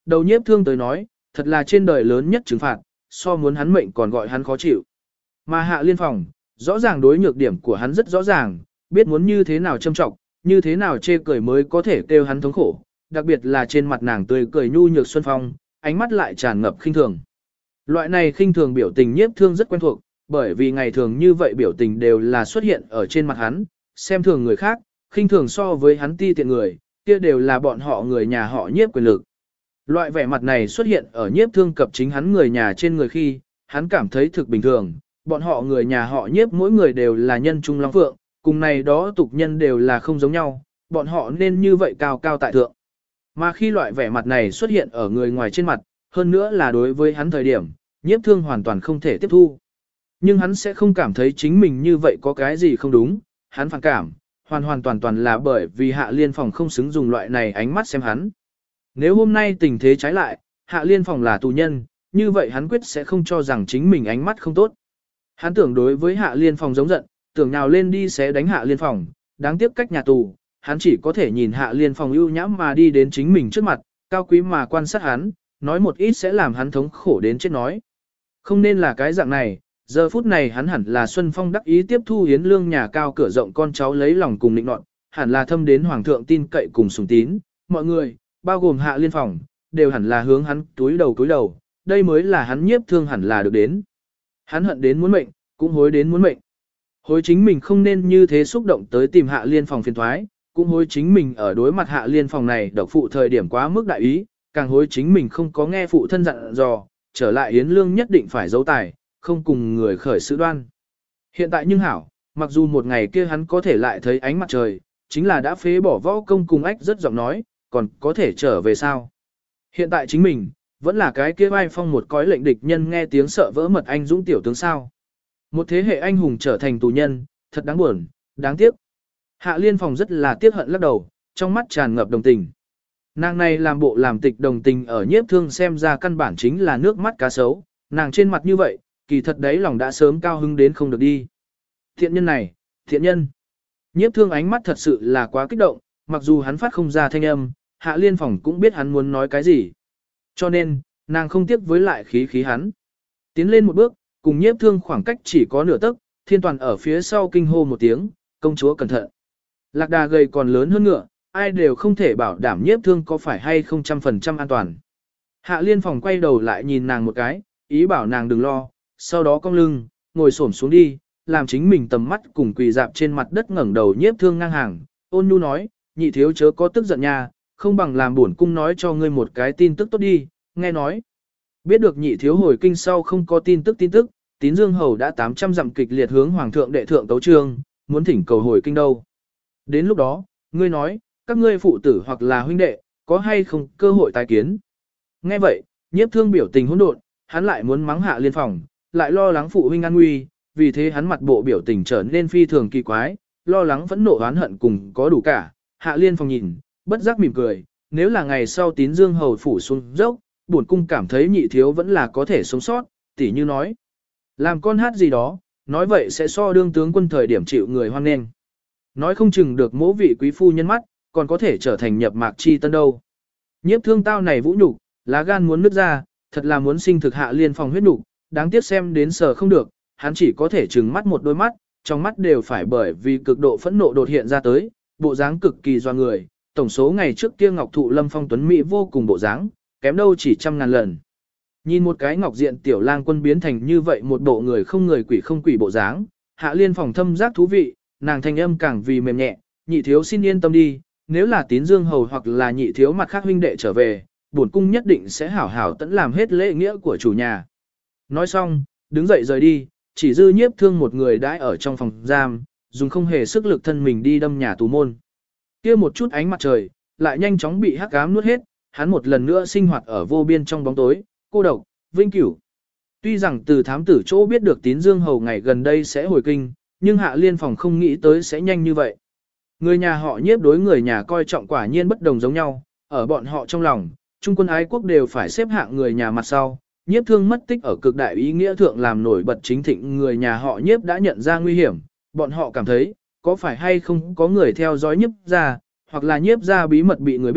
Đầu nhiếp thương tới nói, thật là trên đời lớn nhất trừng phạt, so muốn hắn mệnh còn gọi hắn khó chịu. Mà Hạ Liên Phòng, rõ ràng đối nhược điểm của hắn rất rõ ràng, biết muốn như thế nào châm trọng, như thế nào chê cười mới có thể kêu hắn thống khổ, đặc biệt là trên mặt nàng tươi cười nhu nhược xuân phong, ánh mắt lại tràn ngập khinh thường. Loại này khinh thường biểu tình nhiếp thương rất quen thuộc, bởi vì ngày thường như vậy biểu tình đều là xuất hiện ở trên mặt hắn, xem thường người khác, khinh thường so với hắn ti tiện người, kia đều là bọn họ người nhà họ nhiếp quyền lực. Loại vẻ mặt này xuất hiện ở nhiếp thương cập chính hắn người nhà trên người khi, hắn cảm thấy thực bình thường, bọn họ người nhà họ nhiếp mỗi người đều là nhân trung long phượng, cùng này đó tục nhân đều là không giống nhau, bọn họ nên như vậy cao cao tại thượng. Mà khi loại vẻ mặt này xuất hiện ở người ngoài trên mặt, hơn nữa là đối với hắn thời điểm, nhiếp thương hoàn toàn không thể tiếp thu. Nhưng hắn sẽ không cảm thấy chính mình như vậy có cái gì không đúng, hắn phản cảm, hoàn toàn là bởi vì Hạ Liên Phòng không xứng dùng loại này ánh mắt xem hắn. Nếu hôm nay tình thế trái lại, Hạ Liên Phòng là tù nhân, như vậy hắn quyết sẽ không cho rằng chính mình ánh mắt không tốt. Hắn tưởng đối với Hạ Liên Phòng giống giận, tưởng nào lên đi sẽ đánh Hạ Liên Phòng, đáng tiếc cách nhà tù, hắn chỉ có thể nhìn Hạ Liên Phòng ưu nhãm mà đi đến chính mình trước mặt, cao quý mà quan sát hắn, nói một ít sẽ làm hắn thống khổ đến chết nói. Không nên là cái dạng này, giờ phút này hắn hẳn là Xuân Phong đắc ý tiếp thu Hiến Lương nhà cao cửa rộng con cháu lấy lòng cùng định nọt, hẳn là thâm đến Hoàng thượng tin cậy cùng sùng tín, mọi người, bao gồm Hạ Liên Phòng, đều hẳn là hướng hắn túi đầu, đây mới là hắn nhiếp thương hẳn là được đến. Hắn hận đến muốn mệnh, cũng hối đến muốn mệnh. Hối chính mình không nên như thế xúc động tới tìm Hạ Liên Phòng phiền thoái, cũng hối chính mình ở đối mặt Hạ Liên Phòng này độc phụ thời điểm quá mức đại ý, càng hối chính mình không có nghe phụ thân dặn dò, trở lại Yến Lương nhất định phải giấu tài, không cùng người khởi sự đoan. Hiện tại nhưng hảo, mặc dù một ngày kia hắn có thể lại thấy ánh mặt trời, chính là đã phế bỏ võ công cùng ách rất giọng nói, còn có thể trở về sao. Hiện tại chính mình, vẫn là cái kia vai phong một cõi lệnh địch nhân nghe tiếng sợ vỡ mật anh dũng tiểu tướng sao. Một thế hệ anh hùng trở thành tù nhân, thật đáng buồn, đáng tiếc. Hạ Liên Phòng rất là tiếc hận lắc đầu, trong mắt tràn ngập đồng tình. Nàng này làm bộ làm tịch đồng tình ở nhiếp thương xem ra căn bản chính là nước mắt cá sấu, nàng trên mặt như vậy, kỳ thật đấy lòng đã sớm cao hứng đến không được đi. Thiện nhân này, thiện nhân. Nhiếp thương ánh mắt thật sự là quá kích động, mặc dù hắn phát không ra thanh âm, Hạ Liên Phòng cũng biết hắn muốn nói cái gì. Cho nên, nàng không tiếc với lại khí hắn. Tiến lên một bước, cùng nhiếp thương khoảng cách chỉ có nửa tấc, Thiên Toàn ở phía sau kinh hô một tiếng, công chúa cẩn thận. Lạc đà gầy còn lớn hơn ngựa, ai đều không thể bảo đảm nhiếp thương có phải hay không 100% an toàn. Hạ Liên Phòng quay đầu lại nhìn nàng một cái, ý bảo nàng đừng lo, sau đó cong lưng, ngồi xổm xuống đi, làm chính mình tầm mắt cùng quỳ dạp trên mặt đất ngẩng đầu nhiếp thương ngang hàng, ôn nhu nói, nhị thiếu chớ có tức giận nha, không bằng làm bổn cung nói cho ngươi một cái tin tức tốt đi, nghe nói. Biết được nhị thiếu hồi kinh sau không có tin tức, Tín Dương Hầu đã 800 dặm kịch liệt hướng Hoàng thượng đệ thượng tấu trương, muốn thỉnh cầu hồi kinh đâu. Đến lúc đó, ngươi nói, các ngươi phụ tử hoặc là huynh đệ, có hay không cơ hội tái kiến. Nghe vậy, nhiếp thương biểu tình hỗn độn, hắn lại muốn mắng Hạ Liên Phòng, lại lo lắng phụ huynh an nguy, vì thế hắn mặt bộ biểu tình trở nên phi thường kỳ quái, lo lắng phẫn nộ oán hận cùng có đủ cả. Hạ Liên Phòng nhìn, bất giác mỉm cười, nếu là ngày sau Tín Dương Hầu phủ xuống dốc, bổn cung cảm thấy nhị thiếu vẫn là có thể sống sót, tỉ như nói. Làm con hát gì đó, nói vậy sẽ so đương tướng quân thời điểm chịu người hoan nghênh. Nói không chừng được mỗ vị quý phu nhân mắt, còn có thể trở thành nhập mạc chi tân đâu. Nhiếp thương tao này vũ nhục, lá gan muốn nứt ra, thật là muốn sinh thực Hạ Liên Phòng huyết nhục, đáng tiếc xem đến sờ không được, hắn chỉ có thể trừng mắt một đôi mắt, trong mắt đều phải bởi vì cực độ phẫn nộ đột hiện ra tới, bộ dáng cực kỳ doa người, tổng số ngày trước kia Ngọc Thụ Lâm Phong tuấn mỹ vô cùng bộ dáng, kém đâu chỉ 100.000 lần. Nhìn một cái ngọc diện tiểu lang quân biến thành như vậy một bộ người không quỷ bộ dáng, Hạ Liên Phòng thâm giác thú vị, nàng thanh âm càng vì mềm nhẹ, nhị thiếu xin yên tâm đi, nếu là Tín Dương Hầu hoặc là nhị thiếu mặt khác huynh đệ trở về, bổn cung nhất định sẽ hảo hảo tận làm hết lễ nghĩa của chủ nhà. Nói xong, đứng dậy rời đi, chỉ dư nhiếp thương một người đãi ở trong phòng giam, dùng không hề sức lực thân mình đi đâm nhà tù môn. Kia một chút ánh mặt trời, lại nhanh chóng bị hắc ám nuốt hết, hắn một lần nữa sinh hoạt ở vô biên trong bóng tối, cô độc, vinh cửu. Tuy rằng từ thám tử chỗ biết được Tín Dương Hầu ngày gần đây sẽ hồi kinh, nhưng Hạ Liên Phòng không nghĩ tới sẽ nhanh như vậy. Người nhà họ nhiếp đối người nhà coi trọng quả nhiên bất đồng giống nhau, ở bọn họ trong lòng, trung quân ái quốc đều phải xếp hạng người nhà mặt sau. Nhiếp thương mất tích ở cực đại ý nghĩa thượng làm nổi bật chính thịnh người nhà họ nhiếp đã nhận ra nguy hiểm, bọn họ cảm thấy, có phải hay không có người theo dõi nhiếp ra, hoặc là nhiếp ra bí mật bị người biết,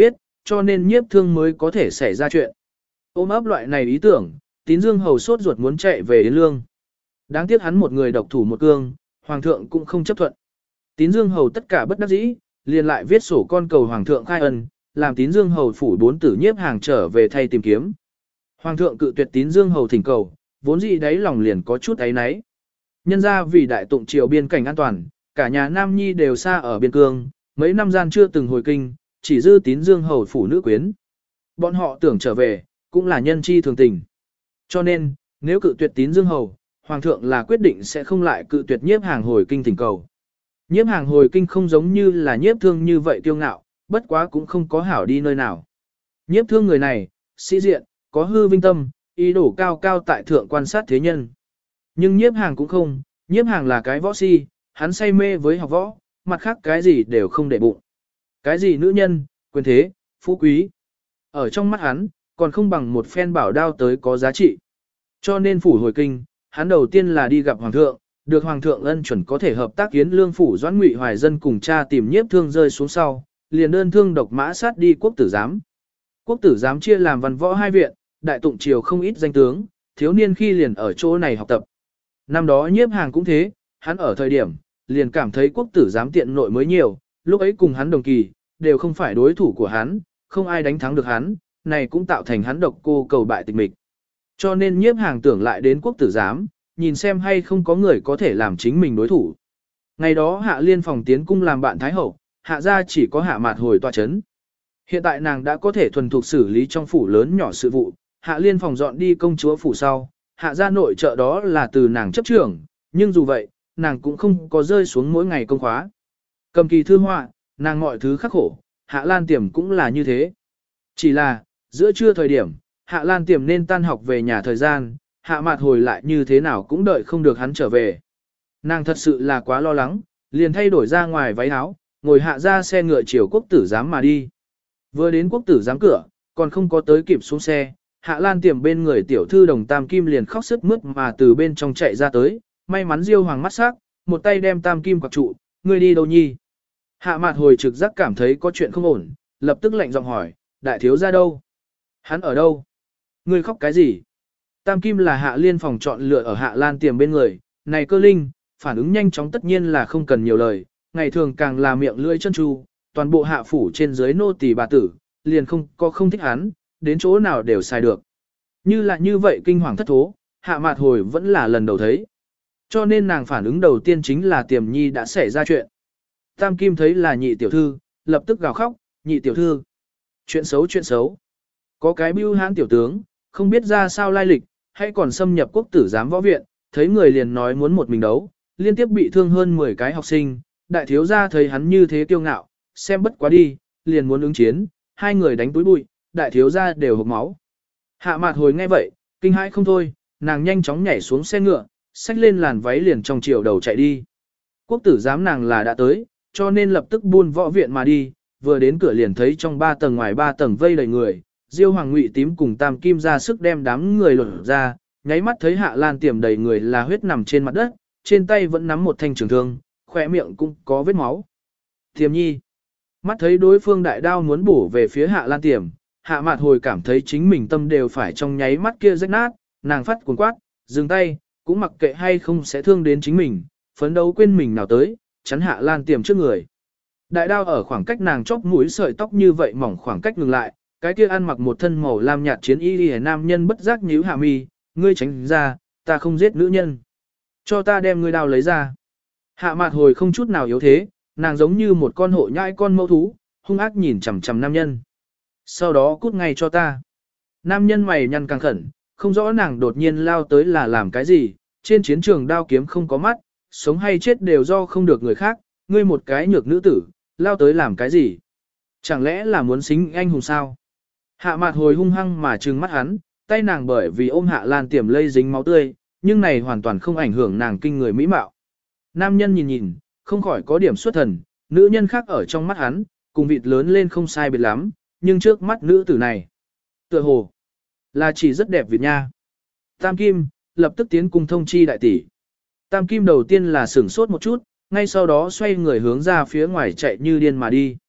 cho nên nhiếp thương mới có thể xảy ra chuyện. Ôm ấp loại này ý tưởng, Tín Dương Hầu sốt ruột muốn chạy về Yến Lương. Đáng tiếc hắn một người độc thủ một cương, Hoàng thượng cũng không chấp thuận. Tín Dương Hầu tất cả bất đắc dĩ, liền lại viết sổ con cầu Hoàng thượng khai ân, làm Tín Dương Hầu phủ 4 tử nhiếp hàng trở về thay tìm kiếm. Hoàng thượng cự tuyệt Tín Dương Hầu thỉnh cầu, vốn dĩ đáy lòng liền có chút áy náy. Nhân ra vì đại tụng triều biên cảnh an toàn, cả nhà Nam Nhi đều xa ở biên cương, mấy năm gian chưa từng hồi kinh, chỉ dư Tín Dương Hầu phủ nữ quyến. Bọn họ tưởng trở về, cũng là nhân chi thường tình. Cho nên, nếu cự tuyệt Tín Dương Hầu, Hoàng thượng là quyết định sẽ không lại cự tuyệt nhiếp hàng hồi kinh thỉnh cầu. Nhiếp hàng hồi kinh không giống như là nhiếp thương như vậy kiêu ngạo, bất quá cũng không có hảo đi nơi nào. Nhiếp thương người này, sĩ diện, có hư vinh tâm, ý đồ cao cao tại thượng quan sát thế nhân. Nhưng nhiếp hàng cũng không, nhiếp hàng là cái võ si, hắn say mê với học võ, mặt khác cái gì đều không để bụng. Cái gì nữ nhân, quyền thế, phú quý. Ở trong mắt hắn, còn không bằng một phen bảo đao tới có giá trị. Cho nên phủ hồi kinh, hắn đầu tiên là đi gặp Hoàng thượng, được Hoàng thượng ân chuẩn có thể hợp tác Yến Lương phủ Doãn Ngụy Hoài Dân cùng cha tìm nhiếp thương rơi xuống sau, liền đơn thương độc mã sát đi quốc tử giám. Quốc tử giám chia làm văn võ hai viện, đại tụng triều không ít danh tướng, thiếu niên khi liền ở chỗ này học tập. Năm đó nhiếp hàng cũng thế, hắn ở thời điểm, liền cảm thấy quốc tử giám tiện nội mới nhiều, lúc ấy cùng hắn đồng kỳ, đều không phải đối thủ của hắn, không ai đánh thắng được hắn, này cũng tạo thành hắn độc cô cầu bại tịch mịch. Cho nên nhiếp hàng tưởng lại đến quốc tử giám, nhìn xem hay không có người có thể làm chính mình đối thủ. Ngày đó Hạ Liên phòng tiến cung làm bạn Thái Hậu, Hạ gia chỉ có Hạ Mạt hồi tọa chấn. Hiện tại nàng đã có thể thuần thục xử lý trong phủ lớn nhỏ sự vụ, Hạ Liên phòng dọn đi công chúa phủ sau, Hạ gia nội trợ đó là từ nàng chấp trưởng, nhưng dù vậy, nàng cũng không có rơi xuống mỗi ngày công khóa. Cầm kỳ thư họa, nàng mọi thứ khắc khổ, Hạ Lan Tiềm cũng là như thế. Chỉ là, giữa trưa thời điểm, Hạ Lan Tiềm nên tan học về nhà thời gian, Hạ Mạt hồi lại như thế nào cũng đợi không được hắn trở về. Nàng thật sự là quá lo lắng, liền thay đổi ra ngoài váy áo, ngồi hạ ra xe ngựa chiều quốc tử giám mà đi. Vừa đến quốc tử giám cửa, còn không có tới kịp xuống xe, Hạ Lan Tiềm bên người tiểu thư Đồng Tam Kim liền khóc sướt mướt mà từ bên trong chạy ra tới, may mắn Diêu Hoàng mắt sắc, một tay đem Tam Kim quặc trụ, ngươi đi đâu nhi? Hạ Mạt hồi trực giác cảm thấy có chuyện không ổn, lập tức lạnh giọng hỏi, đại thiếu gia đâu? Hắn ở đâu? Ngươi khóc cái gì? Tam Kim là Hạ Liên phòng chọn lựa ở Hạ Lan Tiềm bên người, này cơ linh, phản ứng nhanh chóng tất nhiên là không cần nhiều lời, ngày thường càng là miệng lưỡi chân tru, toàn bộ hạ phủ trên dưới nô tỳ bà tử, liền không thích hắn, đến chỗ nào đều sai được. Như là như vậy kinh hoàng thất thố, Hạ Mạt hồi vẫn là lần đầu thấy. Cho nên nàng phản ứng đầu tiên chính là Tiềm Nhi đã xảy ra chuyện. Tam Kim thấy là nhị tiểu thư, lập tức gào khóc, nhị tiểu thư. Chuyện xấu chuyện xấu. Có cái bưu hãn tiểu tướng, không biết ra sao lai lịch, hay còn xâm nhập quốc tử giám võ viện, thấy người liền nói muốn một mình đấu, liên tiếp bị thương hơn 10 cái học sinh, đại thiếu gia thấy hắn như thế kiêu ngạo, xem bất quá đi, liền muốn ứng chiến, hai người đánh túi bụi, đại thiếu gia đều hộc máu. Hạ Mạt hồi nghe vậy, kinh hãi không thôi, nàng nhanh chóng nhảy xuống xe ngựa, xách lên làn váy liền trong chiều đầu chạy đi. Quốc tử giám nàng là đã tới, cho nên lập tức buôn võ viện mà đi, vừa đến cửa liền thấy trong 3 tầng ngoài 3 tầng vây đầy người, Diêu Hoàng Ngụy Tím cùng Tam Kim ra sức đem đám người lột ra, nháy mắt thấy Hạ Lan Tiềm đầy người là huyết nằm trên mặt đất, trên tay vẫn nắm một thanh trường thương, khỏe miệng cũng có vết máu. Tiềm Nhi, mắt thấy đối phương đại đao muốn bổ về phía Hạ Lan Tiềm, Hạ Mạt hồi cảm thấy chính mình tâm đều phải trong nháy mắt kia rách nát, nàng phát cuồng quát, dừng tay, cũng mặc kệ hay không sẽ thương đến chính mình, phấn đấu quên mình nào tới, chắn Hạ Lan Tiềm trước người. Đại đao ở khoảng cách nàng chóp mũi sợi tóc như vậy mỏng khoảng cách ngừng lại, cái kia ăn mặc một thân màu lam nhạt chiến y liễu nam nhân bất giác nhíu hạ mi, ngươi tránh ra, ta không giết nữ nhân. Cho ta đem ngươi đao lấy ra. Hạ Mạt hồi không chút nào yếu thế, nàng giống như một con hổ nhãi con mâu thú, hung ác nhìn chằm chằm nam nhân. Sau đó cút ngay cho ta. Nam nhân mày nhăn càng khẩn, không rõ nàng đột nhiên lao tới là làm cái gì, trên chiến trường đao kiếm không có mắt, sống hay chết đều do không được người khác, ngươi một cái nhược nữ tử, lao tới làm cái gì? Chẳng lẽ là muốn xính anh hùng sao? Hạ Mạt hồi hung hăng mà trừng mắt hắn, tay nàng bởi vì ôm Hạ Lan Tiềm lây dính máu tươi, nhưng này hoàn toàn không ảnh hưởng nàng kinh người mỹ mạo. Nam nhân nhìn nhìn, không khỏi có điểm xuất thần, nữ nhân khác ở trong mắt hắn, cùng vịt lớn lên không sai biệt lắm, nhưng trước mắt nữ tử này, tựa hồ là chỉ rất đẹp Việt nha. Tam Kim lập tức tiến cung thông chi đại tỷ. Tam Kim đầu tiên là sửng sốt một chút, ngay sau đó xoay người hướng ra phía ngoài chạy như điên mà đi.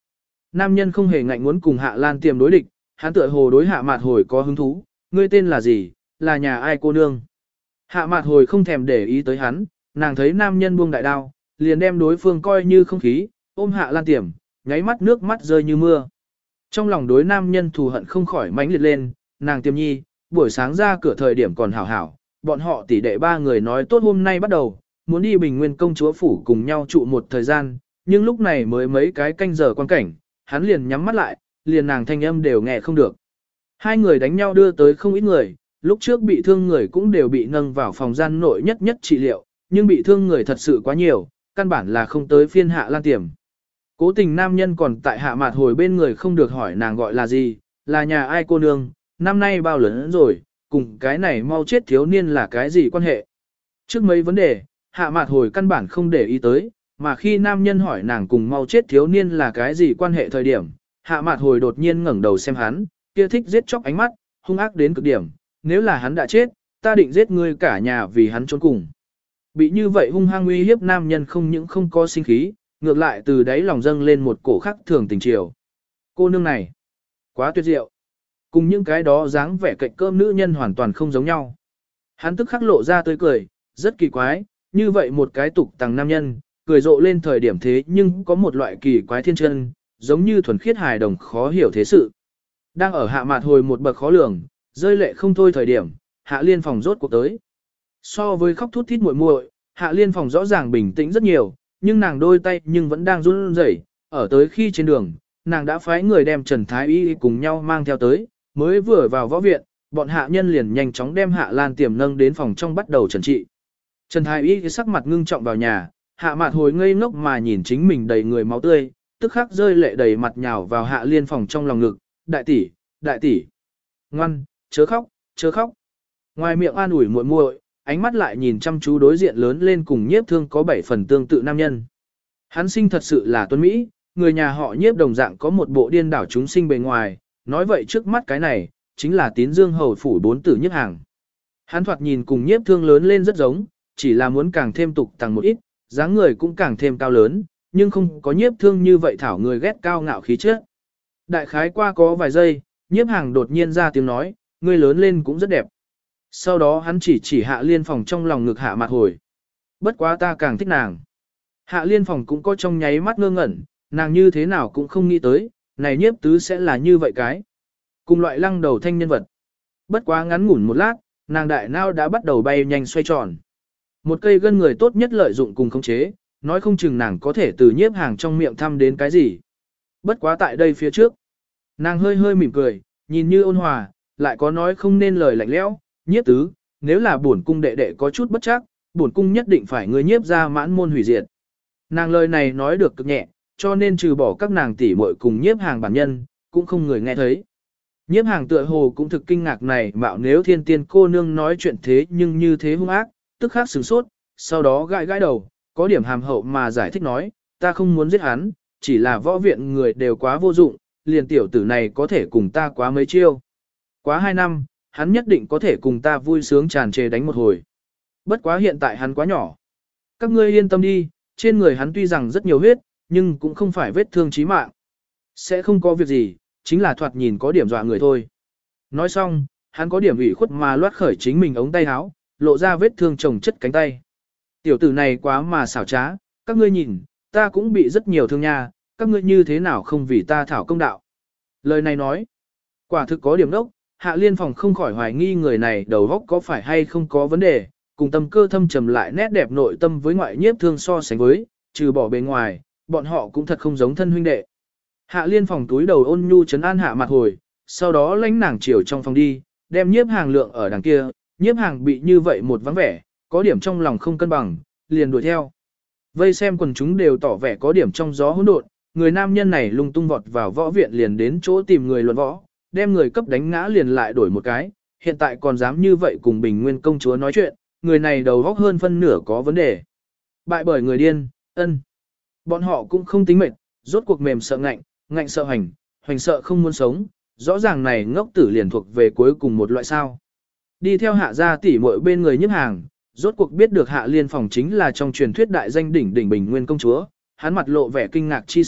Nam nhân không hề ngạnh muốn cùng Hạ Lan Tiềm đối địch, hắn tựa hồ đối Hạ Mạt Hồi có hứng thú, ngươi tên là gì, là nhà ai cô nương. Hạ Mạt Hồi không thèm để ý tới hắn, nàng thấy nam nhân buông đại đao, liền đem đối phương coi như không khí, ôm Hạ Lan Tiềm, nháy mắt nước mắt rơi như mưa. Trong lòng đối nam nhân thù hận không khỏi mãnh liệt lên, nàng Tiềm nhi, buổi sáng ra cửa thời điểm còn hảo hảo, bọn họ tỷ đệ ba người nói tốt hôm nay bắt đầu, muốn đi Bình Nguyên công chúa phủ cùng nhau trụ một thời gian, nhưng lúc này mới mấy cái canh giờ quan cảnh, hắn liền nhắm mắt lại, liền nàng thanh âm đều nghe không được. Hai người đánh nhau đưa tới không ít người, lúc trước bị thương người cũng đều bị nâng vào phòng gian nội nhất nhất trị liệu, nhưng bị thương người thật sự quá nhiều, căn bản là không tới phiên Hạ Lan Tiềm. Cố tình nam nhân còn tại Hạ Mạt Hồi bên người không được hỏi nàng gọi là gì, là nhà ai cô nương, năm nay bao lớn rồi, cùng cái này mau chết thiếu niên là cái gì quan hệ. Trước mấy vấn đề, Hạ Mạt Hồi căn bản không để ý tới, mà khi nam nhân hỏi nàng cùng mau chết thiếu niên là cái gì quan hệ thời điểm, Hạ Mạt Hồi đột nhiên ngẩng đầu xem hắn, kia thích giết chóc ánh mắt, hung ác đến cực điểm, nếu là hắn đã chết, ta định giết ngươi cả nhà vì hắn trốn cùng. Bị như vậy hung hăng uy hiếp nam nhân không những không có sinh khí, ngược lại từ đáy lòng dâng lên một cổ khắc thường tình chiều. Cô nương này, quá tuyệt diệu. Cùng những cái đó dáng vẻ cạnh cơm nữ nhân hoàn toàn không giống nhau. Hắn tức khắc lộ ra tươi cười, rất kỳ quái, như vậy một cái tục tằng nam nhân, cười rộ lên thời điểm thế nhưng có một loại kỳ quái thiên chân, giống như thuần khiết hài đồng khó hiểu thế sự. Đang ở Hạ Mạt Hồi một bậc khó lường, rơi lệ không thôi thời điểm, Hạ Liên Phòng rốt cuộc tới. So với khóc thút thít muội muội, Hạ Liên Phòng rõ ràng bình tĩnh rất nhiều, nhưng nàng đôi tay nhưng vẫn đang run rẩy. Ở tới khi trên đường, nàng đã phái người đem Trần Thái Y cùng nhau mang theo tới, mới vừa vào võ viện, bọn hạ nhân liền nhanh chóng đem Hạ Lan Tiềm nâng đến phòng trong bắt đầu trần trị. Trần Thái Y sắc mặt ngưng trọng vào nhà, Hạ Mạt Hồi ngây ngốc mà nhìn chính mình đầy người máu tươi, tức khắc rơi lệ đầy mặt nhào vào Hạ Liên Phòng trong lòng ngực, đại tỷ, ngoan, chớ khóc, chớ khóc. Ngoài miệng an ủi muội muội, ánh mắt lại nhìn chăm chú đối diện lớn lên cùng Nhiếp Thương có 7 phần tương tự nam nhân. Hắn sinh thật sự là tuấn Mỹ, người nhà họ Nhiếp đồng dạng có một bộ điên đảo chúng sinh bề ngoài, nói vậy trước mắt cái này, chính là Tín Dương hầu phủ 4 tử Nhiếp Hàng. Hắn thoạt nhìn cùng Nhiếp Thương lớn lên rất giống, chỉ là muốn càng thêm tục tằng một ít, dáng người cũng càng thêm cao lớn, nhưng không có Nhiếp Thương như vậy thảo người ghét cao ngạo khí chất. Đại khái qua có vài giây, Nhiếp Hàng đột nhiên ra tiếng nói, ngươi lớn lên cũng rất đẹp. Sau đó hắn chỉ Hạ Liên Phòng trong lòng ngực Hạ Mạt Hồi. Bất quá ta càng thích nàng. Hạ Liên Phòng cũng có trong nháy mắt ngơ ngẩn, nàng như thế nào cũng không nghĩ tới, này Nhiếp tứ sẽ là như vậy cái. Cùng loại lăng đầu thanh nhân vật. Bất quá ngắn ngủn một lát, nàng đại nao đã bắt đầu bay nhanh xoay tròn. Một cây gân người tốt nhất lợi dụng cùng khống chế, nói không chừng nàng có thể từ Nhiếp Hàng trong miệng thăm đến cái gì. Bất quá tại đây phía trước, nàng hơi hơi mỉm cười, nhìn như ôn hòa, lại có nói không nên lời lạnh lẽo, Nhiếp tứ, nếu là bổn cung đệ đệ có chút bất chắc, bổn cung nhất định phải ngươi Nhiếp ra mãn môn hủy diệt. Nàng lời này nói được cực nhẹ, cho nên trừ bỏ các nàng tỷ muội cùng Nhiếp Hàng bản nhân, cũng không người nghe thấy. Nhiếp Hàng tựa hồ cũng thực kinh ngạc này, mạo nếu thiên tiên cô nương nói chuyện thế nhưng như thế hung ác, tức khắc sửng sốt, sau đó gãi gãi đầu, có điểm hàm hậu mà giải thích nói, ta không muốn giết hắn, chỉ là võ viện người đều quá vô dụng, liền tiểu tử này có thể cùng ta quá mấy chiêu. Quá 2 năm, hắn nhất định có thể cùng ta vui sướng tràn trề đánh một hồi. Bất quá hiện tại hắn quá nhỏ. Các ngươi yên tâm đi, trên người hắn tuy rằng rất nhiều huyết, nhưng cũng không phải vết thương chí mạng. Sẽ không có việc gì, chính là thoạt nhìn có điểm dọa người thôi. Nói xong, hắn có điểm ủy khuất mà loát khởi chính mình ống tay áo, lộ ra vết thương chồng chất cánh tay. Tiểu tử này quá mà xảo trá, các ngươi nhìn, ta cũng bị rất nhiều thương nha, các ngươi như thế nào không vì ta thảo công đạo. Lời này nói, quả thực có điểm đốc, Hạ Liên Phòng không khỏi hoài nghi người này đầu óc có phải hay không có vấn đề, cùng tâm cơ thâm trầm lại nét đẹp nội tâm với ngoại Nhiếp Thương so sánh với, trừ bỏ bề ngoài, bọn họ cũng thật không giống thân huynh đệ. Hạ Liên Phòng túi đầu ôn nhu trấn an Hạ Mạt Hồi, sau đó lãnh nàng chiều trong phòng đi, đem Nhiếp Hàng lượng ở đằng kia, Nhiếp Hàng bị như vậy một vắng vẻ, có điểm trong lòng không cân bằng, liền đuổi theo. Vây xem quần chúng đều tỏ vẻ có điểm trong gió hỗn độn, người nam nhân này lung tung vọt vào võ viện liền đến chỗ tìm người luận võ, đem người cấp đánh ngã liền lại đổi một cái, hiện tại còn dám như vậy cùng Bình Nguyên công chúa nói chuyện, người này đầu óc hơn phân nửa có vấn đề. Bại bởi người điên, ân. Bọn họ cũng không tính mệt, rốt cuộc mềm sợ ngạnh, ngạnh sợ hành, hoành sợ không muốn sống, rõ ràng này ngốc tử liền thuộc về cuối cùng một loại sao. Đi theo Hạ gia tỷ muội bên người Nhiếp Hàng, rốt cuộc biết được Hạ Liên Phòng chính là trong truyền thuyết đại danh đỉnh đỉnh Bình Nguyên công chúa, hắn mặt lộ vẻ kinh ngạc chi sắc,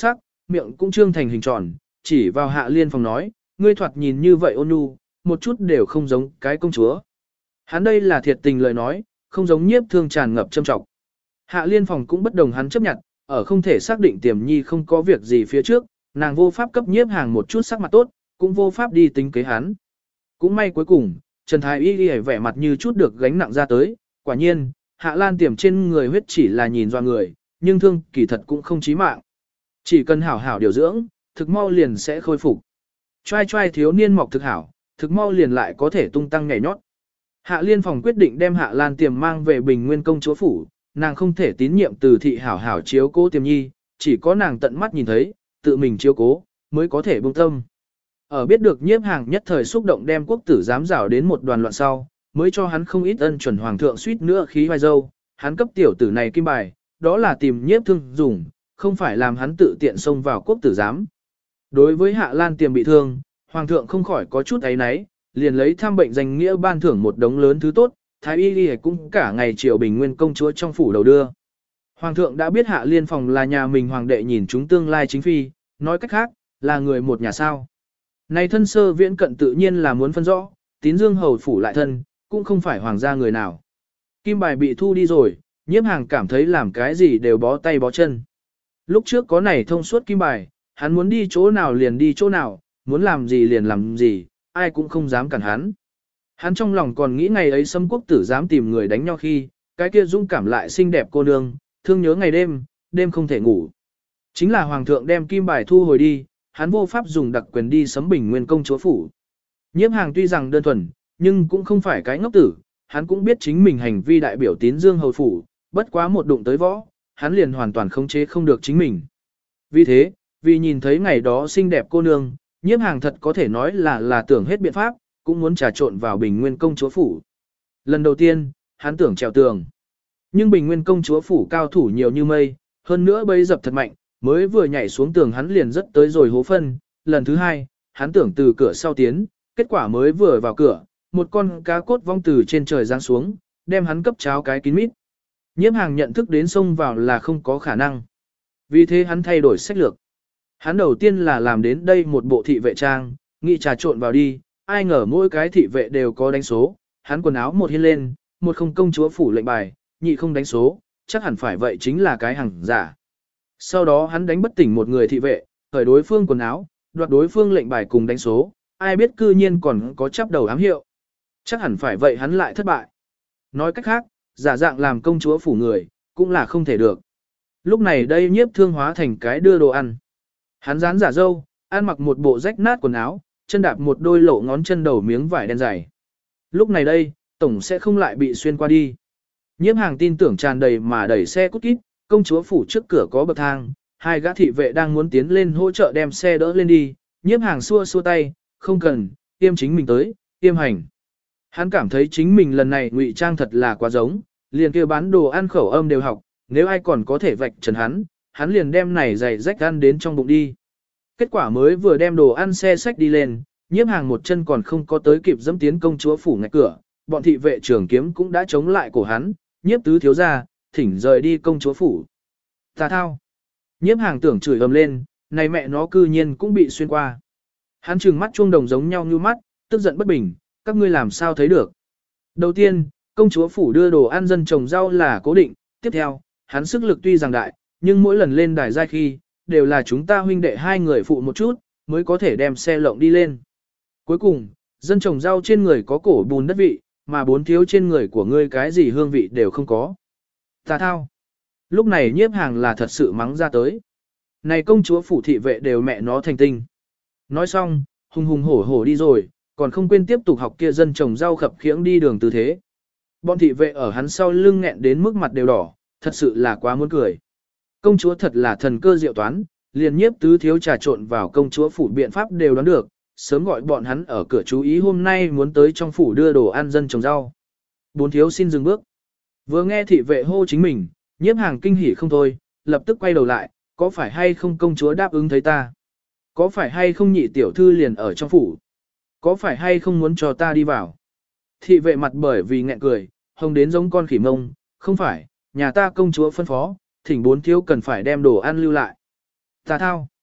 miệng cũng trương thành hình tròn, chỉ vào Hạ Liên Phòng nói, ngươi thoạt nhìn như vậy ôn nhu, một chút đều không giống cái công chúa. Hắn đây là thiệt tình lời nói, không giống Nhiếp Thương tràn ngập châm trọng. Hạ Liên Phòng cũng bất đồng hắn chấp nhận, ở không thể xác định Tiềm Nhi không có việc gì phía trước, nàng vô pháp cấp Nhiếp Hàng một chút sắc mặt tốt, cũng vô pháp đi tính kế hắn. Cũng may cuối cùng, Trần Thái Y Y vẻ mặt như chút được gánh nặng ra tới, quả nhiên, Hạ Lan Tiềm trên người huyết chỉ là nhìn doa người, nhưng thương kỳ thật cũng không chí mạng. Chỉ cần hảo hảo điều dưỡng, thực mau liền sẽ khôi phục. Trai trai thiếu niên mọc thực hảo, thực mau liền lại có thể tung tăng nhảy nhót. Hạ Liên Phòng quyết định đem Hạ Lan Tiềm mang về Bình Nguyên công chúa phủ, nàng không thể tín nhiệm Từ thị hảo hảo chiếu cố Tiềm Nhi, chỉ có nàng tận mắt nhìn thấy, tự mình chiếu cố, mới có thể buông tâm. Ở biết được Nhiếp Hàng nhất thời xúc động đem quốc tử giám rảo đến một đoàn loạn sau, mới cho hắn không ít ân chuẩn hoàng thượng suýt nữa khí vai dâu, hắn cấp tiểu tử này kim bài, đó là tìm Nhiếp Thương dùng, không phải làm hắn tự tiện xông vào quốc tử giám. Đối với Hạ Lan Tiềm bị thương, hoàng thượng không khỏi có chút áy náy, liền lấy thăm bệnh danh nghĩa ban thưởng một đống lớn thứ tốt, Thái Y Y cũng cả ngày triệu Bình Nguyên công chúa trong phủ đầu đưa. Hoàng thượng đã biết Hạ Liên Phòng là nhà mình hoàng đệ nhìn chúng tương lai chính phi, nói cách khác, là người một nhà sao. Này thân sơ viễn cận tự nhiên là muốn phân rõ, tín dương hầu phủ lại thân, cũng không phải hoàng gia người nào. Kim bài bị thu đi rồi, Nhiếp Hàng cảm thấy làm cái gì đều bó tay bó chân. Lúc trước có này thông suốt kim bài, hắn muốn đi chỗ nào liền đi chỗ nào, muốn làm gì liền làm gì, ai cũng không dám cản hắn. Hắn trong lòng còn nghĩ ngày ấy Sâm quốc tử dám tìm người đánh nhau khi, cái kia dũng cảm lại xinh đẹp cô nương, thương nhớ ngày đêm, đêm không thể ngủ. Chính là hoàng thượng đem kim bài thu hồi đi, hắn vô pháp dùng đặc quyền đi sấm Bình Nguyên công chúa phủ. Nhiếp Hàng tuy rằng đơn thuần, nhưng cũng không phải cái ngốc tử, hắn cũng biết chính mình hành vi đại biểu tín dương hầu phủ, bất quá một đụng tới võ, hắn liền hoàn toàn khống chế không được chính mình. Vì thế, vì nhìn thấy ngày đó xinh đẹp cô nương, Nhiếp Hàng thật có thể nói là tưởng hết biện pháp, cũng muốn trà trộn vào Bình Nguyên công chúa phủ. Lần đầu tiên, hắn tưởng trèo tường. Nhưng Bình Nguyên công chúa phủ cao thủ nhiều như mây, hơn nữa bấy dập thật mạnh, mới vừa nhảy xuống tường hắn liền rất tới rồi hố phân. Lần thứ hai, hắn tưởng từ cửa sau tiến, kết quả mới vừa vào cửa, một con cá cốt vong từ trên trời giáng xuống, đem hắn cấp cháo cái kín mít. Nhiếp Hàng nhận thức đến xông vào là không có khả năng. Vì thế hắn thay đổi sách lược. Hắn đầu tiên là làm đến đây một bộ thị vệ trang, nghĩ trà trộn vào đi, ai ngờ mỗi cái thị vệ đều có đánh số, hắn quần áo một hiên lên, một không công chúa phủ lệnh bài, nhị không đánh số, chắc hẳn phải vậy chính là cái hàng giả. Sau đó hắn đánh bất tỉnh một người thị vệ, khởi đối phương quần áo, đoạt đối phương lệnh bài cùng đánh số, ai biết cư nhiên còn có chắp đầu ám hiệu. Chắc hẳn phải vậy hắn lại thất bại. Nói cách khác, giả dạng làm công chúa phủ người, cũng là không thể được. Lúc này đây Nhiếp Thương hóa thành cái đưa đồ ăn. Hắn dán giả dâu, ăn mặc một bộ rách nát quần áo, chân đạp một đôi lộ ngón chân đầu miếng vải đen dày. Lúc này đây, tổng sẽ không lại bị xuyên qua đi. Nhiếp Hàng tin tưởng tràn đầy mà đẩy xe cút kít, công chúa phủ trước cửa có bậc thang, hai gã thị vệ đang muốn tiến lên hỗ trợ đem xe đỡ lên đi. Nhiếp Hàng xua xua tay, không cần, tiêm chính mình tới, tiêm hành. Hắn cảm thấy chính mình lần này ngụy trang thật là quá giống, liền kêu bán đồ ăn khẩu âm đều học, nếu ai còn có thể vạch trần hắn liền đem này giày rách ăn đến trong bụng đi. Kết quả mới vừa đem đồ ăn xe xách đi lên, Nhiếp Hàng một chân còn không có tới kịp dẫm tiến công chúa phủ ngạch cửa, bọn thị vệ trưởng kiếm cũng đã chống lại cổ hắn, Nhiếp tứ thiếu ra, thỉnh rời đi công chúa phủ. Tà thao. Nhiếp Hàng tưởng chửi ầm lên, này mẹ nó cư nhiên cũng bị xuyên qua. Hắn trừng mắt chuông đồng giống nhau như mắt, tức giận bất bình, các ngươi làm sao thấy được. Đầu tiên, công chúa phủ đưa đồ ăn dân trồng rau là cố định, tiếp theo, hắn sức lực tuy rằng đại, nhưng mỗi lần lên đài giai khi, đều là chúng ta huynh đệ hai người phụ một chút, mới có thể đem xe lộng đi lên. Cuối cùng, dân trồng rau trên người có cổ bùn đất vị, mà bốn thiếu trên người của ngươi cái gì hương vị đều không có. Tà thao. Lúc này Nhiếp Hàng là thật sự mắng ra tới. Này công chúa phủ thị vệ đều mẹ nó thành tinh. Nói xong, hùng hùng hổ hổ đi rồi, còn không quên tiếp tục học kia dân trồng rau khập khiễng đi đường tư thế. Bọn thị vệ ở hắn sau lưng nghẹn đến mức mặt đều đỏ, thật sự là quá muốn cười. Công chúa thật là thần cơ diệu toán, liền Nhiếp tứ thiếu trà trộn vào công chúa phủ biện pháp đều đoán được, sớm gọi bọn hắn ở cửa chú ý hôm nay muốn tới trong phủ đưa đồ ăn dân trồng rau. Bốn thiếu xin dừng bước. Vừa nghe thị vệ hô chính mình, Nhiếp Hàng kinh hỉ không thôi, lập tức quay đầu lại, có phải hay không công chúa đáp ứng thấy ta? Có phải hay không nhị tiểu thư liền ở trong phủ? Có phải hay không muốn cho ta đi vào? Thị vệ mặt bởi vì nghẹn cười, hồng đến giống con khỉ mông, không phải, nhà ta công chúa phân phó, thỉnh bốn thiếu cần phải đem đồ ăn lưu lại. Tà thao.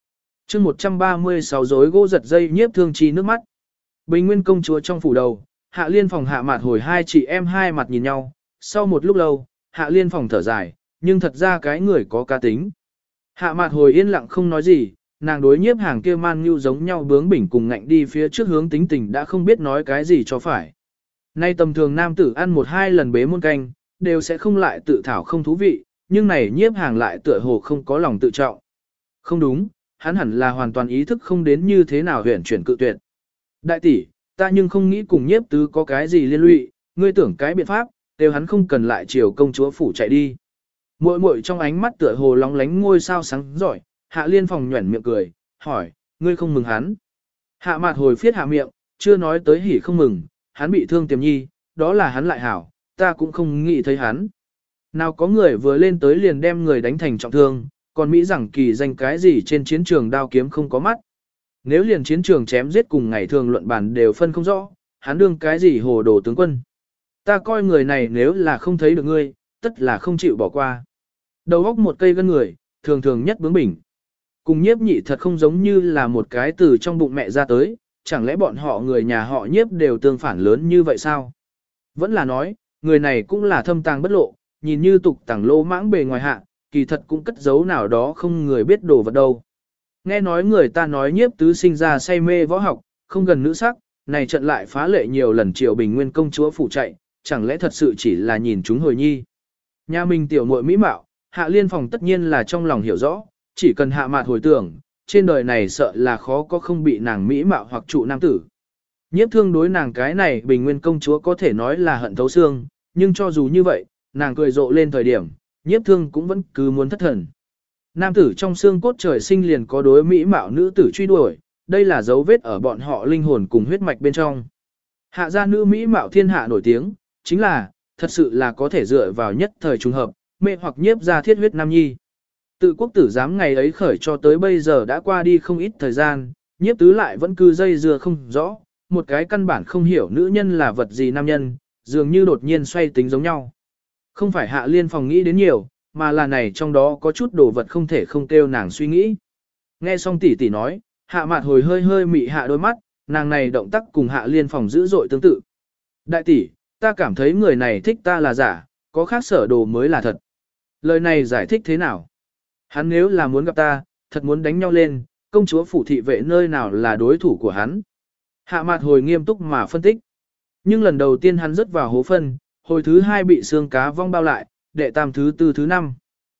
chương 136 rối gỗ giật dây nhiếp thương chi nước mắt. Bình Nguyên công chúa trong phủ đầu, Hạ Liên Phòng Hạ Mạt Hồi hai chị em hai mặt nhìn nhau, sau một lúc lâu, Hạ Liên Phòng thở dài, nhưng thật ra cái người có cá tính. Hạ Mạt Hồi yên lặng không nói gì, nàng đối nhiếp hàng kia man như giống nhau bướng bỉnh cùng ngạnh đi phía trước hướng tính tình đã không biết nói cái gì cho phải. Nay tầm thường nam tử ăn một hai lần bế muôn canh, đều sẽ không lại tự thảo không thú vị, nhưng này nhiếp hàng lại tựa hồ không có lòng tự trọng. Không đúng, hắn hẳn là hoàn toàn ý thức không đến như thế nào huyển chuyển cự tuyệt. Đại tỷ, ta nhưng không nghĩ cùng nhiếp tứ có cái gì liên lụy, ngươi tưởng cái biện pháp, đều hắn không cần lại chiều công chúa phủ chạy đi. Muội muội trong ánh mắt tựa hồ lóng lánh ngôi sao sáng giỏi, Hạ Liên Phòng nhuẩn miệng cười, hỏi, ngươi không mừng hắn? Hạ Mạt Hồi phiết hạ miệng, chưa nói tới hỉ không mừng, hắn bị thương Tiềm Nhi, đó là hắn lại hảo, ta cũng không nghĩ thấy hắn. Nào có người vừa lên tới liền đem người đánh thành trọng thương, còn Mỹ rằng kỳ danh cái gì trên chiến trường đao kiếm không có mắt. Nếu liền chiến trường chém giết cùng ngày thường luận bàn đều phân không rõ, hắn đương cái gì hồ đồ tướng quân. Ta coi người này nếu là không thấy được ngươi, tất là không chịu bỏ qua. Đầu óc một cây gân người, thường thường nhất bướng bỉnh. Cùng nhiếp nhị thật không giống như là một cái từ trong bụng mẹ ra tới, chẳng lẽ bọn họ người nhà họ nhiếp đều tương phản lớn như vậy sao? Vẫn là nói, người này cũng là thâm tàng bất lộ, nhìn như tục tàng lô mãng bề ngoài hạ, kỳ thật cũng cất giấu nào đó không người biết đồ vật đâu. Nghe nói người ta nói nhiếp tứ sinh ra say mê võ học, không gần nữ sắc, này trận lại phá lệ nhiều lần triệu Bình Nguyên công chúa phủ chạy, chẳng lẽ thật sự chỉ là nhìn chúng hồi nhi. Nhà mình tiểu muội mỹ mạo, Hạ Liên Phòng tất nhiên là trong lòng hiểu rõ, chỉ cần Hạ Mạt hồi tưởng, trên đời này sợ là khó có không bị nàng mỹ mạo hoặc trụ nam tử. Nhiếp thương đối nàng cái này Bình Nguyên công chúa có thể nói là hận thấu xương, nhưng cho dù như vậy, nàng cười rộ lên thời điểm, nhiếp thương cũng vẫn cứ muốn thất thần. Nam tử trong xương cốt trời sinh liền có đối mỹ mạo nữ tử truy đuổi, đây là dấu vết ở bọn họ linh hồn cùng huyết mạch bên trong. Hạ gia nữ mỹ mạo thiên hạ nổi tiếng, chính là, thật sự là có thể dựa vào nhất thời trùng hợp, mê hoặc nhiếp ra thiết huyết nam nhi. Tự quốc tử giám ngày ấy khởi cho tới bây giờ đã qua đi không ít thời gian, nhiếp tứ lại vẫn cứ dây dưa không rõ, một cái căn bản không hiểu nữ nhân là vật gì nam nhân, dường như đột nhiên xoay tính giống nhau. Không phải Hạ Liên Phòng nghĩ đến nhiều, mà là này trong đó có chút đồ vật không thể không kêu nàng suy nghĩ. Nghe xong tỷ tỷ nói, Hạ Mạt Hồi hơi hơi mị hạ đôi mắt, nàng này động tác cùng Hạ Liên Phòng dữ dội tương tự. Đại tỷ, ta cảm thấy người này thích ta là giả, có khác sở đồ mới là thật. Lời này giải thích thế nào? Hắn nếu là muốn gặp ta, thật muốn đánh nhau lên, công chúa phủ thị vệ nơi nào là đối thủ của hắn. Hạ Mạt Hồi nghiêm túc mà phân tích. Nhưng lần đầu tiên hắn rớt vào hố phân, hồi thứ hai bị xương cá vong bao lại, đệ tam thứ tư thứ năm.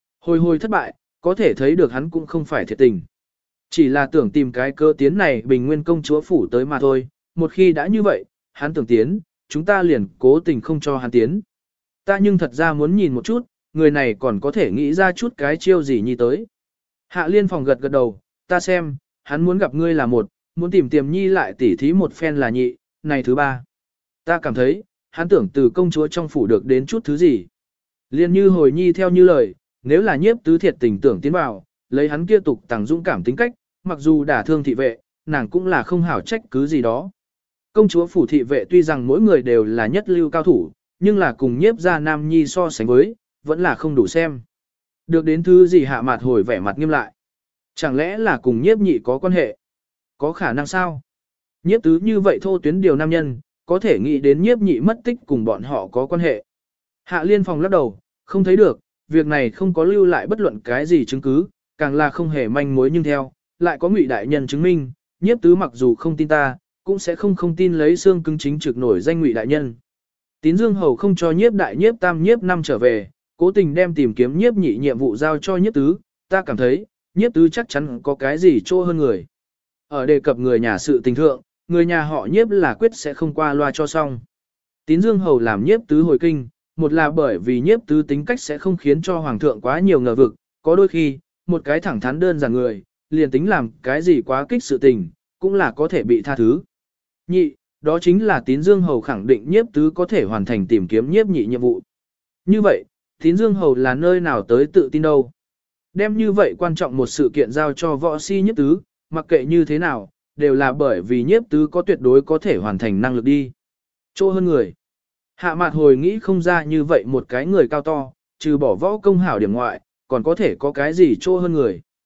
Hồi thất bại, có thể thấy được hắn cũng không phải thiệt tình. Chỉ là tưởng tìm cái cơ tiến này Bình Nguyên công chúa phủ tới mà thôi, một khi đã như vậy, hắn tưởng tiến, chúng ta liền cố tình không cho hắn tiến. Ta nhưng thật ra muốn nhìn một chút, người này còn có thể nghĩ ra chút cái chiêu gì nhi tới. Hạ Liên Phòng gật gật đầu, ta xem, hắn muốn gặp ngươi là một, muốn tìm Tiềm Nhi lại tỉ thí một phen là nhị, này thứ ba. Ta cảm thấy, hắn tưởng từ công chúa trong phủ được đến chút thứ gì. Liên như hồi nhi theo như lời, nếu là nhiếp tứ thiệt tình tưởng tiến vào, lấy hắn kia tục tàng dũng cảm tính cách, mặc dù đả thương thị vệ, nàng cũng là không hảo trách cứ gì đó. Công chúa phủ thị vệ tuy rằng mỗi người đều là nhất lưu cao thủ, nhưng là cùng nhiếp gia nam nhi so sánh với, vẫn là không đủ xem. Được đến thứ gì Hạ Mạt Hồi vẻ mặt nghiêm lại. Chẳng lẽ là cùng nhiếp nhị có quan hệ? Có khả năng sao? Nhiếp tứ như vậy thô tuyến điều nam nhân, có thể nghĩ đến nhiếp nhị mất tích cùng bọn họ có quan hệ. Hạ Liên Phòng lắc đầu, không thấy được, việc này không có lưu lại bất luận cái gì chứng cứ, càng là không hề manh mối nhưng theo, lại có Ngụy đại nhân chứng minh, nhiếp tứ mặc dù không tin ta, cũng sẽ không tin lấy xương cứng chính trực nổi danh Ngụy đại nhân. Tín Dương Hầu không cho nhiếp đại nhiếp tam nhiếp năm trở về, cố tình đem tìm kiếm nhiếp nhị nhiệm vụ giao cho nhiếp tứ, ta cảm thấy, nhiếp tứ chắc chắn có cái gì trô hơn người. Ở đề cập người nhà sự tình thượng, người nhà họ nhiếp là quyết sẽ không qua loa cho xong. Tín Dương Hầu làm nhiếp tứ hồi kinh, một là bởi vì nhiếp tứ tính cách sẽ không khiến cho hoàng thượng quá nhiều ngờ vực, có đôi khi, một cái thẳng thắn đơn giản người, liền tính làm cái gì quá kích sự tình, cũng là có thể bị tha thứ. Nhị, đó chính là Tín Dương Hầu khẳng định nhiếp tứ có thể hoàn thành tìm kiếm nhiếp nhị nhiệm vụ. Như vậy, Tín Dương Hầu là nơi nào tới tự tin đâu. Đem như vậy quan trọng một sự kiện giao cho võ si nhiếp tứ, mặc kệ như thế nào, đều là bởi vì nhiếp tứ có tuyệt đối có thể hoàn thành năng lực đi. Chỗ hơn người. Hạ Mạt Hồi nghĩ không ra như vậy một cái người cao to, trừ bỏ võ công hảo điểm ngoại, còn có thể có cái gì chỗ hơn người.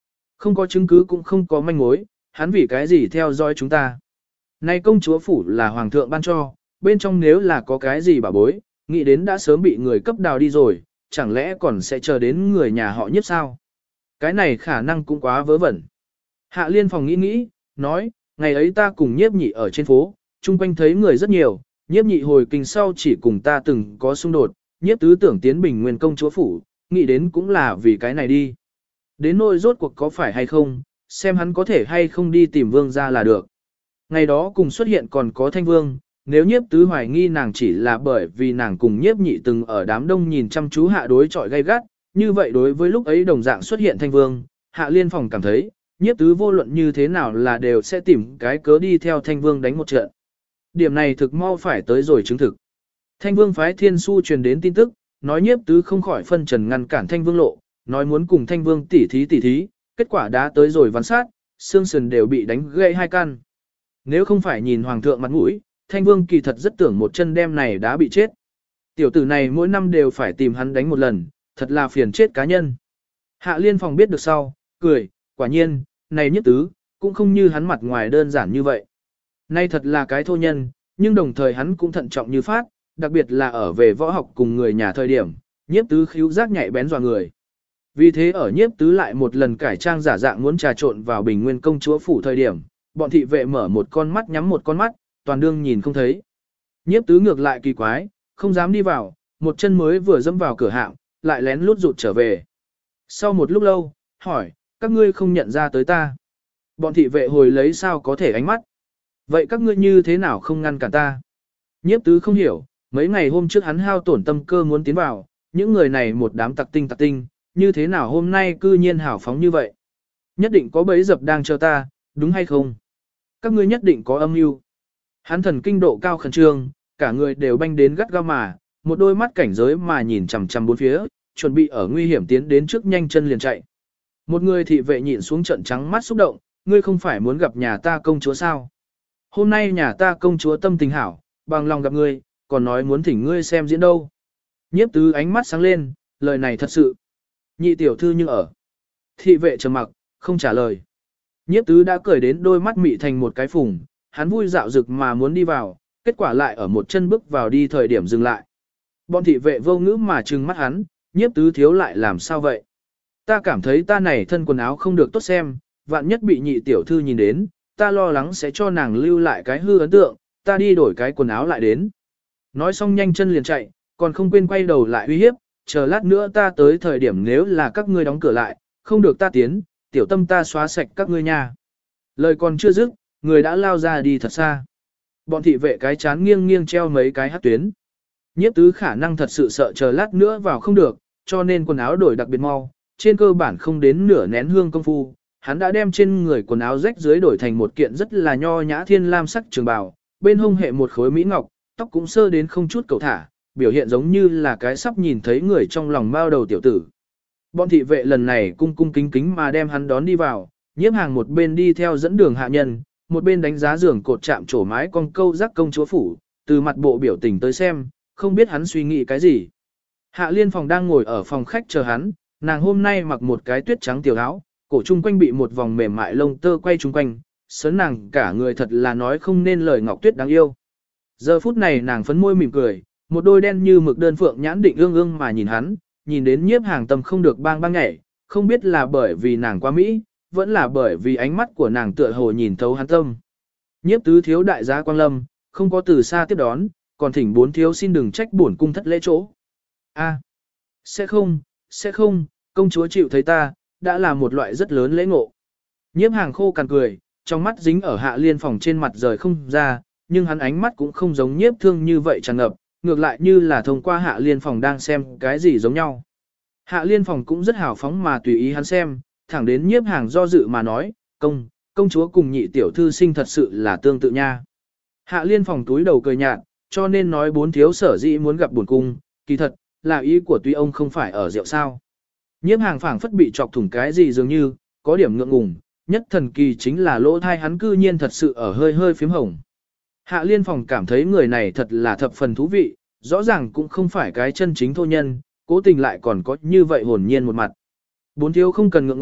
Không có chứng cứ cũng không có manh mối, hắn vì cái gì theo dõi chúng ta. Này công chúa phủ là hoàng thượng ban cho, bên trong nếu là có cái gì bà bối, nghĩ đến đã sớm bị người cấp đào đi rồi, chẳng lẽ còn sẽ chờ đến người nhà họ Nhiếp sao? Cái này khả năng cũng quá vớ vẩn. Hạ Liên Phòng nghĩ, nói, ngày ấy ta cùng Nhiếp Nhị ở trên phố, chung quanh thấy người rất nhiều, Nhiếp Nhị hồi kinh sau chỉ cùng ta từng có xung đột, Nhiếp tứ tưởng tiến Bình Nguyên công chúa phủ, nghĩ đến cũng là vì cái này đi. Đến nỗi rốt cuộc có phải hay không, xem hắn có thể hay không đi tìm vương ra là được. Ngày đó cùng xuất hiện còn có Thanh Vương, nếu Nhiếp tứ hoài nghi nàng chỉ là bởi vì nàng cùng Nhiếp Nhị từng ở đám đông nhìn chăm chú hạ đối chọi gay gắt, như vậy đối với lúc ấy đồng dạng xuất hiện Thanh Vương, Hạ Liên Phòng cảm thấy, Nhiếp tứ vô luận như thế nào là đều sẽ tìm cái cớ đi theo Thanh Vương đánh một trận. Điểm này thực mau phải tới rồi chứng thực. Thanh Vương phái Thiên Su truyền đến tin tức, nói Nhiếp tứ không khỏi phân trần ngăn cản Thanh Vương lộ, nói muốn cùng Thanh Vương tỉ thí, kết quả đã tới rồi ván sát, xương sườn đều bị đánh gãy hai căn. Nếu không phải nhìn hoàng thượng mặt mũi, Thanh Vương kỳ thật rất tưởng một chân đem này đã bị chết. Tiểu tử này mỗi năm đều phải tìm hắn đánh một lần, thật là phiền chết cá nhân. Hạ Liên Phòng biết được sau, cười, quả nhiên, này Nhiếp tứ, cũng không như hắn mặt ngoài đơn giản như vậy. Nay thật là cái thô nhân, nhưng đồng thời hắn cũng thận trọng như phát, đặc biệt là ở về võ học cùng người nhà thời điểm, Nhiếp tứ khíu giác nhạy bén dọa người. Vì thế ở Nhiếp tứ lại một lần cải trang giả dạng muốn trà trộn vào Bình Nguyên công chúa phủ thời điểm, bọn thị vệ mở một con mắt nhắm một con mắt, toàn đương nhìn không thấy. Nhiếp tứ ngược lại kỳ quái, không dám đi vào, một chân mới vừa dẫm vào cửa hạng, lại lén lút rụt trở về. Sau một lúc lâu, hỏi, các ngươi không nhận ra tới ta. Bọn thị vệ hồi lấy sao có thể ánh mắt. Vậy các ngươi như thế nào không ngăn cản ta? Nhiếp tứ không hiểu, mấy ngày hôm trước hắn hao tổn tâm cơ muốn tiến vào, những người này một đám tặc tinh, như thế nào hôm nay cư nhiên hào phóng như vậy? Nhất định có bẫy dập đang chờ ta, đúng hay không? Các ngươi nhất định có âm mưu. Hắn thần kinh độ cao khẩn trương, cả người đều banh đến gắt gao mà, một đôi mắt cảnh giới mà nhìn chằm chằm bốn phía, chuẩn bị ở nguy hiểm tiến đến trước nhanh chân liền chạy. Một người thị vệ nhịn xuống trận trắng mắt xúc động, ngươi không phải muốn gặp nhà ta công chúa sao? Hôm nay nhà ta công chúa tâm tình hảo, bằng lòng gặp ngươi, còn nói muốn thỉnh ngươi xem diễn đâu. Nhiếp tứ ánh mắt sáng lên, lời này thật sự. Nhị tiểu thư nhưng ở. Thị vệ trầm mặc, không trả lời. Nhiếp tứ đã cười đến đôi mắt mị thành một cái phùng, hắn vui dạo dực mà muốn đi vào, kết quả lại ở một chân bước vào đi thời điểm dừng lại. Bọn thị vệ vô ngữ mà trừng mắt hắn, Nhiếp tứ thiếu lại làm sao vậy? Ta cảm thấy ta này thân quần áo không được tốt xem, vạn nhất bị nhị tiểu thư nhìn đến, ta lo lắng sẽ cho nàng lưu lại cái hư ấn tượng, ta đi đổi cái quần áo lại đến. Nói xong nhanh chân liền chạy, còn không quên quay đầu lại uy hiếp, chờ lát nữa ta tới thời điểm nếu là các ngươi đóng cửa lại, không được ta tiến, tiểu tâm ta xóa sạch các ngươi nha. Lời còn chưa dứt, người đã lao ra đi thật xa. Bọn thị vệ cái chán nghiêng nghiêng treo mấy cái hát tuyến. Nhiếp tứ khả năng thật sự sợ chờ lát nữa vào không được, cho nên quần áo đổi đặc biệt mau, trên cơ bản không đến nửa nén hương công phu. Hắn đã đem trên người quần áo rách dưới đổi thành một kiện rất là nho nhã thiên lam sắc trường bào, bên hông hệ một khối mỹ ngọc, tóc cũng sơ đến không chút cầu thả, biểu hiện giống như là cái sắp nhìn thấy người trong lòng mao đầu tiểu tử. Bọn thị vệ lần này cung cung kính kính mà đem hắn đón đi vào, Nhiếp Hàng một bên đi theo dẫn đường hạ nhân, một bên đánh giá giường cột chạm trổ mái con câu rắc công chúa phủ, từ mặt bộ biểu tình tới xem, không biết hắn suy nghĩ cái gì. Hạ Liên Phòng đang ngồi ở phòng khách chờ hắn, nàng hôm nay mặc một cái tuyết trắng tiểu áo, cổ trung quanh bị một vòng mềm mại lông tơ quay trung quanh, sớn nàng cả người thật là nói không nên lời ngọc tuyết đáng yêu. Giờ phút này nàng phấn môi mỉm cười, một đôi đen như mực đơn phượng nhãn định ương ương mà nhìn hắn, nhìn đến Nhiếp Hàng tâm không được bang bang nhảy, không biết là bởi vì nàng quá mỹ, vẫn là bởi vì ánh mắt của nàng tựa hồ nhìn thấu hắn tâm. Nhiếp tứ thiếu đại gia Quang Lâm, không có từ xa tiếp đón, còn thỉnh bốn thiếu xin đừng trách bổn cung thất lễ chỗ. A, sẽ không, công chúa chịu thấy ta, đã là một loại rất lớn lễ ngộ. Nhiếp Hàng khô cằn cười, trong mắt dính ở Hạ Liên Phòng trên mặt rời không ra, nhưng hắn ánh mắt cũng không giống Nhiếp Thương như vậy tràn ngập, ngược lại như là thông qua Hạ Liên Phòng đang xem cái gì giống nhau. Hạ Liên Phòng cũng rất hào phóng mà tùy ý hắn xem, thẳng đến Nhiếp Hàng do dự mà nói, công chúa cùng nhị tiểu thư sinh thật sự là tương tự nha. Hạ Liên Phòng túi đầu cười nhạt, cho nên nói bốn thiếu sở dĩ muốn gặp buồn cung, kỳ thật, là ý của tuy ông không phải ở rượu sao. Nhiếp Hàng phảng phất bị chọc thủng cái gì dường như, có điểm ngượng ngùng, nhất thần kỳ chính là lỗ thai hắn cư nhiên thật sự ở hơi hơi phím hồng. Hạ Liên Phòng cảm thấy người này thật là thập phần thú vị, rõ ràng cũng không phải cái chân chính thô nhân, cố tình lại còn có như vậy hồn nhiên một mặt. Bốn thiếu không cần ngượng ngùng,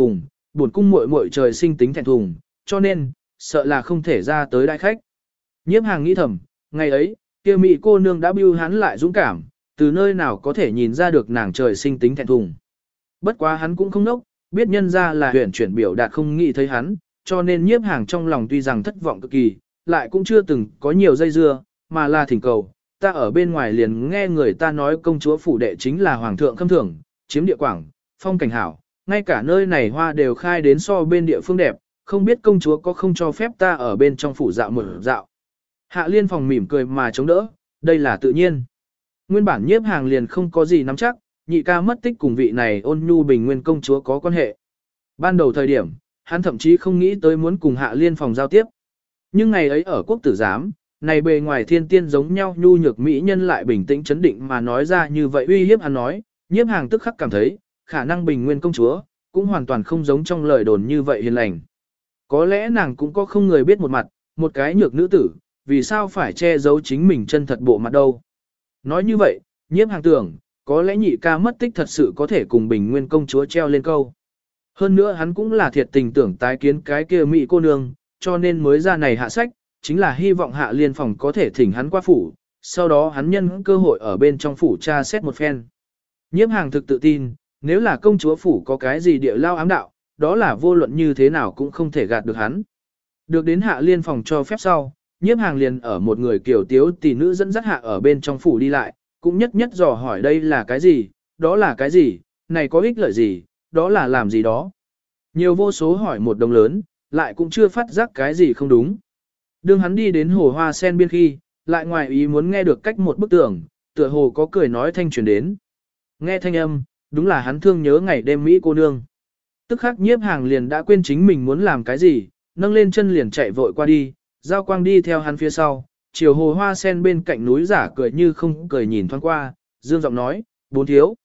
buồn cung muội muội trời sinh tính thẹn thùng, cho nên, sợ là không thể ra tới đại khách. Nhiếp Hàng nghĩ thầm, ngày ấy, kia mỹ cô nương đã bưu hắn lại dũng cảm, từ nơi nào có thể nhìn ra được nàng trời sinh tính thẹn thùng. Bất quá hắn cũng không nốc, biết nhân ra là huyền chuyển biểu đạt không nghĩ thấy hắn, cho nên Nhiếp Hàng trong lòng tuy rằng thất vọng cực kỳ, lại cũng chưa từng có nhiều dây dưa, mà là thỉnh cầu. Ta ở bên ngoài liền nghe người ta nói công chúa phủ đệ chính là hoàng thượng khâm thưởng, chiếm địa quảng, phong cảnh hảo, ngay cả nơi này hoa đều khai đến so bên địa phương đẹp, không biết công chúa có không cho phép ta ở bên trong phủ dạo một dạo. Hạ Liên Phòng mỉm cười mà chống đỡ, đây là tự nhiên. Nguyên bản Nhiếp Hàng liền không có gì nắm chắc, nhị ca mất tích cùng vị này Ôn Nhu Bình Nguyên công chúa có quan hệ. Ban đầu thời điểm, hắn thậm chí không nghĩ tới muốn cùng Hạ Liên Phòng giao tiếp. Nhưng ngày ấy ở quốc tử giám, này bề ngoài thiên tiên giống nhau nhu nhược mỹ nhân lại bình tĩnh chấn định mà nói ra như vậy uy hiếp hắn nói, Nhiếp Hàng tức khắc cảm thấy, khả năng Bình Nguyên công chúa, cũng hoàn toàn không giống trong lời đồn như vậy hiền lành. Có lẽ nàng cũng có không người biết một mặt, một cái nhược nữ tử, vì sao phải che giấu chính mình chân thật bộ mặt đâu. Nói như vậy, Nhiếp Hàng tưởng, có lẽ nhị ca mất tích thật sự có thể cùng Bình Nguyên công chúa treo lên câu. Hơn nữa hắn cũng là thiệt tình tưởng tái kiến cái kia mỹ cô nương, cho nên mới ra này hạ sách, chính là hy vọng Hạ Liên Phòng có thể thỉnh hắn qua phủ, sau đó hắn nhân cơ hội ở bên trong phủ tra xét một phen. Nhiếp Hàng thực tự tin, nếu là công chúa phủ có cái gì địa lao ám đạo, đó là vô luận như thế nào cũng không thể gạt được hắn. Được đến Hạ Liên Phòng cho phép sau, Nhiếp Hàng liền ở một người kiểu tiếu tỷ nữ dẫn dắt hạ ở bên trong phủ đi lại, cũng nhất nhất dò hỏi đây là cái gì, đó là cái gì, này có ích lợi gì, đó là làm gì đó. Nhiều vô số hỏi một đồng lớn, lại cũng chưa phát giác cái gì không đúng. Đương hắn đi đến hồ hoa sen biên khi, lại ngoài ý muốn nghe được cách một bức tường, tựa hồ có cười nói thanh truyền đến. Nghe thanh âm, đúng là hắn thương nhớ ngày đêm Mỹ cô nương. Tức khắc Nhiếp Hàng liền đã quên chính mình muốn làm cái gì, nâng lên chân liền chạy vội qua đi, Giao Quang đi theo hắn phía sau, chiều hồ hoa sen bên cạnh núi giả cười như không cười nhìn thoáng qua, dương giọng nói, bốn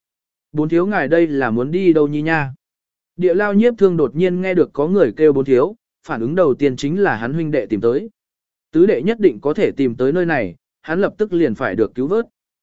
thiếu ngài đây là muốn đi đâu nhi nha. Địa lao Nhiếp Thương đột nhiên nghe được có người kêu bốn thiếu, phản ứng đầu tiên chính là hắn huynh đệ tìm tới. Tứ đệ nhất định có thể tìm tới nơi này, hắn lập tức liền phải được cứu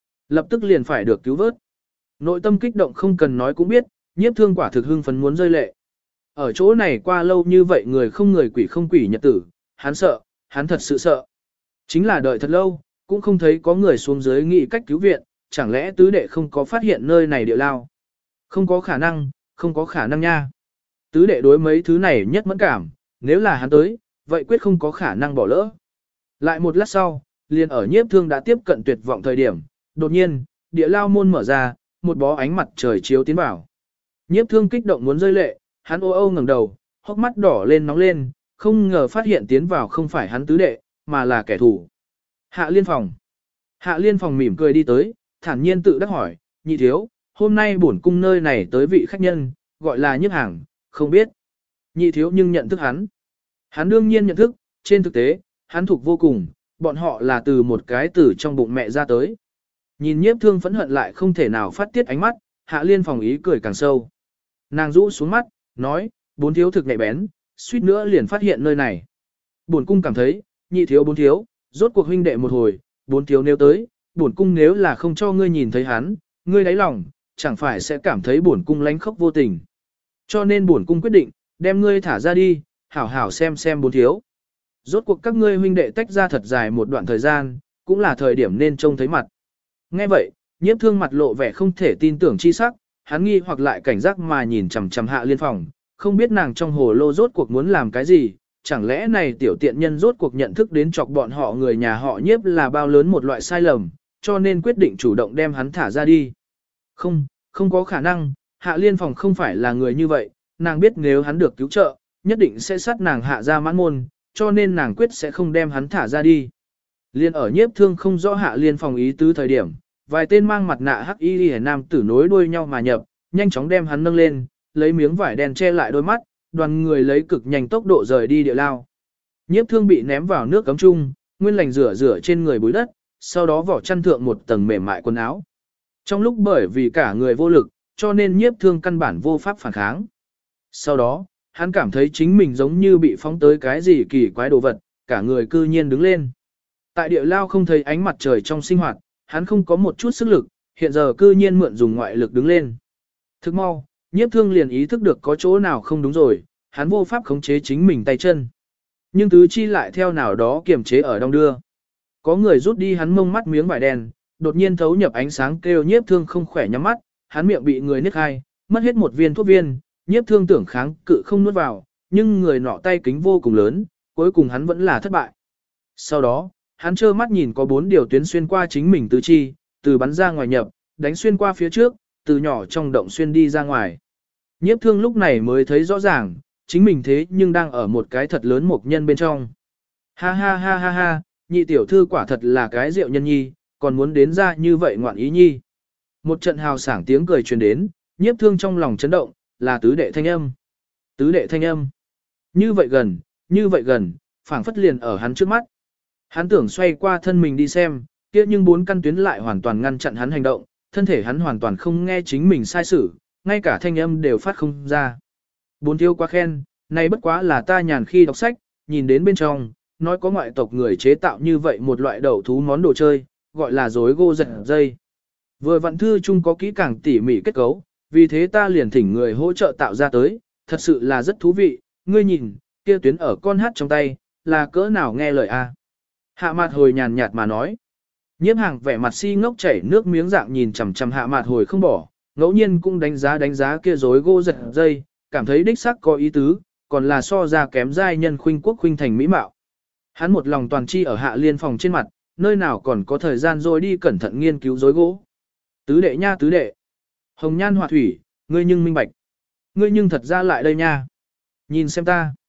vớt. Nội tâm kích động không cần nói cũng biết, Nhiếp Thương quả thực hưng phấn muốn rơi lệ. Ở chỗ này qua lâu như vậy người không quỷ nhật tử, hắn sợ, hắn thật sự sợ. Chính là đợi thật lâu, cũng không thấy có người xuống dưới nghĩ cách cứu viện, chẳng lẽ tứ đệ không có phát hiện nơi này địa lao. Không có khả năng nha. Tứ đệ đối mấy thứ này nhất mẫn cảm, nếu là hắn tới, vậy quyết không có khả năng bỏ lỡ. Lại một lát sau, liền ở Nhiếp Thương đã tiếp cận tuyệt vọng thời điểm, đột nhiên, địa lao môn mở ra, một bó ánh mặt trời chiếu tiến vào. Nhiếp Thương kích động muốn rơi lệ, hắn ô ô ngẩng đầu, hốc mắt đỏ lên nóng lên, không ngờ phát hiện tiến vào không phải hắn tứ đệ, mà là kẻ thù. Hạ Liên Phòng mỉm cười đi tới, thản nhiên tự đắc hỏi, nhị thiếu, hôm nay bổn cung nơi này tới vị khách nhân, gọi là Nhiếp Hàng, không biết. Nhị thiếu nhưng nhận thức hắn. Hắn đương nhiên nhận thức, trên thực tế, hắn thuộc vô cùng, bọn họ là từ một cái từ trong bụng mẹ ra tới. Nhìn Nhiếp Thương phẫn hận lại không thể nào phát tiết ánh mắt, Hạ Liên Phòng ý cười càng sâu. Nàng rũ xuống mắt, nói, bốn thiếu thực nhạy bén, suýt nữa liền phát hiện nơi này. Bổn cung cảm thấy, nhị thiếu bốn thiếu, rốt cuộc huynh đệ một hồi, bốn thiếu nếu tới, bổn cung nếu là không cho ngươi nhìn thấy hắn, ngươi đáy lòng, chẳng phải sẽ cảm thấy bổn cung lánh khóc vô tình. Cho nên bổn cung quyết định, đem ngươi thả ra đi, hảo hảo xem bốn thiếu. Rốt cuộc các ngươi huynh đệ tách ra thật dài một đoạn thời gian, cũng là thời điểm nên trông thấy mặt. Nghe vậy, Nhiếp Thương mặt lộ vẻ không thể tin tưởng chi sắc, hắn nghi hoặc lại cảnh giác mà nhìn chằm chằm Hạ Liên Phòng, không biết nàng trong hồ lô rốt cuộc muốn làm cái gì, chẳng lẽ này tiểu tiện nhân rốt cuộc nhận thức đến chọc bọn họ người nhà họ Nhiếp là bao lớn một loại sai lầm, cho nên quyết định chủ động đem hắn thả ra đi. Không có khả năng, Hạ Liên Phòng không phải là người như vậy, nàng biết nếu hắn được cứu trợ, nhất định sẽ sát nàng Hạ ra mãn môn, cho nên nàng quyết sẽ không đem hắn thả ra đi. Liên ở Nhiếp Thương không rõ Hạ Liên Phòng ý tứ thời điểm, vài tên mang mặt nạ hắc y liễu nam tử nối đuôi nhau mà nhập, nhanh chóng đem hắn nâng lên, lấy miếng vải đen che lại đôi mắt, đoàn người lấy cực nhanh tốc độ rời đi địa lao. Nhiếp Thương bị ném vào nước cấm chung, nguyên lành rửa trên người bụi đất, sau đó vỏ chăn thượng một tầng mềm mại quần áo. Trong lúc bởi vì cả người vô lực, cho nên Nhiếp Thương căn bản vô pháp phản kháng. Sau đó, hắn cảm thấy chính mình giống như bị phóng tới cái gì kỳ quái đồ vật, cả người cư nhiên đứng lên. Tại địa lao không thấy ánh mặt trời trong sinh hoạt, hắn không có một chút sức lực, hiện giờ cư nhiên mượn dùng ngoại lực đứng lên. Thức mau, Nhiếp Thương liền ý thức được có chỗ nào không đúng rồi, hắn vô pháp khống chế chính mình tay chân. Nhưng tứ chi lại theo nào đó kiềm chế ở đong đưa. Có người rút đi hắn mông mắt miếng vải đen, đột nhiên thấu nhập ánh sáng kêu Nhiếp Thương không khỏe nhắm mắt, hắn miệng bị người niết hai, mất hết một viên thuốc viên, Nhiếp Thương tưởng kháng cự không nuốt vào, nhưng người nọ tay kính vô cùng lớn, cuối cùng hắn vẫn là thất bại. Sau đó, hắn trơ mắt nhìn có 4 điều tuyến xuyên qua chính mình tứ chi, từ bắn ra ngoài nhập, đánh xuyên qua phía trước, từ nhỏ trong động xuyên đi ra ngoài. Nhiếp Thương lúc này mới thấy rõ ràng, chính mình thế nhưng đang ở một cái thật lớn mộc nhân bên trong. Ha ha ha ha ha, nhị tiểu thư quả thật là cái rượu nhân nhi, còn muốn đến ra như vậy ngoạn ý nhi. Một trận hào sảng tiếng cười truyền đến, Nhiếp Thương trong lòng chấn động, là tứ đệ thanh âm. Tứ đệ thanh âm. Như vậy gần, phảng phất liền ở hắn trước mắt. Hắn tưởng xoay qua thân mình đi xem, kia nhưng 4 căn tuyến lại hoàn toàn ngăn chặn hắn hành động, thân thể hắn hoàn toàn không nghe chính mình sai sử, ngay cả thanh âm đều phát không ra. 4 thiếu quá khen, này bất quá là ta nhàn khi đọc sách, nhìn đến bên trong, nói có ngoại tộc người chế tạo như vậy một loại đậu thú món đồ chơi, gọi là rối gô giật dây. Vừa vạn thư chung có kỹ càng tỉ mỉ kết cấu, vì thế ta liền thỉnh người hỗ trợ tạo ra tới, thật sự là rất thú vị, ngươi nhìn, kia tuyến ở con hát trong tay, là cỡ nào nghe lời a? Hạ Mạt Hồi nhàn nhạt mà nói. Nhiếp Hàng vẻ mặt si ngốc chảy nước miếng dạng nhìn chằm chằm Hạ Mạt Hồi không bỏ, ngẫu nhiên cũng đánh giá kia rối gô giật dây, cảm thấy đích xác có ý tứ, còn là so ra kém giai nhân khuynh quốc khuynh thành mỹ mạo. Hắn một lòng toàn chi ở Hạ Liên phòng trên mặt, nơi nào còn có thời gian rồi đi cẩn thận nghiên cứu rối gỗ. Tứ đệ nha tứ đệ. Hồng nhan họa thủy, ngươi nhưng minh bạch. Ngươi nhưng thật ra lại đây nha. Nhìn xem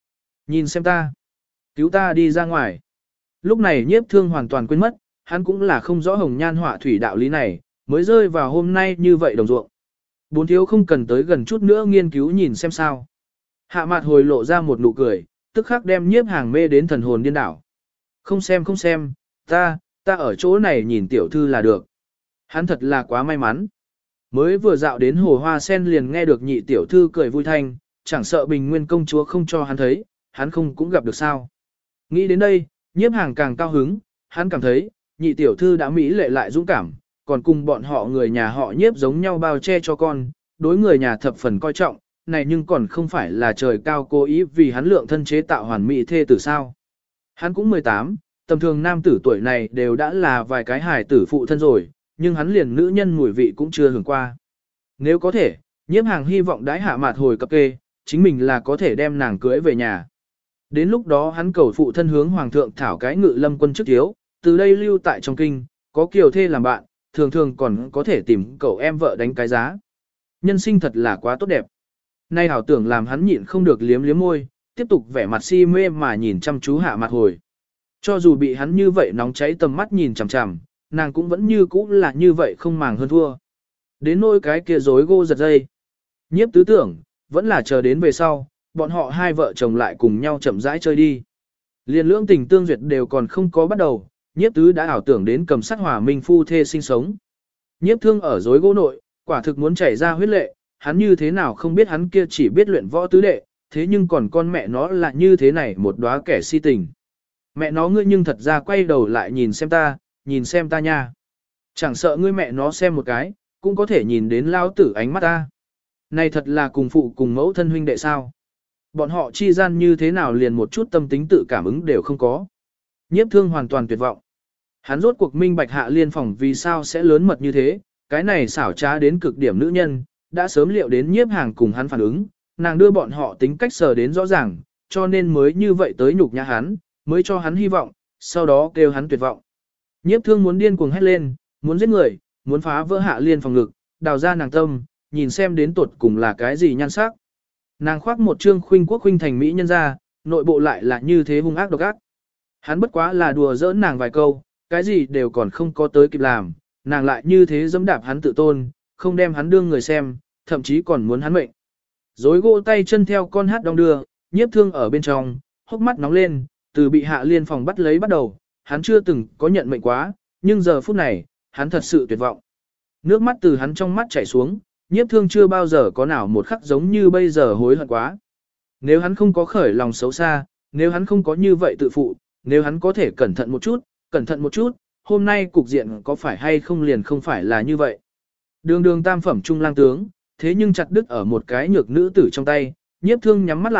ta. Cứu ta đi ra ngoài. Lúc này Nhiếp Thương hoàn toàn quên mất, hắn cũng là không rõ hồng nhan họa thủy đạo lý này, mới rơi vào hôm nay như vậy đồng ruộng. 4 thiếu không cần tới gần chút nữa nghiên cứu nhìn xem sao. Hạ Mạt Hồi lộ ra một nụ cười, tức khắc đem Nhiếp Hàng mê đến thần hồn điên đảo. Không xem, ta ở chỗ này nhìn tiểu thư là được. Hắn thật là quá may mắn. Mới vừa dạo đến hồ hoa sen liền nghe được nhị tiểu thư cười vui thanh, chẳng sợ Bình Nguyên công chúa không cho hắn thấy, hắn không cũng gặp được sao. Nghĩ đến đây, Nhiếp Hàng càng cao hứng, hắn cảm thấy, nhị tiểu thư đã mỹ lệ lại dũng cảm, còn cùng bọn họ người nhà họ Nhiếp giống nhau bao che cho con, đối người nhà thập phần coi trọng, này nhưng còn không phải là trời cao cố ý vì hắn lượng thân chế tạo hoàn mỹ thê tử sao. Hắn cũng 18, tầm thường nam tử tuổi này đều đã là vài cái hài tử phụ thân rồi, nhưng hắn liền nữ nhân mùi vị cũng chưa hưởng qua. Nếu có thể, Nhiếp Hàng hy vọng đãi Hạ Mạt Hồi cập kê, chính mình là có thể đem nàng cưới về nhà. Đến lúc đó hắn cầu phụ thân hướng hoàng thượng thảo cái ngự lâm quân chức thiếu, từ đây lưu tại trong kinh, có kiều thê làm bạn, thường thường còn có thể tìm cậu em vợ đánh cái giá. Nhân sinh thật là quá tốt đẹp. Nay hảo tưởng làm hắn nhịn không được liếm liếm môi, tiếp tục vẻ mặt si mê mà nhìn chăm chú Hạ Mạt Hồi. Cho dù bị hắn như vậy nóng cháy tầm mắt nhìn chằm chằm, nàng cũng vẫn như cũ là như vậy không màng hơn thua. Đến nỗi cái kia rối gô giật dây. Nhiếp tứ tưởng, vẫn là chờ đến về sau, bọn họ hai vợ chồng lại cùng nhau chậm rãi chơi đi. Liên lưỡng tình tương duyệt đều còn không có bắt đầu, Nhiếp tứ đã ảo tưởng đến cầm sát hòa minh phu thê sinh sống. Nhiếp Thương ở rối gỗ nội, quả thực muốn chảy ra huyết lệ, hắn như thế nào không biết hắn kia chỉ biết luyện võ tứ đệ, thế nhưng còn con mẹ nó là như thế này một đóa kẻ si tình. Mẹ nó ngươi nhưng thật ra quay đầu lại nhìn xem ta nha. Chẳng sợ ngươi mẹ nó xem một cái, cũng có thể nhìn đến lao tử ánh mắt ta. Này thật là cùng phụ cùng mẫu thân huynh đệ sao. Bọn họ chi gian như thế nào liền một chút tâm tính tự cảm ứng đều không có. Nhiếp Thương hoàn toàn tuyệt vọng. Hắn rốt cuộc minh bạch Hạ Liên phòng vì sao sẽ lớn mật như thế, cái này xảo trá đến cực điểm nữ nhân, đã sớm liệu đến Nhiếp Hàng cùng hắn phản ứng, nàng đưa bọn họ tính cách sờ đến rõ ràng, cho nên mới như vậy tới nhục nhã hắn, mới cho hắn hy vọng, sau đó kêu hắn tuyệt vọng. Nhiếp Thương muốn điên cuồng hét lên, muốn giết người, muốn phá vỡ Hạ Liên phòng ngực, đào ra nàng tâm, nhìn xem đến tuột cùng là cái gì nhan sắc. Nàng khoác một trương khuynh quốc khuynh thành mỹ nhân ra, nội bộ lại là như thế hung ác độc ác. Hắn bất quá là đùa giỡn nàng vài câu, cái gì đều còn không có tới kịp làm, nàng lại như thế giẫm đạp hắn tự tôn, không đem hắn đương người xem, thậm chí còn muốn hắn mệnh. Rối gỗ tay chân theo con hát đong đưa, Nhiếp Thương ở bên trong, hốc mắt nóng lên, từ bị Hạ Liên phòng bắt lấy bắt đầu, hắn chưa từng có nhận mệnh quá, nhưng giờ phút này, hắn thật sự tuyệt vọng. Nước mắt từ hắn trong mắt chảy xuống, Nhiếp Thương chưa bao giờ có nào một khắc giống như bây giờ hối hận quá. Nếu hắn không có khởi lòng xấu xa, nếu hắn không có như vậy tự phụ, nếu hắn có thể cẩn thận một chút, hôm nay cục diện có phải hay không liền không phải là như vậy. Đường tam phẩm trung lang tướng, thế nhưng chặt đứt ở một cái nhược nữ tử trong tay, Nhiếp Thương nhắm mắt lại,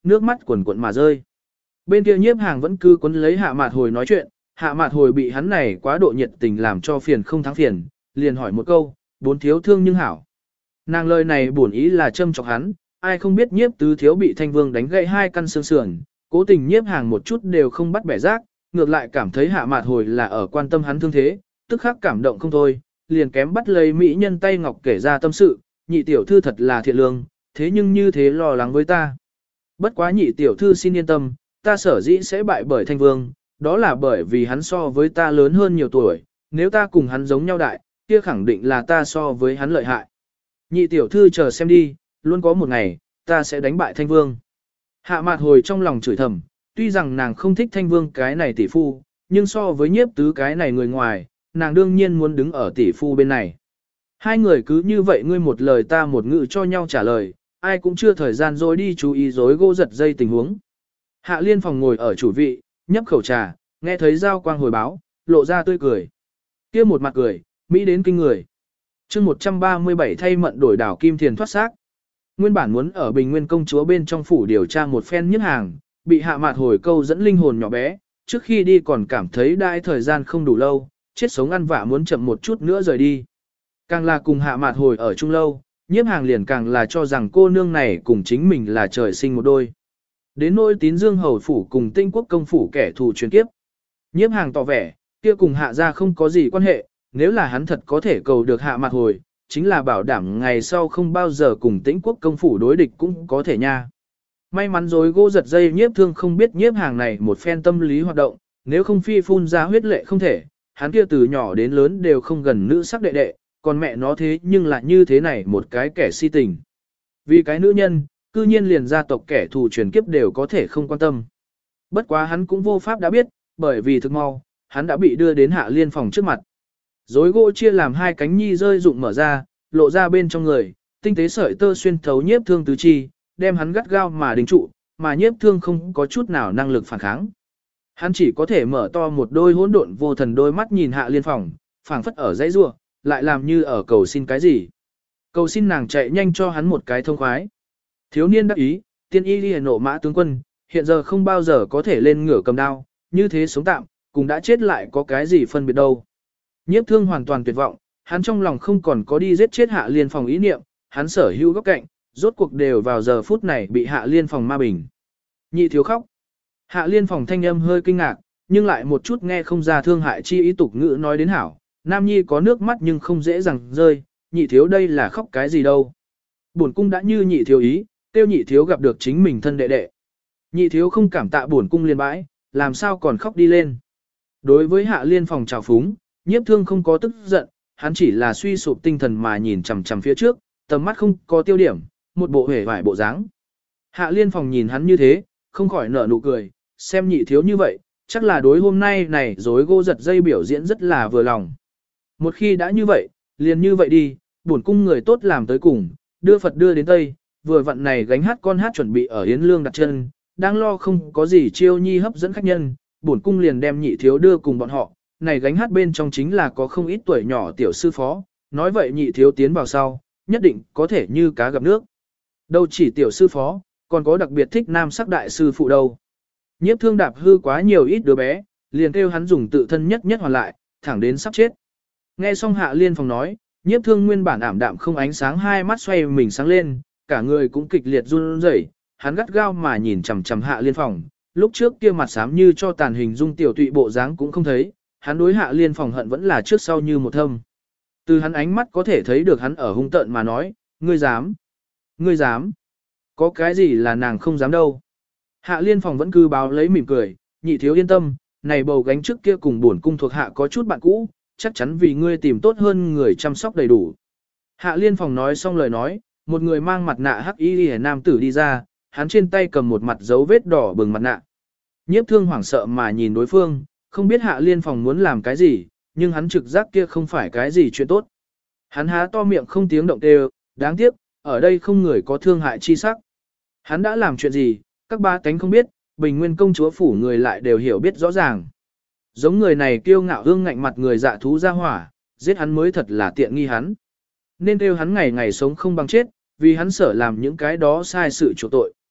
nước mắt quần quận mà rơi. Bên kia nhiếp hàng vẫn cứ quấn lấy Hạ Mạt Hồi nói chuyện, Hạ Mạt Hồi bị hắn này quá độ nhiệt tình làm cho phiền không thắng phiền, liền hỏi một câu, bốn thiếu thương nhưng hảo. Nàng lời này bổn ý là châm chọc hắn, ai không biết nhiếp tứ thiếu bị Thanh Vương đánh gãy 2 căn xương sườn, cố tình nhiếp hàng một chút đều không bắt bẻ rác, ngược lại cảm thấy Hạ Mạt Hồi là ở quan tâm hắn thương thế, tức khắc cảm động không thôi, liền kém bắt lấy mỹ nhân tay ngọc kể ra tâm sự, nhị tiểu thư thật là thiện lương, thế nhưng như thế lo lắng với ta. Bất quá nhị tiểu thư xin yên tâm, ta sở dĩ sẽ bại bởi Thanh Vương, đó là bởi vì hắn so với ta lớn hơn nhiều tuổi, nếu ta cùng hắn giống nhau đại, kia khẳng định là ta so với hắn lợi hại. Nhị tiểu thư chờ xem đi, luôn có một ngày, ta sẽ đánh bại Thanh Vương. Hạ Mạt Hồi trong lòng chửi thầm, tuy rằng nàng không thích Thanh Vương cái này tỷ phu, nhưng so với nhiếp tứ cái này người ngoài, nàng đương nhiên muốn đứng ở tỷ phu bên này. Hai người cứ như vậy ngươi một lời ta một ngữ cho nhau trả lời, ai cũng chưa thời gian rồi đi chú ý rối gỗ giật dây tình huống. Hạ Liên Phòng ngồi ở chủ vị, nhấp khẩu trà, nghe thấy Giao Quang hồi báo, lộ ra tươi cười. Kia một mặt cười, mỹ đến kinh người. Chương 137 thay mận đổi đảo Kim Thiền thoát xác. Nguyên bản muốn ở Bình Nguyên công chúa bên trong phủ điều tra một phen nhiếp hàng, bị Hạ Mạt Hồi câu dẫn linh hồn nhỏ bé, trước khi đi còn cảm thấy đai thời gian không đủ lâu, chết sống ăn vạ muốn chậm một chút nữa rời đi. Càng là cùng Hạ Mạt Hồi ở chung lâu, nhiếp hàng liền càng là cho rằng cô nương này cùng chính mình là trời sinh một đôi. Đến nỗi Tín Dương hầu phủ cùng Tinh Quốc công phủ kẻ thù truyền kiếp. Nhiếp hàng tỏ vẻ, kia cùng Hạ gia không có gì quan hệ, nếu là hắn thật có thể cầu được Hạ Mạt Hồi, chính là bảo đảm ngày sau không bao giờ cùng Tĩnh Quốc công phủ đối địch cũng có thể nha. May mắn rồi gỗ giật dây nhiếp thương không biết nhiếp hàng này một phen tâm lý hoạt động, nếu không phi phun ra huyết lệ không thể, hắn kia từ nhỏ đến lớn đều không gần nữ sắc đệ đệ, còn mẹ nó thế nhưng lại như thế này một cái kẻ si tình. Vì cái nữ nhân, cư nhiên liền gia tộc kẻ thù truyền kiếp đều có thể không quan tâm. Bất quá hắn cũng vô pháp đã biết, bởi vì thực mau, hắn đã bị đưa đến Hạ Liên Phòng trước mặt. Rối gỗ chia làm 2 cánh nhi rơi rụng mở ra, lộ ra bên trong người, tinh tế sợi tơ xuyên thấu nhiếp thương tứ chi, đem hắn gắt gao mà đình trụ, mà nhiếp thương không có chút nào năng lực phản kháng. Hắn chỉ có thể mở to một đôi hỗn độn vô thần đôi mắt nhìn Hạ Liên Phòng, phảng phất ở dãy rua, lại làm như ở cầu xin cái gì. Cầu xin nàng chạy nhanh cho hắn một cái thông khoái. Thiếu niên đắc ý, tiên y đi nộ mã tướng quân, hiện giờ không bao giờ có thể lên ngửa cầm đao, như thế sống tạm, cùng đã chết lại có cái gì phân biệt đâu. Nhiếp thương hoàn toàn tuyệt vọng, hắn trong lòng không còn có đi giết chết Hạ Liên Phòng ý niệm, hắn sở hữu góc cạnh, rốt cuộc đều vào giờ phút này bị Hạ Liên Phòng ma bình. Nhị thiếu khóc. Hạ Liên Phòng thanh âm hơi kinh ngạc, nhưng lại một chút nghe không ra thương hại chi ý tục ngữ nói đến hảo. Nam nhi có nước mắt nhưng không dễ dàng rơi, nhị thiếu đây là khóc cái gì đâu. Bổn cung đã như nhị thiếu ý, tiêu nhị thiếu gặp được chính mình thân đệ đệ. Nhị thiếu không cảm tạ bổn cung liên bãi, làm sao còn khóc đi lên. Đối với Hạ Liên Phòng trào phúng, nhiếp thương không có tức giận, hắn chỉ là suy sụp tinh thần mà nhìn chằm chằm phía trước, tầm mắt không có tiêu điểm, một bộ hề vải bộ dáng. Hạ Liên Phòng nhìn hắn như thế, không khỏi nở nụ cười, xem nhị thiếu như vậy, chắc là đối hôm nay này rối gỗ giật dây biểu diễn rất là vừa lòng. Một khi đã như vậy, liền như vậy đi, bổn cung người tốt làm tới cùng, đưa Phật đưa đến Tây, vừa vặn này gánh hát con hát chuẩn bị ở Yến Lương đặt chân, đang lo không có gì chiêu nhi hấp dẫn khách nhân, bổn cung liền đem nhị thiếu đưa cùng bọn họ, này gánh hát bên trong chính là có không ít tuổi nhỏ tiểu sư phó, nói vậy nhị thiếu tiến vào sau, nhất định có thể như cá gặp nước. Đâu chỉ tiểu sư phó, còn có đặc biệt thích nam sắc đại sư phụ đâu. Nhiếp thương đạp hư quá nhiều ít đứa bé, liền kêu hắn dùng tự thân nhất hoàn lại, thẳng đến sắp chết. Nghe xong Hạ Liên Phòng nói, nhiếp thương nguyên bản ảm đạm không ánh sáng hai mắt xoay mình sáng lên, cả người cũng kịch liệt run rẩy, hắn gắt gao mà nhìn chằm chằm Hạ Liên Phòng, lúc trước kia mặt xám như cho tàn hình dung tiểu tụy bộ dáng cũng không thấy, hắn đối Hạ Liên Phòng hận vẫn là trước sau như một thâm. Từ hắn ánh mắt có thể thấy được hắn ở hung tợn mà nói, ngươi dám, ngươi dám, có cái gì là nàng không dám đâu. Hạ Liên Phòng vẫn cứ báo lấy mỉm cười, nhị thiếu yên tâm, này bầu gánh trước kia cùng bổn cung thuộc hạ có chút bạn cũ, chắc chắn vì ngươi tìm tốt hơn người chăm sóc đầy đủ. Hạ Liên Phòng nói xong lời nói, một người mang mặt nạ hắc y liễu nam tử đi ra, hắn trên tay cầm một mặt dấu vết đỏ bừng mặt nạ. Nhiếp thương hoảng sợ mà nhìn đối phương, không biết Hạ Liên Phòng muốn làm cái gì, nhưng hắn trực giác kia không phải cái gì chuyện tốt. Hắn há to miệng không tiếng động đều, đáng tiếc, ở đây không người có thương hại chi sắc. Hắn đã làm chuyện gì, các ba cánh không biết, Bình Nguyên công chúa phủ người lại đều hiểu biết rõ ràng. Giống người này kiêu ngạo hương ngạnh mặt người dạ thú ra hỏa, giết hắn mới thật là tiện nghi hắn. Nên kêu hắn ngày ngày sống không bằng chết, vì hắn sở làm những cái đó sai sự chỗ tội.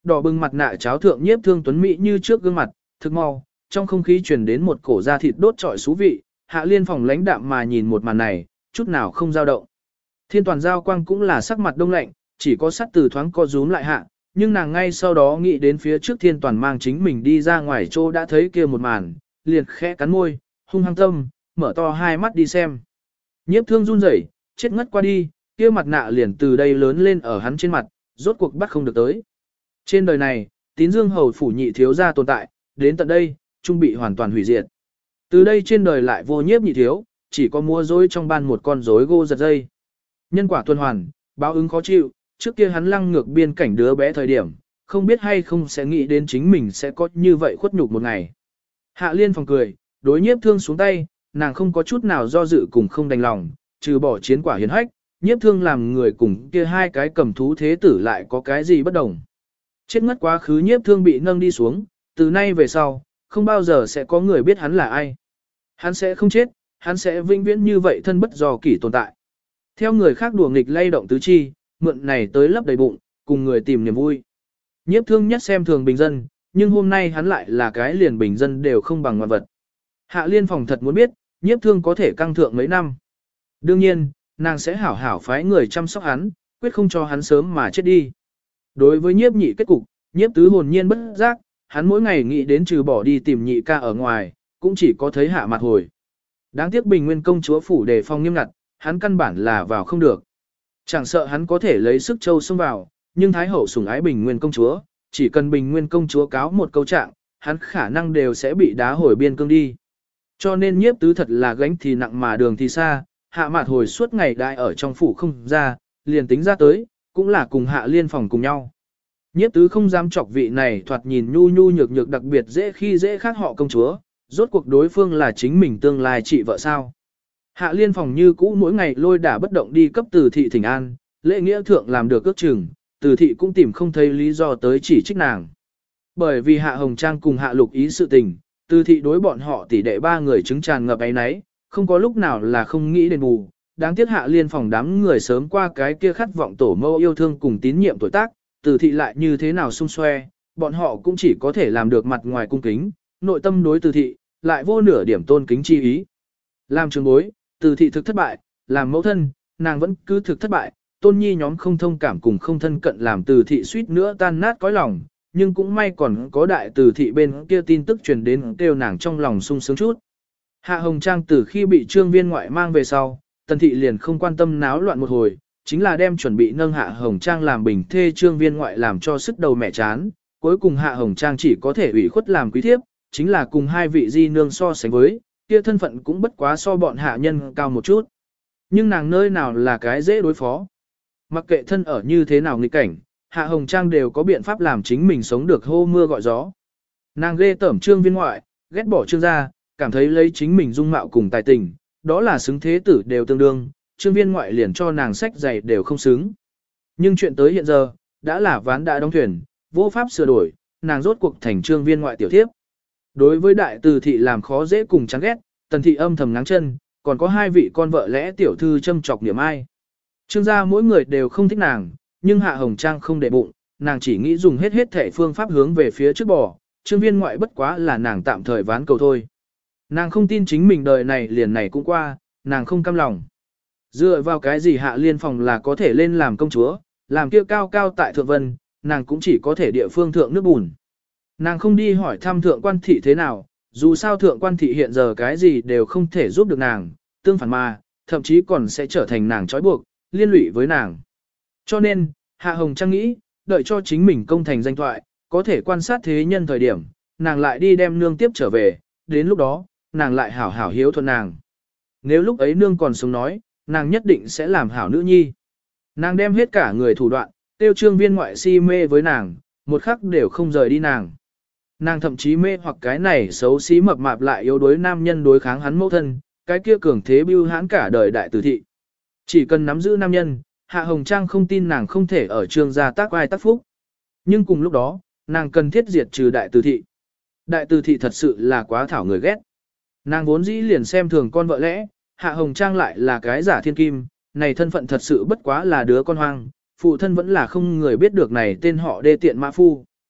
Đỏ bừng mặt nạ cháo thượng nhiếp thương tuấn mỹ như trước gương mặt, thực mau, trong không khí truyền đến một cổ da thịt đốt trọi xú vị, Hạ Liên Phòng lãnh đạm mà nhìn một màn này, chút nào không dao động. Thiên Toàn Giao Quang cũng là sắc mặt đông lạnh, chỉ có sắt từ thoáng co rúm lại hạ, nhưng nàng ngay sau đó nghĩ đến phía trước Thiên Toàn mang chính mình đi ra ngoài chỗ đã thấy kia một màn, liền khẽ cắn môi, hung hăng tâm, mở to hai mắt đi xem. Nhiếp thương run rẩy, chết ngất qua đi, kia mặt nạ liền từ đây lớn lên ở hắn trên mặt, rốt cuộc bắt không được tới. Trên đời này, Tín Dương hầu phủ nhị thiếu gia tồn tại, đến tận đây, trung bị hoàn toàn hủy diệt. Từ đây trên đời lại vô nhiếp nhị thiếu, chỉ có mua dối trong ban một con rối gô giật dây. Nhân quả tuần hoàn, báo ứng khó chịu, trước kia hắn lăng ngược biên cảnh đứa bé thời điểm, không biết hay không sẽ nghĩ đến chính mình sẽ có như vậy khuất nhục một ngày. Hạ Liên Phòng cười, đối nhiếp thương xuống tay, nàng không có chút nào do dự cùng không đành lòng, trừ bỏ chiến quả hiến hách, nhiếp thương làm người cùng kia hai cái cầm thú thế tử lại có cái gì bất đồng. Chết ngất quá khứ nhiếp thương bị nâng đi xuống, từ nay về sau, không bao giờ sẽ có người biết hắn là ai. Hắn sẽ không chết, hắn sẽ vĩnh viễn như vậy thân bất do kỷ tồn tại. Theo người khác đùa nghịch lay động tứ chi, mượn này tới lấp đầy bụng, cùng người tìm niềm vui. Nhiếp thương nhất xem thường bình dân, nhưng hôm nay hắn lại là cái liền bình dân đều không bằng ngoạn vật. Hạ Liên Phòng thật muốn biết, nhiếp thương có thể căng thượng mấy năm. Đương nhiên, nàng sẽ hảo hảo phái người chăm sóc hắn, quyết không cho hắn sớm mà chết đi. Đối với nhiếp nhị kết cục, nhiếp tứ hồn nhiên bất giác, hắn mỗi ngày nghĩ đến trừ bỏ đi tìm nhị ca ở ngoài, cũng chỉ có thấy hạ mặt hồi. Đáng tiếc Bình Nguyên công chúa phủ đề phòng nghiêm ngặt, hắn căn bản là vào không được. Chẳng sợ hắn có thể lấy sức châu xông vào, nhưng Thái hậu sủng ái Bình Nguyên công chúa, chỉ cần Bình Nguyên công chúa cáo một câu trạng, hắn khả năng đều sẽ bị đá hồi biên cương đi. Cho nên nhiếp tứ thật là gánh thì nặng mà đường thì xa, hạ mặt hồi suốt ngày đại ở trong phủ không ra, liền tính ra tới, cũng là cùng Hạ Liên Phòng cùng nhau. Nhiếp tứ không dám chọc vị này thoạt nhìn nhu nhu nhược nhược đặc biệt dễ khi dễ khác họ công chúa, rốt cuộc đối phương là chính mình tương lai chị vợ sao. Hạ Liên Phòng như cũ mỗi ngày lôi đả bất động đi cấp Từ thị thỉnh an, lễ nghĩa thượng làm được ước chừng, Từ thị cũng tìm không thấy lý do tới chỉ trích nàng. Bởi vì Hạ Hồng Trang cùng Hạ Lục Ý sự tình, Từ thị đối bọn họ tỷ đệ ba người chứng tràn ngập ấy nấy, không có lúc nào là không nghĩ đền bù. Đáng tiếc Hạ Liên Phòng đám người sớm qua cái kia khát vọng tổ mẫu yêu thương cùng tín nhiệm tuổi tác, Từ thị lại như thế nào xung xoe, bọn họ cũng chỉ có thể làm được mặt ngoài cung kính, nội tâm đối Từ thị, lại vô nửa điểm tôn kính chi ý. Làm trường bối, Từ thị thực thất bại, làm mẫu thân, nàng vẫn cứ thực thất bại, tôn nhi nhóm không thông cảm cùng không thân cận làm Từ thị suýt nữa tan nát cõi lòng, nhưng cũng may còn có đại Từ thị bên kia tin tức truyền đến kêu nàng trong lòng sung sướng chút. Hạ Hồng Trang từ khi bị Trương Viên ngoại mang về sau, Tần thị liền không quan tâm náo loạn một hồi, chính là đem chuẩn bị nâng Hạ Hồng Trang làm bình thê Trương Viên ngoại làm cho sức đầu mẹ chán, cuối cùng Hạ Hồng Trang chỉ có thể ủy khuất làm quý thiếp, chính là cùng hai vị di nương so sánh với, kia thân phận cũng bất quá so bọn hạ nhân cao một chút. Nhưng nàng nơi nào là cái dễ đối phó. Mặc kệ thân ở như thế nào nghịch cảnh, Hạ Hồng Trang đều có biện pháp làm chính mình sống được hô mưa gọi gió. Nàng ghê tởm Trương Viên ngoại, ghét bỏ Trương gia, cảm thấy lấy chính mình dung mạo cùng tài tình, đó là xứng thế tử đều tương đương, Trương Viên ngoại liền cho nàng sách giày đều không xứng. Nhưng chuyện tới hiện giờ, đã là ván đã đóng thuyền, vô pháp sửa đổi, nàng rốt cuộc thành Trương Viên ngoại tiểu thiếp. Đối với đại Từ thị làm khó dễ cùng chán ghét, Tần thị âm thầm ngáng chân, còn có hai vị con vợ lẽ tiểu thư châm chọc niệm ai. Trương gia mỗi người đều không thích nàng, nhưng Hạ Hồng Trang không để bụng, nàng chỉ nghĩ dùng hết thể phương pháp hướng về phía trước bò, Trương Viên ngoại bất quá là nàng tạm thời ván cầu thôi. Nàng không tin chính mình đời này liền này cũng qua, nàng không cam lòng. Dựa vào cái gì Hạ Liên Phòng là có thể lên làm công chúa, làm kia cao cao tại thượng vân, nàng cũng chỉ có thể địa phương thượng nước bùn. Nàng không đi hỏi thăm thượng quan thị thế nào, dù sao thượng quan thị hiện giờ cái gì đều không thể giúp được nàng, tương phản mà, thậm chí còn sẽ trở thành nàng trói buộc, liên lụy với nàng. Cho nên, Hạ Hồng Trang nghĩ, đợi cho chính mình công thành danh thoại, có thể quan sát thế nhân thời điểm, nàng lại đi đem nương tiếp trở về, đến lúc đó, nàng lại hảo hảo hiếu thuận nàng. Nếu lúc ấy nương còn sống nói, nàng nhất định sẽ làm hảo nữ nhi. Nàng đem hết cả người thủ đoạn, tiêu Trương Viên ngoại si mê với nàng, một khắc đều không rời đi nàng. Nàng thậm chí mê hoặc cái này xấu xí mập mạp lại yếu đuối nam nhân đối kháng hắn mẫu thân, cái kia cường thế bưu hãn cả đời đại Từ thị. Chỉ cần nắm giữ nam nhân, Hạ Hồng Trang không tin nàng không thể ở Trương gia tác ai tác phúc. Nhưng cùng lúc đó, nàng cần thiết diệt trừ đại Từ thị. Đại Từ thị thật sự là quá thảo người ghét. Nàng vốn dĩ liền xem thường con vợ lẽ, Hạ Hồng Trang lại là cái giả thiên kim, này thân phận thật sự bất quá là đứa con hoang, phụ thân vẫn là không người biết được này tên họ đê tiện mã phu.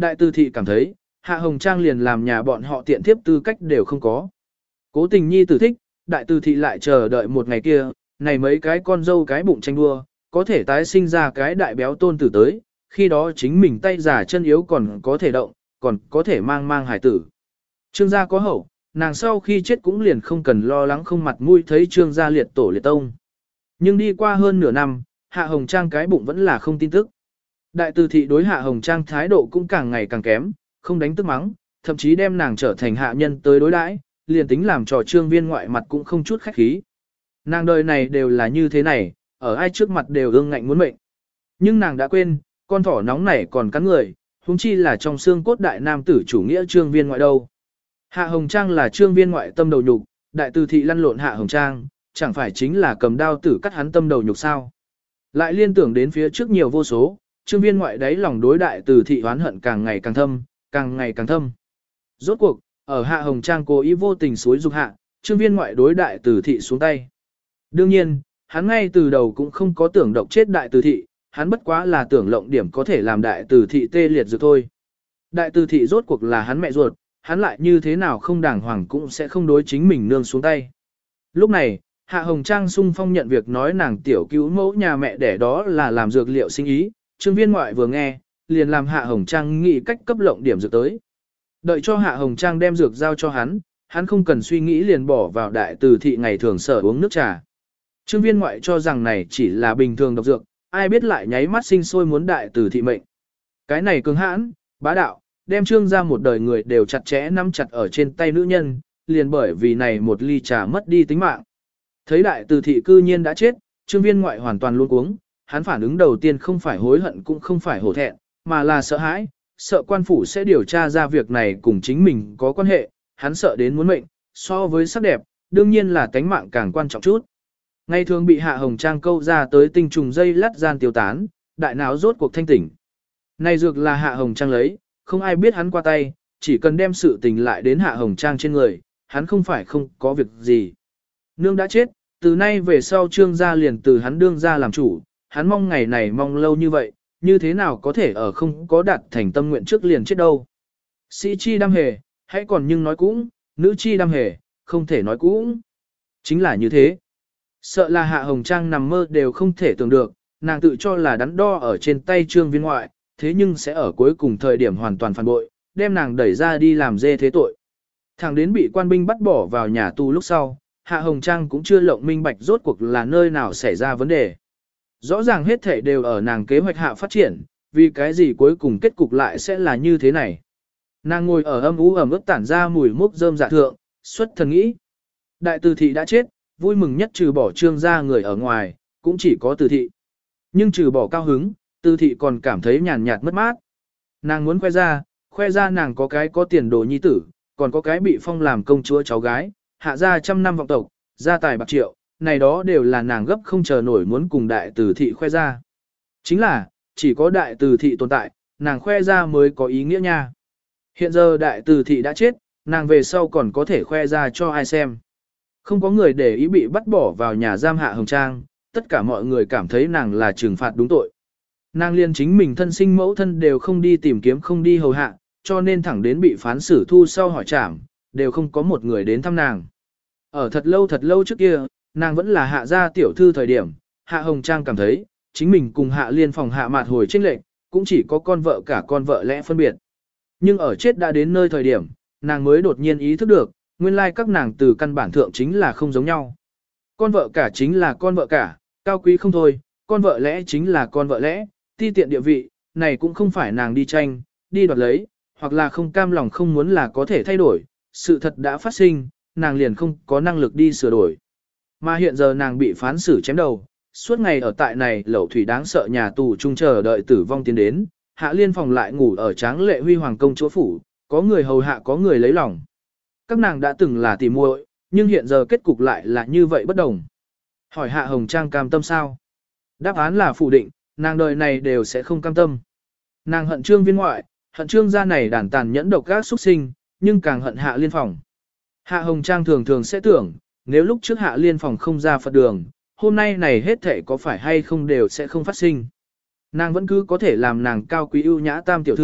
Đại Từ thị cảm thấy, Hạ Hồng Trang liền làm nhà bọn họ tiện thiếp tư cách đều không có. Cố Tình Nhi tử thích, Đại Từ thị lại chờ đợi một ngày kia, này mấy cái con dâu cái bụng tranh đua, có thể tái sinh ra cái đại béo tôn tử tới, khi đó chính mình tay già chân yếu còn có thể động, còn có thể mang hài tử. Trương gia có hậu, nàng sau khi chết cũng liền không cần lo lắng không mặt mũi thấy Trương gia liệt tổ liệt tông. Nhưng đi qua hơn nửa năm, Hạ Hồng Trang cái bụng vẫn là không tin tức. Đại Từ thị đối Hạ Hồng Trang thái độ cũng càng ngày càng kém, không đánh tức mắng, thậm chí đem nàng trở thành hạ nhân tới đối đãi, liền tính làm trò Trương Viên ngoại mặt cũng không chút khách khí. Nàng đời này đều là như thế này, ở ai trước mặt đều ương ngạnh muốn mệnh. Nhưng nàng đã quên, con thỏ nóng này còn cắn người, huống chi là trong xương cốt đại nam tử chủ nghĩa Trương Viên ngoại đâu. Hạ Hồng Trang là Trương Viên ngoại tâm đầu nhục, Đại Từ thị lăn lộn Hạ Hồng Trang, chẳng phải chính là cầm đao tử cắt hắn tâm đầu nhục sao. Lại liên tưởng đến phía trước nhiều vô số, Trương Viên ngoại đáy lòng đối Đại Từ thị oán hận càng ngày càng thâm, càng ngày càng thâm. Rốt cuộc, ở Hạ Hồng Trang cố ý vô tình xúi dục hạ, Trương Viên ngoại đối Đại Từ thị xuống tay. Đương nhiên, hắn ngay từ đầu cũng không có tưởng độc chết Đại Từ thị, hắn bất quá là tưởng lộng điểm có thể làm Đại Từ thị tê liệt dược thôi. Đại Từ thị rốt cuộc là hắn mẹ ruột, hắn lại như thế nào không đàng hoàng cũng sẽ không đối chính mình nương xuống tay. Lúc này, Hạ Hồng Trang sung phong nhận việc nói nàng tiểu cứu mẫu nhà mẹ đẻ đó là làm dược liệu sinh ý, Trương Viên ngoại vừa nghe, liền làm Hạ Hồng Trang nghĩ cách cấp lộng điểm dược tới. Đợi cho Hạ Hồng Trang đem dược giao cho hắn không cần suy nghĩ liền bỏ vào Đại Từ thị ngày thường sở uống nước trà. Trương Viên ngoại cho rằng này chỉ là bình thường độc dược, ai biết lại nháy mắt sinh sôi muốn Đại Từ thị mệnh. Cái này cứng hãn, bá đạo, đem Trương ra một đời người đều chặt chẽ nắm chặt ở trên tay nữ nhân, liền bởi vì này một ly trà mất đi tính mạng. Thấy Đại Từ thị cư nhiên đã chết, Trương Viên ngoại hoàn toàn luống cuống, hắn phản ứng đầu tiên không phải hối hận cũng không phải hổ thẹn, mà là sợ hãi, sợ quan phủ sẽ điều tra ra việc này cùng chính mình có quan hệ, hắn sợ đến muốn mệnh, so với sắc đẹp, đương nhiên là tánh mạng càng quan trọng chút. Ngày thường bị Hạ Hồng Trang câu ra tới tinh trùng dây lát gian tiêu tán, đại não rốt cuộc thanh tỉnh. Này dược là Hạ Hồng Trang lấy, không ai biết hắn qua tay, chỉ cần đem sự tình lại đến Hạ Hồng Trang trên người, hắn không phải không có việc gì. Nương đã chết, từ nay về sau Trương gia liền từ hắn đương ra làm chủ, hắn mong ngày này mong lâu như vậy, như thế nào có thể ở không có đạt thành tâm nguyện trước liền chết đâu. Sĩ chi đam hề, hãy còn nhưng nói cũng, nữ chi đam hề, không thể nói cũng. Chính là như thế. Sợ là Hạ Hồng Trang nằm mơ đều không thể tưởng được, nàng tự cho là đắn đo ở trên tay Trương Viên ngoại, thế nhưng sẽ ở cuối cùng thời điểm hoàn toàn phản bội, đem nàng đẩy ra đi làm dê thế tội. Thẳng đến bị quan binh bắt bỏ vào nhà tù lúc sau, Hạ Hồng Trang cũng chưa lộng minh bạch rốt cuộc là nơi nào xảy ra vấn đề. Rõ ràng hết thể đều ở nàng kế hoạch hạ phát triển, vì cái gì cuối cùng kết cục lại sẽ là như thế này. Nàng ngồi ở âm ú ẩm ướt tản ra mùi mốc rơm dạ thượng, xuất thần nghĩ. Đại Từ thị đã chết, vui mừng nhất trừ bỏ Trương gia người ở ngoài, cũng chỉ có Từ thị. Nhưng trừ bỏ cao hứng, Từ thị còn cảm thấy nhàn nhạt mất mát. Nàng muốn khoe ra nàng có cái có tiền đồ nhi tử, còn có cái bị phong làm công chúa cháu gái, hạ ra trăm năm vọng tộc, gia tài bạc triệu, này đó đều là nàng gấp không chờ nổi muốn cùng Đại Từ thị khoe ra. Chính là, chỉ có Đại Từ thị tồn tại, nàng khoe ra mới có ý nghĩa nha. Hiện giờ Đại Từ thị đã chết, nàng về sau còn có thể khoe ra cho ai xem. Không có người để ý bị bắt bỏ vào nhà giam Hạ Hồng Trang, tất cả mọi người cảm thấy nàng là trừng phạt đúng tội. Nàng liên chính mình thân sinh mẫu thân đều không đi tìm kiếm không đi hầu hạ, cho nên thẳng đến bị phán xử thu sau hỏi trảm, đều không có một người đến thăm nàng. Ở thật lâu trước kia, nàng vẫn là Hạ gia tiểu thư thời điểm, Hạ Hồng Trang cảm thấy, chính mình cùng Hạ Liên phòng Hạ Mạt hồi chênh lệch, cũng chỉ có con vợ cả con vợ lẽ phân biệt. Nhưng ở chết đã đến nơi thời điểm, nàng mới đột nhiên ý thức được, nguyên lai các nàng từ căn bản thượng chính là không giống nhau. Con vợ cả chính là con vợ cả, cao quý không thôi, con vợ lẽ chính là con vợ lẽ, ti tiện địa vị, này cũng không phải nàng đi tranh, đi đoạt lấy, hoặc là không cam lòng không muốn là có thể thay đổi, sự thật đã phát sinh, nàng liền không có năng lực đi sửa đổi. Mà hiện giờ nàng bị phán xử chém đầu, suốt ngày ở tại này lẩu thủy đáng sợ nhà tù chung chờ đợi tử vong tiến đến, Hạ Liên phòng lại ngủ ở tráng lệ huy hoàng công chúa phủ, có người hầu hạ có người lấy lòng. Các nàng đã từng là tỉ muội, nhưng hiện giờ kết cục lại là như vậy bất đồng. Hỏi Hạ Hồng Trang cam tâm sao? Đáp án là phủ định, nàng đời này đều sẽ không cam tâm. Nàng hận Trương Viên ngoại, hận Trương gia này đàn tàn nhẫn độc ác xuất sinh, nhưng càng hận Hạ Liên phòng. Hạ Hồng Trang thường thường sẽ tưởng, nếu lúc trước Hạ Liên phòng không ra Phật đường, hôm nay này hết thảy có phải hay không đều sẽ không phát sinh. Nàng vẫn cứ có thể làm nàng cao quý ưu nhã tam tiểu thư,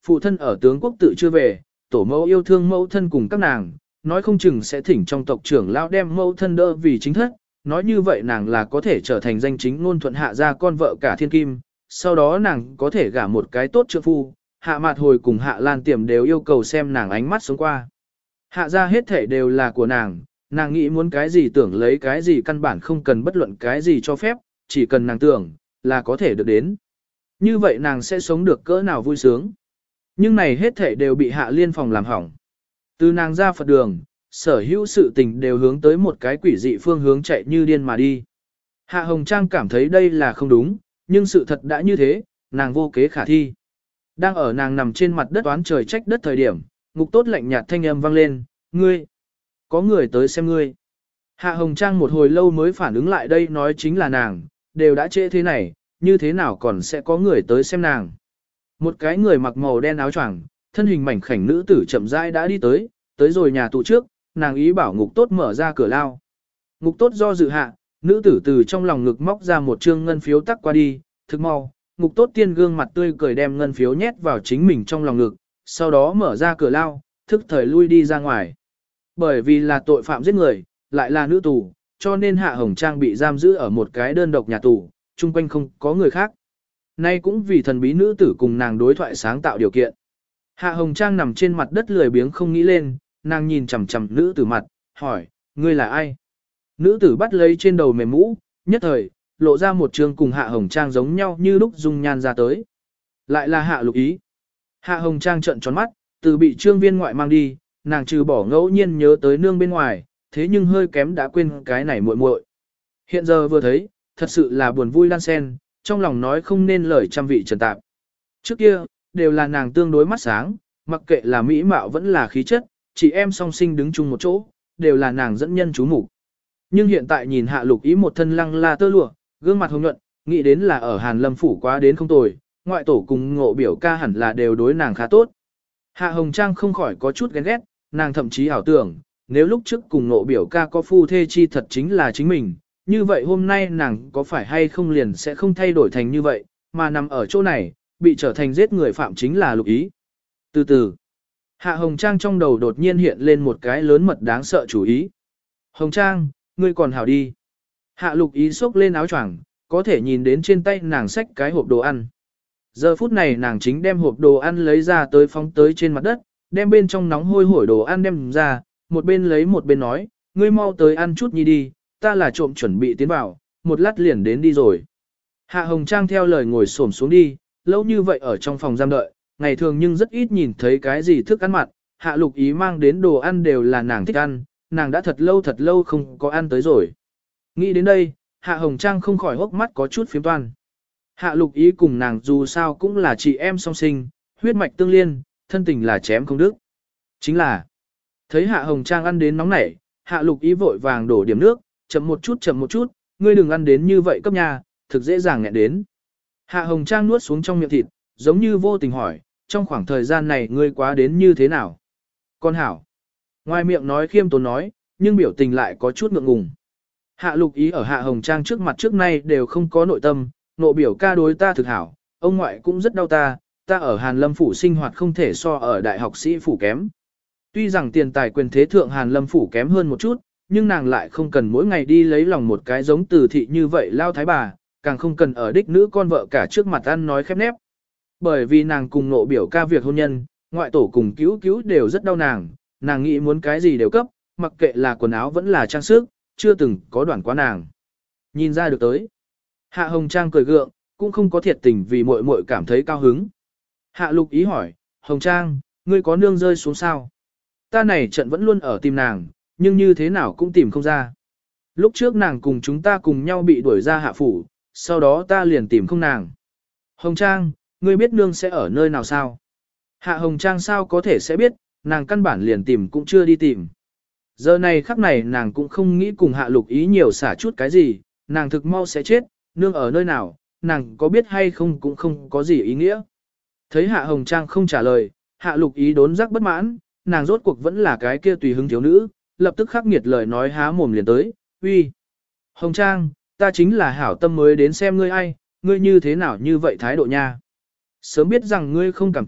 phụ thân ở tướng quốc tự chưa về, tổ mẫu yêu thương mẫu thân cùng các nàng, nói không chừng sẽ thỉnh trong tộc trưởng lão đem mẫu thân đỡ vì chính thất, nói như vậy nàng là có thể trở thành danh chính ngôn thuận hạ gia con vợ cả thiên kim, sau đó nàng có thể gả một cái tốt trượng phu, hạ mạt hồi cùng hạ lan tiềm đều yêu cầu xem nàng ánh mắt sống qua. Hạ gia hết thể đều là của nàng nghĩ muốn cái gì tưởng lấy cái gì căn bản không cần bất luận cái gì cho phép, chỉ cần nàng tưởng, là có thể được đến. Như vậy nàng sẽ sống được cỡ nào vui sướng. Nhưng này hết thể đều bị hạ liên phòng làm hỏng. Từ nàng ra Phật đường, sở hữu sự tình đều hướng tới một cái quỷ dị phương hướng chạy như điên mà đi. Hạ Hồng Trang cảm thấy đây là không đúng, nhưng sự thật đã như thế, nàng vô kế khả thi. Đang ở nàng nằm trên mặt đất oán trời trách đất thời điểm, Ngục Tốt lạnh nhạt thanh âm vang lên, ngươi, có người tới xem ngươi. Hạ Hồng Trang một hồi lâu mới phản ứng lại đây nói chính là nàng, đều đã trễ thế này, như thế nào còn sẽ có người tới xem nàng. Một cái người mặc màu đen áo choàng, thân hình mảnh khảnh nữ tử chậm rãi đã đi tới rồi nhà tù trước, nàng ý bảo Ngục Tốt mở ra cửa lao. Ngục Tốt do dự hạ, nữ tử từ trong lòng ngực móc ra một trương ngân phiếu tắc qua đi, thực mau, Ngục Tốt tiên gương mặt tươi cười đem ngân phiếu nhét vào chính mình trong lòng ngực, sau đó mở ra cửa lao, thức thời lui đi ra ngoài. Bởi vì là tội phạm giết người, lại là nữ tù, cho nên Hạ Hồng Trang bị giam giữ ở một cái đơn độc nhà tù, chung quanh không có người khác. Nay cũng vì thần bí nữ tử cùng nàng đối thoại sáng tạo điều kiện. Hạ Hồng Trang nằm trên mặt đất lười biếng không nghĩ lên, nàng nhìn chằm chằm nữ tử mặt, hỏi, ngươi là ai? Nữ tử bắt lấy trên đầu mềm mũ, nhất thời, lộ ra một trường cùng Hạ Hồng Trang giống nhau như lúc dung nhan ra tới. Lại là Hạ Lục Ý. Hạ Hồng Trang trợn tròn mắt, từ bị trương viên ngoại mang đi, nàng trừ bỏ ngẫu nhiên nhớ tới nương bên ngoài, thế nhưng hơi kém đã quên cái này muội muội. Hiện giờ vừa thấy, thật sự là buồn vui đan sen, trong lòng nói không nên lời trăm vị trần tạp. Trước kia, đều là nàng tương đối mắt sáng, mặc kệ là mỹ mạo vẫn là khí chất, chị em song sinh đứng chung một chỗ, đều là nàng dẫn nhân chú mục. Nhưng hiện tại nhìn Hạ Lục Ý một thân lăng la tơ lụa, gương mặt hồng nhuận, nghĩ đến là ở Hàn Lâm phủ quá đến không tồi, ngoại tổ cùng Ngộ biểu ca hẳn là đều đối nàng khá tốt. Hạ Hồng Trang không khỏi có chút ghen ghét, nàng thậm chí ảo tưởng, nếu lúc trước cùng Ngộ biểu ca có phu thê chi thật chính là chính mình, như vậy hôm nay nàng có phải hay không liền sẽ không thay đổi thành như vậy, mà nằm ở chỗ này, bị trở thành giết người phạm chính là Lục Ý. Từ từ, Hạ Hồng Trang trong đầu đột nhiên hiện lên một cái lớn mật đáng sợ chủ ý. Hồng Trang, ngươi còn hảo đi. Hạ Lục Ý xốc lên áo choàng, có thể nhìn đến trên tay nàng xách cái hộp đồ ăn. Giờ phút này nàng chính đem hộp đồ ăn lấy ra tới phóng tới trên mặt đất, đem bên trong nóng hôi hổi đồ ăn đem ra, một bên lấy một bên nói, ngươi mau tới ăn chút nhi đi, ta là trộm chuẩn bị tiến vào, một lát liền đến đi rồi. Hạ Hồng Trang theo lời ngồi xổm xuống đi, lâu như vậy ở trong phòng giam đợi, ngày thường nhưng rất ít nhìn thấy cái gì thức ăn mặn, Hạ Lục Ý mang đến đồ ăn đều là nàng thích ăn, nàng đã thật lâu không có ăn tới rồi. Nghĩ đến đây, Hạ Hồng Trang không khỏi hốc mắt có chút phiếm toan. Hạ Lục Ý cùng nàng dù sao cũng là chị em song sinh, huyết mạch tương liên, thân tình là chém không đứt. Chính là, thấy Hạ Hồng Trang ăn đến nóng nảy, Hạ Lục Ý vội vàng đổ điểm nước, chậm một chút, ngươi đừng ăn đến như vậy cấp nhà, thực dễ dàng nghẹn đến. Hạ Hồng Trang nuốt xuống trong miệng thịt, giống như vô tình hỏi, trong khoảng thời gian này ngươi quá đến như thế nào? Con hảo. Ngoài miệng nói khiêm tốn nói, nhưng biểu tình lại có chút ngượng ngùng. Hạ Lục Ý ở Hạ Hồng Trang trước mặt trước nay đều không có nội tâm, Nộ biểu ca đối ta thực hảo, ông ngoại cũng rất đau ta ở Hàn Lâm phủ sinh hoạt không thể so ở đại học sĩ phủ kém. Tuy rằng tiền tài quyền thế thượng Hàn Lâm phủ kém hơn một chút, nhưng nàng lại không cần mỗi ngày đi lấy lòng một cái giống Từ thị như vậy lao thái bà, càng không cần ở đích nữ con vợ cả trước mặt ăn nói khép nép. Bởi vì nàng cùng Nộ biểu ca việc hôn nhân, ngoại tổ cùng cứu cứu đều rất đau nàng nghĩ muốn cái gì đều cấp, mặc kệ là quần áo vẫn là trang sức, chưa từng có đoạn quá nàng. Nhìn ra được tới. Hạ Hồng Trang cười gượng, cũng không có thiệt tình vì muội muội cảm thấy cao hứng. Hạ Lục Ý hỏi, Hồng Trang, ngươi có nương rơi xuống sao? Ta này trận vẫn luôn ở tìm nàng, nhưng như thế nào cũng tìm không ra. Lúc trước nàng cùng chúng ta cùng nhau bị đuổi ra hạ phủ, sau đó ta liền tìm không nàng. Hồng Trang, ngươi biết nương sẽ ở nơi nào sao? Hạ Hồng Trang sao có thể sẽ biết, nàng căn bản liền tìm cũng chưa đi tìm. Giờ này khắc này nàng cũng không nghĩ cùng Hạ Lục Ý nhiều xả chút cái gì, nàng thực mau sẽ chết, nương ở nơi nào, nàng có biết hay không cũng không có gì ý nghĩa. Thấy Hạ Hồng Trang không trả lời, Hạ Lục Ý đốn giác bất mãn, nàng rốt cuộc vẫn là cái kia tùy hứng thiếu nữ, lập tức khắc nghiệt lời nói há mồm liền tới, uy. Hồng Trang, ta chính là hảo tâm mới đến xem ngươi ai, ngươi như thế nào như vậy thái độ nha. Sớm biết rằng ngươi không cảm kích,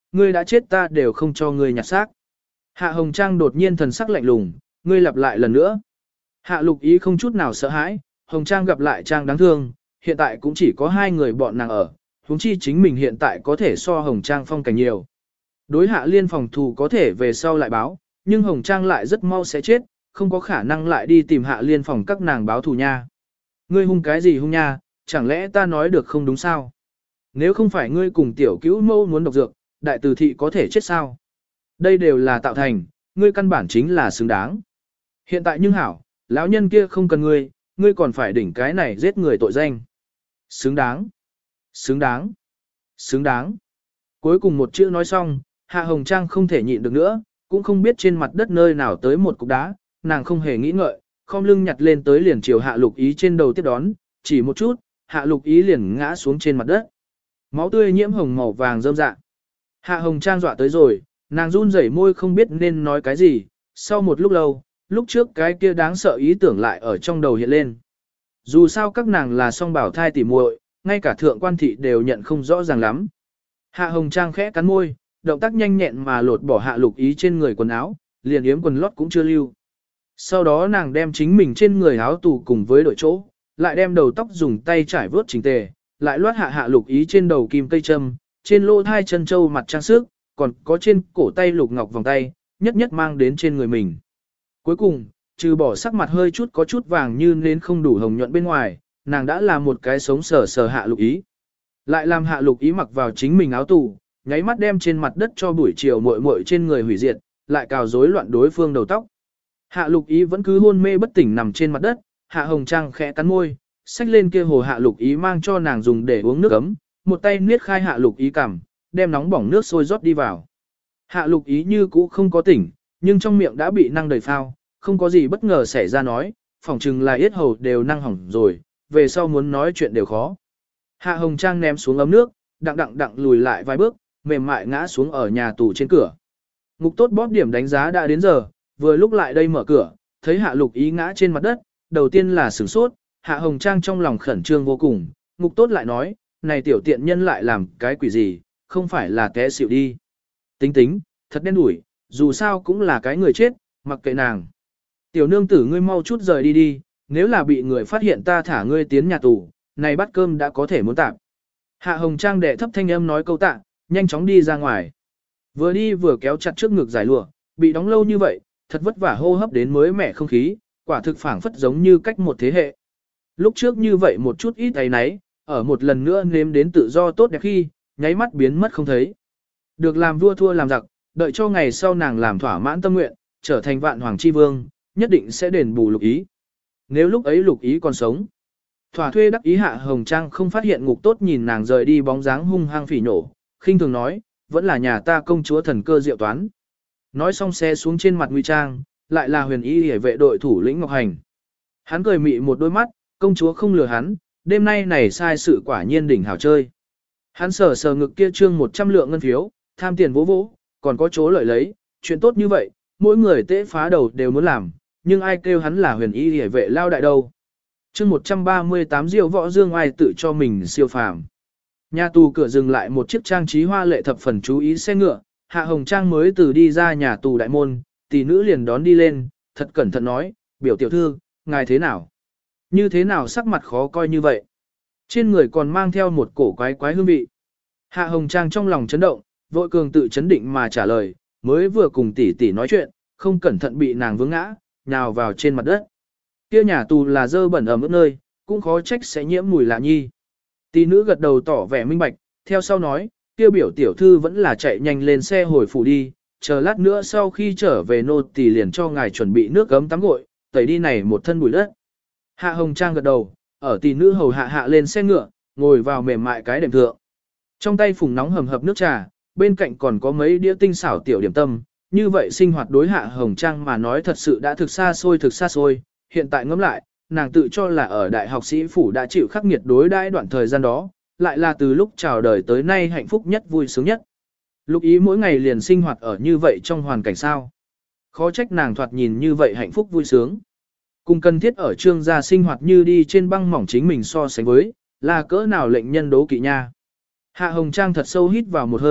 ngươi đã chết ta đều không cho ngươi nhặt xác. Hạ Hồng Trang đột nhiên thần sắc lạnh lùng, ngươi lặp lại lần nữa. Hạ Lục Ý không chút nào sợ hãi, Hồng Trang gặp lại Trang đáng thương, hiện tại cũng chỉ có hai người bọn nàng ở, huống chi chính mình hiện tại có thể so Hồng Trang phong cảnh nhiều. Đối Hạ Liên phòng thù có thể về sau lại báo, nhưng Hồng Trang lại rất mau sẽ chết, không có khả năng lại đi tìm Hạ Liên phòng các nàng báo thù nha. Ngươi hung cái gì hung nha, chẳng lẽ ta nói được không đúng sao? Nếu không phải ngươi cùng tiểu cứu mâu muốn độc dược, đại tử thị có thể chết sao? Đây đều là tạo thành, ngươi căn bản chính là xứng đáng. Hiện tại nhưng hảo, lão nhân kia không cần ngươi, ngươi còn phải đỉnh cái này giết người tội danh. Xứng đáng, xứng đáng, xứng đáng. Cuối cùng một chữ nói xong, Hạ Hồng Trang không thể nhịn được nữa, cũng không biết trên mặt đất nơi nào tới một cục đá, nàng không hề nghĩ ngợi, khom lưng nhặt lên tới liền chiều Hạ Lục Ý trên đầu tiếp đón, chỉ một chút, Hạ Lục Ý liền ngã xuống trên mặt đất. Máu tươi nhiễm hồng màu vàng rơm rạ. Hạ Hồng Trang dọa tới rồi, nàng run rẩy môi không biết nên nói cái gì, sau một lúc lâu, lúc trước cái kia đáng sợ ý tưởng lại ở trong đầu hiện lên. Dù sao các nàng là song bảo thai tỉ muội, ngay cả thượng quan thị đều nhận không rõ ràng lắm. Hạ Hồng Trang khẽ cắn môi, động tác nhanh nhẹn mà lột bỏ Hạ Lục Ý trên người quần áo, liền yếm quần lót cũng chưa lưu. Sau đó nàng đem chính mình trên người áo tù cùng với đội chỗ, lại đem đầu tóc dùng tay trải vớt chỉnh tề, lại loát Hạ Lục Ý trên đầu kim cây châm, trên lỗ thai chân châu mặt trang sức, còn có trên cổ tay lục ngọc vòng tay, nhất nhất mang đến trên người mình. Cuối cùng, trừ bỏ sắc mặt hơi chút có chút vàng như nên không đủ hồng nhuận bên ngoài, nàng đã là một cái sống sờ sờ Hạ Lục Ý. Lại làm Hạ Lục Ý mặc vào chính mình áo tù, nháy mắt đem trên mặt đất cho buổi chiều muội muội trên người hủy diệt, lại cào rối loạn đối phương đầu tóc. Hạ Lục Ý vẫn cứ hôn mê bất tỉnh nằm trên mặt đất, Hạ Hồng Trang khẽ cắn môi, xách lên kia hồ Hạ Lục Ý mang cho nàng dùng để uống nước ấm, một tay niết khai Hạ Lục Ý cằm, đem nóng bỏng nước sôi rót đi vào. Hạ Lục Ý như cũ không có tỉnh, nhưng trong miệng đã bị năng đầy phao, không có gì bất ngờ xảy ra nói, phỏng chừng là yết hầu đều năng hỏng rồi, về sau muốn nói chuyện đều khó. Hạ Hồng Trang ném xuống ấm nước, đặng lùi lại vài bước, mềm mại ngã xuống ở nhà tù trên cửa. Ngục tốt bóp điểm đánh giá đã đến giờ, vừa lúc lại đây mở cửa, thấy Hạ Lục Ý ngã trên mặt đất, đầu tiên là sửng sốt, Hạ Hồng Trang trong lòng khẩn trương vô cùng, ngục tốt lại nói, này tiểu tiện nhân lại làm cái quỷ gì, không phải là té xỉu đi. Tính, thật đen đủi, dù sao cũng là cái người chết, mặc kệ nàng. Tiểu nương tử ngươi mau chút rời đi đi, nếu là bị người phát hiện ta thả ngươi tiến nhà tù, này bát cơm đã có thể muốn tạm. Hạ Hồng Trang đệ thấp thanh âm nói câu tạ, nhanh chóng đi ra ngoài. Vừa đi vừa kéo chặt trước ngực giải lụa, bị đóng lâu như vậy, thật vất vả hô hấp đến mới mẻ không khí, quả thực phảng phất giống như cách một thế hệ. Lúc trước như vậy một chút ít ấy nấy, ở một lần nữa nếm đến tự do tốt đẹp khi, nháy mắt biến mất không thấy. Được làm vua thua làm giặc, đợi cho ngày sau nàng làm thỏa mãn tâm nguyện, trở thành vạn hoàng chi vương, nhất định sẽ đền bù Lục Ý. Nếu lúc ấy Lục Ý còn sống, thỏa thuê đắc ý Hạ Hồng Trang không phát hiện ngục tốt nhìn nàng rời đi bóng dáng hung hăng phỉ nổ, khinh thường nói, vẫn là nhà ta công chúa thần cơ diệu toán. Nói xong xe xuống trên mặt nguy trang, lại là huyền y hề vệ đội thủ lĩnh Ngọc Hành. Hắn cười mị một đôi mắt, công chúa không lừa hắn, đêm nay này sai sự quả nhiên đỉnh hảo chơi. Hắn sờ sờ ngực kia trương 100 lượng ngân phiếu, tham tiền vỗ vỗ, còn có chỗ lợi lấy, chuyện tốt như vậy, mỗi người tế phá đầu đều muốn làm, nhưng ai kêu hắn là huyền y hề vệ lao đại đâu. Chương 138 Diệu Võ Dương ai tự cho mình siêu phàm. Nhà tù cửa dừng lại một chiếc trang trí hoa lệ thập phần chú ý xe ngựa, Hạ Hồng Trang mới từ đi ra nhà tù đại môn, tỷ nữ liền đón đi lên, thật cẩn thận nói, biểu tiểu thư, ngài thế nào? Như thế nào sắc mặt khó coi như vậy? Trên người còn mang theo một cổ quái quái hương vị. Hạ Hồng Trang trong lòng chấn động, vội cường tự chấn định mà trả lời, mới vừa cùng tỷ tỷ nói chuyện, không cẩn thận bị nàng vướng ngã, nhào vào trên mặt đất. Kia nhà tù là dơ bẩn ẩm ướt nơi, cũng khó trách sẽ nhiễm mùi lạ nhi. Tỷ nữ gật đầu tỏ vẻ minh bạch, theo sau nói, kia biểu tiểu thư vẫn là chạy nhanh lên xe hồi phủ đi, chờ lát nữa sau khi trở về nô tỳ liền cho ngài chuẩn bị nước gấm tắm gội, tẩy đi này một thân bụi đất. Hạ Hồng Trang gật đầu, ở tỷ nữ hầu hạ lên xe ngựa, ngồi vào mềm mại cái đệm thượng. Trong tay phùng nóng hầm hập nước trà, bên cạnh còn có mấy đĩa tinh xảo tiểu điểm tâm, như vậy sinh hoạt đối Hạ Hồng Trang mà nói thật sự đã thực xa xôi, hiện tại ngẫm lại, nàng tự cho là ở đại học sĩ phủ đã chịu khắc nghiệt đối đãi đoạn thời gian đó, lại là từ lúc chào đời tới nay hạnh phúc nhất vui sướng nhất. Lục Ý mỗi ngày liền sinh hoạt ở như vậy trong hoàn cảnh sao. Khó trách nàng thoạt nhìn như vậy hạnh phúc vui sướng. Cùng cần thiết ở trương gia sinh hoạt như đi trên băng mỏng chính mình so sánh với, là cỡ nào lệnh nhân đố kỵ nha. Hạ Hồng Trang thật sâu hít vào một hơi,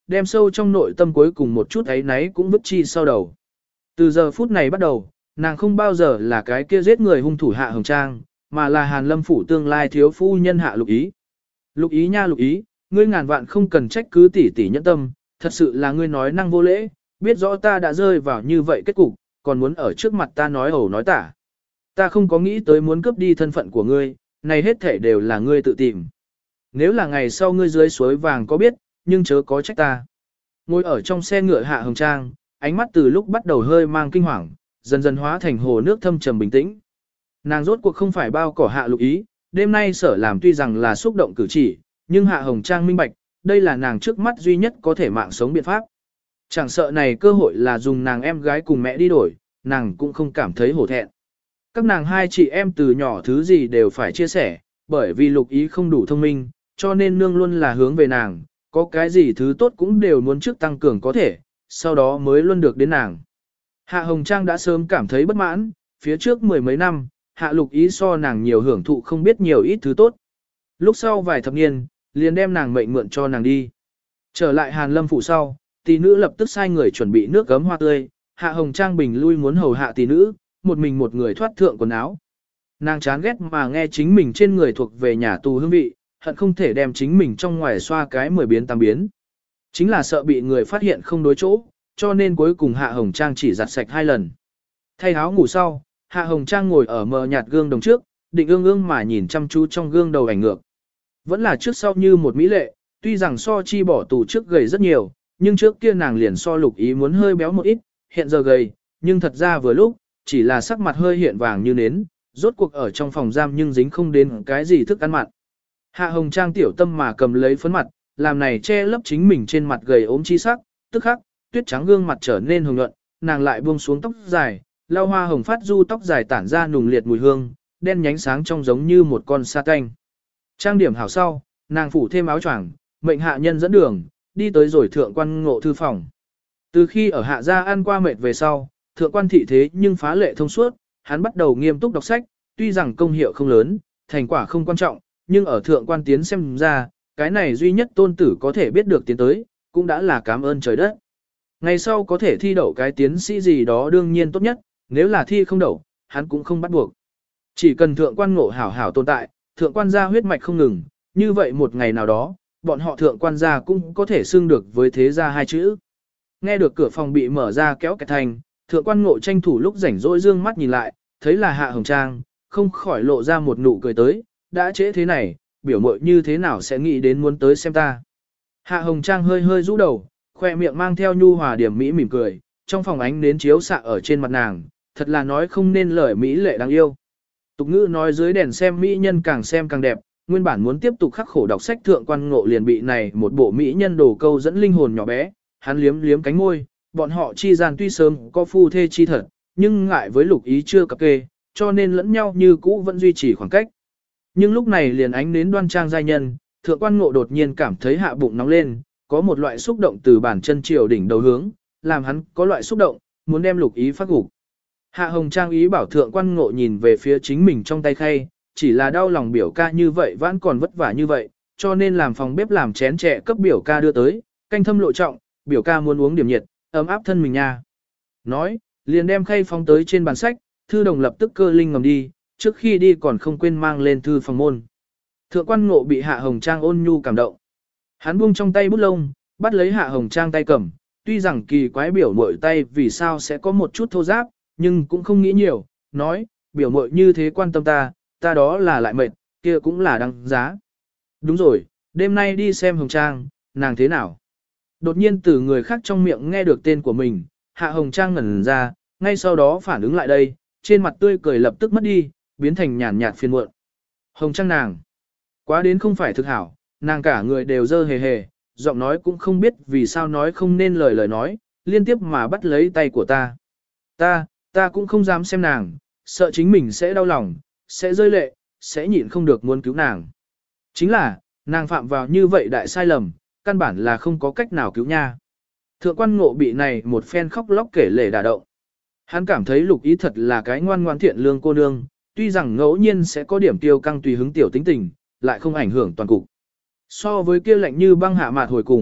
đem sâu trong nội tâm cuối cùng một chút ấy náy cũng vứt chi sau đầu. Từ giờ phút này bắt đầu, nàng không bao giờ là cái kia giết người hung thủ Hạ Hồng Trang, mà là Hàn Lâm phủ tương lai thiếu phu nhân Hạ Lục Ý. Lục Ý nha Lục Ý, ngươi ngàn vạn không cần trách cứ tỷ tỷ nhẫn tâm, thật sự là ngươi nói năng vô lễ, biết rõ ta đã rơi vào như vậy kết cục, còn muốn ở trước mặt ta nói ẩu nói tả. Ta không có nghĩ tới muốn cướp đi thân phận của ngươi, này hết thể đều là ngươi tự tìm. Nếu là ngày sau ngươi dưới suối vàng có biết, nhưng chớ có trách ta. Ngồi ở trong xe ngựa Hạ Hồng Trang, ánh mắt từ lúc bắt đầu hơi mang kinh hoàng, dần dần hóa thành hồ nước thâm trầm bình tĩnh. Nàng rốt cuộc không phải bao cỏ Hạ Lục Ý, đêm nay sở làm tuy rằng là xúc động cử chỉ, nhưng Hạ Hồng Trang minh bạch, đây là nàng trước mắt duy nhất có thể mạng sống biện pháp. Chẳng sợ này cơ hội là dùng nàng em gái cùng mẹ đi đổi, nàng cũng không cảm thấy hổ thẹn. Các nàng hai chị em từ nhỏ thứ gì đều phải chia sẻ, bởi vì Lục Ý không đủ thông minh, cho nên nương luôn là hướng về nàng, có cái gì thứ tốt cũng đều muốn trước tăng cường có thể, sau đó mới luôn được đến nàng. Hạ Hồng Trang đã sớm cảm thấy bất mãn, phía trước mười mấy năm, Hạ Lục Ý so nàng nhiều hưởng thụ không biết nhiều ít thứ tốt. Lúc sau vài thập niên, liền đem nàng mệnh mượn cho nàng đi. Trở lại Hàn Lâm phủ sau, tỷ nữ lập tức sai người chuẩn bị nước gấm hoa tươi, Hạ Hồng Trang bình lui muốn hầu hạ tỷ nữ, một mình một người thoát thượng quần áo. Nàng chán ghét mà nghe chính mình trên người thuộc về nhà tù hương vị, hận không thể đem chính mình trong ngoài xoa cái 10 biến 8 biến. Chính là sợ bị người phát hiện không đối chỗ, cho nên cuối cùng Hạ Hồng Trang chỉ giặt sạch 2 lần. Thay áo ngủ sau, Hạ Hồng Trang ngồi ở mờ nhạt gương đồng trước, định ương ương mà nhìn chăm chú trong gương đầu ảnh ngược. Vẫn là trước sau như một mỹ lệ, tuy rằng so chi bỏ tù trước gầy rất nhiều, nhưng trước kia nàng liền so Lục Ý muốn hơi béo một ít, hiện giờ gầy, nhưng thật ra vừa lúc, chỉ là sắc mặt hơi hiện vàng như nến, rốt cuộc ở trong phòng giam nhưng dính không đến cái gì thức ăn mặn. Hạ Hồng Trang tiểu tâm mà cầm lấy phấn mặt, làm này che lấp chính mình trên mặt gầy ốm chi sắc, tức khắc, tuyết trắng gương mặt trở nên hồng nhuận, nàng lại buông xuống tóc dài, lau hoa hồng phát du tóc dài tản ra nùng liệt mùi hương, đen nhánh sáng trong giống như một con sa canh. Trang điểm hảo sau, nàng phủ thêm áo choàng, mệnh hạ nhân dẫn đường, đi tới rồi thượng quan ngộ thư phòng. Từ khi ở hạ gia ăn qua mệt về sau, thượng quan thị thế nhưng phá lệ thông suốt, hắn bắt đầu nghiêm túc đọc sách, tuy rằng công hiệu không lớn, thành quả không quan trọng, nhưng ở thượng quan tiến xem ra, cái này duy nhất tôn tử có thể biết được tiến tới, cũng đã là cảm ơn trời đất. Ngày sau có thể thi đậu cái tiến sĩ gì đó đương nhiên tốt nhất, nếu là thi không đậu, hắn cũng không bắt buộc. Chỉ cần thượng quan ngộ hảo hảo tồn tại, thượng quan gia huyết mạch không ngừng, như vậy một ngày nào đó, bọn họ thượng quan gia cũng có thể xưng được với thế gia hai chữ. Nghe được cửa phòng bị mở ra kéo kẹt thành, thượng quan ngộ tranh thủ lúc rảnh rỗi dương mắt nhìn lại, thấy là Hạ Hồng Trang, không khỏi lộ ra một nụ cười tới, đã trễ thế này, biểu mội như thế nào sẽ nghĩ đến muốn tới xem ta. Hạ Hồng Trang hơi hơi rũ đầu, khoe miệng mang theo nhu hòa điểm mỹ mỉm cười, trong phòng ánh nến chiếu xạ ở trên mặt nàng, thật là nói không nên lời mỹ lệ đáng yêu. Tục ngữ nói dưới đèn xem mỹ nhân càng xem càng đẹp, nguyên bản muốn tiếp tục khắc khổ đọc sách thượng quan ngộ liền bị này một bộ mỹ nhân đồ câu dẫn linh hồn nhỏ bé, hắn liếm liếm cánh môi, bọn họ chi gian tuy sớm có phu thê chi thật, nhưng ngại với Lục Ý chưa cập kê, cho nên lẫn nhau như cũ vẫn duy trì khoảng cách. Nhưng lúc này liền ánh nến đoan trang giai nhân, thượng quan ngộ đột nhiên cảm thấy hạ bụng nóng lên, có một loại xúc động từ bàn chân chiều đỉnh đầu hướng, làm hắn có loại xúc động, muốn đem Lục Ý phát gục. Hạ Hồng Trang ý bảo thượng quan ngộ nhìn về phía chính mình trong tay khay, chỉ là đau lòng biểu ca như vậy vẫn còn vất vả như vậy, cho nên làm phòng bếp làm chén chè cấp biểu ca đưa tới, canh thâm lộ trọng, biểu ca muốn uống điểm nhiệt, ấm áp thân mình nha. Nói, liền đem khay phóng tới trên bàn sách, thư đồng lập tức cơ linh ngầm đi, trước khi đi còn không quên mang lên thư phòng môn. Thượng quan ngộ bị Hạ Hồng Trang ôn nhu cảm động. Hắn buông trong tay bút lông, bắt lấy Hạ Hồng Trang tay cầm, tuy rằng kỳ quái biểu muội tay vì sao sẽ có một chút thô giáp, nhưng cũng không nghĩ nhiều, nói, biểu muội như thế quan tâm ta, ta đó là lại mệt, kia cũng là đăng giá. Đúng rồi, đêm nay đi xem Hồng Trang, nàng thế nào? Đột nhiên từ người khác trong miệng nghe được tên của mình, Hạ Hồng Trang ngẩn ra, ngay sau đó phản ứng lại đây, trên mặt tươi cười lập tức mất đi, biến thành nhàn nhạt phiền muộn. Hồng Trang nàng, quá đến không phải thực hảo, nàng cả người đều dơ hề hề, giọng nói cũng không biết vì sao nói không nên lời nói, liên tiếp mà bắt lấy tay của ta. Ta cũng không dám xem nàng, sợ chính mình sẽ đau lòng, sẽ rơi lệ, sẽ nhịn không được muốn cứu nàng. Chính là, nàng phạm vào như vậy đại sai lầm, căn bản là không có cách nào cứu nha. Thượng quan ngộ bị này một phen khóc lóc kể lể đả động. Hắn cảm thấy Lục Ý thật là cái ngoan ngoan thiện lương cô nương, tuy rằng ngẫu nhiên sẽ có điểm tiêu căng tùy hứng tiểu tính tình, lại không ảnh hưởng toàn cục. So với kia lạnh như băng hạ mạt hồi cùng,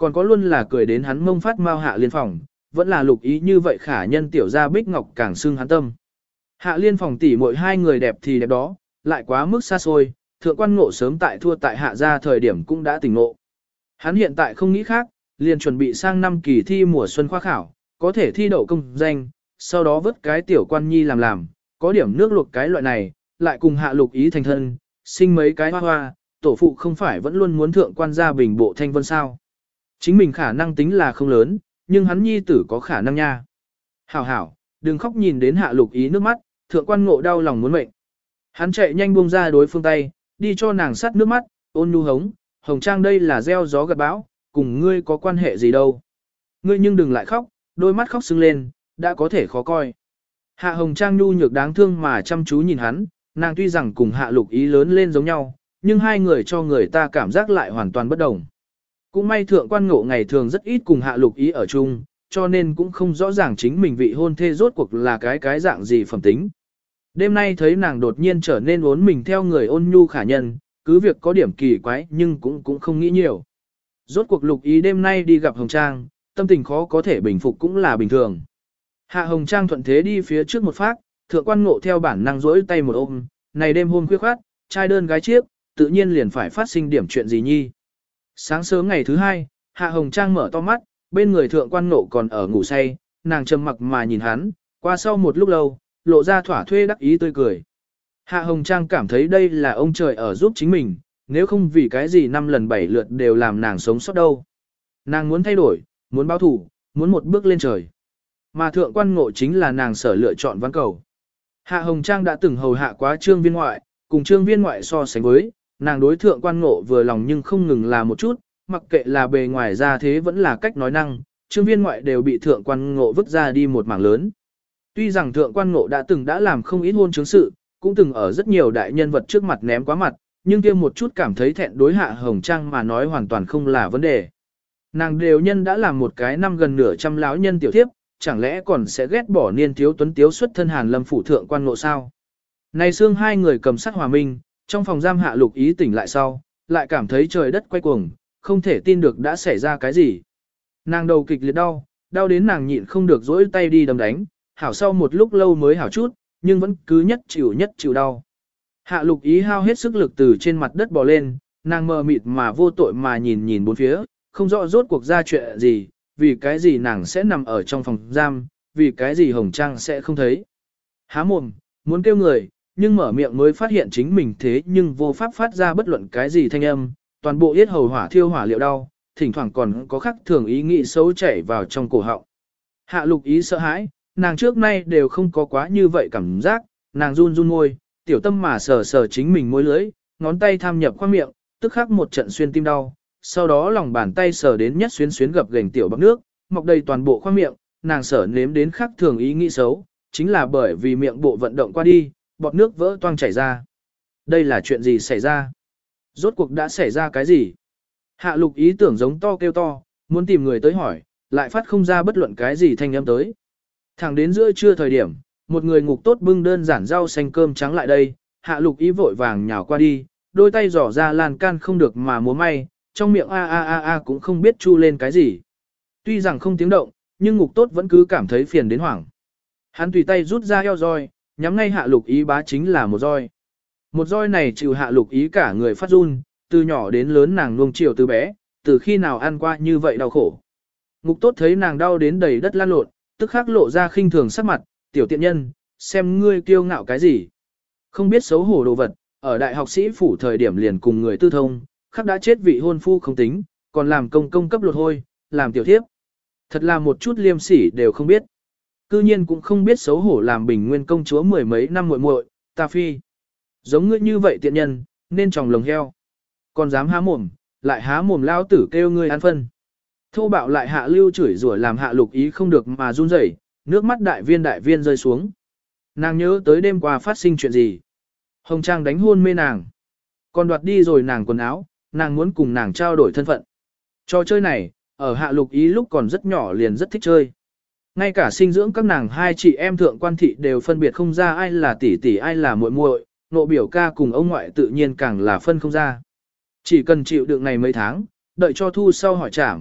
còn có luôn là cười đến hắn mông phát mau Hạ Liên Phòng, vẫn là Lục Ý như vậy khả nhân tiểu gia Bích Ngọc càng xưng hắn tâm. Hạ Liên Phòng tỷ muội hai người đẹp thì đẹp đó, lại quá mức xa xôi, Thượng Quan Ngộ sớm tại thua tại Hạ gia thời điểm cũng đã tỉnh ngộ. Hắn hiện tại không nghĩ khác, liền chuẩn bị sang năm kỳ thi mùa xuân khoa khảo, có thể thi đậu công danh, sau đó vớt cái tiểu quan nhi làm, có điểm nước luộc cái loại này, lại cùng Hạ Lục Ý thành thân, sinh mấy cái hoa hoa, tổ phụ không phải vẫn luôn muốn thượng quan gia bình bộ thanh vân sao. Chính mình khả năng tính là không lớn, nhưng hắn nhi tử có khả năng nha. Hảo hảo, đừng khóc nhìn đến Hạ Lục Ý nước mắt, Thượng Quan Ngộ đau lòng muốn mệnh. Hắn chạy nhanh buông ra đối phương tay, đi cho nàng sắt nước mắt, ôn nhu hống, Hồng Trang đây là gieo gió gặt bão, cùng ngươi có quan hệ gì đâu. Ngươi nhưng đừng lại khóc, đôi mắt khóc sưng lên, đã có thể khó coi. Hạ Hồng Trang nhu nhược đáng thương mà chăm chú nhìn hắn, nàng tuy rằng cùng Hạ Lục Ý lớn lên giống nhau, nhưng hai người cho người ta cảm giác lại hoàn toàn bất đồng. Cũng may Thượng Quan Ngộ ngày thường rất ít cùng Hạ Lục Ý ở chung, cho nên cũng không rõ ràng chính mình vị hôn thê rốt cuộc là cái dạng gì phẩm tính. Đêm nay thấy nàng đột nhiên trở nên uốn mình theo người ôn nhu khả nhân, cứ việc có điểm kỳ quái nhưng cũng không nghĩ nhiều. Rốt cuộc Lục Ý đêm nay đi gặp Hồng Trang, tâm tình khó có thể bình phục cũng là bình thường. Hạ Hồng Trang thuận thế đi phía trước một phát, Thượng Quan Ngộ theo bản năng rỗi tay một ôm, này đêm hôm khuya khoát, trai đơn gái chiếc, tự nhiên liền phải phát sinh điểm chuyện gì nhi. Sáng sớm ngày thứ hai, Hạ Hồng Trang mở to mắt, bên người Thượng Quan Ngộ còn ở ngủ say, nàng trầm mặc mà nhìn hắn, qua sau một lúc lâu, lộ ra thỏa thuê đắc ý tươi cười. Hạ Hồng Trang cảm thấy đây là ông trời ở giúp chính mình, nếu không vì cái gì 5 lần 7 lượt đều làm nàng sống sót đâu. Nàng muốn thay đổi, muốn báo thủ, muốn một bước lên trời. Mà Thượng Quan Ngộ chính là nàng sở lựa chọn văn cầu. Hạ Hồng Trang đã từng hầu hạ quá Trương Viên Ngoại, cùng Trương Viên Ngoại so sánh với, nàng đối Thượng Quan Ngộ vừa lòng nhưng không ngừng là một chút, mặc kệ là bề ngoài ra thế vẫn là cách nói năng, Trương Viên Ngoại đều bị Thượng Quan Ngộ vứt ra đi một mảng lớn. Tuy rằng Thượng Quan Ngộ đã làm không ít hôn chứng sự, cũng từng ở rất nhiều đại nhân vật trước mặt ném quá mặt, nhưng kia một chút cảm thấy thẹn đối Hạ Hồng Trang mà nói hoàn toàn không là vấn đề. Nàng đều nhân đã làm một cái năm gần nửa trăm lão nhân tiểu thiếp, chẳng lẽ còn sẽ ghét bỏ niên thiếu tuấn tiếu xuất thân Hàn Lâm phủ Thượng Quan Ngộ sao? Này xương hai người cầm sát hòa minh, trong phòng giam Hạ Lục Ý tỉnh lại sau, lại cảm thấy trời đất quay cuồng, không thể tin được đã xảy ra cái gì. Nàng đầu kịch liệt đau, đau đến nàng nhịn không được dỗi tay đi đấm đánh, hảo sau một lúc lâu mới hảo chút, nhưng vẫn cứ nhất chịu đau. Hạ Lục Ý hao hết sức lực từ trên mặt đất bò lên, nàng mờ mịt mà vô tội mà nhìn bốn phía, không rõ rốt cuộc ra chuyện gì, vì cái gì nàng sẽ nằm ở trong phòng giam, vì cái gì Hồng Trang sẽ không thấy. Há mồm, muốn kêu người, nhưng mở miệng mới phát hiện chính mình thế nhưng vô pháp phát ra bất luận cái gì thanh âm, toàn bộ yết hầu hỏa thiêu hỏa liệu đau, thỉnh thoảng còn có khắc thường ý nghĩ xấu chảy vào trong cổ họng. Hạ Lục Ý sợ hãi, nàng trước nay đều không có quá như vậy cảm giác, nàng run môi, tiểu tâm mà sờ chính mình môi lưỡi, ngón tay tham nhập qua miệng, tức khắc một trận xuyên tim đau, sau đó lòng bàn tay sờ đến nhất xuyến gập gềnh tiểu bắp nước, mọc đầy toàn bộ khoang miệng, nàng sở nếm đến khắc thường ý nghĩ xấu, chính là bởi vì miệng bộ vận động qua đi, bọt nước vỡ toang chảy ra. Đây là chuyện gì xảy ra? Rốt cuộc đã xảy ra cái gì? Hạ Lục Ý tưởng giống to kêu to, muốn tìm người tới hỏi, lại phát không ra bất luận cái gì thanh âm tới. Thẳng đến giữa trưa thời điểm, một người ngục tốt bưng đơn giản rau xanh cơm trắng lại đây, Hạ Lục Ý vội vàng nhào qua đi, đôi tay giỏ ra lan can không được mà múa may, trong miệng a cũng không biết chu lên cái gì. Tuy rằng không tiếng động, nhưng ngục tốt vẫn cứ cảm thấy phiền đến hoảng. Hắn tùy tay rút ra eo roi, nhắm ngay Hạ Lục Ý bá chính là một roi. Một roi này chịu Hạ Lục Ý cả người phát run, từ nhỏ đến lớn nàng nuông chiều từ bé, từ khi nào ăn qua như vậy đau khổ. Ngục tốt thấy nàng đau đến đầy đất lăn lộn, tức khắc lộ ra khinh thường sắc mặt, tiểu tiện nhân, xem ngươi kiêu ngạo cái gì. Không biết xấu hổ đồ vật, ở đại học sĩ phủ thời điểm liền cùng người tư thông, khắc đã chết vị hôn phu không tính, còn làm công cấp lột hôi, làm tiểu thiếp. Thật là một chút liêm sỉ đều không biết. Cư nhiên cũng không biết xấu hổ làm bình nguyên công chúa mười mấy năm muội, ta phi. Giống ngươi như vậy tiện nhân, nên tròng lồng heo. Còn dám há mồm, lại há mồm lao tử kêu ngươi ăn phân. Thô bạo lại Hạ Lưu chửi rủa làm Hạ Lục Ý không được mà run rẩy, nước mắt đại viên rơi xuống. Nàng nhớ tới đêm qua phát sinh chuyện gì. Hồng Trang đánh hôn mê nàng. Còn đoạt đi rồi nàng quần áo, nàng muốn cùng nàng trao đổi thân phận. Trò chơi này, ở Hạ Lục Ý lúc còn rất nhỏ liền rất thích chơi. Ngay cả sinh dưỡng các nàng hai chị em Thượng Quan thị đều phân biệt không ra ai là tỷ tỷ ai là muội muội, nộ biểu ca cùng ông ngoại tự nhiên càng là phân không ra. Chỉ cần chịu đựng này mấy tháng, đợi cho thu sau hỏi trảm,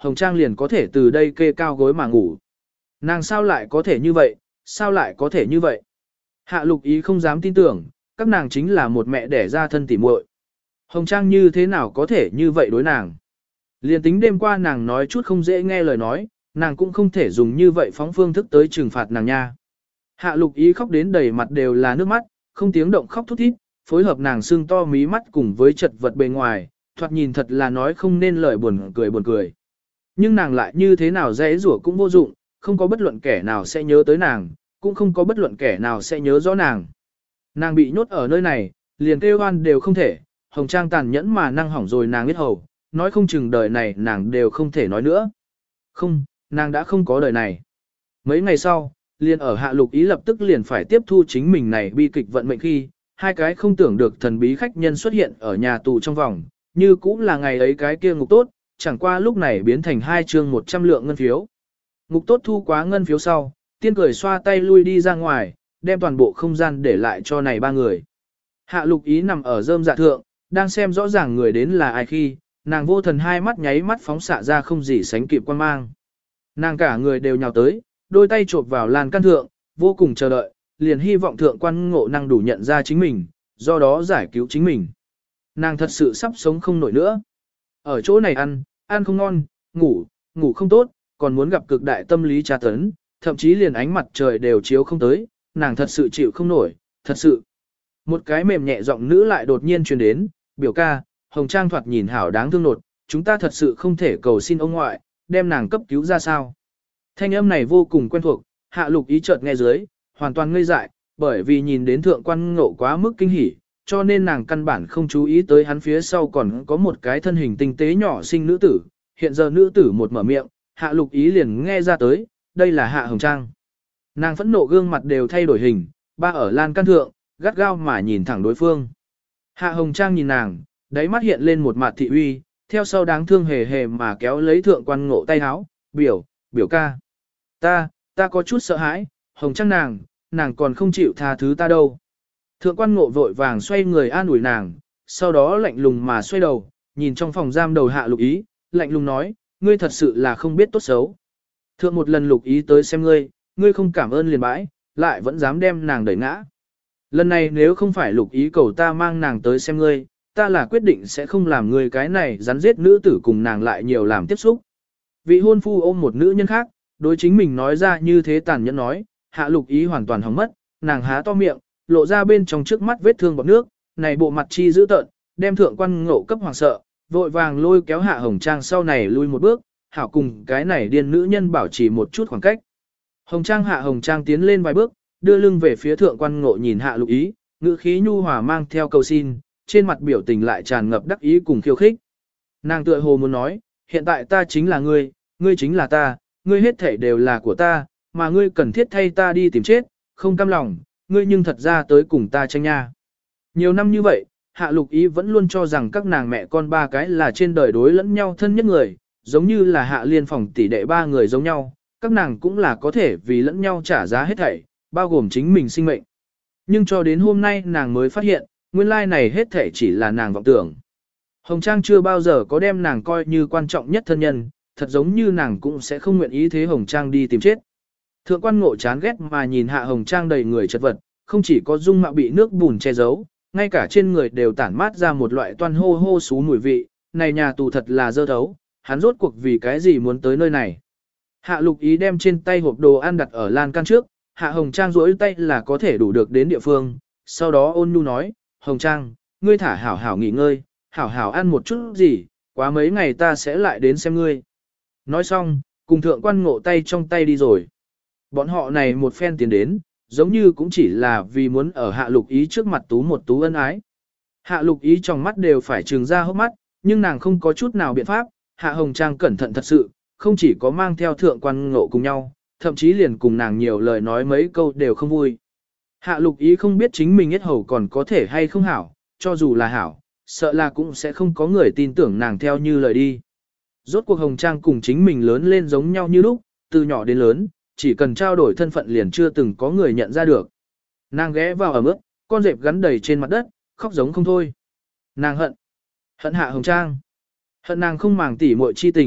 Hồng Trang liền có thể từ đây kê cao gối mà ngủ. Nàng sao lại có thể như vậy, sao lại có thể như vậy? Hạ Lục Ý không dám tin tưởng, các nàng chính là một mẹ đẻ ra thân tỉ muội. Hồng Trang như thế nào có thể như vậy đối nàng? Liền tính đêm qua nàng nói chút không dễ nghe lời nói, nàng cũng không thể dùng như vậy phóng phương thức tới trừng phạt nàng nha. Hạ Lục Ý khóc đến đầy mặt đều là nước mắt, không tiếng động khóc thút thít, phối hợp nàng sưng to mí mắt cùng với chật vật bề ngoài, thoạt nhìn thật là nói không nên lời buồn cười. Nhưng nàng lại như thế nào dễ rủa cũng vô dụng, không có bất luận kẻ nào sẽ nhớ tới nàng, cũng không có bất luận kẻ nào sẽ nhớ rõ nàng. Nàng bị nhốt ở nơi này, liền kêu oan đều không thể, Hồng Trang tàn nhẫn mà năng hỏng rồi nàng biết hầu, nói không chừng đời này nàng đều không thể nói nữa. Không, nàng đã không có đời này. Mấy ngày sau, liền ở Hạ Lục Ý lập tức liền phải tiếp thu chính mình này bi kịch vận mệnh khi, hai cái không tưởng được thần bí khách nhân xuất hiện ở nhà tù trong vòng, như cũng là ngày ấy cái kia ngục tốt, chẳng qua lúc này biến thành 2 chương 100 lượng ngân phiếu. Ngục tốt thu quá ngân phiếu sau, tiên cười xoa tay lui đi ra ngoài, đem toàn bộ không gian để lại cho này ba người. Hạ Lục Ý nằm ở rơm dạ thượng, đang xem rõ ràng người đến là ai khi, nàng vô thần hai mắt nháy mắt phóng xạ ra không gì sánh kịp quan mang. Nàng cả người đều nhào tới, đôi tay chộp vào lan can thượng, vô cùng chờ đợi, liền hy vọng thượng quan ngộ năng đủ nhận ra chính mình, do đó giải cứu chính mình. Nàng thật sự sắp sống không nổi nữa. Ở chỗ này ăn không ngon, ngủ không tốt, còn muốn gặp cực đại tâm lý tra tấn, thậm chí liền ánh mặt trời đều chiếu không tới, nàng thật sự chịu không nổi, thật sự. Một cái mềm nhẹ giọng nữ lại đột nhiên truyền đến, biểu ca, Hồng Trang thoạt nhìn hảo đáng thương nột, chúng ta thật sự không thể cầu xin ông ngoại, đem nàng cấp cứu ra sao. Thanh âm này vô cùng quen thuộc, Hạ Lục Ý chợt nghe dưới, hoàn toàn ngây dại, bởi vì nhìn đến thượng quan ngộ quá mức kinh hỉ, cho nên nàng căn bản không chú ý tới hắn phía sau còn có một cái thân hình tinh tế nhỏ xinh nữ tử. Hiện giờ nữ tử một mở miệng, Hạ Lục Ý liền nghe ra tới, đây là Hạ Hồng Trang. Nàng phẫn nộ gương mặt đều thay đổi hình, ba ở lan can thượng, gắt gao mà nhìn thẳng đối phương. Hạ Hồng Trang nhìn nàng, đáy mắt hiện lên một mặt thị uy, theo sau đáng thương hề hề mà kéo lấy thượng quan ngộ tay háo, biểu ca. Ta có chút sợ hãi, Hồng Trang nàng còn không chịu tha thứ ta đâu. Thượng quan ngộ vội vàng xoay người an ủi nàng, sau đó lạnh lùng mà xoay đầu, nhìn trong phòng giam đầu Hạ Lục Ý, lạnh lùng nói, ngươi thật sự là không biết tốt xấu. Thượng một lần Lục Ý tới xem ngươi không cảm ơn liền bãi, lại vẫn dám đem nàng đẩy ngã. Lần này nếu không phải Lục Ý cầu ta mang nàng tới xem ngươi, ta là quyết định sẽ không làm ngươi cái này rắn giết nữ tử cùng nàng lại nhiều làm tiếp xúc. Vị hôn phu ôm một nữ nhân khác, đối chính mình nói ra như thế tàn nhẫn nói, Hạ Lục Ý hoàn toàn hỏng mất, nàng há to miệng, lộ ra bên trong trước mắt vết thương bọt nước, này bộ mặt chi dữ tợn, đem thượng quan ngộ cấp hoàng sợ, vội vàng lôi kéo Hạ Hồng Trang sau này lui một bước, hảo cùng cái này điên nữ nhân bảo trì một chút khoảng cách. Hạ Hồng Trang tiến lên vài bước, đưa lưng về phía thượng quan ngộ nhìn Hạ Lục Ý, ngữ khí nhu hòa mang theo cầu xin, trên mặt biểu tình lại tràn ngập đắc ý cùng khiêu khích. Nàng tựa hồ muốn nói, hiện tại ta chính là ngươi chính là ta, ngươi hết thể đều là của ta, mà ngươi cần thiết thay ta đi tìm chết, không cam lòng, ngươi nhưng thật ra tới cùng ta tranh nha. Nhiều năm như vậy, Hạ Lục Ý vẫn luôn cho rằng các nàng mẹ con ba cái là trên đời đối lẫn nhau thân nhất người, giống như là Hạ Liên Phòng tỷ đệ ba người giống nhau, các nàng cũng là có thể vì lẫn nhau trả giá hết thảy, bao gồm chính mình sinh mệnh. Nhưng cho đến hôm nay nàng mới phát hiện, nguyên lai này hết thảy chỉ là nàng vọng tưởng. Hồng Trang chưa bao giờ có đem nàng coi như quan trọng nhất thân nhân, thật giống như nàng cũng sẽ không nguyện ý thế Hồng Trang đi tìm chết. Thượng quan ngộ chán ghét mà nhìn Hạ Hồng Trang đầy người chật vật, không chỉ có dung mạo bị nước bùn che giấu, ngay cả trên người đều tản mát ra một loại toan hô hô xú mùi vị, này nhà tù thật là dơ thấu, hắn rốt cuộc vì cái gì muốn tới nơi này. Hạ Lục Ý đem trên tay hộp đồ ăn đặt ở lan can trước, Hạ Hồng Trang duỗi tay là có thể đủ được đến địa phương, sau đó ôn nhu nói, Hồng Trang, ngươi thả hảo hảo nghỉ ngơi, hảo hảo ăn một chút gì, quá mấy ngày ta sẽ lại đến xem ngươi. Nói xong, cùng thượng quan ngộ tay trong tay đi rồi. Bọn họ này một phen tiến đến, giống như cũng chỉ là vì muốn ở Hạ Lục Ý trước mặt tú một tú ân ái. Hạ Lục Ý trong mắt đều phải trừng ra hốc mắt, nhưng nàng không có chút nào biện pháp, Hạ Hồng Trang cẩn thận thật sự, không chỉ có mang theo thượng quan ngộ cùng nhau, thậm chí liền cùng nàng nhiều lời nói mấy câu đều không vui. Hạ Lục Ý không biết chính mình yết hầu còn có thể hay không hảo, cho dù là hảo, sợ là cũng sẽ không có người tin tưởng nàng theo như lời đi. Rốt cuộc Hồng Trang cùng chính mình lớn lên giống nhau như lúc, từ nhỏ đến lớn, chỉ cần trao đổi thân phận liền chưa từng có người nhận ra được. Nàng ghé vào ẩm ướt, con rệp gắn đầy trên mặt đất, khóc giống không thôi. Nàng hận Hạ Hồng Trang. Hận nàng không màng tỉ muội chi tình,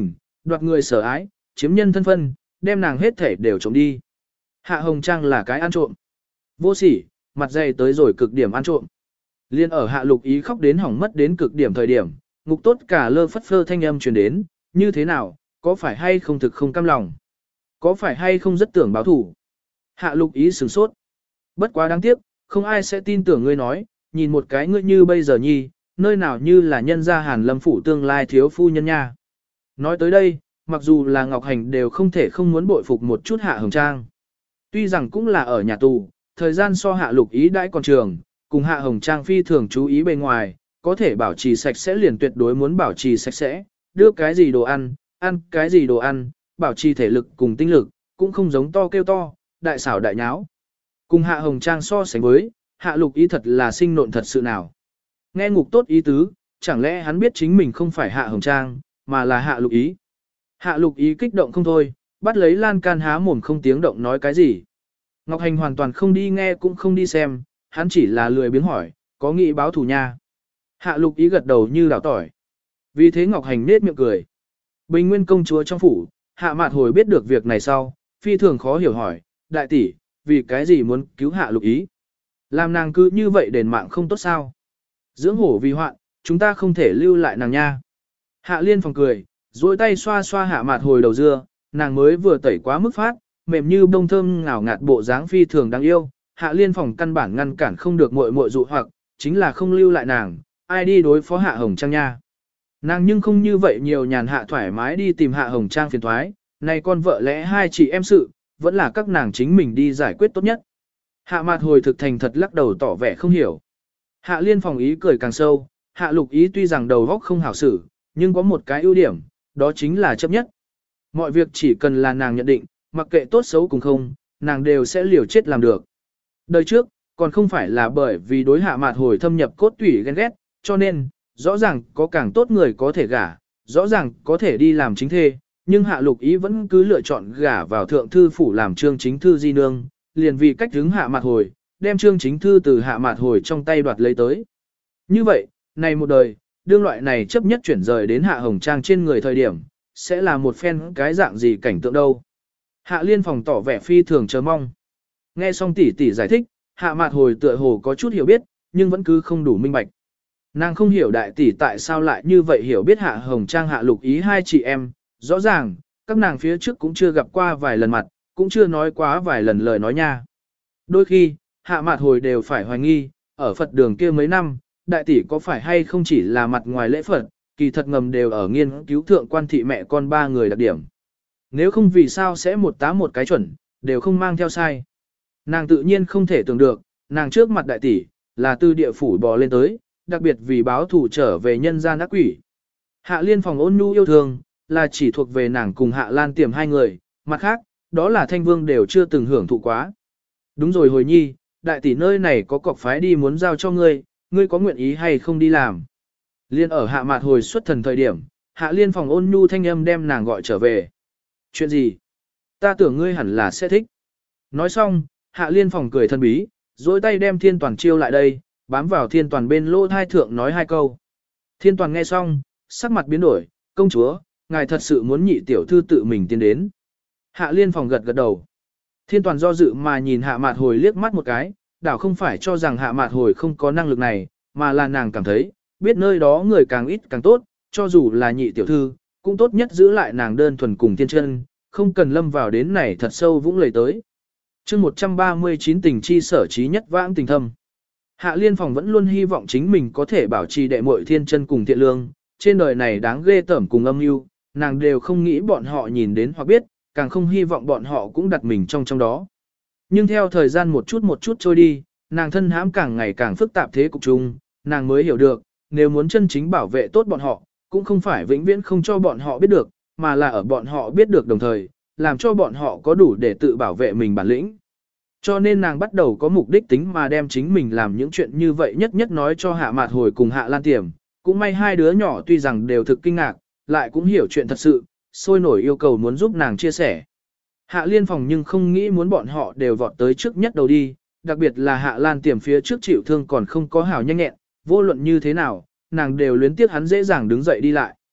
Đoạt người sở ái, chiếm nhân thân phân, đem nàng hết thể đều trộm đi. Hạ Hồng Trang là cái ăn trộm. Vô sỉ, mặt dày tới rồi cực điểm ăn trộm. Liên ở Hạ Lục Ý khóc đến hỏng mất đến cực điểm thời điểm, Ngục Tốt cả lơ phất phơ thanh âm truyền đến, như thế nào, có phải hay không thực không cam lòng? Có phải hay không rất tưởng báo thủ? Hạ Lục Ý sửng sốt. Bất quá đáng tiếc, không ai sẽ tin tưởng ngươi nói, nhìn một cái ngươi như bây giờ nhi, nơi nào như là nhân gia Hàn Lâm phủ tương lai thiếu phu nhân nha. Nói tới đây, mặc dù là Ngọc Hành đều không thể không muốn bội phục một chút Hạ Hồng Trang. Tuy rằng cũng là ở nhà tù, thời gian so Hạ Lục Ý đãi còn trường, cùng Hạ Hồng Trang phi thường chú ý bên ngoài, có thể bảo trì sạch sẽ liền tuyệt đối muốn bảo trì sạch sẽ, đưa cái gì đồ ăn, ăn cái gì đồ ăn, bảo trì thể lực cùng tinh lực, cũng không giống to kêu to, đại xảo đại nháo. Cùng Hạ Hồng Trang so sánh với, Hạ Lục Ý thật là sinh nộn thật sự nào. Nghe Ngục Tốt ý tứ, chẳng lẽ hắn biết chính mình không phải Hạ Hồng Trang, mà là Hạ Lục Ý. Hạ Lục Ý kích động không thôi, bắt lấy lan can há mồm không tiếng động nói cái gì. Ngọc Hành hoàn toàn không đi nghe cũng không đi xem, hắn chỉ là lười biếng hỏi, có nghĩ báo thù nha. Hạ Lục Ý gật đầu như đảo tỏi. Vì thế Ngọc Hành nết miệng cười. Bình Nguyên công chúa trong phủ, Hạ Mạt Hồi biết được việc này sau, phi thường khó hiểu hỏi, đại tỷ, vì cái gì muốn cứu Hạ Lục Ý? Làm nàng cứ như vậy đền mạng không tốt sao? Dưỡng hổ vì hoạn, chúng ta không thể lưu lại nàng nha. Hạ Liên Phòng cười, duỗi tay xoa xoa Hạ Mạt Hồi đầu dưa, nàng mới vừa tẩy quá mức phát, mềm như bông thơm ngào ngạt bộ dáng phi thường đáng yêu. Hạ Liên Phòng căn bản ngăn cản không được muội muội dụ hoặc, chính là không lưu lại nàng, ai đi đối phó Hạ Hồng Trang nha. Nàng nhưng không như vậy nhiều nhàn hạ thoải mái đi tìm Hạ Hồng Trang phiền thoái, này con vợ lẽ hai chị em sự, vẫn là các nàng chính mình đi giải quyết tốt nhất. Hạ Mạt Hồi thực thành thật lắc đầu tỏ vẻ không hiểu. Hạ Liên Phòng ý cười càng sâu, Hạ Lục Ý tuy rằng đầu óc không hảo xử, nhưng có một cái ưu điểm, đó chính là chấp nhất. Mọi việc chỉ cần là nàng nhận định, mặc kệ tốt xấu cùng không, nàng đều sẽ liều chết làm được. Đời trước, còn không phải là bởi vì đối Hạ Mạt Hồi thâm nhập cốt tủy ghen ghét, cho nên, rõ ràng có càng tốt người có thể gả, rõ ràng có thể đi làm chính thê, nhưng Hạ Lục Ý vẫn cứ lựa chọn gả vào thượng thư phủ làm trương chính thư di nương, liền vì cách hứng Hạ Mạt Hồi, đem trương chính thư từ Hạ Mạt Hồi trong tay đoạt lấy tới. Như vậy, này một đời, đương loại này chấp nhất chuyển rời đến Hạ Hồng Trang trên người thời điểm, sẽ là một phen cái dạng gì cảnh tượng đâu. Hạ Liên Phòng tỏ vẻ phi thường chờ mong. Nghe xong tỷ tỷ giải thích, Hạ Mạt Hồi tựa hồ có chút hiểu biết, nhưng vẫn cứ không đủ minh bạch. Nàng không hiểu đại tỷ tại sao lại như vậy hiểu biết Hạ Hồng Trang Hạ Lục Ý hai chị em, rõ ràng, các nàng phía trước cũng chưa gặp qua vài lần mặt, cũng chưa nói quá vài lần lời nói nha. Đôi khi, Hạ Mạt Hồi đều phải hoài nghi, ở Phật đường kia mấy năm, đại tỷ có phải hay không chỉ là mặt ngoài lễ Phật, kỳ thật ngầm đều ở nghiên cứu thượng quan thị mẹ con ba người đặc điểm. Nếu không vì sao sẽ một tá một cái chuẩn, đều không mang theo sai. Nàng tự nhiên không thể tưởng được, nàng trước mặt đại tỷ, là từ địa phủ bò lên tới, đặc biệt vì báo thù trở về nhân gian ác quỷ. Hạ Liên Phòng ôn nhu yêu thương, là chỉ thuộc về nàng cùng Hạ Lan Tiềm hai người, mặt khác, đó là Thanh Vương đều chưa từng hưởng thụ quá. Đúng rồi Hồi nhi, đại tỷ nơi này có cọc phái đi muốn giao cho ngươi, ngươi có nguyện ý hay không đi làm. Liên ở Hạ Mạt Hồi xuất thần thời điểm, Hạ Liên Phòng ôn nhu thanh âm đem nàng gọi trở về. Chuyện gì? Ta tưởng ngươi hẳn là sẽ thích. Nói xong, Hạ Liên Phòng cười thân bí, dối tay đem Thiên Toàn chiêu lại đây, bám vào Thiên Toàn bên lỗ thai thượng nói hai câu. Thiên Toàn nghe xong, sắc mặt biến đổi, công chúa, ngài thật sự muốn nhị tiểu thư tự mình tiến đến. Hạ Liên Phòng gật gật đầu. Thiên Toàn do dự mà nhìn Hạ Mạt Hồi liếc mắt một cái, đảo không phải cho rằng Hạ Mạt Hồi không có năng lực này, mà là nàng cảm thấy, biết nơi đó người càng ít càng tốt, cho dù là nhị tiểu thư, cũng tốt nhất giữ lại nàng đơn thuần cùng tiên chân, không cần lâm vào đến này thật sâu vũng lầy tới. chương 139 tình chi sở trí nhất vãng tình thâm. Hạ Liên Phòng vẫn luôn hy vọng chính mình có thể bảo trì đệ muội thiên chân cùng thiện lương, trên đời này đáng ghê tởm cùng âm mưu, nàng đều không nghĩ bọn họ nhìn đến hoặc biết, càng không hy vọng bọn họ cũng đặt mình trong đó. Nhưng theo thời gian một chút trôi đi, nàng thân hãm càng ngày càng phức tạp thế cục chung, nàng mới hiểu được, nếu muốn chân chính bảo vệ tốt bọn họ, cũng không phải vĩnh viễn không cho bọn họ biết được, mà là ở bọn họ biết được đồng thời, làm cho bọn họ có đủ để tự bảo vệ mình bản lĩnh. Cho nên nàng bắt đầu có mục đích tính mà đem chính mình làm những chuyện như vậy nhất nói cho Hạ Mạt Hồi cùng Hạ Lan Tiềm. Cũng may hai đứa nhỏ tuy rằng đều thực kinh ngạc, lại cũng hiểu chuyện thật sự, sôi nổi yêu cầu muốn giúp nàng chia sẻ. Hạ Liên Phòng nhưng không nghĩ muốn bọn họ đều vọt tới trước nhất đầu đi, đặc biệt là Hạ Lan Tiềm phía trước chịu thương còn không có hảo nhanh nhẹn, vô luận như thế nào, nàng đều luyến tiếc hắn dễ dàng đứng dậy đi lại.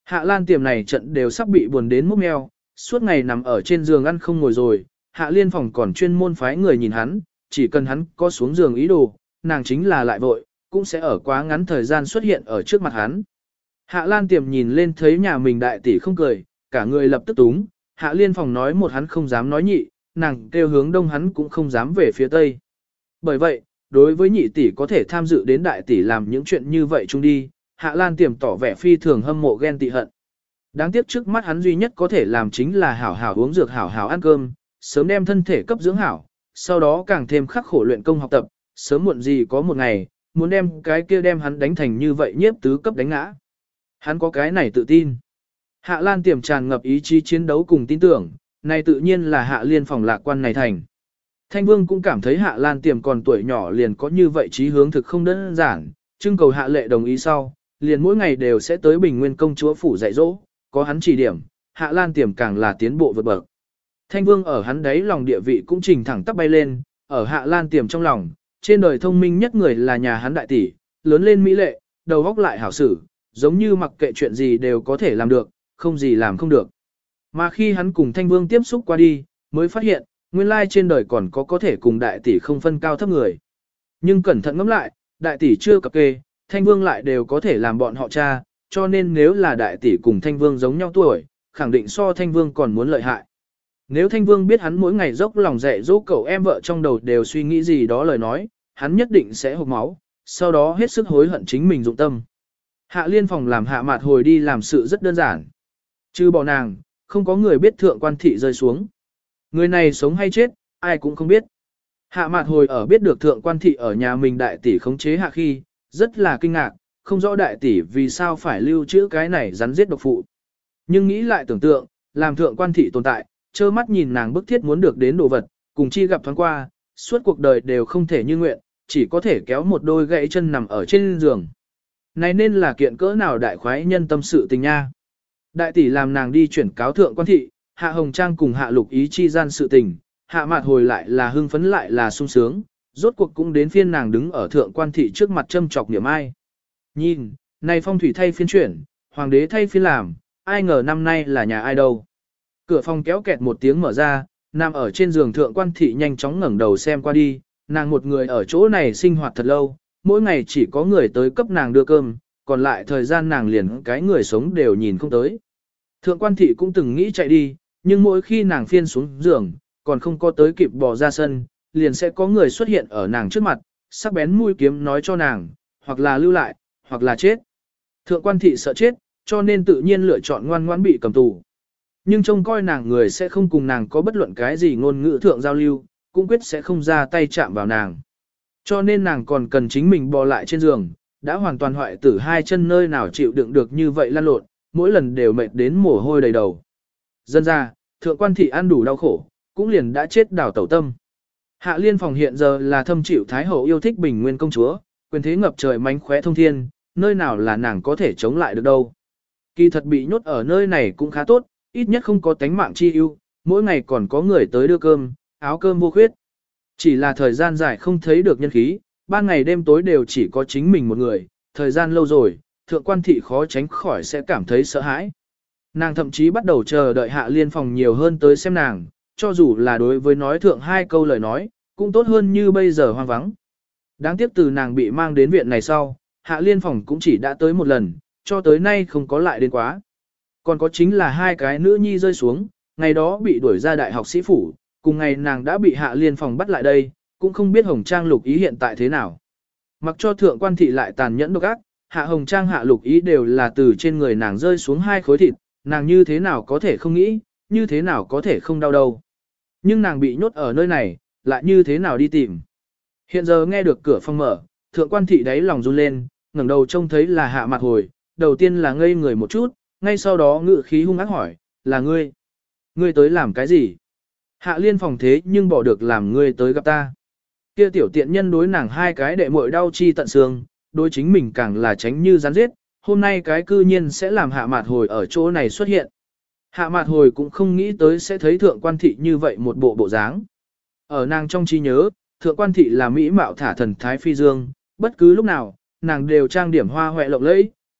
Hạ Lan Tiềm này trận đều sắp bị buồn đến mốc meo, suốt ngày nằm ở trên giường ăn không ngồi rồi, Hạ Liên phòng còn chuyên môn phái người nhìn hắn, chỉ cần hắn có xuống giường ý đồ, nàng chính là lại vội, cũng sẽ ở quá ngắn thời gian xuất hiện ở trước mặt hắn. Hạ Lan Tiềm nhìn lên thấy nhà mình đại tỷ không cười, cả người lập tức túng, Hạ Liên phòng nói một hắn không dám nói nhị, nàng kêu hướng đông hắn cũng không dám về phía tây. Bởi vậy, đối với nhị tỷ có thể tham dự đến đại tỷ làm những chuyện như vậy chung đi, Hạ Lan Tiềm tỏ vẻ phi thường hâm mộ ghen tị hận. Đáng tiếc trước mắt hắn duy nhất có thể làm chính là hảo hảo uống dược hảo hảo ăn cơm, sớm đem thân thể cấp dưỡng hảo, sau đó càng thêm khắc khổ luyện công học tập, sớm muộn gì có một ngày, muốn đem cái kia đem hắn đánh thành như vậy nhiếp tứ cấp đánh ngã. Hắn có cái này tự tin. Hạ Lan Tiềm tràn ngập ý chí chiến đấu cùng tin tưởng, này tự nhiên là Hạ Liên phòng lạc quan này thành. Thanh Vương cũng cảm thấy Hạ Lan Tiềm còn tuổi nhỏ liền có như vậy chí hướng thực không đơn giản, trưng cầu Hạ Lệ đồng ý sau, liền mỗi ngày đều sẽ tới Bình Nguyên công chúa phủ dạy dỗ, có hắn chỉ điểm, Hạ Lan Tiềm càng là tiến bộ vượt bậc. Thanh Vương ở hắn đấy lòng địa vị cũng trình thẳng tắp bay lên, ở Hạ Lan Tiềm trong lòng, trên đời thông minh nhất người là nhà hắn đại tỷ, lớn lên mỹ lệ, đầu óc lại hảo xử, giống như mặc kệ chuyện gì đều có thể làm được, không gì làm không được. Mà khi hắn cùng Thanh Vương tiếp xúc qua đi, mới phát hiện, nguyên lai trên đời còn có thể cùng đại tỷ không phân cao thấp người. Nhưng cẩn thận ngẫm lại, đại tỷ chưa cập kê, Thanh Vương lại đều có thể làm bọn họ cha, cho nên nếu là đại tỷ cùng Thanh Vương giống nhau tuổi, khẳng định so Thanh Vương còn muốn lợi hại. Nếu Thanh Vương biết hắn mỗi ngày dốc lòng dạy dỗ cậu em vợ trong đầu đều suy nghĩ gì đó lời nói, hắn nhất định sẽ hộc máu, sau đó hết sức hối hận chính mình dụng tâm. Hạ Liên phòng làm Hạ Mạt Hồi đi làm sự rất đơn giản. Trừ bỏ nàng, không có người biết thượng quan thị rơi xuống. Người này sống hay chết, ai cũng không biết. Hạ Mạt Hồi ở biết được thượng quan thị ở nhà mình đại tỷ khống chế hạ khi, rất là kinh ngạc, không rõ đại tỷ vì sao phải lưu trữ cái này rắn giết độc phụ. Nhưng nghĩ lại tưởng tượng, làm thượng quan thị tồn tại, trơ mắt nhìn nàng bức thiết muốn được đến đồ vật, cùng chi gặp thoáng qua, suốt cuộc đời đều không thể như nguyện, chỉ có thể kéo một đôi gãy chân nằm ở trên giường. Này nên là kiện cỡ nào đại khoái nhân tâm sự tình nha. Đại tỷ làm nàng đi chuyển cáo thượng quan thị, Hạ Hồng Trang cùng Hạ Lục Ý chi gian sự tình, Hạ Mạt Hồi lại là hưng phấn lại là sung sướng, rốt cuộc cũng đến phiên nàng đứng ở thượng quan thị trước mặt châm chọc niệm ai. Nhìn, này phong thủy thay phiên chuyển, hoàng đế thay phiên làm, ai ngờ năm nay là nhà ai đâu. Cửa phòng kéo kẹt một tiếng mở ra, nằm ở trên giường thượng quan thị nhanh chóng ngẩng đầu xem qua đi, nàng một người ở chỗ này sinh hoạt thật lâu, mỗi ngày chỉ có người tới cấp nàng đưa cơm, còn lại thời gian nàng liền cái người sống đều nhìn không tới. Thượng quan thị cũng từng nghĩ chạy đi, nhưng mỗi khi nàng phiên xuống giường, còn không có tới kịp bò ra sân, liền sẽ có người xuất hiện ở nàng trước mặt, sắc bén mũi kiếm nói cho nàng, hoặc là lưu lại, hoặc là chết. Thượng quan thị sợ chết, cho nên tự nhiên lựa chọn ngoan ngoãn bị cầm tù. Nhưng trông coi nàng người sẽ không cùng nàng có bất luận cái gì ngôn ngữ thượng giao lưu, cũng quyết sẽ không ra tay chạm vào nàng. Cho nên nàng còn cần chính mình bò lại trên giường, đã hoàn toàn hoại tử hai chân nơi nào chịu đựng được như vậy lăn lộn, mỗi lần đều mệt đến mồ hôi đầy đầu. Dân ra, thượng quan thị ăn đủ đau khổ, cũng liền đã chết đảo tẩu tâm. Hạ Liên phòng hiện giờ là thâm chịu Thái hậu yêu thích Bình Nguyên công chúa, quyền thế ngập trời mánh khóe thông thiên, nơi nào là nàng có thể chống lại được đâu. Kỳ thật bị nhốt ở nơi này cũng khá tốt, ít nhất không có tánh mạng chi ưu, mỗi ngày còn có người tới đưa cơm, áo cơm vô khuyết. Chỉ là thời gian dài không thấy được nhân khí, ban ngày đêm tối đều chỉ có chính mình một người, thời gian lâu rồi, thượng quan thị khó tránh khỏi sẽ cảm thấy sợ hãi. Nàng thậm chí bắt đầu chờ đợi Hạ Liên phòng nhiều hơn tới xem nàng, cho dù là đối với nói thượng hai câu lời nói, cũng tốt hơn như bây giờ hoang vắng. Đáng tiếc từ nàng bị mang đến viện này sau, Hạ Liên phòng cũng chỉ đã tới một lần, cho tới nay không có lại đến quá. Còn có chính là hai cái nữ nhi rơi xuống, ngày đó bị đuổi ra đại học sĩ phủ, cùng ngày nàng đã bị Hạ Liên phòng bắt lại đây, cũng không biết Hồng Trang Lục Ý hiện tại thế nào. Mặc cho thượng quan thị lại tàn nhẫn độc ác, Hạ Hồng Trang Hạ Lục Ý đều là từ trên người nàng rơi xuống hai khối thịt, nàng như thế nào có thể không nghĩ, như thế nào có thể không đau đầu. Nhưng nàng bị nhốt ở nơi này, lại như thế nào đi tìm. Hiện giờ nghe được cửa phòng mở, thượng quan thị đáy lòng run lên, ngẩng đầu trông thấy là Hạ Mạt Hồi, đầu tiên là ngây người một chút, ngay sau đó ngự khí hung ác hỏi, là ngươi? Ngươi tới làm cái gì? Hạ Liên phòng thế nhưng bỏ được làm ngươi tới gặp ta. Kia tiểu tiện nhân đối nàng hai cái đệ muội đau chi tận xương, đối chính mình càng là tránh như rắn giết, hôm nay cái cư nhiên sẽ làm Hạ Mạt Hồi ở chỗ này xuất hiện. Hạ Mạt Hồi cũng không nghĩ tới sẽ thấy thượng quan thị như vậy một bộ bộ dáng. Ở nàng trong trí nhớ, thượng quan thị là mỹ mạo thả thần thái phi dương, bất cứ lúc nào, nàng đều trang điểm hoa hoẹ lộng lẫy,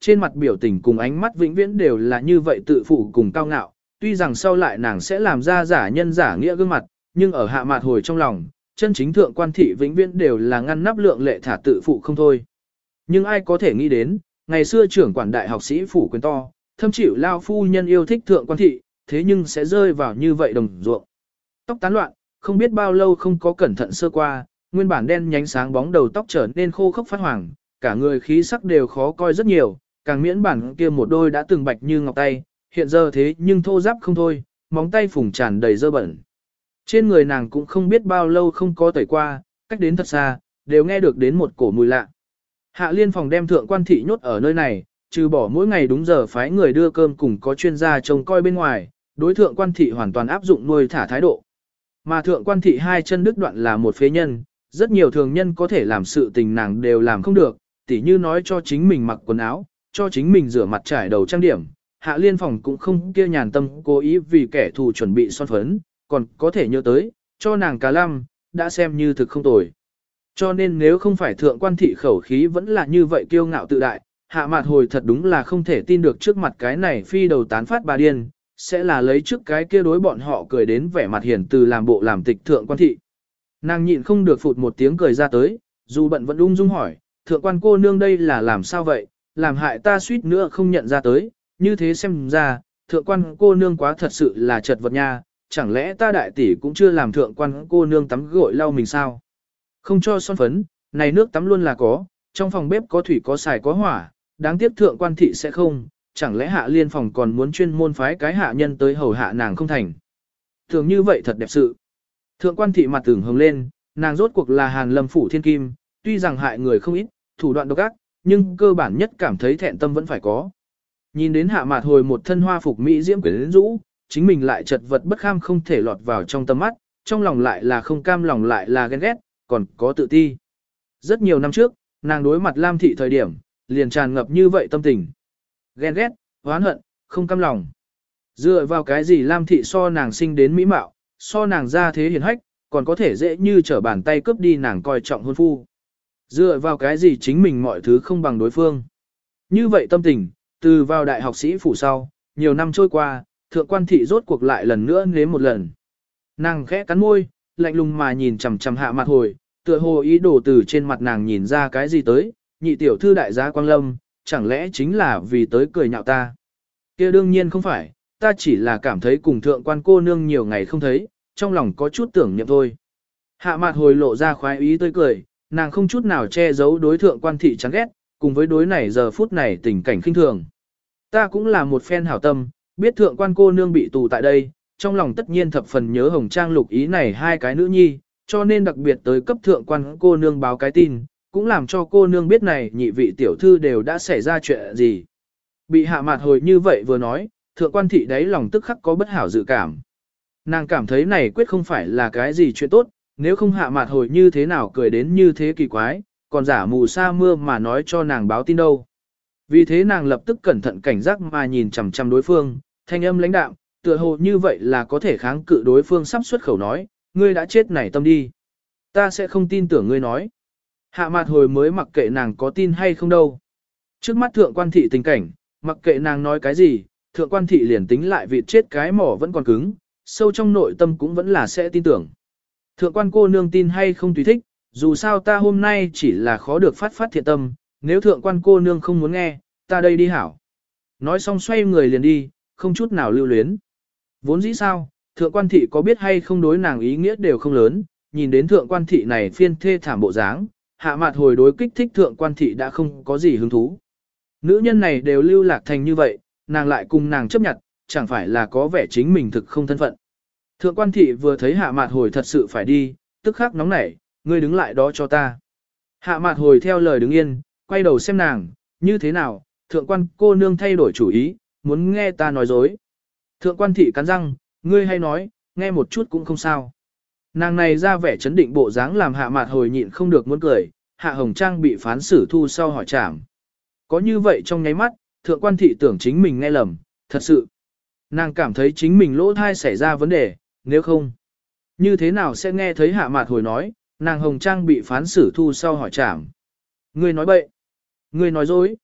trên mặt biểu tình cùng ánh mắt vĩnh viễn đều là như vậy tự phụ cùng cao ngạo, tuy rằng sau lại nàng sẽ làm ra giả nhân giả nghĩa gương mặt, nhưng ở Hạ Mạt Hồi trong lòng, chân chính thượng quan thị vĩnh viễn đều là ngăn nắp lượng lệ thả tự phụ không thôi. Nhưng ai có thể nghĩ đến, ngày xưa trưởng quản đại học sĩ phủ quyền to, thâm chịu lao phu nhân yêu thích thượng quan thị, thế nhưng sẽ rơi vào như vậy đồng ruộng. Tóc tán loạn, không biết bao lâu không có cẩn thận sơ qua, nguyên bản đen nhánh sáng bóng đầu tóc trở nên khô khốc phát hoàng, cả người khí sắc đều khó coi rất nhiều, càng miễn bản kia một đôi đã từng bạch như ngọc tay, hiện giờ thế nhưng thô ráp không thôi, móng tay phủng tràn đầy dơ bẩn. Trên người nàng cũng không biết bao lâu không có tẩy qua, cách đến thật xa, đều nghe được đến một cổ mùi lạ. Hạ Liên phòng đem thượng quan thị nhốt ở nơi này, trừ bỏ mỗi ngày đúng giờ phái người đưa cơm cùng có chuyên gia trông coi bên ngoài, đối thượng quan thị hoàn toàn áp dụng nuôi thả thái độ. Mà thượng quan thị hai chân đứt đoạn là một phế nhân, rất nhiều thường nhân có thể làm sự tình nàng đều làm không được, tỉ như nói cho chính mình mặc quần áo, cho chính mình rửa mặt trải đầu trang điểm. Hạ Liên phòng cũng không kia nhàn tâm cố ý vì kẻ thù chuẩn bị son phấn, còn có thể nhớ tới, cho nàng cá lăm, đã xem như thực không tồi. Cho nên nếu không phải thượng quan thị khẩu khí vẫn là như vậy kiêu ngạo tự đại, Hạ Mạt Hồi thật đúng là không thể tin được trước mặt cái này phi đầu tán phát bà điên, sẽ là lấy trước cái kia đối bọn họ cười đến vẻ mặt hiền từ làm bộ làm tịch thượng quan thị. Nàng nhịn không được phụt một tiếng cười ra tới, dù bận vẫn ung dung hỏi, thượng quan cô nương đây là làm sao vậy, làm hại ta suýt nữa không nhận ra tới, như thế xem ra, thượng quan cô nương quá thật sự là chật vật nha, chẳng lẽ ta đại tỷ cũng chưa làm thượng quan cô nương tắm gội lau mình sao? Không cho son phấn, này nước tắm luôn là có, trong phòng bếp có thủy có xài có hỏa, đáng tiếc thượng quan thị sẽ không, chẳng lẽ Hạ Liên phòng còn muốn chuyên môn phái cái hạ nhân tới hầu hạ nàng không thành. Thường như vậy thật đẹp sự. Thượng quan thị mặt tưởng hồng lên, nàng rốt cuộc là Hàn Lâm phủ thiên kim, tuy rằng hại người không ít, thủ đoạn độc ác, nhưng cơ bản nhất cảm thấy thẹn tâm vẫn phải có. Nhìn đến Hạ Mạt Hồi một thân hoa phục mỹ diễm quyến rũ, chính mình lại chật vật bất kham không thể lọt vào trong tầm mắt, trong lòng lại là không cam lòng lại là ghen ghét, còn có tự ti. Rất nhiều năm trước, nàng đối mặt Lam thị thời điểm, liền tràn ngập như vậy tâm tình. Ghen ghét, oán hận, không cam lòng. Dựa vào cái gì Lam thị so nàng sinh đến mỹ mạo, so nàng ra thế hiền hách, còn có thể dễ như trở bàn tay cướp đi nàng coi trọng hôn phu. Dựa vào cái gì chính mình mọi thứ không bằng đối phương. Như vậy tâm tình, từ vào đại học sĩ phủ sau, nhiều năm trôi qua, thượng quan thị rốt cuộc lại lần nữa nếm một lần. Nàng khẽ cắn môi, lạnh lùng mà nhìn chằm chằm Hạ Mạt Hồi, tựa hồ ý đồ từ trên mặt nàng nhìn ra cái gì tới, nhị tiểu thư đại gia Quang Lâm, chẳng lẽ chính là vì tới cười nhạo ta. Kia đương nhiên không phải, ta chỉ là cảm thấy cùng thượng quan cô nương nhiều ngày không thấy, trong lòng có chút tưởng niệm thôi. Hạ Mạt Hồi lộ ra khoái ý tươi cười, nàng không chút nào che giấu đối thượng quan thị chán ghét, cùng với đối này giờ phút này tình cảnh khinh thường. Ta cũng là một phen hảo tâm, biết thượng quan cô nương bị tù tại đây, trong lòng tất nhiên thập phần nhớ Hồng Trang Lục Ý này hai cái nữ nhi, cho nên đặc biệt tới cấp thượng quan cô nương báo cái tin, cũng làm cho cô nương biết này nhị vị tiểu thư đều đã xảy ra chuyện gì. Bị Hạ Mạt Hồi như vậy vừa nói, thượng quan thị đáy lòng tức khắc có bất hảo dự cảm. Nàng cảm thấy này quyết không phải là cái gì chuyện tốt, nếu không Hạ Mạt Hồi như thế nào cười đến như thế kỳ quái, còn giả mù sa mưa mà nói cho nàng báo tin đâu. Vì thế nàng lập tức cẩn thận cảnh giác mà nhìn chằm chằm đối phương, thanh âm lãnh đạm, tựa hồ như vậy là có thể kháng cự đối phương sắp xuất khẩu nói, ngươi đã chết nảy tâm đi. Ta sẽ không tin tưởng ngươi nói. Hạ Mạt Hồi mới mặc kệ nàng có tin hay không đâu. Trước mắt thượng quan thị tình cảnh, mặc kệ nàng nói cái gì, thượng quan thị liền tính lại vịt chết cái mỏ vẫn còn cứng, sâu trong nội tâm cũng vẫn là sẽ tin tưởng. Thượng quan cô nương tin hay không tùy thích, dù sao ta hôm nay chỉ là khó được phát phát thiện tâm, nếu thượng quan cô nương không muốn nghe, ta đây đi hảo. Nói xong xoay người liền đi, không chút nào lưu luyến. Vốn dĩ sao, thượng quan thị có biết hay không đối nàng ý nghĩa đều không lớn, nhìn đến thượng quan thị này phiên thê thảm bộ dáng, Hạ Mạt Hồi đối kích thích thượng quan thị đã không có gì hứng thú. Nữ nhân này đều lưu lạc thành như vậy, nàng lại cùng nàng chấp nhận, chẳng phải là có vẻ chính mình thực không thân phận. Thượng quan thị vừa thấy Hạ Mạt Hồi thật sự phải đi, tức khắc nóng nảy, ngươi đứng lại đó cho ta. Hạ Mạt Hồi theo lời đứng yên, quay đầu xem nàng, như thế nào, thượng quan cô nương thay đổi chủ ý, muốn nghe ta nói dối. Thượng quan thị cắn răng, ngươi hay nói, nghe một chút cũng không sao. Nàng này ra vẻ chấn định bộ dáng làm Hạ Mạt Hồi nhịn không được muốn cười, Hạ Hồng Trang bị phán xử thu sau hỏi trảm. Có như vậy trong nháy mắt, thượng quan thị tưởng chính mình nghe lầm, thật sự. Nàng cảm thấy chính mình lỗ thai xảy ra vấn đề, nếu không. Như thế nào sẽ nghe thấy Hạ Mạt Hồi nói, nàng Hồng Trang bị phán xử thu sau hỏi trảm. Ngươi nói bậy. Ngươi nói dối.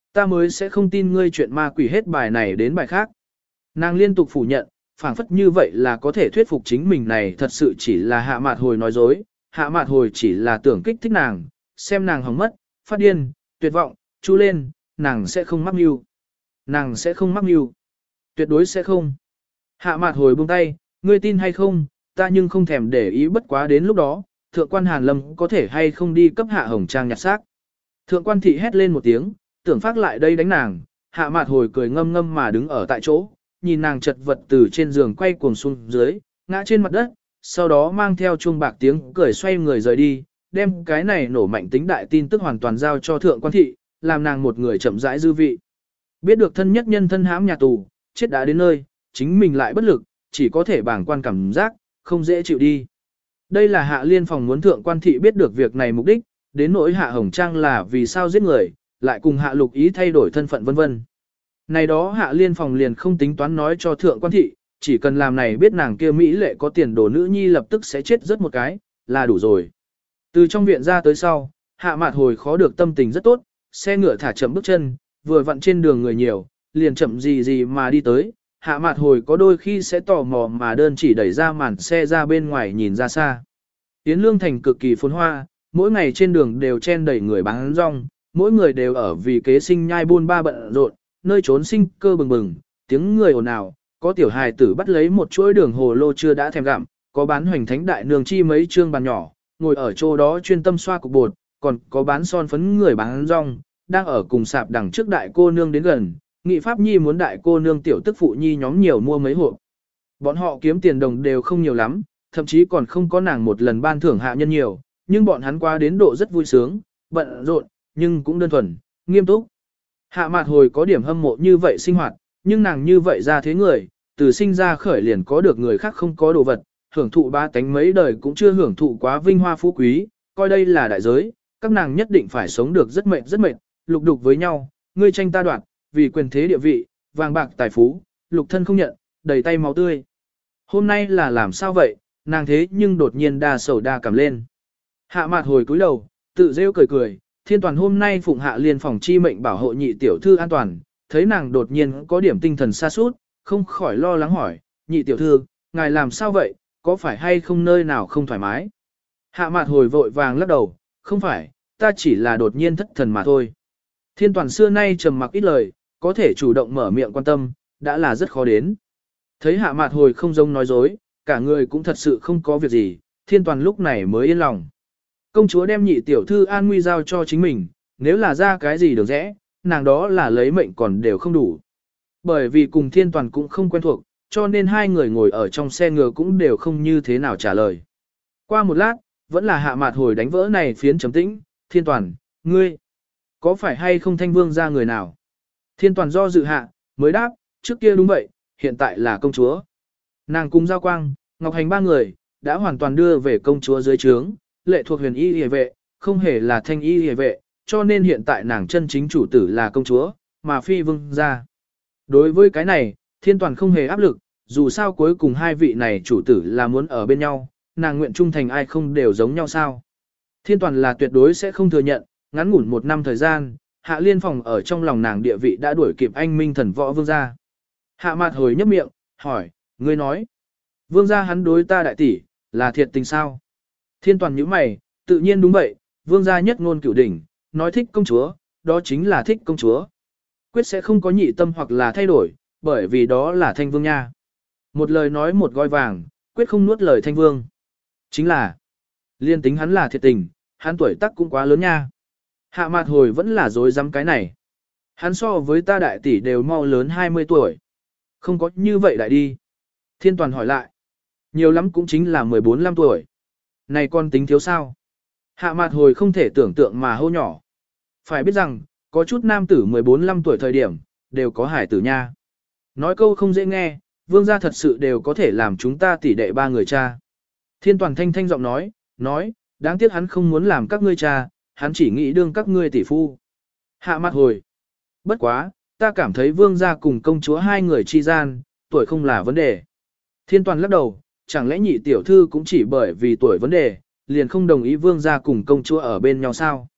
Ta mới sẽ không tin ngươi chuyện ma quỷ hết bài này đến bài khác. Nàng liên tục phủ nhận, phảng phất như vậy là có thể thuyết phục chính mình này thật sự chỉ là Hạ Mạt Hồi nói dối, Hạ Mạt Hồi chỉ là tưởng kích thích nàng, xem nàng hỏng mất, phát điên, tuyệt vọng, chu lên, nàng sẽ không mắc mưu. Nàng sẽ không mắc mưu. Tuyệt đối sẽ không. Hạ Mạt Hồi buông tay, ngươi tin hay không, ta nhưng không thèm để ý, bất quá đến lúc đó, thượng quan Hàn Lâm có thể hay không đi cấp Hạ Hồng Trang nhặt xác. Thượng quan thị hét lên một tiếng, tưởng phát lại đây đánh nàng, Hạ Mạt Hồi cười ngâm ngâm mà đứng ở tại chỗ, nhìn nàng chật vật từ trên giường quay cuồng xuống dưới, ngã trên mặt đất, sau đó mang theo chuông bạc tiếng cười xoay người rời đi, đem cái này nổ mạnh tính đại tin tức hoàn toàn giao cho thượng quan thị, làm nàng một người chậm rãi dư vị. Biết được thân nhất nhân thân hãm nhà tù, chết đã đến nơi, chính mình lại bất lực, chỉ có thể bàng quan cảm giác, không dễ chịu đi. Đây là Hạ Liên phòng muốn thượng quan thị biết được việc này mục đích, đến nỗi Hạ Hồng Trang là vì sao giết người, lại cùng Hạ Lục Ý thay đổi thân phận vân vân. Này đó Hạ Liên phòng liền không tính toán nói cho thượng quan thị, chỉ cần làm này biết nàng kia Mỹ lệ có tiền đồ nữ nhi lập tức sẽ chết rất một cái, là đủ rồi. Từ trong viện ra tới sau, Hạ Mạt Hồi khó được tâm tình rất tốt, xe ngựa thả chậm bước chân, vừa vặn trên đường người nhiều, liền chậm gì gì mà đi tới. Hạ Mạt Hồi có đôi khi sẽ tò mò mà đơn chỉ đẩy ra màn xe ra bên ngoài nhìn ra xa. Yến Lương Thành cực kỳ phồn hoa, mỗi ngày trên đường đều chen đầy người bán rong, mỗi người đều ở vì kế sinh nhai buôn ba bận rộn, nơi trốn sinh cơ bừng bừng, tiếng người ồn ào, có tiểu hài tử bắt lấy một chuỗi đường hồ lô chưa đã thèm gặm, có bán hoành thánh đại nương chi mấy trương bàn nhỏ, ngồi ở chỗ đó chuyên tâm xoa cục bột, còn có bán son phấn người bán rong, đang ở cùng sạp đằng trước đại cô nương đến gần, nghị pháp nhi muốn đại cô nương tiểu tức phụ nhi nhóm nhiều mua mấy hộp. Bọn họ kiếm tiền đồng đều không nhiều lắm, thậm chí còn không có nàng một lần ban thưởng hạ nhân nhiều, nhưng bọn hắn qua đến độ rất vui sướng, bận rộn, nhưng cũng đơn thuần, nghiêm túc. Hạ Mạt Hồi có điểm hâm mộ như vậy sinh hoạt, nhưng nàng như vậy ra thế người, từ sinh ra khởi liền có được người khác không có đồ vật, hưởng thụ ba tánh mấy đời cũng chưa hưởng thụ quá vinh hoa phú quý, coi đây là đại giới, các nàng nhất định phải sống được rất mệt, lục đục với nhau, ngươi tranh ta đoạt, vì quyền thế địa vị, vàng bạc tài phú, lục thân không nhận, đầy tay máu tươi. Hôm nay là làm sao vậy, nàng thế nhưng đột nhiên đa sầu đa cảm lên. Hạ Mạt Hồi cúi đầu, tự rêu cười cười, Thiên Toàn hôm nay phụng Hạ Liên phòng chi mệnh bảo hộ nhị tiểu thư an toàn, thấy nàng đột nhiên có điểm tinh thần sa sút, không khỏi lo lắng hỏi, nhị tiểu thư, ngài làm sao vậy, có phải hay không nơi nào không thoải mái? Hạ Mạt Hồi vội vàng lắc đầu, không phải, ta chỉ là đột nhiên thất thần mà thôi. Thiên Toàn xưa nay trầm mặc ít lời, có thể chủ động mở miệng quan tâm, đã là rất khó đến. Thấy Hạ Mạt Hồi không giống nói dối, cả người cũng thật sự không có việc gì, Thiên Toàn lúc này mới yên lòng. Công chúa đem nhị tiểu thư an nguy giao cho chính mình, nếu là ra cái gì được rẽ, nàng đó là lấy mệnh còn đều không đủ. Bởi vì cùng Thiên Toàn cũng không quen thuộc, cho nên hai người ngồi ở trong xe ngựa cũng đều không như thế nào trả lời. Qua một lát, vẫn là Hạ Mạt Hồi đánh vỡ này phiến trầm tĩnh, Thiên Toàn, ngươi, có phải hay không Thanh Vương ra người nào? Thiên Toàn do dự hạ, mới đáp, trước kia đúng vậy, hiện tại là công chúa. Nàng cùng Giao Quang, Ngọc Hành ba người, đã hoàn toàn đưa về công chúa dưới trướng, lệ thuộc huyền y hề vệ, không hề là thanh y hề vệ, cho nên hiện tại nàng chân chính chủ tử là công chúa, mà phi vương gia. Đối với cái này, Thiên Toàn không hề áp lực, dù sao cuối cùng hai vị này chủ tử là muốn ở bên nhau, nàng nguyện trung thành ai không đều giống nhau sao. Thiên Toàn là tuyệt đối sẽ không thừa nhận, ngắn ngủn một năm thời gian, Hạ Liên phòng ở trong lòng nàng địa vị đã đuổi kịp anh minh thần võ vương gia. Hạ Mạt Hồi nhấp miệng, hỏi, ngươi nói, vương gia hắn đối ta đại tỷ, là thiệt tình sao? Thiên Toàn nhíu mày, tự nhiên đúng vậy, vương gia nhất ngôn cửu đỉnh, nói thích công chúa, đó chính là thích công chúa. Quyết sẽ không có nhị tâm hoặc là thay đổi, bởi vì đó là thanh vương nha. Một lời nói một gói vàng, quyết không nuốt lời thanh vương. Chính là, liên tính hắn là thiệt tình, hắn tuổi tác cũng quá lớn nha. Hạ Mạt Hồi vẫn là dối dám cái này. Hắn so với ta đại tỷ đều mau lớn 20 tuổi. Không có như vậy đại đi. Thiên Toàn hỏi lại. Nhiều lắm cũng chính là 14-15 tuổi. Này con tính thiếu sao? Hạ Mạt Hồi không thể tưởng tượng mà hô nhỏ. Phải biết rằng, có chút nam tử 14-15 tuổi thời điểm, đều có hải tử nha. Nói câu không dễ nghe, vương gia thật sự đều có thể làm chúng ta tỷ đệ ba người cha. Thiên Toàn thanh thanh giọng nói, đáng tiếc hắn không muốn làm các ngươi cha, hắn chỉ nghĩ đương các ngươi tỷ phu. Hạ Mạt Hồi. Bất quá, ta cảm thấy vương gia cùng công chúa hai người chi gian, tuổi không là vấn đề. Thiên Toàn lắc đầu, chẳng lẽ nhị tiểu thư cũng chỉ bởi vì tuổi vấn đề, liền không đồng ý vương gia cùng công chúa ở bên nhau sao?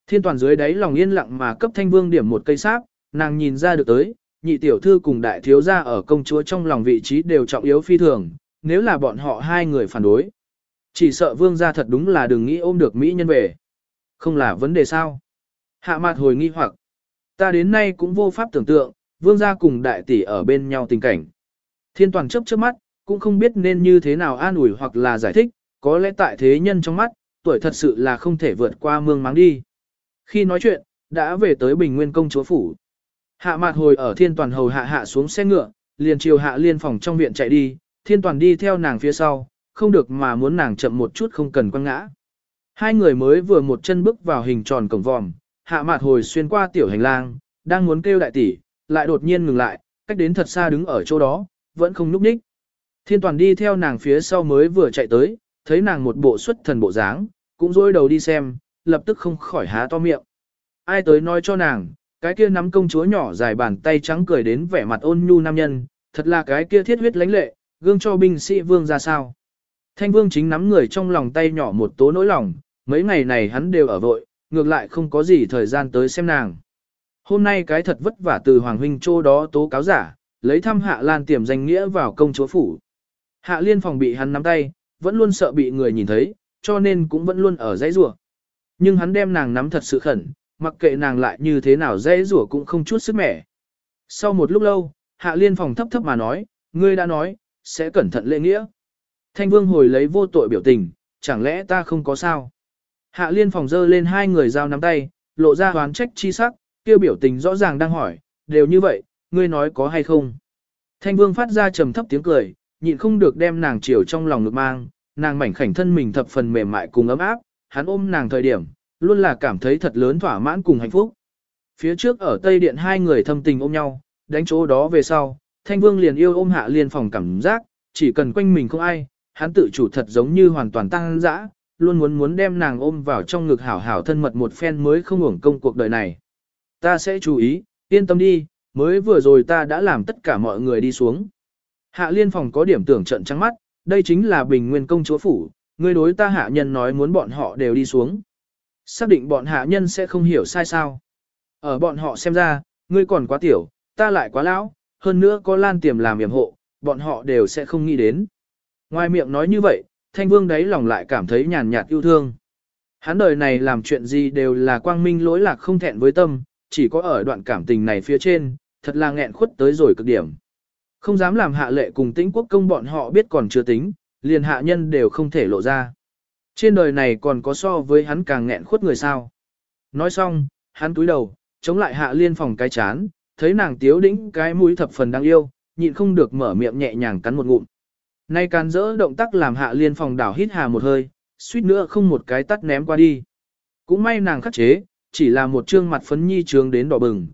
Thiên Toàn dưới đáy lòng yên lặng mà cấp Thanh Vương điểm một cây sáp, nàng nhìn ra được tới, nhị tiểu thư cùng đại thiếu gia ở công chúa trong lòng vị trí đều trọng yếu phi thường, nếu là bọn họ hai người phản đối. Chỉ sợ vương gia thật đúng là đừng nghĩ ôm được mỹ nhân về. Không là vấn đề sao? Hạ Mạt hồi nghi hoặc, ta đến nay cũng vô pháp tưởng tượng, vương gia cùng đại tỷ ở bên nhau tình cảnh. Thiên Toàn chớp chớp mắt, cũng không biết nên như thế nào an ủi hoặc là giải thích, có lẽ tại thế nhân trong mắt, tuổi thật sự là không thể vượt qua mương máng đi. Khi nói chuyện, đã về tới Bình Nguyên công chúa phủ. Hạ Mạt hồi ở Thiên Toàn hầu hạ xuống xe ngựa, liền chiều Hạ Liên phòng trong viện chạy đi, Thiên Toàn đi theo nàng phía sau, không được mà muốn nàng chậm một chút không cần quăng ngã. Hai người mới vừa một chân bước vào hình tròn cổng vòm, Hạ Mạt hồi xuyên qua tiểu hành lang, đang muốn kêu đại tỷ, lại đột nhiên ngừng lại, cách đến thật xa đứng ở chỗ đó, vẫn không nhúc nhích. Thiên Toàn đi theo nàng phía sau mới vừa chạy tới, thấy nàng một bộ xuất thần bộ dáng, cũng dối đầu đi xem, lập tức không khỏi há to miệng. Ai tới nói cho nàng, cái kia nắm công chúa nhỏ dài bàn tay trắng cười đến vẻ mặt ôn nhu nam nhân, thật là cái kia thiết huyết lãnh lệ, gương cho binh sĩ vương ra sao. Thanh Vương chính nắm người trong lòng tay nhỏ một tố nỗi lòng, mấy ngày này hắn đều ở vội, ngược lại không có gì thời gian tới xem nàng. Hôm nay cái thật vất vả từ Hoàng huynh chỗ đó tố cáo giả, lấy thăm Hạ Lan tiềm danh nghĩa vào công chúa phủ. Hạ Liên phòng bị hắn nắm tay, vẫn luôn sợ bị người nhìn thấy, cho nên cũng vẫn luôn ở dãy rủa. Nhưng hắn đem nàng nắm thật sự khẩn, mặc kệ nàng lại như thế nào dãy rủa cũng không chút sức mẻ. Sau một lúc lâu, Hạ Liên phòng thấp thấp mà nói, ngươi đã nói, sẽ cẩn thận lễ nghĩa. Thanh Vương hồi lấy vô tội biểu tình, chẳng lẽ ta không có sao? Hạ Liên phòng giơ lên hai người giao nắm tay, lộ ra oán trách chi sắc, kêu biểu tình rõ ràng đang hỏi, đều như vậy, ngươi nói có hay không? Thanh Vương phát ra trầm thấp tiếng cười, nhịn không được đem nàng chiều trong lòng ngực mang, nàng mảnh khảnh thân mình thập phần mềm mại cùng ấm áp, hắn ôm nàng thời điểm, luôn là cảm thấy thật lớn thỏa mãn cùng hạnh phúc. Phía trước ở Tây Điện hai người thâm tình ôm nhau, đánh chỗ đó về sau, Thanh Vương liền yêu ôm Hạ Liên phòng cảm giác, chỉ cần quanh mình không ai, hắn tự chủ thật giống như hoàn toàn tăng dã, luôn muốn đem nàng ôm vào trong ngực hảo hảo thân mật một phen mới không uổng công cuộc đời này. Ta sẽ chú ý, yên tâm đi, mới vừa rồi ta đã làm tất cả mọi người đi xuống. Hạ Liên phòng có điểm tưởng trận trắng mắt, đây chính là Bình Nguyên công chúa phủ, ngươi đối ta hạ nhân nói muốn bọn họ đều đi xuống. Xác định bọn hạ nhân sẽ không hiểu sai sao. Ở bọn họ xem ra, ngươi còn quá tiểu, ta lại quá lão, hơn nữa có Lan tiềm làm yểm hộ, bọn họ đều sẽ không nghĩ đến. Ngoài miệng nói như vậy, Thanh Vương đấy lòng lại cảm thấy nhàn nhạt yêu thương. Hắn đời này làm chuyện gì đều là quang minh lỗi lạc không thẹn với tâm, chỉ có ở đoạn cảm tình này phía trên, thật là nghẹn khuất tới rồi cực điểm. Không dám làm Hạ Lệ cùng Tĩnh Quốc công bọn họ biết còn chưa tính, liền hạ nhân đều không thể lộ ra. Trên đời này còn có so với hắn càng nghẹn khuất người sao. Nói xong, hắn túi đầu, chống lại Hạ Liên phòng cái chán, thấy nàng tiếu đĩnh cái mũi thập phần đáng yêu, nhịn không được mở miệng nhẹ nhàng cắn một ngụm. Nay can dỡ động tác làm Hạ Liên phòng đảo hít hà một hơi, suýt nữa không một cái tắt ném qua đi. Cũng may nàng khắc chế, chỉ là một trương mặt phấn nhi trướng đến đỏ bừng,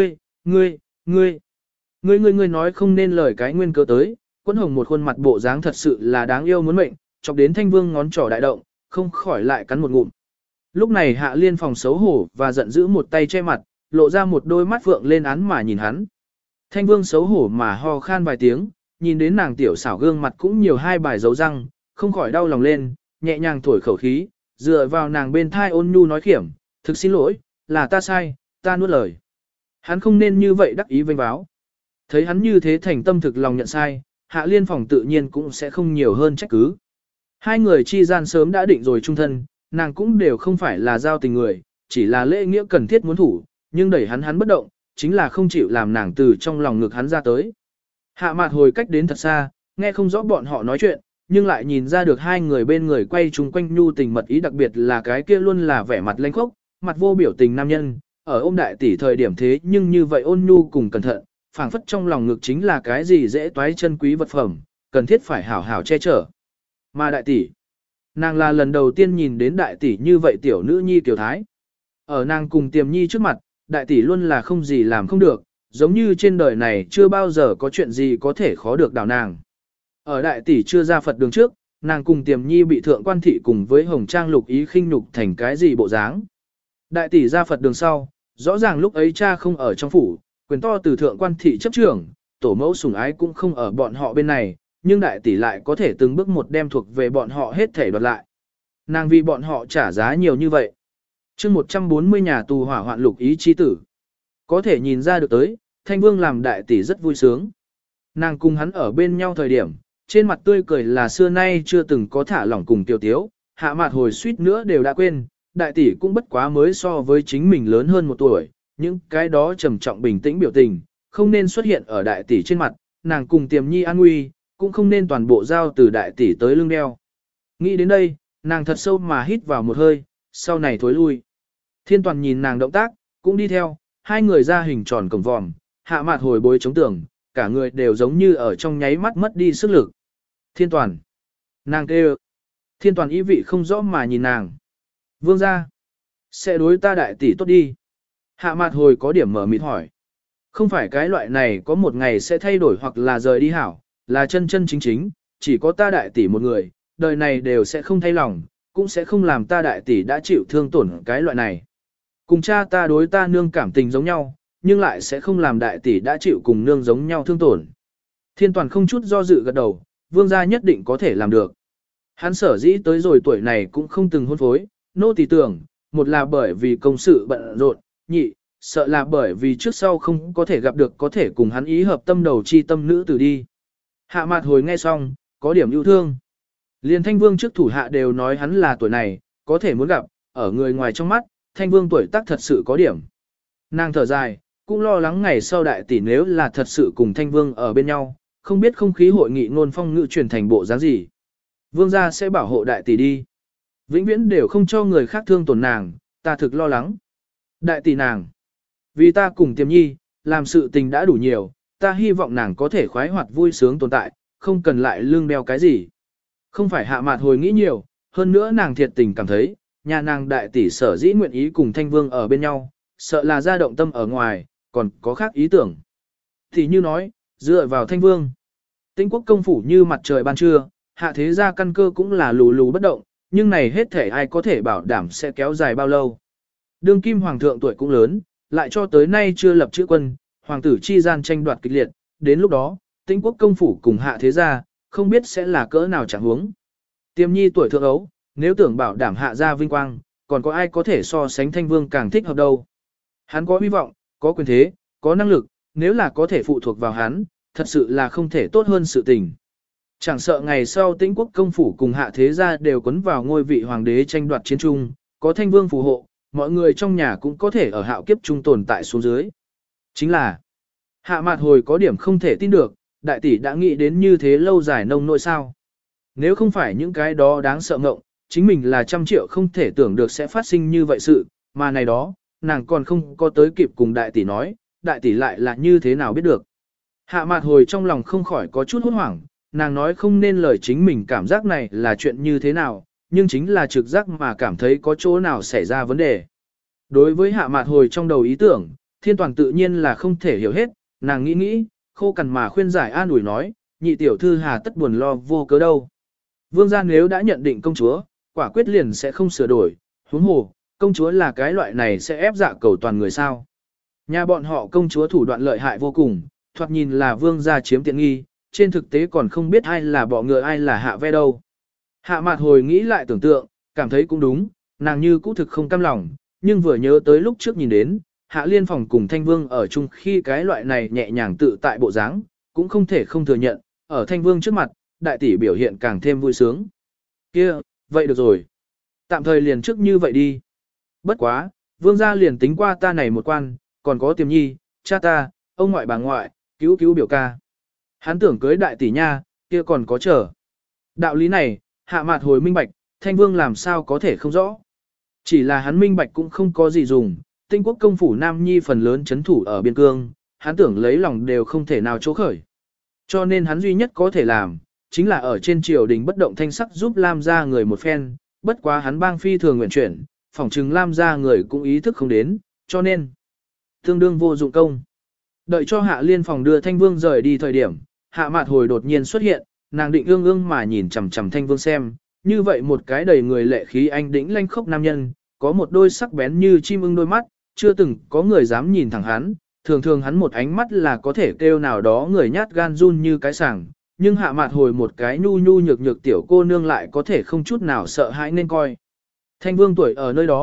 ngươi nói không nên lời cái nguyên cớ tới, Quấn Hồng một khuôn mặt bộ dáng thật sự là đáng yêu muốn mệnh, chọc đến Thanh Vương ngón trỏ đại động, không khỏi lại cắn một ngụm. Lúc này Hạ Liên phòng xấu hổ và giận dữ một tay che mặt, lộ ra một đôi mắt vượng lên án mà nhìn hắn. Thanh Vương xấu hổ mà ho khan vài tiếng, nhìn đến nàng tiểu xảo gương mặt cũng nhiều hai bài dấu răng, không khỏi đau lòng lên, nhẹ nhàng thổi khẩu khí, dựa vào nàng bên thai ôn nhu nói khiểm, thực xin lỗi, là ta sai, ta nuốt lời. Hắn không nên như vậy đắc ý vênh báo. Thấy hắn như thế thành tâm thực lòng nhận sai, Hạ Liên phòng tự nhiên cũng sẽ không nhiều hơn trách cứ. Hai người chi gian sớm đã định rồi chung thân, nàng cũng đều không phải là giao tình người, chỉ là lễ nghĩa cần thiết muốn thủ, nhưng đẩy hắn bất động, chính là không chịu làm nàng từ trong lòng ngực hắn ra tới. Hạ Mạt hồi cách đến thật xa, nghe không rõ bọn họ nói chuyện, nhưng lại nhìn ra được hai người bên người quay chung quanh nhu tình mật ý, đặc biệt là cái kia luôn là vẻ mặt lênh khốc, mặt vô biểu tình nam nhân, ở ôm đại tỷ thời điểm thế nhưng như vậy ôn nhu cùng cẩn thận, phảng phất trong lòng ngực chính là cái gì dễ toái chân quý vật phẩm, cần thiết phải hảo hảo che chở. Mà đại tỷ, nàng là lần đầu tiên nhìn đến đại tỷ như vậy tiểu nữ nhi tiểu thái. Ở nàng cùng Tiềm Nhi trước mặt, đại tỷ luôn là không gì làm không được, giống như trên đời này chưa bao giờ có chuyện gì có thể khó được đảo nàng. Ở đại tỷ chưa ra Phật đường trước, nàng cùng Tiềm Nhi bị thượng quan thị cùng với Hồng Trang Lục ý khinh nhục thành cái gì bộ dáng. Đại tỷ ra Phật đường sau, rõ ràng lúc ấy cha không ở trong phủ, quyền to từ thượng quan thị chấp trưởng, tổ mẫu sủng ái cũng không ở bọn họ bên này, nhưng đại tỷ lại có thể từng bước một đem thuộc về bọn họ hết thể đoạt lại. Nàng vì bọn họ trả giá nhiều như vậy. chương 140 nhà tù hỏa hoạn lục ý chi tử. Có thể nhìn ra được tới, Thanh Vương làm đại tỷ rất vui sướng. Nàng cùng hắn ở bên nhau thời điểm, trên mặt tươi cười là xưa nay chưa từng có thả lỏng cùng tiểu tiếu, Hạ Mạt Hồi suýt nữa đều đã quên, đại tỷ cũng bất quá mới so với chính mình lớn hơn 1 tuổi, những cái đó trầm trọng bình tĩnh biểu tình, không nên xuất hiện ở đại tỷ trên mặt, nàng cùng Tiềm Nhi an nguy, cũng không nên toàn bộ giao từ đại tỷ tới lưng đeo. Nghĩ đến đây, nàng thật sâu mà hít vào một hơi, sau này thối lui. Thiên Toàn nhìn nàng động tác, cũng đi theo, hai người ra hình tròn cổng vòm, Hạ Mạt Hồi bối chống tường, cả người đều giống như ở trong nháy mắt mất đi sức lực. Thiên Toàn. Nàng kêu. Thiên Toàn ý vị không rõ mà nhìn nàng. Vương gia. Sẽ đối ta đại tỷ tốt đi. Hạ Mạt Hồi có điểm mở mịt hỏi. Không phải cái loại này có một ngày sẽ thay đổi hoặc là rời đi hảo, là chân chân chính chính, chỉ có ta đại tỷ một người, đời này đều sẽ không thay lòng, cũng sẽ không làm ta đại tỷ đã chịu thương tổn cái loại này. Cùng cha ta đối ta nương cảm tình giống nhau, nhưng lại sẽ không làm đại tỷ đã chịu cùng nương giống nhau thương tổn. Thiên Toàn không chút do dự gật đầu, vương gia nhất định có thể làm được. Hắn sở dĩ tới rồi tuổi này cũng không từng hôn phối, nô tỳ tưởng, một là bởi vì công sự bận rộn, nhị, sợ là bởi vì trước sau không có thể gặp được có thể cùng hắn ý hợp tâm đầu chi tâm nữ từ đi. Hạ Mạt Hồi nghe xong, có điểm yêu thương. Liên Thanh Vương trước thủ hạ đều nói hắn là tuổi này, có thể muốn gặp, ở người ngoài trong mắt, Thanh Vương tuổi tác thật sự có điểm. Nàng thở dài, cũng lo lắng ngày sau đại tỷ nếu là thật sự cùng Thanh Vương ở bên nhau, không biết không khí hội nghị ngôn phong ngữ truyền thành bộ dáng gì. Vương gia sẽ bảo hộ đại tỷ đi. Vĩnh viễn đều không cho người khác thương tổn nàng, ta thực lo lắng. Đại tỷ nàng. Vì ta cùng Tiềm Nhi, làm sự tình đã đủ nhiều, ta hy vọng nàng có thể khoái hoạt vui sướng tồn tại, không cần lại lương đeo cái gì. Không phải Hạ Mạt Hồi nghĩ nhiều, hơn nữa nàng thiệt tình cảm thấy, nhà nàng đại tỷ sở dĩ nguyện ý cùng Thanh Vương ở bên nhau, sợ là ra động tâm ở ngoài, còn có khác ý tưởng. Thì như nói, dựa vào Thanh Vương, Tĩnh quốc công phủ như mặt trời ban trưa, hạ thế gia căn cơ cũng là lù lù bất động, nhưng này hết thể ai có thể bảo đảm sẽ kéo dài bao lâu. Đương kim hoàng thượng tuổi cũng lớn, lại cho tới nay chưa lập chữ quân, hoàng tử chi gian tranh đoạt kịch liệt, đến lúc đó, Tĩnh quốc công phủ cùng hạ thế gia, không biết sẽ là cỡ nào chẳng huống. Tiềm Nhi tuổi thượng ấu, nếu tưởng bảo đảm hạ gia vinh quang, còn có ai có thể so sánh Thanh Vương càng thích hợp đâu. Hắn có hy vọng, có quyền thế, có năng lực, nếu là có thể phụ thuộc vào hắn, thật sự là không thể tốt hơn sự tình. Chẳng sợ ngày sau Tĩnh quốc công phủ cùng hạ thế gia đều quấn vào ngôi vị hoàng đế tranh đoạt chiến trung, có Thanh Vương phù hộ, mọi người trong nhà cũng có thể ở hạo kiếp trung tồn tại xuống dưới. Chính là, Hạ Mạt Hồi có điểm không thể tin được, đại tỷ đã nghĩ đến như thế lâu dài nông nỗi sao. Nếu không phải những cái đó đáng sợ ngộng, chính mình là 100 triệu không thể tưởng được sẽ phát sinh như vậy sự, mà này đó, nàng còn không có tới kịp cùng đại tỷ nói, đại tỷ lại là như thế nào biết được. Hạ Mạt Hồi trong lòng không khỏi có chút hốt hoảng, nàng nói không nên lời chính mình cảm giác này là chuyện như thế nào, nhưng chính là trực giác mà cảm thấy có chỗ nào xảy ra vấn đề. Đối với Hạ Mạt Hồi trong đầu ý tưởng, Thiên Toàn tự nhiên là không thể hiểu hết, nàng nghĩ, khô cằn mà khuyên giải an ủi nói, nhị tiểu thư hà tất buồn lo vô cớ đâu. Vương gia nếu đã nhận định công chúa, quả quyết liền sẽ không sửa đổi, huống hồ, công chúa là cái loại này sẽ ép dạ cầu toàn người sao. Nhà bọn họ công chúa thủ đoạn lợi hại vô cùng, thoạt nhìn là vương gia chiếm tiện nghi, trên thực tế còn không biết ai là bọ ngựa ai là hạ ve đâu. Hạ Mạt Hồi nghĩ lại tưởng tượng, cảm thấy cũng đúng, nàng như cũ thực không cam lòng, nhưng vừa nhớ tới lúc trước nhìn đến, Hạ Liên Phòng cùng Thanh Vương ở chung khi cái loại này nhẹ nhàng tự tại bộ dáng, cũng không thể không thừa nhận, ở Thanh Vương trước mặt, đại tỷ biểu hiện càng thêm vui sướng. Kia, vậy được rồi. Tạm thời liền trước như vậy đi. Bất quá, vương gia liền tính qua ta này một quan, còn có Tiềm Nhi, cha ta, ông ngoại bà ngoại, cứu biểu ca. Hắn tưởng cưới đại tỷ nha, kia còn có chờ. Đạo lý này, Hạ Mạt Hồi minh bạch, Thanh Vương làm sao có thể không rõ. Chỉ là hắn minh bạch cũng không có gì dùng, Tĩnh quốc công phủ Nam Nhi phần lớn chấn thủ ở biên cương, hắn tưởng lấy lòng đều không thể nào chỗ khởi. Cho nên hắn duy nhất có thể làm, chính là ở trên triều đình bất động thanh sắc giúp Lam gia người một phen, bất quá hắn bang phi thường nguyện chuyển, phỏng chừng Lam gia người cũng ý thức không đến, cho nên tương đương vô dụng công. Đợi cho Hạ Liên Phòng đưa Thanh Vương rời đi thời điểm, Hạ Mạt Hồi đột nhiên xuất hiện, nàng định ương ương mà nhìn chằm chằm Thanh Vương xem, như vậy một cái đầy người lệ khí anh đĩnh lanh khốc nam nhân, có một đôi sắc bén như chim ưng đôi mắt, chưa từng có người dám nhìn thẳng hắn, thường thường hắn một ánh mắt là có thể kêu nào đó người nhát gan run như cái sảng, nhưng Hạ Mạt Hồi một cái nhu nhu nhược nhược tiểu cô nương lại có thể không chút nào sợ hãi nên coi. Thanh Vương tuổi ở nơi đó,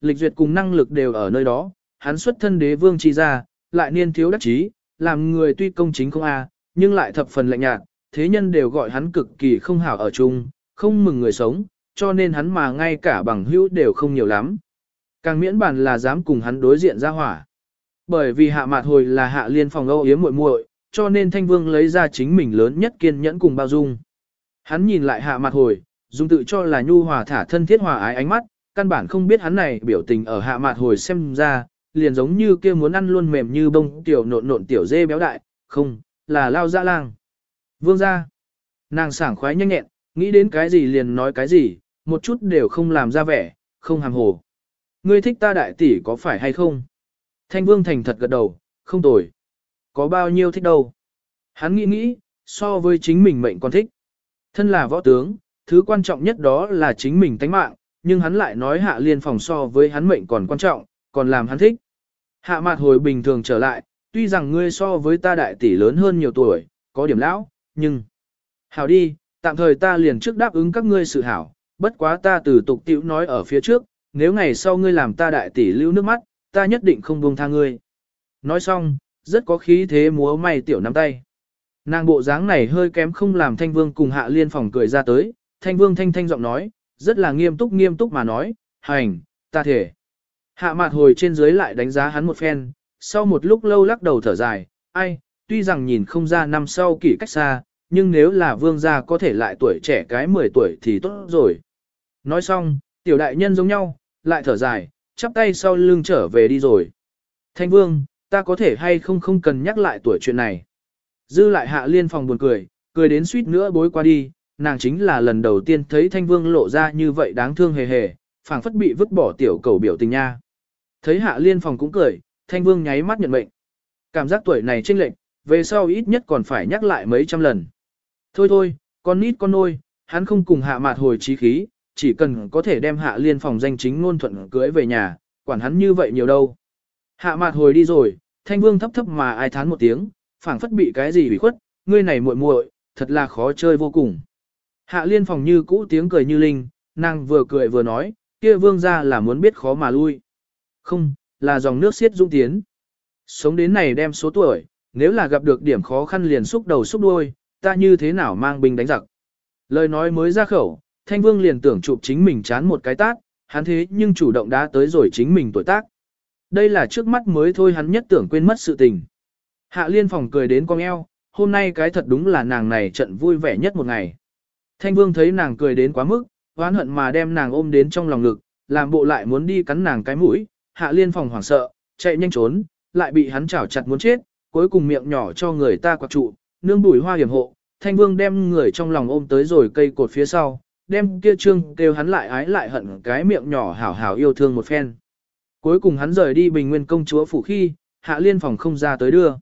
lịch duyệt cùng năng lực đều ở nơi đó, hắn xuất thân đế vương chi ra, lại niên thiếu đắc chí, làm người tuy công chính không nhưng lại thập phần lạnh nhạt, thế nhân đều gọi hắn cực kỳ không hảo ở chung, không mừng người sống, cho nên hắn mà ngay cả bằng hữu đều không nhiều lắm. Càng miễn bàn là dám cùng hắn đối diện ra hỏa. Bởi vì Hạ Mạt Hồi là Hạ Liên Phòng âu yếm muội muội, cho nên Thanh Vương lấy ra chính mình lớn nhất kiên nhẫn cùng bao dung. Hắn nhìn lại Hạ Mạt Hồi, dùng tự cho là nhu hòa thả thân thiết hòa ái ánh mắt, căn bản không biết hắn này biểu tình ở Hạ Mạt Hồi xem ra, liền giống như kia muốn ăn luôn mềm như bông tiểu nộn nộn tiểu dê béo đại, không, là lao dã lang. Vương gia. Nàng sảng khoái nhanh nhẹn, nghĩ đến cái gì liền nói cái gì, một chút đều không làm ra vẻ, không hàm hồ. Ngươi thích ta đại tỷ có phải hay không? Thanh Vương thành thật gật đầu, không tồi. Có bao nhiêu thích đâu? Hắn nghĩ, so với chính mình mệnh còn thích. Thân là võ tướng, thứ quan trọng nhất đó là chính mình tánh mạng, nhưng hắn lại nói Hạ Liên Phòng so với hắn mệnh còn quan trọng, còn làm hắn thích. Hạ Mạt Hồi bình thường trở lại, tuy rằng ngươi so với ta đại tỷ lớn hơn nhiều tuổi, có điểm lão, nhưng... Hảo đi, tạm thời ta liền trước đáp ứng các ngươi sự hảo, bất quá ta từ tục tiểu nói ở phía trước, nếu ngày sau ngươi làm ta đại tỷ lưu nước mắt, ta nhất định không buông tha ngươi. Nói xong, rất có khí thế múa may tiểu nắm tay. Nàng bộ dáng này hơi kém không làm Thanh Vương cùng Hạ Liên Phòng cười ra tới, Thanh Vương thanh giọng nói, rất là nghiêm túc mà nói, hành, ta thể. Hạ Mạt Hồi trên dưới lại đánh giá hắn một phen, sau một lúc lâu lắc đầu thở dài, ai, tuy rằng nhìn không ra năm sau kỷ cách xa, nhưng nếu là vương gia có thể lại tuổi trẻ cái 10 tuổi thì tốt rồi. Nói xong, tiểu đại nhân giống nhau, lại thở dài, chắp tay sau lưng trở về đi rồi. Thanh Vương, ta có thể hay không cần nhắc lại tuổi chuyện này. Dư lại Hạ Liên Phòng buồn cười đến suýt nữa bối qua đi, nàng chính là lần đầu tiên thấy Thanh Vương lộ ra như vậy đáng thương hề hề, phảng phất bị vứt bỏ tiểu cầu biểu tình nha. Thấy Hạ Liên Phòng cũng cười, Thanh Vương nháy mắt nhận mệnh. Cảm giác tuổi này chênh lệch, về sau ít nhất còn phải nhắc lại mấy trăm lần. Thôi, con nít con nôi, hắn không cùng Hạ Mạt Hồi chí khí, chỉ cần có thể đem Hạ Liên Phòng danh chính ngôn thuận cưới về nhà, quản hắn như vậy nhiều đâu. Hạ Mạt Hồi đi rồi, Thanh Vương thấp mà ai thán một tiếng, phảng phất bị cái gì bị khuất, ngươi này muội, thật là khó chơi vô cùng. Hạ Liên Phòng như cũ tiếng cười như linh, nàng vừa cười vừa nói, kia vương gia là muốn biết khó mà lui. Không, là dòng nước xiết dũng tiến. Sống đến này đem số tuổi, nếu là gặp được điểm khó khăn liền xúc đầu xúc đuôi, ta như thế nào mang binh đánh giặc. Lời nói mới ra khẩu, Thanh Vương liền tưởng chụp chính mình chán một cái tát, hắn thế nhưng chủ động đã tới rồi chính mình tuổi tác. Đây là trước mắt mới thôi hắn nhất tưởng quên mất sự tình. Hạ Liên Phòng cười đến cong eo, hôm nay cái thật đúng là nàng này trận vui vẻ nhất một ngày. Thanh Vương thấy nàng cười đến quá mức, oán hận mà đem nàng ôm đến trong lòng ngực, làm bộ lại muốn đi cắn nàng cái mũi, Hạ Liên Phòng hoảng sợ, chạy nhanh trốn, lại bị hắn chảo chặt muốn chết, cuối cùng miệng nhỏ cho người ta quạt trụ, nương bùi hoa hiểm hộ, Thanh Vương đem người trong lòng ôm tới rồi cây cột phía sau, đem kia trương kêu hắn lại ái lại hận cái miệng nhỏ hảo hảo yêu thương một phen. Cuối cùng hắn rời đi Bình Nguyên công chúa phủ khi, Hạ Liên Phòng không ra tới đưa.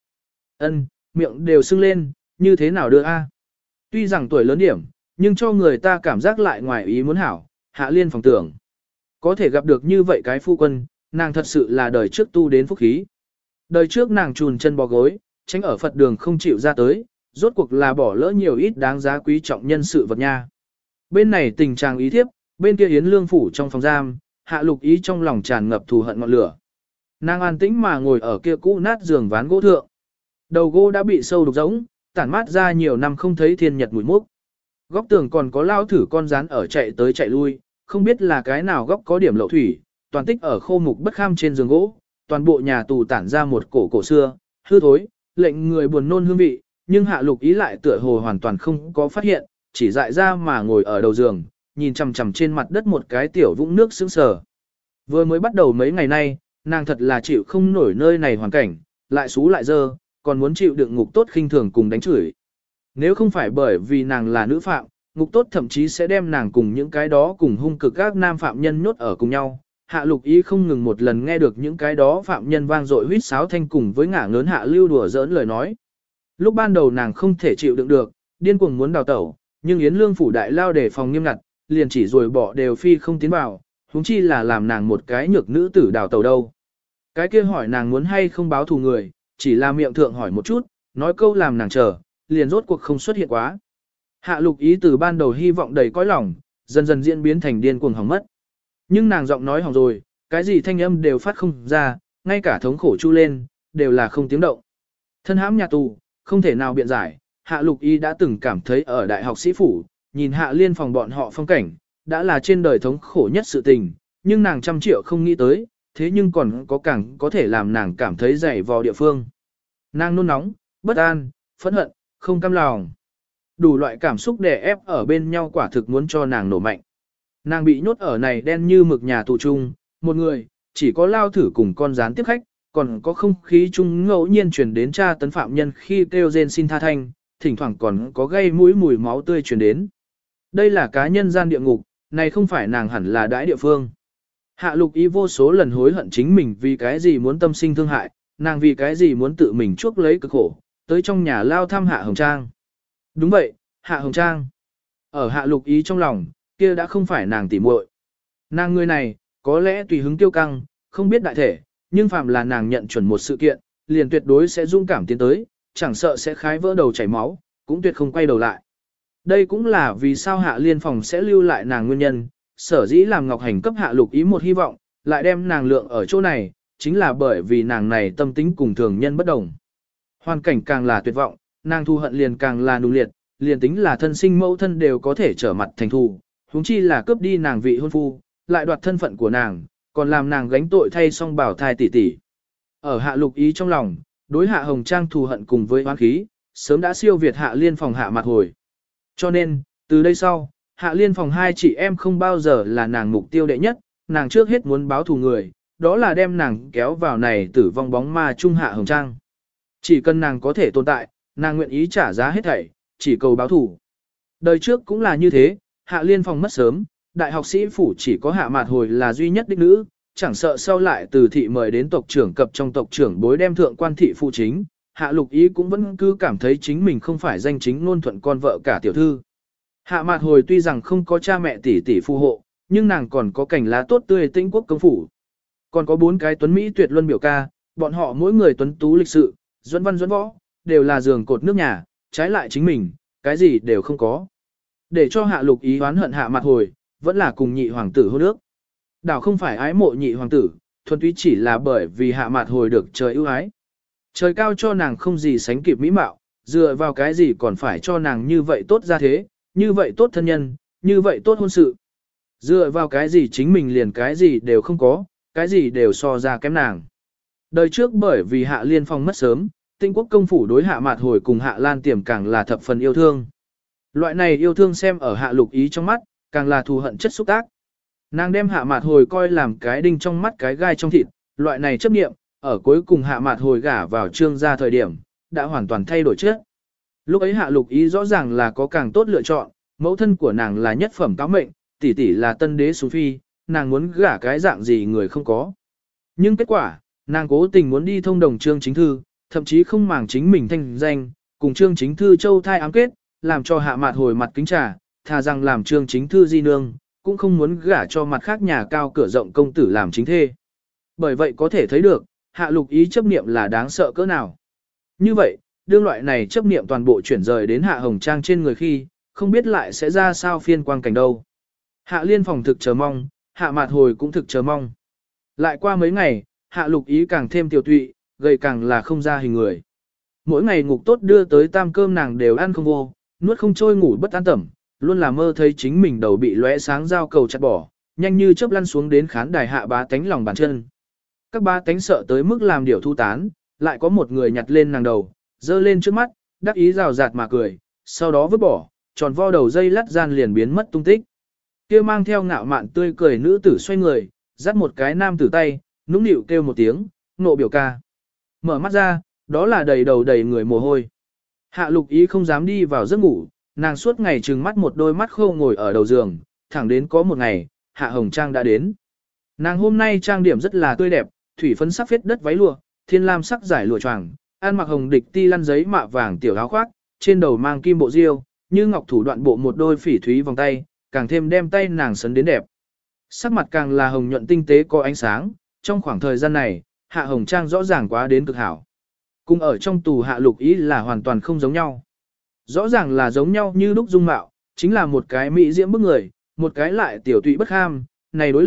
Miệng đều sưng lên, như thế nào đưa a? Tuy rằng tuổi lớn điểm, nhưng cho người ta cảm giác lại ngoài ý muốn hảo, Hạ Liên Phòng tưởng. Có thể gặp được như vậy cái phu quân, nàng thật sự là đời trước tu đến phúc khí. Đời trước nàng trùn chân bò gối, tránh ở Phật đường không chịu ra tới, rốt cuộc là bỏ lỡ nhiều ít đáng giá quý trọng nhân sự vật nha. Bên này tình trạng ý thiếp, bên kia Yến Lương phủ trong phòng giam, Hạ Lục Ý trong lòng tràn ngập thù hận ngọn lửa. Nàng an tĩnh mà ngồi ở kia cũ nát giường ván gỗ thượng. Đầu gỗ đã bị sâu đục rỗng, tản mát ra nhiều năm không thấy thiên nhật mùi mốc. Góc tường còn có lao thử con rán ở chạy tới chạy lui, không biết là cái nào góc có điểm lậu thủy, toàn tích ở khô mục bất kham trên giường gỗ, toàn bộ nhà tù tản ra một cổ xưa, hư thối, lệnh người buồn nôn hương vị, nhưng Hạ Lục Ý lại tựa hồ hoàn toàn không có phát hiện, chỉ dại ra mà ngồi ở đầu giường, nhìn chằm chằm trên mặt đất một cái tiểu vũng nước sững sờ. Vừa mới bắt đầu mấy ngày nay, nàng thật là chịu không nổi nơi này hoàn cảnh, lại xú lại dơ, còn muốn chịu đựng ngục tốt khinh thường cùng đánh chửi. Nếu không phải bởi vì nàng là nữ phạm, ngục tốt thậm chí sẽ đem nàng cùng những cái đó cùng hung cực các nam phạm nhân nhốt ở cùng nhau. Hạ Lục Ý không ngừng một lần nghe được những cái đó phạm nhân vang dội huýt sáo thanh cùng với ngả ngớn Hạ Lưu đùa giỡn lời nói. Lúc ban đầu nàng không thể chịu đựng được, điên cuồng muốn đào tẩu, nhưng Yến Lương phủ đại lao để phòng nghiêm ngặt, liền chỉ rồi bỏ đều phi không tiến vào, huống chi là làm nàng một cái nhược nữ tử đào tẩu đâu. Cái kia hỏi nàng muốn hay không báo thù người, chỉ là miệng thượng hỏi một chút, nói câu làm nàng chờ, liền rốt cuộc không xuất hiện quá. Hạ Lục Ý từ ban đầu hy vọng đầy cõi lòng, dần dần diễn biến thành điên cuồng hỏng mất. Nhưng nàng giọng nói hỏng rồi, cái gì thanh âm đều phát không ra, ngay cả thống khổ chu lên, đều là không tiếng động. Thân hãm nhà tù, không thể nào biện giải, Hạ Lục Y đã từng cảm thấy ở đại học sĩ phủ, nhìn Hạ Liên phòng bọn họ phong cảnh, đã là trên đời thống khổ nhất sự tình, nhưng nàng trăm triệu không nghĩ tới, thế nhưng còn có càng có thể làm nàng cảm thấy dày vò địa phương. Nàng nôn nóng, bất an, phẫn hận, không cam lòng. Đủ loại cảm xúc đè ép ở bên nhau quả thực muốn cho nàng nổ mạnh. Nàng bị nhốt ở này đen như mực nhà tù chung, một người, chỉ có lao thử cùng con gián tiếp khách, còn có không khí chung ngẫu nhiên truyền đến tra tấn phạm nhân khi kêu rên xin tha thanh, thỉnh thoảng còn có gây mũi mùi máu tươi truyền đến. Đây là cá nhân gian địa ngục, này không phải nàng hẳn là đãi địa phương. Hạ Lục Y vô số lần hối hận chính mình vì cái gì muốn tâm sinh thương hại, nàng vì cái gì muốn tự mình chuốc lấy cực khổ, tới trong nhà lao thăm Hạ Hồng Trang. Đúng vậy, Hạ Hồng Trang. Ở Hạ Lục Y trong lòng, kia đã không phải nàng tỉ muội. Nàng người này, có lẽ tùy hứng tiêu căng, không biết đại thể, nhưng phàm là nàng nhận chuẩn một sự kiện, liền tuyệt đối sẽ dũng cảm tiến tới, chẳng sợ sẽ khái vỡ đầu chảy máu, cũng tuyệt không quay đầu lại. Đây cũng là vì sao Hạ Liên phòng sẽ lưu lại nàng nguyên nhân, sở dĩ làm Ngọc Hành cấp Hạ Lục Y một hy vọng, lại đem nàng lượng ở chỗ này, chính là bởi vì nàng này tâm tính cùng thường nhân bất đồng. Hoàn cảnh càng là tuyệt vọng, nàng thu hận liền càng là nung liệt, liền tính là thân sinh mẫu thân đều có thể trở mặt thành thù, huống chi là cướp đi nàng vị hôn phu, lại đoạt thân phận của nàng, còn làm nàng gánh tội thay song bảo thai tỷ tỷ. Ở Hạ Lục Y trong lòng, đối Hạ Hồng Trang thù hận cùng với oán khí, sớm đã siêu việt Hạ Liên phòng Hạ Mạt Hồi. Cho nên, từ đây sau, Hạ Liên phòng hai chị em không bao giờ là nàng mục tiêu đệ nhất, nàng trước hết muốn báo thù người, đó là đem nàng kéo vào này tử vong bóng ma trung Hạ Hồng Trang. Chỉ cần nàng có thể tồn tại, nàng nguyện ý trả giá hết thảy, chỉ cầu báo thù. Đời trước cũng là như thế, Hạ Liên phòng mất sớm, đại học sĩ phủ chỉ có Hạ Mạt Hồi là duy nhất đích nữ, chẳng sợ sau lại từ thị mời đến tộc trưởng cập trong tộc trưởng bối đem thượng quan thị phụ chính, Hạ Lục Y cũng vẫn cứ cảm thấy chính mình không phải danh chính ngôn thuận con vợ cả tiểu thư. Hạ Mạt Hồi tuy rằng không có cha mẹ tỷ tỷ phù hộ, nhưng nàng còn có cảnh lá tốt tươi Tĩnh Quốc công phủ. Còn có 4 cái tuấn Mỹ tuyệt luân biểu ca, bọn họ mỗi người tuấn tú lịch sự, duẫn văn duẫn võ, đều là giường cột nước nhà, trái lại chính mình, cái gì đều không có. Để cho Hạ Lục Y oán hận Hạ Mạt Hồi, vẫn là cùng nhị hoàng tử hôn ước. Đảo không phải ái mộ nhị hoàng tử, thuần túy chỉ là bởi vì Hạ Mạt Hồi được trời ưu ái. Trời cao cho nàng không gì sánh kịp mỹ mạo, dựa vào cái gì còn phải cho nàng như vậy tốt ra thế, như vậy tốt thân nhân, như vậy tốt hôn sự. Dựa vào cái gì chính mình liền cái gì đều không có, cái gì đều so ra kém nàng. Đời trước bởi vì Hạ Liên phong mất sớm, Tĩnh Quốc công phủ đối Hạ Mạt Hồi cùng Hạ Lan Tiềm càng là thập phần yêu thương. Loại này yêu thương xem ở Hạ Lục Y trong mắt, càng là thù hận chất xúc tác. Nàng đem Hạ Mạt Hồi coi làm cái đinh trong mắt cái gai trong thịt, loại này chấp niệm, ở cuối cùng Hạ Mạt Hồi gả vào Trương gia thời điểm, đã hoàn toàn thay đổi trước. Lúc ấy Hạ Lục Y rõ ràng là có càng tốt lựa chọn, mẫu thân của nàng là nhất phẩm cáo mệnh, tỷ tỷ là tân đế sú phi, nàng muốn gả cái dạng gì người không có. Nhưng kết quả, nàng cố tình muốn đi thông đồng Trương Chính Thư, thậm chí không màng chính mình thanh danh, cùng Trương Chính Thư châu thai ám kết, làm cho Hạ Mạt Hồi mặt kính trà, thà rằng làm Trương Chính Thư di nương, cũng không muốn gả cho mặt khác nhà cao cửa rộng công tử làm chính thê. Bởi vậy có thể thấy được, Hạ Lục Y chấp niệm là đáng sợ cỡ nào. Như vậy, đương loại này chấp niệm toàn bộ chuyển rời đến Hạ Hồng Trang trên người khi, không biết lại sẽ ra sao phiên quang cảnh đâu. Hạ Liên phòng thực chờ mong, Hạ Mạt Hồi cũng thực chờ mong. Lại qua mấy ngày, Hạ Lục Y càng thêm tiểu tụy, gầy càng là không ra hình người. Mỗi ngày ngục tốt đưa tới tam cơm nàng đều ăn không vô, nuốt không trôi ngủ bất an tẩm, luôn là mơ thấy chính mình đầu bị lóe sáng dao cầu chặt bỏ, nhanh như chớp lăn xuống đến khán đài Hạ bá tánh lòng bàn chân. Các bá tánh sợ tới mức làm điều thu tán, lại có một người nhặt lên nàng đầu, dơ lên trước mắt, đắc ý rào rạt mà cười, sau đó vứt bỏ, tròn vo đầu dây lắt gian liền biến mất tung tích. Kia mang theo ngạo mạn tươi cười nữ tử xoay người, dắt một cái nam tử tay, nũng nịu kêu một tiếng, nộ biểu ca. Mở mắt ra, đó là đầy đầu đầy người mồ hôi. Hạ Lục Y không dám đi vào giấc ngủ, nàng suốt ngày trừng mắt một đôi mắt khô ngồi ở đầu giường, thẳng đến có một ngày, Hạ Hồng Trang đã đến. Nàng hôm nay trang điểm rất là tươi đẹp, thủy phấn sắc phết đất váy lụa, thiên lam sắc giải lụa choàng, ăn mặc hồng địch ti lăn giấy mạ vàng tiểu áo khoác, trên đầu mang kim bộ diêu, như ngọc thủ đoạn bộ một đôi phỉ thúy vòng tay, càng thêm đem tay nàng sấn đến đẹp. Sắc mặt càng là hồng nhuận tinh tế có ánh sáng, trong khoảng thời gian này, Hạ Hồng Trang rõ ràng quá đến cực hảo. Cùng ở trong tù Hạ Lục Y là hoàn toàn không giống nhau. Rõ ràng là giống nhau như lúc dung mạo, chính là một cái mỹ diễm bức người, một cái lại tiểu tụy bất ham, này đối lập,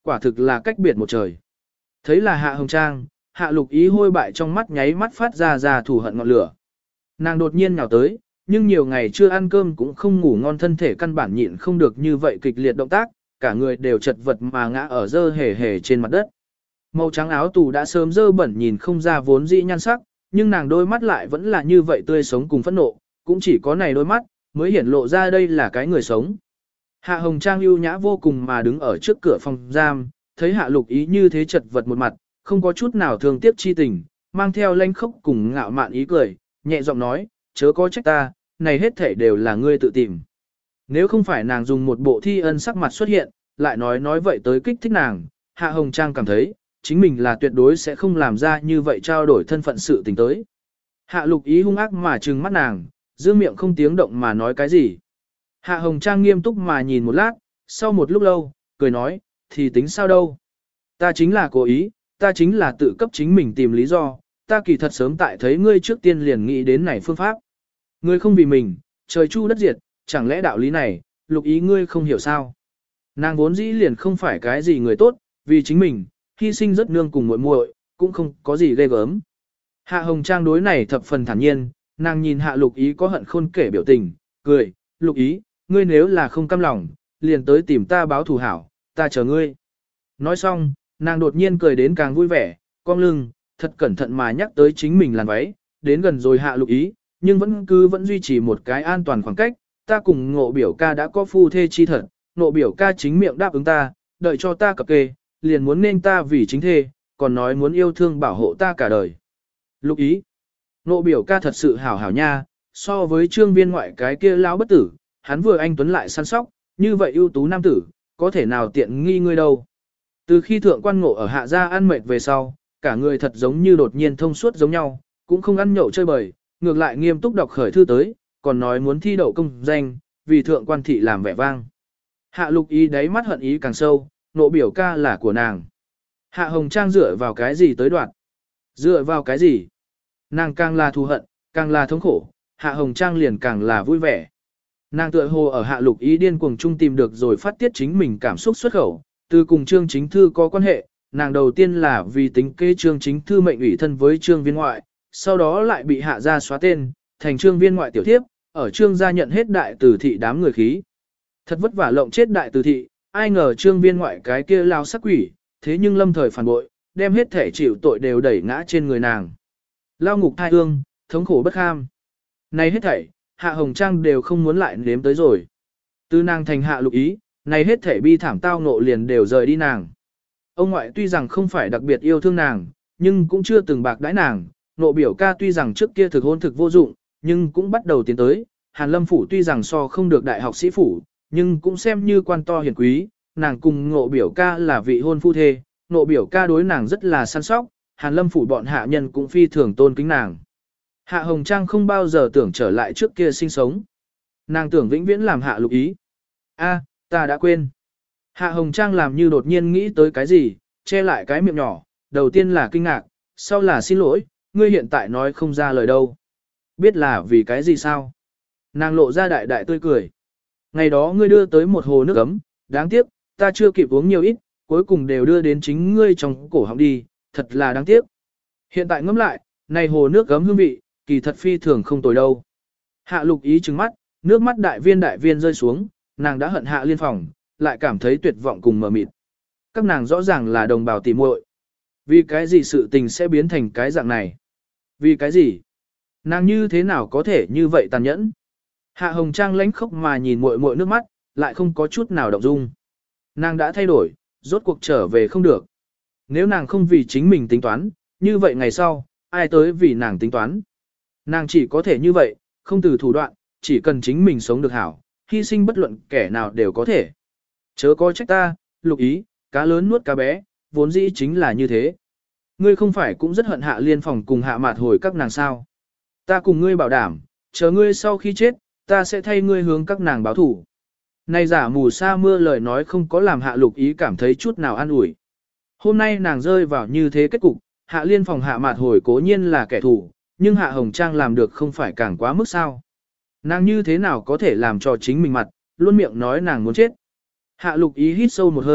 quả thực là cách biệt một trời. Thấy là Hạ Hồng Trang, Hạ Lục Ý hôi bại trong mắt nháy mắt phát ra thù hận ngọn lửa. Nàng đột nhiên nhào tới, nhưng nhiều ngày chưa ăn cơm cũng không ngủ ngon, thân thể căn bản nhịn không được như vậy kịch liệt động tác, cả người đều chật vật mà ngã ở dơ hề hề trên mặt đất. Màu trắng áo tù đã sớm dơ bẩn nhìn không ra vốn dĩ nhan sắc, nhưng nàng đôi mắt lại vẫn là như vậy tươi sống cùng phẫn nộ, cũng chỉ có này đôi mắt mới hiển lộ ra đây là cái người sống. Hạ Hồng Trang ưu nhã vô cùng mà đứng ở trước cửa phòng giam, thấy Hạ Lục Ý như thế chật vật một mặt, không có chút nào thương tiếc chi tình, mang theo lanh khốc cùng ngạo mạn ý cười, nhẹ giọng nói, chớ có trách ta, này hết thể đều là ngươi tự tìm. Nếu không phải nàng dùng một bộ thi ân sắc mặt xuất hiện, lại nói vậy tới kích thích nàng, Hạ Hồng Trang cảm thấy, chính mình là tuyệt đối sẽ không làm ra như vậy trao đổi thân phận sự tình tới. Hạ Lục Ý hung ác mà trừng mắt nàng, giữ miệng không tiếng động mà nói cái gì. Hạ Hồng Trang nghiêm túc mà nhìn một lát, sau một lúc lâu, cười nói, thì tính sao đâu. Ta chính là cố ý, ta chính là tự cấp chính mình tìm lý do, ta kỳ thật sớm tại thấy ngươi trước tiên liền nghĩ đến này phương pháp. Ngươi không vì mình, trời chu đất diệt, chẳng lẽ đạo lý này, Lục Ý ngươi không hiểu sao. Nàng vốn dĩ liền không phải cái gì người tốt, vì chính mình, hy sinh rất nương cùng muội muội, cũng không có gì ghê gớm. Hạ Hồng Trang đối này thập phần thản nhiên, nàng nhìn Hạ Lục Ý có hận khôn kể biểu tình, cười, Lục Ý, ngươi nếu là không cam lòng, liền tới tìm ta báo thù hảo, ta chờ ngươi. Nói xong, nàng đột nhiên cười đến càng vui vẻ, cong lưng, thật cẩn thận mà nhắc tới chính mình làn váy, đến gần rồi Hạ Lục Ý, nhưng vẫn duy trì một cái an toàn khoảng cách, ta cùng Ngộ biểu ca đã có phu thê chi thật, Ngộ biểu ca chính miệng đáp ứng ta, đợi cho ta cập kê, liền muốn nên ta vì chính thê, còn nói muốn yêu thương bảo hộ ta cả đời. Lục Ý, Ngộ biểu ca thật sự hảo hảo nha, so với trương viên ngoại cái kia lão bất tử, hắn vừa anh tuấn lại săn sóc, như vậy ưu tú nam tử, có thể nào tiện nghi ngươi đâu. Từ khi thượng quan Ngộ ở Hạ gia ăn mệt về sau, cả người thật giống như đột nhiên thông suốt giống nhau, cũng không ăn nhậu chơi bời, ngược lại nghiêm túc đọc khởi thư tới, còn nói muốn thi đậu công danh, vì thượng quan thị làm vẻ vang. Hạ Lục Ý đáy mắt hận ý càng sâu, Ngộ biểu ca là của nàng. Hạ Hồng Trang dựa vào cái gì tới đoạn? Dựa vào cái gì? Nàng càng là thù hận, càng là thống khổ, Hạ Hồng Trang liền càng là vui vẻ. Nàng tựa hồ ở Hạ Lục Ý điên cuồng chung tìm được rồi phát tiết chính mình cảm xúc xuất khẩu, từ cùng Trương Chính Thư có quan hệ, nàng đầu tiên là vì tính kế Trương Chính Thư mệnh ủy thân với Trương Viên ngoại, sau đó lại bị Hạ gia xóa tên, thành Trương Viên ngoại tiểu thiếp, ở Trương gia nhận hết đại từ thị đám người khí. Thật vất vả lộng chết đại từ thị, ai ngờ Trương Viên ngoại cái kia lao sắc quỷ, thế nhưng lâm thời phản bội, đem hết thể chịu tội đều đẩy ngã trên người nàng. Lao ngục thai ương, thống khổ bất kham. Này hết thảy, Hạ Hồng Trang đều không muốn lại nếm tới rồi. Từ nàng thành Hạ Lục Ý, này hết thảy bi thảm tao ngộ liền đều rời đi nàng. Ông ngoại tuy rằng không phải đặc biệt yêu thương nàng, nhưng cũng chưa từng bạc đãi nàng. Ngộ biểu ca tuy rằng trước kia thực hôn thực vô dụng, nhưng cũng bắt đầu tiến tới. Hàn Lâm phủ tuy rằng so không được đại học sĩ phủ, nhưng cũng xem như quan to hiền quý. Nàng cùng Ngộ biểu ca là vị hôn phu thê, Ngộ biểu ca đối nàng rất là săn sóc. Hàn Lâm phủ bọn hạ nhân cũng phi thường tôn kính nàng. Hạ Hồng Trang không bao giờ tưởng trở lại trước kia sinh sống. Nàng tưởng vĩnh viễn làm Hạ Lục Ý. A, ta đã quên. Hạ Hồng Trang làm như đột nhiên nghĩ tới cái gì, che lại cái miệng nhỏ, đầu tiên là kinh ngạc, sau là xin lỗi, ngươi hiện tại nói không ra lời đâu. Biết là vì cái gì sao? Nàng lộ ra đại đại tươi cười. Ngày đó ngươi đưa tới một hồ nước ấm, đáng tiếc, ta chưa kịp uống nhiều ít, cuối cùng đều đưa đến chính ngươi trong cổ họng đi, thật là đáng tiếc. Hiện tại ngẫm lại, này hồ nước ấm hương vị, kỳ thật phi thường không tồi đâu. Hạ Lục Ý trừng mắt, nước mắt đại viên rơi xuống, nàng đã hận Hạ Liên Phòng, lại cảm thấy tuyệt vọng cùng mờ mịt. Các nàng rõ ràng là đồng bào tỉ muội. Vì cái gì sự tình sẽ biến thành cái dạng này? Vì cái gì? Nàng như thế nào có thể như vậy tàn nhẫn? Hạ Hồng Trang lãnh khốc mà nhìn muội muội nước mắt, lại không có chút nào động dung. Nàng đã thay đổi, rốt cuộc trở về không được. Nếu nàng không vì chính mình tính toán, như vậy ngày sau, ai tới vì nàng tính toán? Nàng chỉ có thể như vậy, không từ thủ đoạn, chỉ cần chính mình sống được hảo, hy sinh bất luận kẻ nào đều có thể. Chớ có trách ta, Lục Ý, cá lớn nuốt cá bé, vốn dĩ chính là như thế. Ngươi không phải cũng rất hận Hạ Liên Phòng cùng Hạ Mạt hồi các nàng sao? Ta cùng ngươi bảo đảm, chờ ngươi sau khi chết, ta sẽ thay ngươi hướng các nàng báo thủ. Này giả mù sa mưa lời nói không có làm Hạ Lục Ý cảm thấy chút nào an ủi. Hôm nay nàng rơi vào như thế kết cục, Hạ Liên Phòng Hạ Mạt hồi cố nhiên là kẻ thù, nhưng Hạ Hồng Trang làm được không phải càng quá mức sao. Nàng như thế nào có thể làm cho chính mình mặt, luôn miệng nói nàng muốn chết. Hạ Lục Ý hít sâu một hơi,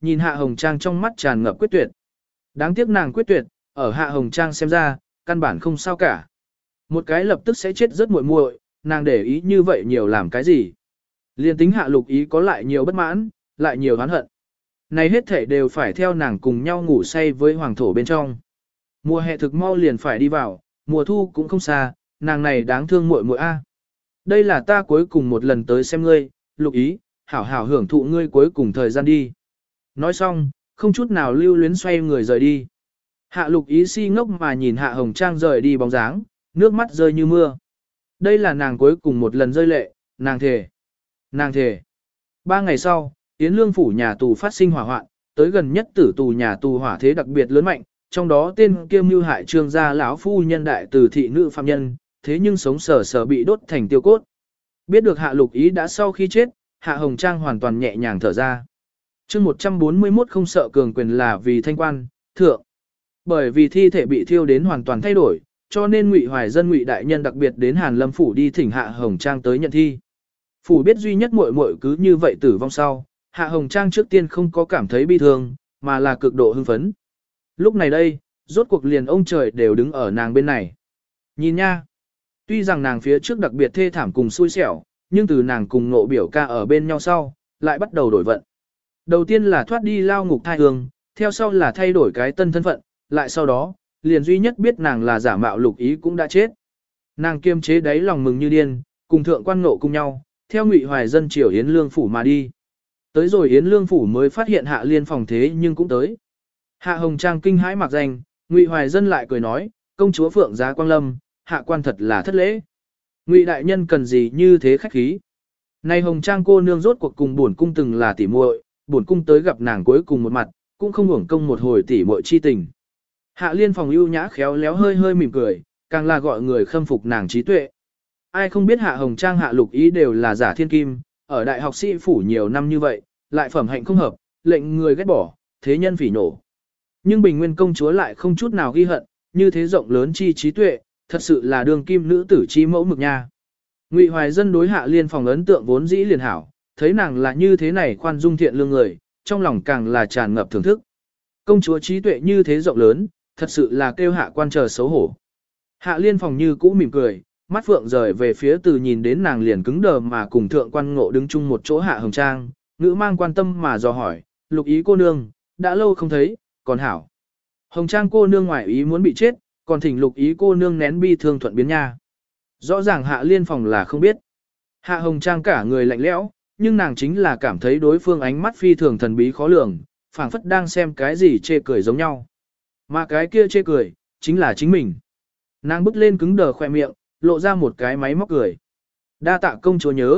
nhìn Hạ Hồng Trang trong mắt tràn ngập quyết tuyệt. Đáng tiếc nàng quyết tuyệt, ở Hạ Hồng Trang xem ra, căn bản không sao cả. Một cái lập tức sẽ chết rất muội muội, nàng để ý như vậy nhiều làm cái gì. Liên tính Hạ Lục Ý có lại nhiều bất mãn, lại nhiều oán hận. Này hết thể đều phải theo nàng cùng nhau ngủ say với hoàng thổ bên trong. Mùa hè thực mau liền phải đi vào, mùa thu cũng không xa, nàng này đáng thương muội muội a. Đây là ta cuối cùng một lần tới xem ngươi, Lục Ý, hảo hảo hưởng thụ ngươi cuối cùng thời gian đi. Nói xong, không chút nào lưu luyến xoay người rời đi. Hạ Lục Ý si ngốc mà nhìn Hạ Hồng Trang rời đi bóng dáng, nước mắt rơi như mưa. Đây là nàng cuối cùng một lần rơi lệ, nàng thề. Nàng thề. 3 ngày sau, Yến Lương phủ nhà tù phát sinh hỏa hoạn, tới gần nhất tử tù nhà tù hỏa thế đặc biệt lớn mạnh, trong đó tên kiêm mưu hại trương gia lão phu nhân đại từ thị nữ phạm nhân, thế nhưng sống sờ sờ bị đốt thành tiêu cốt. Biết được Hạ Lục Ý đã sau khi chết, Hạ Hồng Trang hoàn toàn nhẹ nhàng thở ra. Chương 141 không sợ cường quyền là vì thanh quan, thượng. Bởi vì thi thể bị thiêu đến hoàn toàn thay đổi, cho nên Ngụy Hoài Dân Ngụy đại nhân đặc biệt đến Hàn Lâm phủ đi thỉnh Hạ Hồng Trang tới nhận thi. Phủ biết duy nhất muội muội cứ như vậy tử vong sau, Hạ Hồng Trang trước tiên không có cảm thấy bi thương, mà là cực độ hưng phấn. Lúc này đây, rốt cuộc liền ông trời đều đứng ở nàng bên này. Nhìn nha, tuy rằng nàng phía trước đặc biệt thê thảm cùng xui xẻo, nhưng từ nàng cùng Ngộ biểu ca ở bên nhau sau, lại bắt đầu đổi vận. Đầu tiên là thoát đi lao ngục thai hương, theo sau là thay đổi cái tân thân phận, lại sau đó, liền duy nhất biết nàng là giả mạo Lục Ý cũng đã chết. Nàng kiềm chế đáy lòng mừng như điên, cùng thượng quan Ngộ cùng nhau, theo Ngụy Hoài Dân triều Yến Lương phủ mà đi. Tới rồi Yến Lương phủ mới phát hiện Hạ Liên phòng thế nhưng cũng tới. Hạ Hồng Trang kinh hãi mặc danh, Ngụy Hoài Dân lại cười nói, công chúa Phượng Giá Quang Lâm, hạ quan thật là thất lễ. Ngụy đại nhân cần gì như thế khách khí. Này Hồng Trang cô nương rốt cuộc cùng bổn cung từng là tỉ muội, bổn cung tới gặp nàng cuối cùng một mặt, cũng không hưởng công một hồi tỉ muội chi tình. Hạ Liên phòng ưu nhã khéo léo hơi hơi mỉm cười, càng là gọi người khâm phục nàng trí tuệ. Ai không biết Hạ Hồng Trang Hạ Lục Ý đều là giả thiên kim, ở đại học sĩ phủ nhiều năm như vậy, lại phẩm hạnh không hợp, lệnh người ghét bỏ, thế nhân phỉ nổ. Nhưng Bình Nguyên công chúa lại không chút nào ghi hận, như thế rộng lớn chi trí tuệ, thật sự là đường kim nữ tử chi mẫu mực nha. Ngụy Hoài Dân đối Hạ Liên phòng ấn tượng vốn dĩ liền hảo, thấy nàng là như thế này khoan dung thiện lương người, trong lòng càng là tràn ngập thưởng thức. Công chúa trí tuệ như thế rộng lớn, thật sự là kêu hạ quan chờ xấu hổ. Hạ Liên phòng như cũ mỉm cười, mắt phượng rời về phía từ nhìn đến nàng liền cứng đờ mà cùng thượng quan Ngộ đứng chung một chỗ Hạ Hồng Trang, ngữ mang quan tâm mà dò hỏi, Lục Ý cô nương, đã lâu không thấy, còn hảo. Hồng Trang cô nương ngoài ý muốn bị chết, còn thỉnh Lục Ý cô nương nén bi thương thuận biến nha. Rõ ràng Hạ Liên phòng là không biết. Hạ Hồng Trang cả người lạnh lẽo, nhưng nàng chính là cảm thấy đối phương ánh mắt phi thường thần bí khó lường, phảng phất đang xem cái gì chê cười giống nhau. Mà cái kia chê cười, chính là chính mình. Nàng bước lên cứng đờ khoe miệng, lộ ra một cái máy móc cười. Đa tạ công chúa nhớ,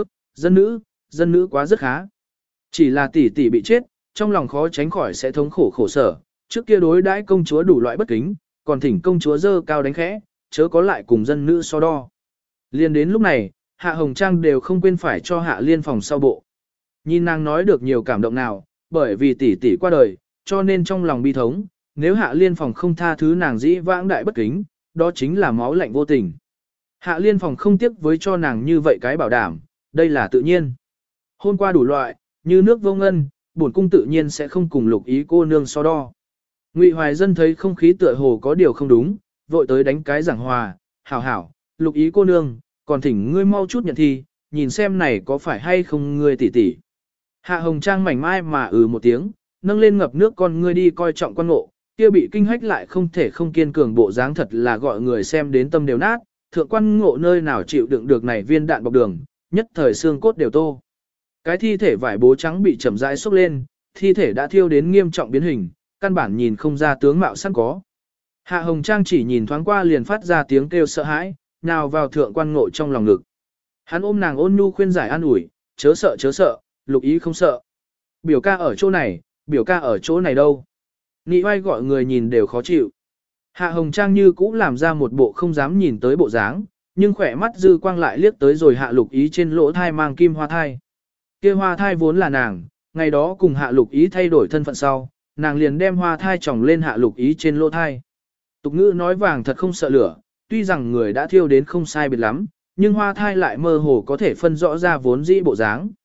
dân nữ quá rất khá. Chỉ là tỷ tỷ bị chết, trong lòng khó tránh khỏi sẽ thống khổ khổ sở, trước kia đối đãi công chúa đủ loại bất kính, còn thỉnh công chúa dơ cao đánh khẽ, chớ có lại cùng dân nữ so đo. Liên đến lúc này, Hạ Hồng Trang đều không quên phải cho Hạ Liên phòng sau bộ. Nhìn nàng nói được nhiều cảm động nào, bởi vì tỷ tỷ qua đời, cho nên trong lòng bi thống, nếu Hạ Liên phòng không tha thứ nàng dĩ vãng đại bất kính, đó chính là máu lạnh vô tình. Hạ Liên phòng không tiếc với cho nàng như vậy cái bảo đảm, đây là tự nhiên. Hôm qua đủ loại, như nước vô ngân, bổn cung tự nhiên sẽ không cùng Lục Ý cô nương so đo. Ngụy Hoài Dân thấy không khí tựa hồ có điều không đúng, vội tới đánh cái giảng hòa, hảo hảo, Lục Ý cô nương, còn thỉnh ngươi mau chút nhận thi, nhìn xem này có phải hay không ngươi tỷ tỷ. Hạ Hồng Trang mảnh mai mà một tiếng, nâng lên ngập nước con ngươi đi coi trọng quan Ngộ, kia bị kinh hách lại không thể không kiên cường bộ dáng thật là gọi người xem đến tâm đều nát, thượng quan Ngộ nơi nào chịu đựng được này viên đạn bọc đường, nhất thời xương cốt đều tô. Cái thi thể vải bố trắng bị chậm rãi xốc lên, thi thể đã thiêu đến nghiêm trọng biến hình, căn bản nhìn không ra tướng mạo sẵn có. Hạ Hồng Trang chỉ nhìn thoáng qua liền phát ra tiếng kêu sợ hãi, nào vào thượng quan Ngộ trong lòng ngực. Hắn ôm nàng ôn nhu khuyên giải an ủi, chớ sợ, Lục Ý không sợ. Biểu ca ở chỗ này, biểu ca ở chỗ này đâu. Nị oai gọi người nhìn đều khó chịu. Hạ Hồng Trang như cũ làm ra một bộ không dám nhìn tới bộ dáng, nhưng khỏe mắt dư quang lại liếc tới rồi Hạ Lục Ý trên lỗ thai mang kim hoa thai. Kia hoa thai vốn là nàng, ngày đó cùng Hạ Lục Ý thay đổi thân phận sau, nàng liền đem hoa thai tròng lên Hạ Lục Ý trên lỗ thai. Tục ngữ nói vàng thật không sợ lửa, tuy rằng người đã thiêu đến không sai biệt lắm, nhưng hoa thai lại mơ hồ có thể phân rõ ra vốn dĩ bộ dáng.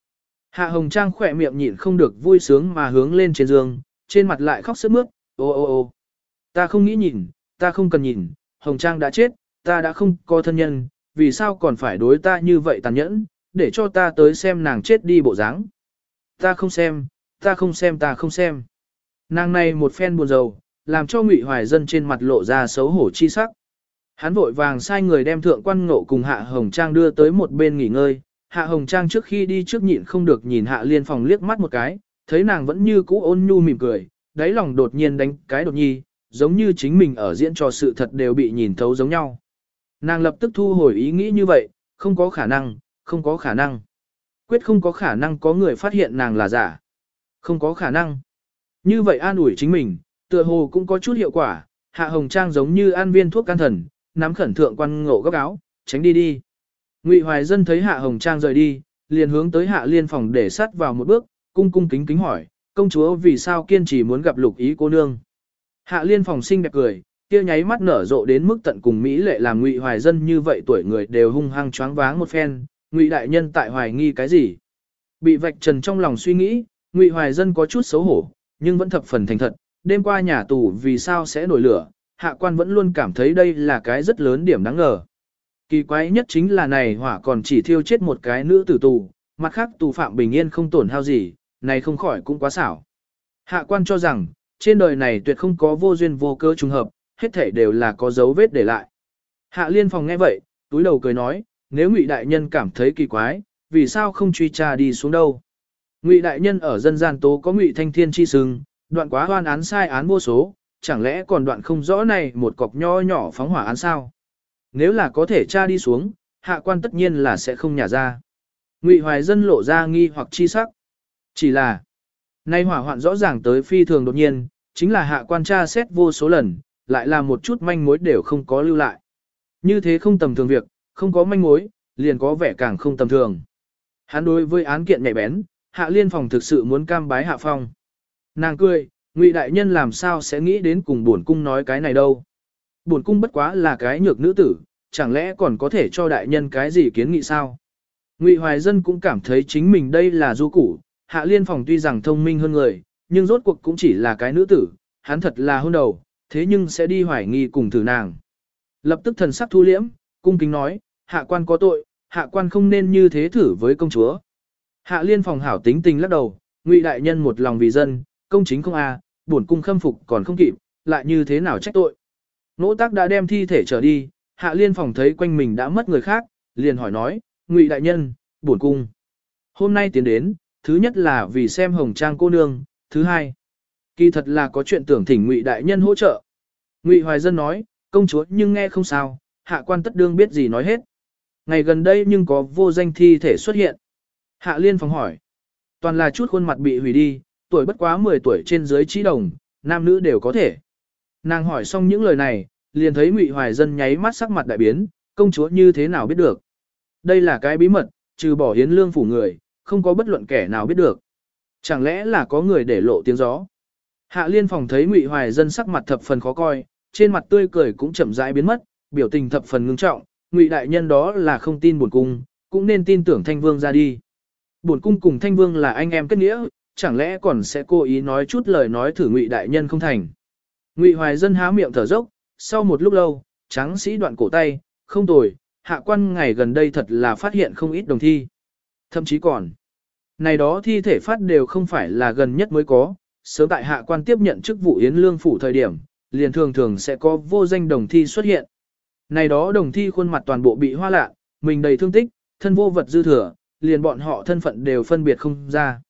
Hạ Hồng Trang khỏe miệng nhịn không được vui sướng mà hướng lên trên giường, trên mặt lại khóc sướt mướt, ô ô ô. Ta không nghĩ nhìn, ta không cần nhìn, Hồng Trang đã chết, ta đã không có thân nhân, vì sao còn phải đối ta như vậy tàn nhẫn, để cho ta tới xem nàng chết đi bộ dáng. Ta không xem, ta không xem, ta không xem. Nàng này một phen buồn rầu, làm cho Ngụy Hoài Dân trên mặt lộ ra xấu hổ chi sắc. Hắn vội vàng sai người đem Thượng Quan Ngộ cùng Hạ Hồng Trang đưa tới một bên nghỉ ngơi. Hạ Hồng Trang trước khi đi trước nhịn không được nhìn Hạ Liên Phòng liếc mắt một cái, thấy nàng vẫn như cũ ôn nhu mỉm cười, đáy lòng đột nhiên đánh cái đột nhi, giống như chính mình ở diễn trò sự thật đều bị nhìn thấu giống nhau. Nàng lập tức thu hồi ý nghĩ như vậy, không có khả năng, không có khả năng. Quyết không có khả năng có người phát hiện nàng là giả. Không có khả năng. Như vậy an ủi chính mình, tựa hồ cũng có chút hiệu quả, Hạ Hồng Trang giống như ăn viên thuốc can thần, nắm khẩn Thượng Quan Ngộ góc áo, tránh đi đi. Ngụy Hoài Dân thấy Hạ Hồng Trang rời đi, liền hướng tới Hạ Liên Phòng để sát vào một bước, cung cung kính kính hỏi, công chúa vì sao kiên trì muốn gặp Lục Ý cô nương. Hạ Liên Phòng xinh đẹp cười, kia nháy mắt nở rộ đến mức tận cùng mỹ lệ làm Ngụy Hoài Dân như vậy tuổi người đều hung hăng choáng váng một phen, Ngụy đại nhân tại hoài nghi cái gì? Bị vạch trần trong lòng suy nghĩ, Ngụy Hoài Dân có chút xấu hổ, nhưng vẫn thập phần thành thật, đêm qua nhà tù vì sao sẽ nổi lửa, hạ quan vẫn luôn cảm thấy đây là cái rất lớn điểm đáng ngờ. Kỳ quái nhất chính là này hỏa còn chỉ thiêu chết một cái nữ tử tù, mặt khác tù phạm bình yên không tổn hao gì, này không khỏi cũng quá xảo. Hạ quan cho rằng, trên đời này tuyệt không có vô duyên vô cớ trùng hợp, hết thảy đều là có dấu vết để lại. Hạ Liên Phòng nghe vậy, túi đầu cười nói, nếu Ngụy đại nhân cảm thấy kỳ quái, vì sao không truy tra đi xuống đâu? Ngụy đại nhân ở dân gian tố có Ngụy Thanh Thiên chi sừng, đoạn quá hoan án sai án vô số, chẳng lẽ còn đoạn không rõ này một cọc nho nhỏ phóng hỏa án sao? Nếu là có thể tra đi xuống, hạ quan tất nhiên là sẽ không nhả ra. Ngụy Hoài Dân lộ ra nghi hoặc chi sắc. Chỉ là, nay hỏa hoạn rõ ràng tới phi thường đột nhiên, chính là hạ quan tra xét vô số lần, lại là một chút manh mối đều không có lưu lại. Như thế không tầm thường việc, không có manh mối, liền có vẻ càng không tầm thường. Hắn đối với án kiện nhạy bén, Hạ Liên Phòng thực sự muốn cam bái Hạ Phong. Nàng cười, Ngụy đại nhân làm sao sẽ nghĩ đến cùng bổn cung nói cái này đâu. Bổn cung bất quá là cái nhược nữ tử, chẳng lẽ còn có thể cho đại nhân cái gì kiến nghị sao? Ngụy Hoài Dân cũng cảm thấy chính mình đây là du củ, Hạ Liên Phòng tuy rằng thông minh hơn người, nhưng rốt cuộc cũng chỉ là cái nữ tử, hắn thật là hôn đầu, thế nhưng sẽ đi hoài nghi cùng thử nàng. Lập tức thần sắc thu liễm, cung kính nói, hạ quan có tội, hạ quan không nên như thế thử với công chúa. Hạ Liên Phòng hảo tính tình lắc đầu, Ngụy đại nhân một lòng vì dân, công chính không bổn cung khâm phục còn không kịp, lại như thế nào trách tội. Nỗ Tác đã đem thi thể trở đi, Hạ Liên Phòng thấy quanh mình đã mất người khác, liền hỏi nói, Ngụy đại nhân, bổn cung. Hôm nay tiến đến, thứ nhất là vì xem Hồng Trang cô nương, thứ hai, kỳ thật là có chuyện tưởng thỉnh Ngụy đại nhân hỗ trợ. Ngụy Hoài Dân nói, công chúa nhưng nghe không sao, hạ quan tất đương biết gì nói hết. Ngày gần đây nhưng có vô danh thi thể xuất hiện. Hạ Liên Phòng hỏi, toàn là chút khuôn mặt bị hủy đi, tuổi bất quá 10 tuổi trên dưới trí đồng, nam nữ đều có thể. Nàng hỏi xong những lời này, liền thấy Ngụy Hoài Dân nháy mắt sắc mặt đại biến, công chúa như thế nào biết được. Đây là cái bí mật, trừ bỏ Hiến Lương phủ người, không có bất luận kẻ nào biết được. Chẳng lẽ là có người để lộ tiếng gió. Hạ Liên Phòng thấy Ngụy Hoài Dân sắc mặt thập phần khó coi, trên mặt tươi cười cũng chậm rãi biến mất, biểu tình thập phần ngưng trọng, Ngụy đại nhân đó là không tin bổn cung, cũng nên tin tưởng Thanh Vương ra đi. Bổn cung cùng Thanh Vương là anh em kết nghĩa, chẳng lẽ còn sẽ cố ý nói chút lời nói thử Ngụy đại nhân không thành. Ngụy Hoài Dân há miệng thở dốc, sau một lúc lâu, tráng sĩ đoạn cổ tay, không tồi, hạ quan ngày gần đây thật là phát hiện không ít đồng thi. Thậm chí còn, này đó thi thể phát đều không phải là gần nhất mới có, sớm tại hạ quan tiếp nhận chức vụ Yến Lương phủ thời điểm, liền thường thường sẽ có vô danh đồng thi xuất hiện. Này đó đồng thi khuôn mặt toàn bộ bị hoa lạ, mình đầy thương tích, thân vô vật dư thừa, liền bọn họ thân phận đều phân biệt không ra.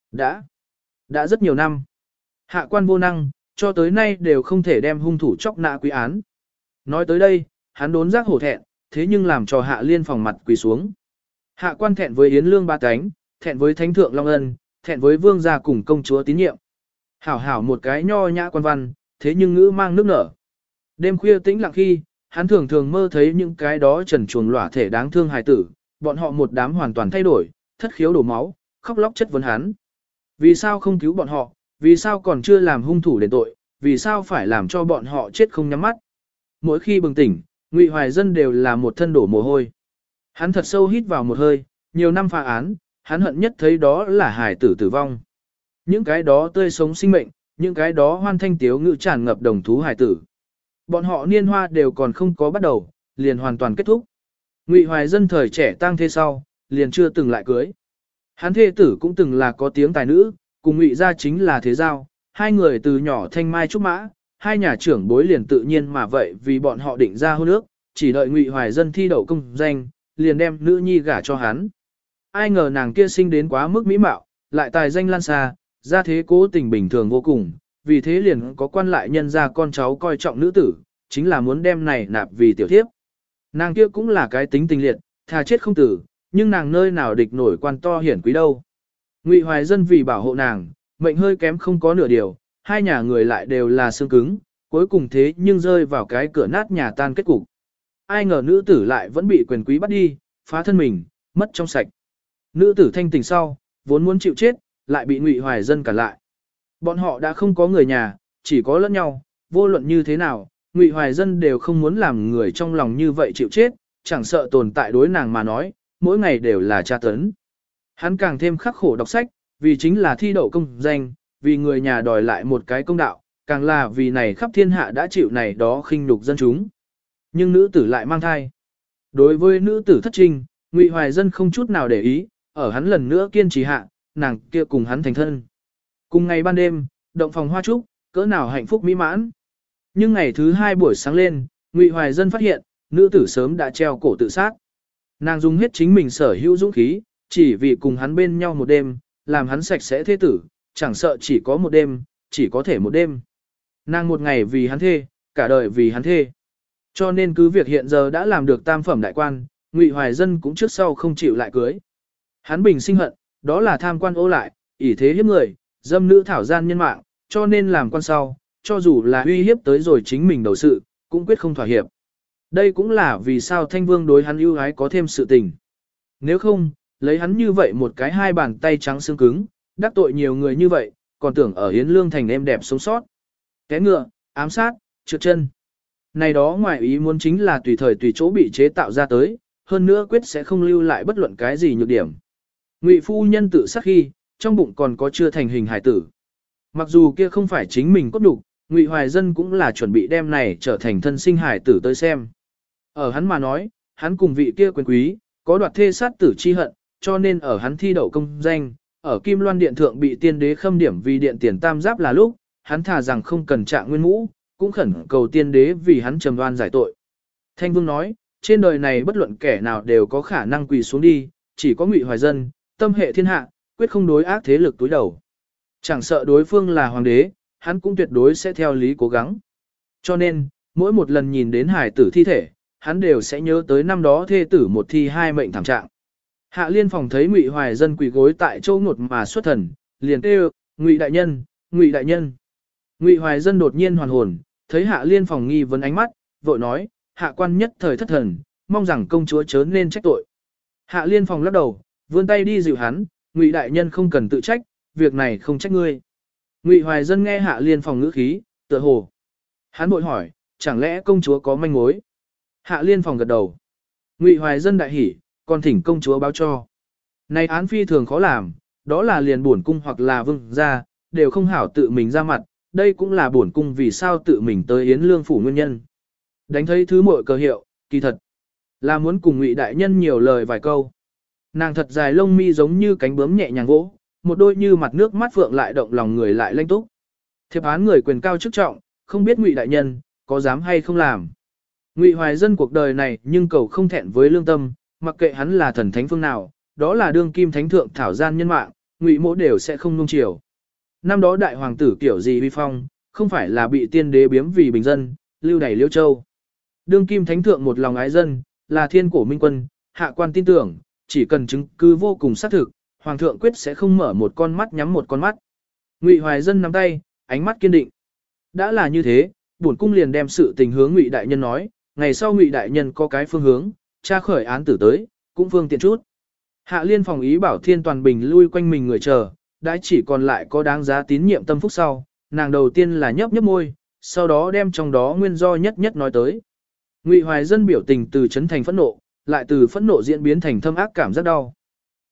Đã rất nhiều năm. Hạ quan vô năng, cho tới nay đều không thể đem hung thủ chóc nã quý án. Nói tới đây, hắn đốn giác hổ thẹn, thế nhưng làm cho Hạ Liên Phòng mặt quỳ xuống. Hạ quan thẹn với Yến Lương ba cánh, thẹn với Thánh Thượng Long Ân, thẹn với Vương gia cùng công chúa tín nhiệm. Hảo hảo một cái nho nhã quan văn, thế nhưng ngữ mang nước nở. Đêm khuya tĩnh lặng khi, hắn thường thường mơ thấy những cái đó trần truồng lỏa thể đáng thương hài tử, bọn họ một đám hoàn toàn thay đổi, thất khiếu đổ máu, khóc lóc chất vấn hắn. Vì sao không cứu bọn họ, vì sao còn chưa làm hung thủ đền tội, vì sao phải làm cho bọn họ chết không nhắm mắt. Mỗi khi bừng tỉnh, Ngụy Hoài Dân đều là một thân đổ mồ hôi. Hắn thật sâu hít vào một hơi, nhiều năm phá án, hắn hận nhất thấy đó là hài tử tử vong. Những cái đó tươi sống sinh mệnh, những cái đó hoan thanh tiếu ngữ tràn ngập đồng thú hài tử. Bọn họ niên hoa đều còn không có bắt đầu, liền hoàn toàn kết thúc. Ngụy Hoài Dân thời trẻ tang thế sau, liền chưa từng lại cưới. Hắn thê tử cũng từng là có tiếng tài nữ, cùng Ngụy gia chính là thế giao, hai người từ nhỏ thanh mai trúc mã, hai nhà trưởng bối liền tự nhiên mà vậy vì bọn họ định ra hôn ước, chỉ đợi Ngụy Hoài Dân thi đậu công danh, liền đem nữ nhi gả cho hắn. Ai ngờ nàng kia sinh đến quá mức mỹ mạo, lại tài danh lan xa, gia thế cố tình bình thường vô cùng, vì thế liền có quan lại nhân ra con cháu coi trọng nữ tử, chính là muốn đem này nạp vì tiểu thiếp. Nàng kia cũng là cái tính tình liệt, thà chết không tử, nhưng nàng nơi nào địch nổi quan to hiển quý đâu. Ngụy Hoài Dân vì bảo hộ nàng, mệnh hơi kém không có nửa điều, hai nhà người lại đều là xương cứng, cuối cùng thế nhưng rơi vào cái cửa nát nhà tan kết cục. Ai ngờ nữ tử lại vẫn bị quyền quý bắt đi, phá thân mình, mất trong sạch. Nữ tử thanh tỉnh sau, vốn muốn chịu chết, lại bị Ngụy Hoài Dân cản lại. Bọn họ đã không có người nhà, chỉ có lẫn nhau, vô luận như thế nào, Ngụy Hoài Dân đều không muốn làm người trong lòng như vậy chịu chết, chẳng sợ tồn tại đối nàng mà nói, mỗi ngày đều là tra tấn. Hắn càng thêm khắc khổ đọc sách, vì chính là thi đậu công danh, vì người nhà đòi lại một cái công đạo, càng là vì này khắp thiên hạ đã chịu này đó khinh nhục dân chúng. Nhưng nữ tử lại mang thai. Đối với nữ tử thất trinh, Ngụy Hoài Dân không chút nào để ý, ở hắn lần nữa kiên trì hạ, nàng kia cùng hắn thành thân. Cùng ngày ban đêm, động phòng hoa trúc, cỡ nào hạnh phúc mỹ mãn. Nhưng ngày thứ hai buổi sáng lên, Ngụy Hoài Dân phát hiện, nữ tử sớm đã treo cổ tự sát. Nàng dùng hết chính mình sở hữu dũng khí, chỉ vì cùng hắn bên nhau một đêm, làm hắn sạch sẽ thế tử, chẳng sợ chỉ có một đêm, chỉ có thể một đêm. Nàng một ngày vì hắn thê, cả đời vì hắn thê. Cho nên cứ việc hiện giờ đã làm được tam phẩm đại quan, Ngụy Hoài Dân cũng trước sau không chịu lại cưới. Hắn bình sinh hận, đó là tham quan ô lại, ỷ thế hiếp người, dâm nữ thảo gian nhân mạng, cho nên làm quan sau, cho dù là uy hiếp tới rồi chính mình đầu sự, cũng quyết không thỏa hiệp. Đây cũng là vì sao Thanh Vương đối hắn ưu ái có thêm sự tình. Nếu không, lấy hắn như vậy một cái hai bàn tay trắng xương cứng, đắc tội nhiều người như vậy, còn tưởng ở Yến Lương thành em đẹp sống sót. Té ngựa, ám sát, trượt chân. Này đó ngoài ý muốn chính là tùy thời tùy chỗ bị chế tạo ra tới, hơn nữa quyết sẽ không lưu lại bất luận cái gì nhược điểm. Ngụy phu nhân tự sát khi, trong bụng còn có chưa thành hình hải tử. Mặc dù kia không phải chính mình cốt đục, Ngụy Hoài Dân cũng là chuẩn bị đem này trở thành thân sinh hải tử tới xem. Ở hắn mà nói, hắn cùng vị kia quyền quý, có đoạt thê sát tử chi hận, cho nên ở hắn thi đậu công danh, ở Kim Loan Điện Thượng bị tiên đế khâm điểm vì điện tiền tam giáp là lúc, hắn thà rằng không cần trạng nguyên mũ, cũng khẩn cầu tiên đế vì hắn trầm đoan giải tội. Thanh Vương nói, trên đời này bất luận kẻ nào đều có khả năng quỳ xuống đi, chỉ có Ngụy Hoài Dân, tâm hệ thiên hạ, quyết không đối ác thế lực túi đầu. Chẳng sợ đối phương là hoàng đế, hắn cũng tuyệt đối sẽ theo lý cố gắng. Cho nên, mỗi một lần nhìn đến hải tử thi thể, hắn đều sẽ nhớ tới năm đó thê tử một thi hai mệnh thảm trạng. Hạ Liên Phòng thấy Ngụy Hoài Dân quỳ gối tại chỗ ngột mà xuất thần, liền kêu, Ngụy đại nhân, Ngụy đại nhân. Ngụy Hoài Dân đột nhiên hoàn hồn, thấy Hạ Liên Phòng nghi vấn ánh mắt, vội nói, hạ quan nhất thời thất thần, mong rằng công chúa chớ nên trách tội. Hạ Liên Phòng lắc đầu, vươn tay đi dịu hắn, Ngụy đại nhân không cần tự trách, việc này không trách ngươi. Ngụy Hoài Dân nghe Hạ Liên Phòng ngữ khí, tựa hồ. Hắn bội hỏi, chẳng lẽ công chúa có manh mối? Hạ Liên Phòng gật đầu. Ngụy Hoài Dân đại hỉ, còn thỉnh công chúa báo cho. Này án phi thường khó làm, đó là liền bổn cung hoặc là vương gia, đều không hảo tự mình ra mặt, đây cũng là bổn cung vì sao tự mình tới Yến Lương phủ nguyên nhân. Đánh thấy thứ muội cờ hiệu, kỳ thật là muốn cùng Ngụy đại nhân nhiều lời vài câu. Nàng thật dài lông mi giống như cánh bướm nhẹ nhàng vỗ, một đôi như mặt nước mắt phượng lại động lòng người lại lanh túc. Thiệp án người quyền cao chức trọng, không biết Ngụy đại nhân có dám hay không làm. Ngụy Hoài Dân cuộc đời này nhưng cầu không thẹn với lương tâm, mặc kệ hắn là thần thánh phương nào, đó là đương kim thánh thượng thảo gian nhân mạng, Ngụy mỗ đều sẽ không nung chiều. Năm đó đại hoàng tử kiểu gì uy phong, không phải là bị tiên đế biếm vì bình dân, lưu đày Liêu Châu. Đương kim thánh thượng một lòng ái dân, là thiên cổ minh quân, hạ quan tin tưởng, chỉ cần chứng cứ vô cùng xác thực, hoàng thượng quyết sẽ không mở một con mắt nhắm một con mắt. Ngụy Hoài Dân nắm tay, ánh mắt kiên định. Đã là như thế, bổn cung liền đem sự tình hướng Ngụy đại nhân nói, ngày sau Ngụy đại nhân có cái phương hướng, tra khởi án tử tới, cũng phương tiện chút. Hạ Liên Phòng ý bảo Thiên Toàn Bình lui quanh mình người chờ, đã chỉ còn lại có đáng giá tín nhiệm tâm phúc sau, nàng đầu tiên là nhấp nhấp môi, sau đó đem trong đó nguyên do nhất nhất nói tới. Ngụy Hoài Dân biểu tình từ chấn thành phẫn nộ, lại từ phẫn nộ diễn biến thành thâm ác cảm rất đau.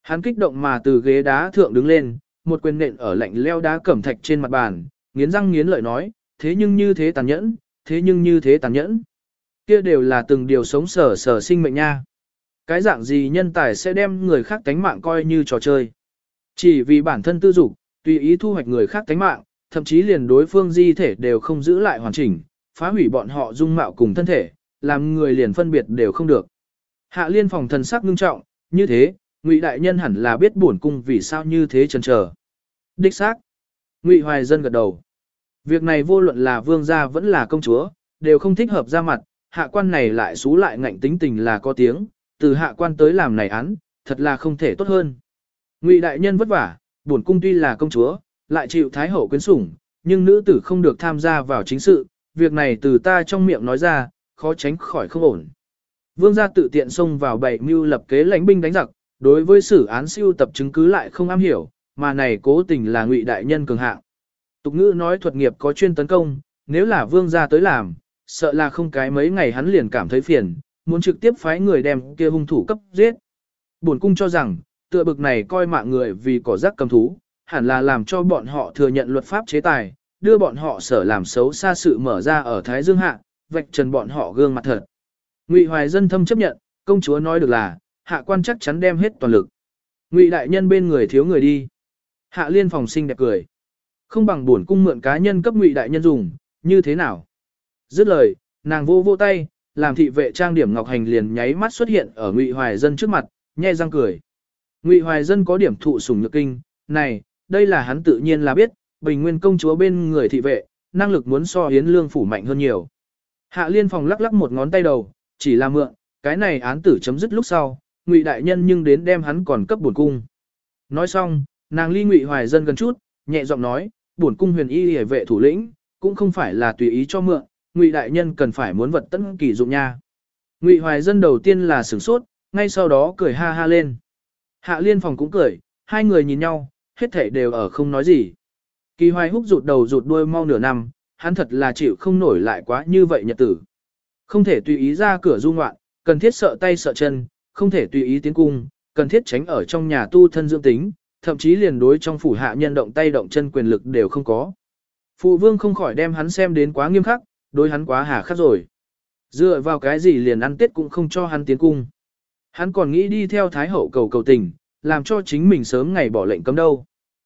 Hắn kích động mà từ ghế đá thượng đứng lên, một quyền nện ở lạnh leo đá cẩm thạch trên mặt bàn, nghiến răng nghiến lợi nói, thế nhưng như thế tàn nhẫn, thế nhưng như thế tàn nhẫn. Kia đều là từng điều sống sở sở sinh mệnh nha. Cái dạng gì nhân tài sẽ đem người khác tánh mạng coi như trò chơi. Chỉ vì bản thân tư dục, tùy ý thu hoạch người khác tánh mạng, thậm chí liền đối phương di thể đều không giữ lại hoàn chỉnh, phá hủy bọn họ dung mạo cùng thân thể, làm người liền phân biệt đều không được. Hạ Liên Phòng thần sắc nghiêm trọng, như thế, Ngụy đại nhân hẳn là biết bổn cung vì sao như thế chần chờ. Đích xác. Ngụy Hoài Dân gật đầu. Việc này vô luận là vương gia vẫn là công chúa, đều không thích hợp ra mặt, hạ quan này lại xú lại ngạnh tính tình là có tiếng, từ hạ quan tới làm này án, thật là không thể tốt hơn. Ngụy đại nhân vất vả, bổn cung tuy là công chúa, lại chịu thái hậu quyến sủng, nhưng nữ tử không được tham gia vào chính sự, việc này từ ta trong miệng nói ra, khó tránh khỏi không ổn. Vương gia tự tiện xông vào bày mưu lập kế lãnh binh đánh giặc, đối với xử án siêu tập chứng cứ lại không am hiểu, mà này cố tình là Ngụy đại nhân cường hạng. Tục ngữ nói thuật nghiệp có chuyên tấn công, nếu là vương gia tới làm, sợ là không cái mấy ngày hắn liền cảm thấy phiền, muốn trực tiếp phái người đem kia hung thủ cấp giết. Bổn cung cho rằng, tựa bực này coi mạng người vì cỏ rác cầm thú, hẳn là làm cho bọn họ thừa nhận luật pháp chế tài, đưa bọn họ sở làm xấu xa sự mở ra ở Thái Dương hạ, vạch trần bọn họ gương mặt thật. Ngụy Hoài Dân thâm chấp nhận, công chúa nói được là, hạ quan chắc chắn đem hết toàn lực. Ngụy đại nhân bên người thiếu người đi. Hạ Liên Phòng xinh đẹp cười. Không bằng bổn cung mượn cá nhân cấp Ngụy đại nhân dùng, như thế nào? Dứt lời, nàng vô vô tay, làm thị vệ trang điểm ngọc hành liền nháy mắt xuất hiện ở Ngụy Hoài Dân trước mặt, nhe răng cười. Ngụy Hoài Dân có điểm thụ sủng nhược kinh, này, đây là hắn tự nhiên là biết, Bình Nguyên công chúa bên người thị vệ, năng lực muốn so Yến Lương phủ mạnh hơn nhiều. Hạ Liên Phòng lắc lắc một ngón tay đầu, chỉ là mượn, cái này án tử chấm dứt lúc sau, Ngụy đại nhân nhưng đến đem hắn còn cấp bổn cung. Nói xong, nàng ly Ngụy Hoài Dân gần chút, nhẹ giọng nói, bổn cung huyền y hề vệ thủ lĩnh, cũng không phải là tùy ý cho mượn, Ngụy đại nhân cần phải muốn vật tận kỳ dụng nha. Ngụy Hoài Dân đầu tiên là sửng sốt, ngay sau đó cười ha ha lên. Hạ Liên Phòng cũng cười, hai người nhìn nhau, hết thảy đều ở không nói gì. Kỳ Hoài Húc rụt đầu rụt đuôi mau nửa năm, hắn thật là chịu không nổi lại quá như vậy nhật tử. Không thể tùy ý ra cửa du ngoạn, cần thiết sợ tay sợ chân, không thể tùy ý tiến cung, cần thiết tránh ở trong nhà tu thân dưỡng tính, thậm chí liền đối trong phủ hạ nhân động tay động chân quyền lực đều không có. Phụ vương không khỏi đem hắn xem đến quá nghiêm khắc, đối hắn quá hà khắc rồi. Dựa vào cái gì liền ăn tết cũng không cho hắn tiến cung. Hắn còn nghĩ đi theo Thái Hậu cầu cầu tình, làm cho chính mình sớm ngày bỏ lệnh cấm đâu.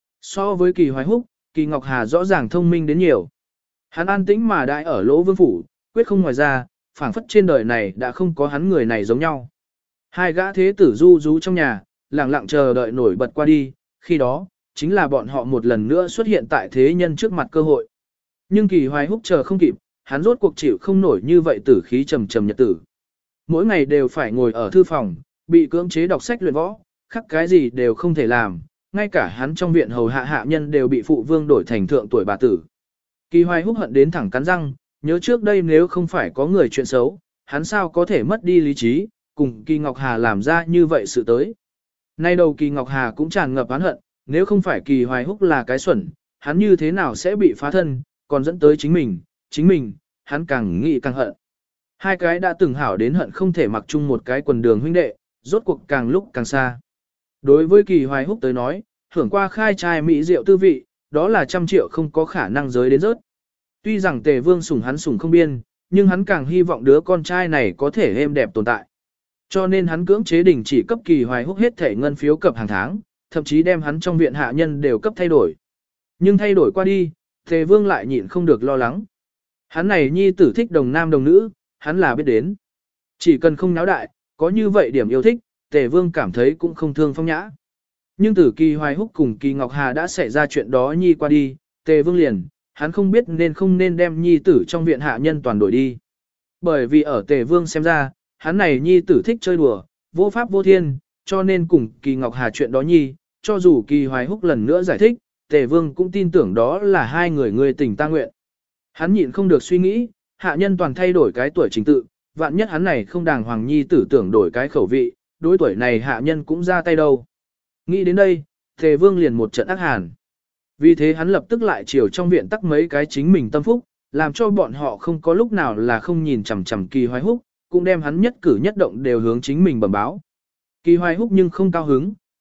So với Kỳ Hoài Húc, Kỳ Ngọc Hà rõ ràng thông minh đến nhiều. Hắn an tĩnh mà đại ở Lỗ Vương phủ, quyết không ngoài ra, phảng phất trên đời này đã không có hắn người này giống nhau. Hai gã thế tử du rú trong nhà, lặng lặng chờ đợi nổi bật qua đi, khi đó, chính là bọn họ một lần nữa xuất hiện tại thế nhân trước mặt cơ hội. Nhưng Kỳ Hoài Húc chờ không kịp, hắn rốt cuộc chịu không nổi như vậy tử khí trầm trầm nhật tử. Mỗi ngày đều phải ngồi ở thư phòng, bị cưỡng chế đọc sách luyện võ, khắc cái gì đều không thể làm, ngay cả hắn trong viện hầu hạ hạ nhân đều bị phụ vương đổi thành thượng tuổi bà tử. Kỳ Hoài Húc hận đến thẳng cắn răng, nhớ trước đây nếu không phải có người chuyện xấu, hắn sao có thể mất đi lý trí, cùng Kỳ Ngọc Hà làm ra như vậy sự tới. Nay đầu Kỳ Ngọc Hà cũng tràn ngập oán hận, nếu không phải Kỳ Hoài Húc là cái xuẩn, hắn như thế nào sẽ bị phá thân, còn dẫn tới chính mình, hắn càng nghĩ càng hận. Hai cái đã từng hảo đến hận không thể mặc chung một cái quần đường huynh đệ, rốt cuộc càng lúc càng xa. Đối với Kỳ Hoài Húc tới nói, hưởng qua khai trai mỹ rượu tư vị, đó là 100 triệu không có khả năng giới đến rớt. Tuy rằng Tề Vương sủng hắn sủng không biên, nhưng hắn càng hy vọng đứa con trai này có thể êm đẹp tồn tại. Cho nên hắn cưỡng chế đình chỉ cấp Kỳ Hoài Húc hết thể ngân phiếu cập hàng tháng, thậm chí đem hắn trong viện hạ nhân đều cấp thay đổi. Nhưng thay đổi qua đi, Tề Vương lại nhịn không được lo lắng. Hắn này nhi tử thích đồng nam đồng nữ, hắn là biết đến. Chỉ cần không náo đại, có như vậy điểm yêu thích, Tề Vương cảm thấy cũng không thương phong nhã. Nhưng từ Kỳ Hoài Húc cùng Kỳ Ngọc Hà đã xảy ra chuyện đó nhi qua đi, Tề Vương liền, hắn không biết nên không nên đem nhi tử trong viện hạ nhân toàn đổi đi. Bởi vì ở Tề Vương xem ra, hắn này nhi tử thích chơi đùa, vô pháp vô thiên, cho nên cùng Kỳ Ngọc Hà chuyện đó nhi, cho dù Kỳ Hoài Húc lần nữa giải thích, Tề Vương cũng tin tưởng đó là hai người tình ta nguyện. Hắn nhịn không được suy nghĩ, hạ nhân toàn thay đổi cái tuổi trình tự, vạn nhất hắn này không đàng hoàng nhi tử tưởng đổi cái khẩu vị, đối tuổi này hạ nhân cũng ra tay đâu. Nghĩ đến đây, Tề Vương liền một trận ác hàn. Vì thế hắn lập tức lại chiều trong viện tắc mấy cái chính mình tâm phúc, làm cho bọn họ không có lúc nào là không nhìn chằm chằm Kỳ Hoài Húc, cũng đem hắn nhất cử nhất động đều hướng chính mình bẩm báo. Kỳ Hoài Húc nhưng không cao hứng,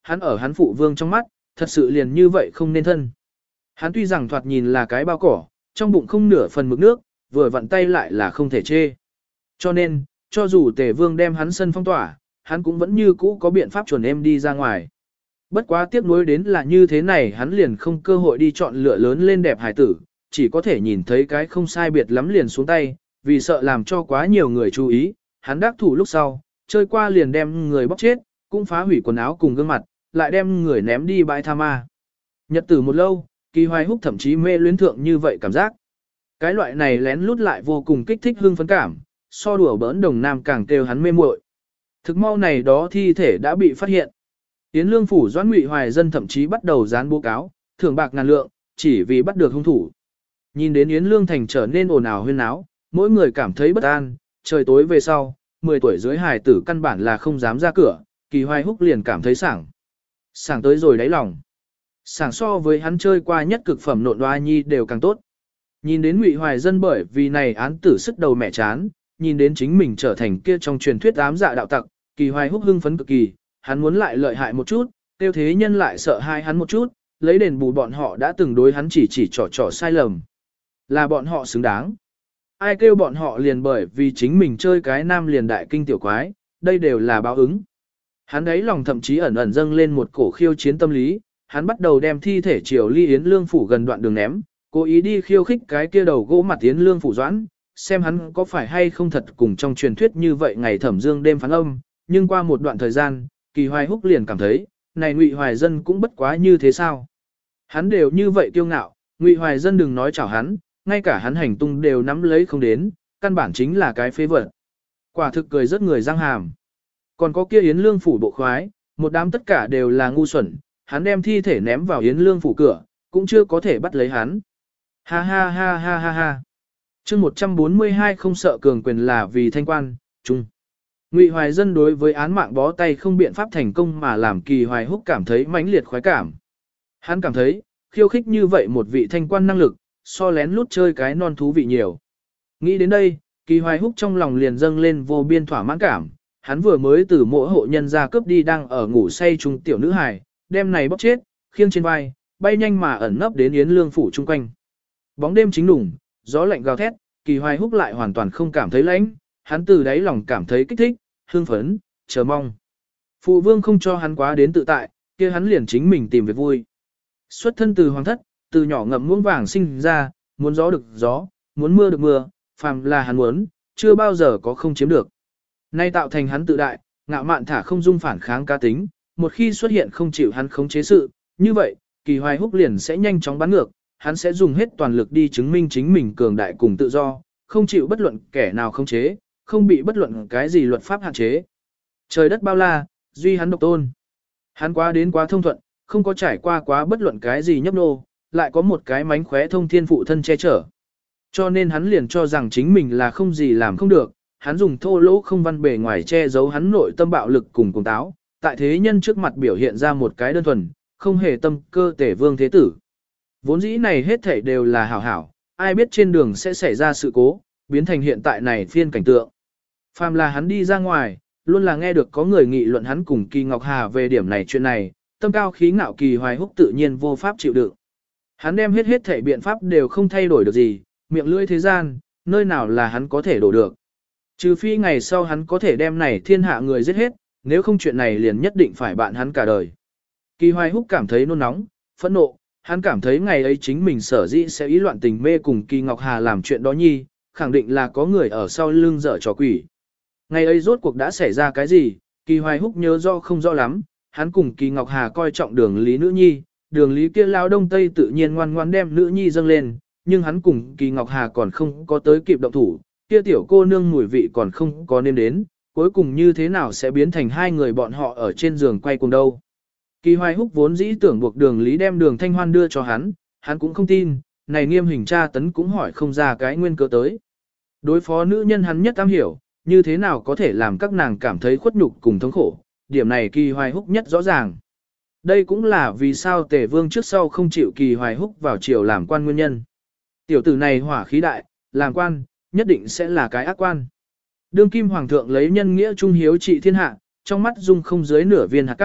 hắn ở hắn phụ vương trong mắt, thật sự liền như vậy không nên thân. Hắn tuy rằng thoạt nhìn là cái bao cỏ, trong bụng không nửa phần mực nước, vừa vặn tay lại là không thể chê. Cho nên, cho dù tề vương đem hắn sân phong tỏa, hắn cũng vẫn như cũ có biện pháp chuẩn em đi ra ngoài. Bất quá tiếc nuối đến là như thế này hắn liền không cơ hội đi chọn lựa lớn lên đẹp hải tử, chỉ có thể nhìn thấy cái không sai biệt lắm liền xuống tay, vì sợ làm cho quá nhiều người chú ý, hắn đắc thủ lúc sau, chơi qua liền đem người bóc chết, cũng phá hủy quần áo cùng gương mặt, lại đem người ném đi bãi tha ma. Nhật tử một lâu, Kỳ Hoài Húc thậm chí mê luyến thượng như vậy cảm giác. Cái loại này lén lút lại vô cùng kích thích hương phấn cảm, so đùa bỡn đồng nam càng kêu hắn mê muội. Thực mau này đó thi thể đã bị phát hiện. Yến Lương phủ Doãn Ngụy Hoài dân thậm chí bắt đầu dán báo cáo, thưởng bạc ngàn lượng, chỉ vì bắt được hung thủ. Nhìn đến Yến Lương thành trở nên ồn ào huyên náo, mỗi người cảm thấy bất an, trời tối về sau, 10 tuổi dưới hài tử căn bản là không dám ra cửa, Kỳ Hoài Húc liền cảm thấy sảng. Sảng tới rồi đáy lòng. Sảng so với hắn chơi qua nhất cực phẩm nộn đoa nhi đều càng tốt. Nhìn đến Ngụy Hoài dân bởi vì này án tử sức đầu mẹ chán, nhìn đến chính mình trở thành kia trong truyền thuyết ám dạ đạo tặc, Kỳ Hoài Húc hưng phấn cực kỳ, hắn muốn lại lợi hại một chút, tiêu thế nhân lại sợ hai hắn một chút, lấy đền bù bọn họ đã từng đối hắn chỉ trò sai lầm. Là bọn họ xứng đáng. Ai kêu bọn họ liền bởi vì chính mình chơi cái nam liền đại kinh tiểu quái, đây đều là báo ứng. Hắn ấy lòng thậm chí ẩn ẩn dâng lên một cổ khiêu chiến tâm lý, hắn bắt đầu đem thi thể Triều Ly Yến Lương phủ gần đoạn đường ném, cố ý đi khiêu khích cái kia đầu gỗ mặt Yến Lương phủ Doãn, xem hắn có phải hay không thật cùng trong truyền thuyết như vậy ngày thẩm dương đêm phán âm, nhưng qua một đoạn thời gian, Kỳ Hoài Húc liền cảm thấy, này Ngụy Hoài dân cũng bất quá như thế sao? Hắn đều như vậy kiêu ngạo, Ngụy Hoài dân đừng nói chào hắn, ngay cả hắn hành tung đều nắm lấy không đến, căn bản chính là cái phế vật. Quả thực cười rất người răng hàm. Còn có kia Yến Lương phủ bộ khoái, một đám tất cả đều là ngu xuẩn, hắn đem thi thể ném vào Yến Lương phủ cửa, cũng chưa có thể bắt lấy hắn. Ha ha ha ha ha ha. Chương 142 không sợ cường quyền là vì thanh quan, chung. Ngụy Hoài dân đối với án mạng bó tay không biện pháp thành công mà làm Kỳ Hoài Húc cảm thấy mãnh liệt khoái cảm. Hắn cảm thấy, khiêu khích như vậy một vị thanh quan năng lực, so lén lút chơi cái non thú vị nhiều. Nghĩ đến đây, Kỳ Hoài Húc trong lòng liền dâng lên vô biên thỏa mãn cảm, hắn vừa mới từ mỗi hộ nhân ra cướp đi đang ở ngủ say trung tiểu nữ hài, đem này bóp chết, khiêng trên vai, bay nhanh mà ẩn nấp đến Yến Lương phủ chung quanh. Bóng đêm chính đủng, gió lạnh gào thét, Kỳ Hoài Húc lại hoàn toàn không cảm thấy lạnh, hắn từ đáy lòng cảm thấy kích thích, hưng phấn, chờ mong. Phụ vương không cho hắn quá đến tự tại, kia hắn liền chính mình tìm việc vui. Xuất thân từ hoàng thất, từ nhỏ ngậm muỗng vàng sinh ra, muốn gió được gió, muốn mưa được mưa, phàm là hắn muốn, chưa bao giờ có không chiếm được. Nay tạo thành hắn tự đại, ngạo mạn thả không dung phản kháng cá tính, một khi xuất hiện không chịu hắn khống chế sự, như vậy, Kỳ Hoài Húc liền sẽ nhanh chóng bắn ngược, hắn sẽ dùng hết toàn lực đi chứng minh chính mình cường đại cùng tự do, không chịu bất luận kẻ nào khống chế, không bị bất luận cái gì luật pháp hạn chế. Trời đất bao la, duy hắn độc tôn. Hắn quá đến quá thông thuận, không có trải qua quá bất luận cái gì nhấp nô, lại có một cái mánh khóe thông thiên phụ thân che chở. Cho nên hắn liền cho rằng chính mình là không gì làm không được, hắn dùng thô lỗ không văn bề ngoài che giấu hắn nội tâm bạo lực cùng cuồng táo, tại thế nhân trước mặt biểu hiện ra một cái đơn thuần, không hề tâm cơ tể vương thế tử. Vốn dĩ này hết thảy đều là hảo hảo, ai biết trên đường sẽ xảy ra sự cố, biến thành hiện tại này phiên cảnh tượng. Phàm là hắn đi ra ngoài, luôn là nghe được có người nghị luận hắn cùng Kỳ Ngọc Hà về điểm này chuyện này, tâm cao khí ngạo Kỳ Hoài Húc tự nhiên vô pháp chịu đựng. Hắn đem hết thảy biện pháp đều không thay đổi được gì, miệng lưỡi thế gian, nơi nào là hắn có thể đổ được. Trừ phi ngày sau hắn có thể đem này thiên hạ người giết hết, nếu không chuyện này liền nhất định phải bạn hắn cả đời. Kỳ Hoài Húc cảm thấy nôn nóng, phẫn nộ, hắn cảm thấy ngày ấy chính mình sở dĩ sẽ ý loạn tình mê cùng Kỳ Ngọc Hà làm chuyện đó nhi, khẳng định là có người ở sau lưng dở trò quỷ. Ngày ấy rốt cuộc đã xảy ra cái gì, Kỳ Hoài Húc nhớ do không rõ lắm, hắn cùng Kỳ Ngọc Hà coi trọng đường lý nữ nhi, đường lý kia lao đông tây tự nhiên ngoan ngoan đem nữ nhi dâng lên, nhưng hắn cùng Kỳ Ngọc Hà còn không có tới kịp động thủ, kia tiểu cô nương mùi vị còn không có nên đến, cuối cùng như thế nào sẽ biến thành hai người bọn họ ở trên giường quay cùng đâu. Kỳ Hoài Húc vốn dĩ tưởng buộc đường lý đem đường thanh hoan đưa cho hắn cũng không tin, này nghiêm hình tra tấn cũng hỏi không ra cái nguyên cớ tới. Đối phó nữ nhân hắn nhất am hiểu, như thế nào có thể làm các nàng cảm thấy khuất nhục cùng thống khổ, điểm này Kỳ Hoài Húc nhất rõ ràng. Đây cũng là vì sao Tề Vương trước sau không chịu Kỳ Hoài Húc vào triều làm quan nguyên nhân. Tiểu tử này hỏa khí đại, làm quan, nhất định sẽ là cái ác quan. Đương kim hoàng thượng lấy nhân nghĩa trung hiếu trị thiên hạ, trong mắt dung không dưới nửa viên hạt cát,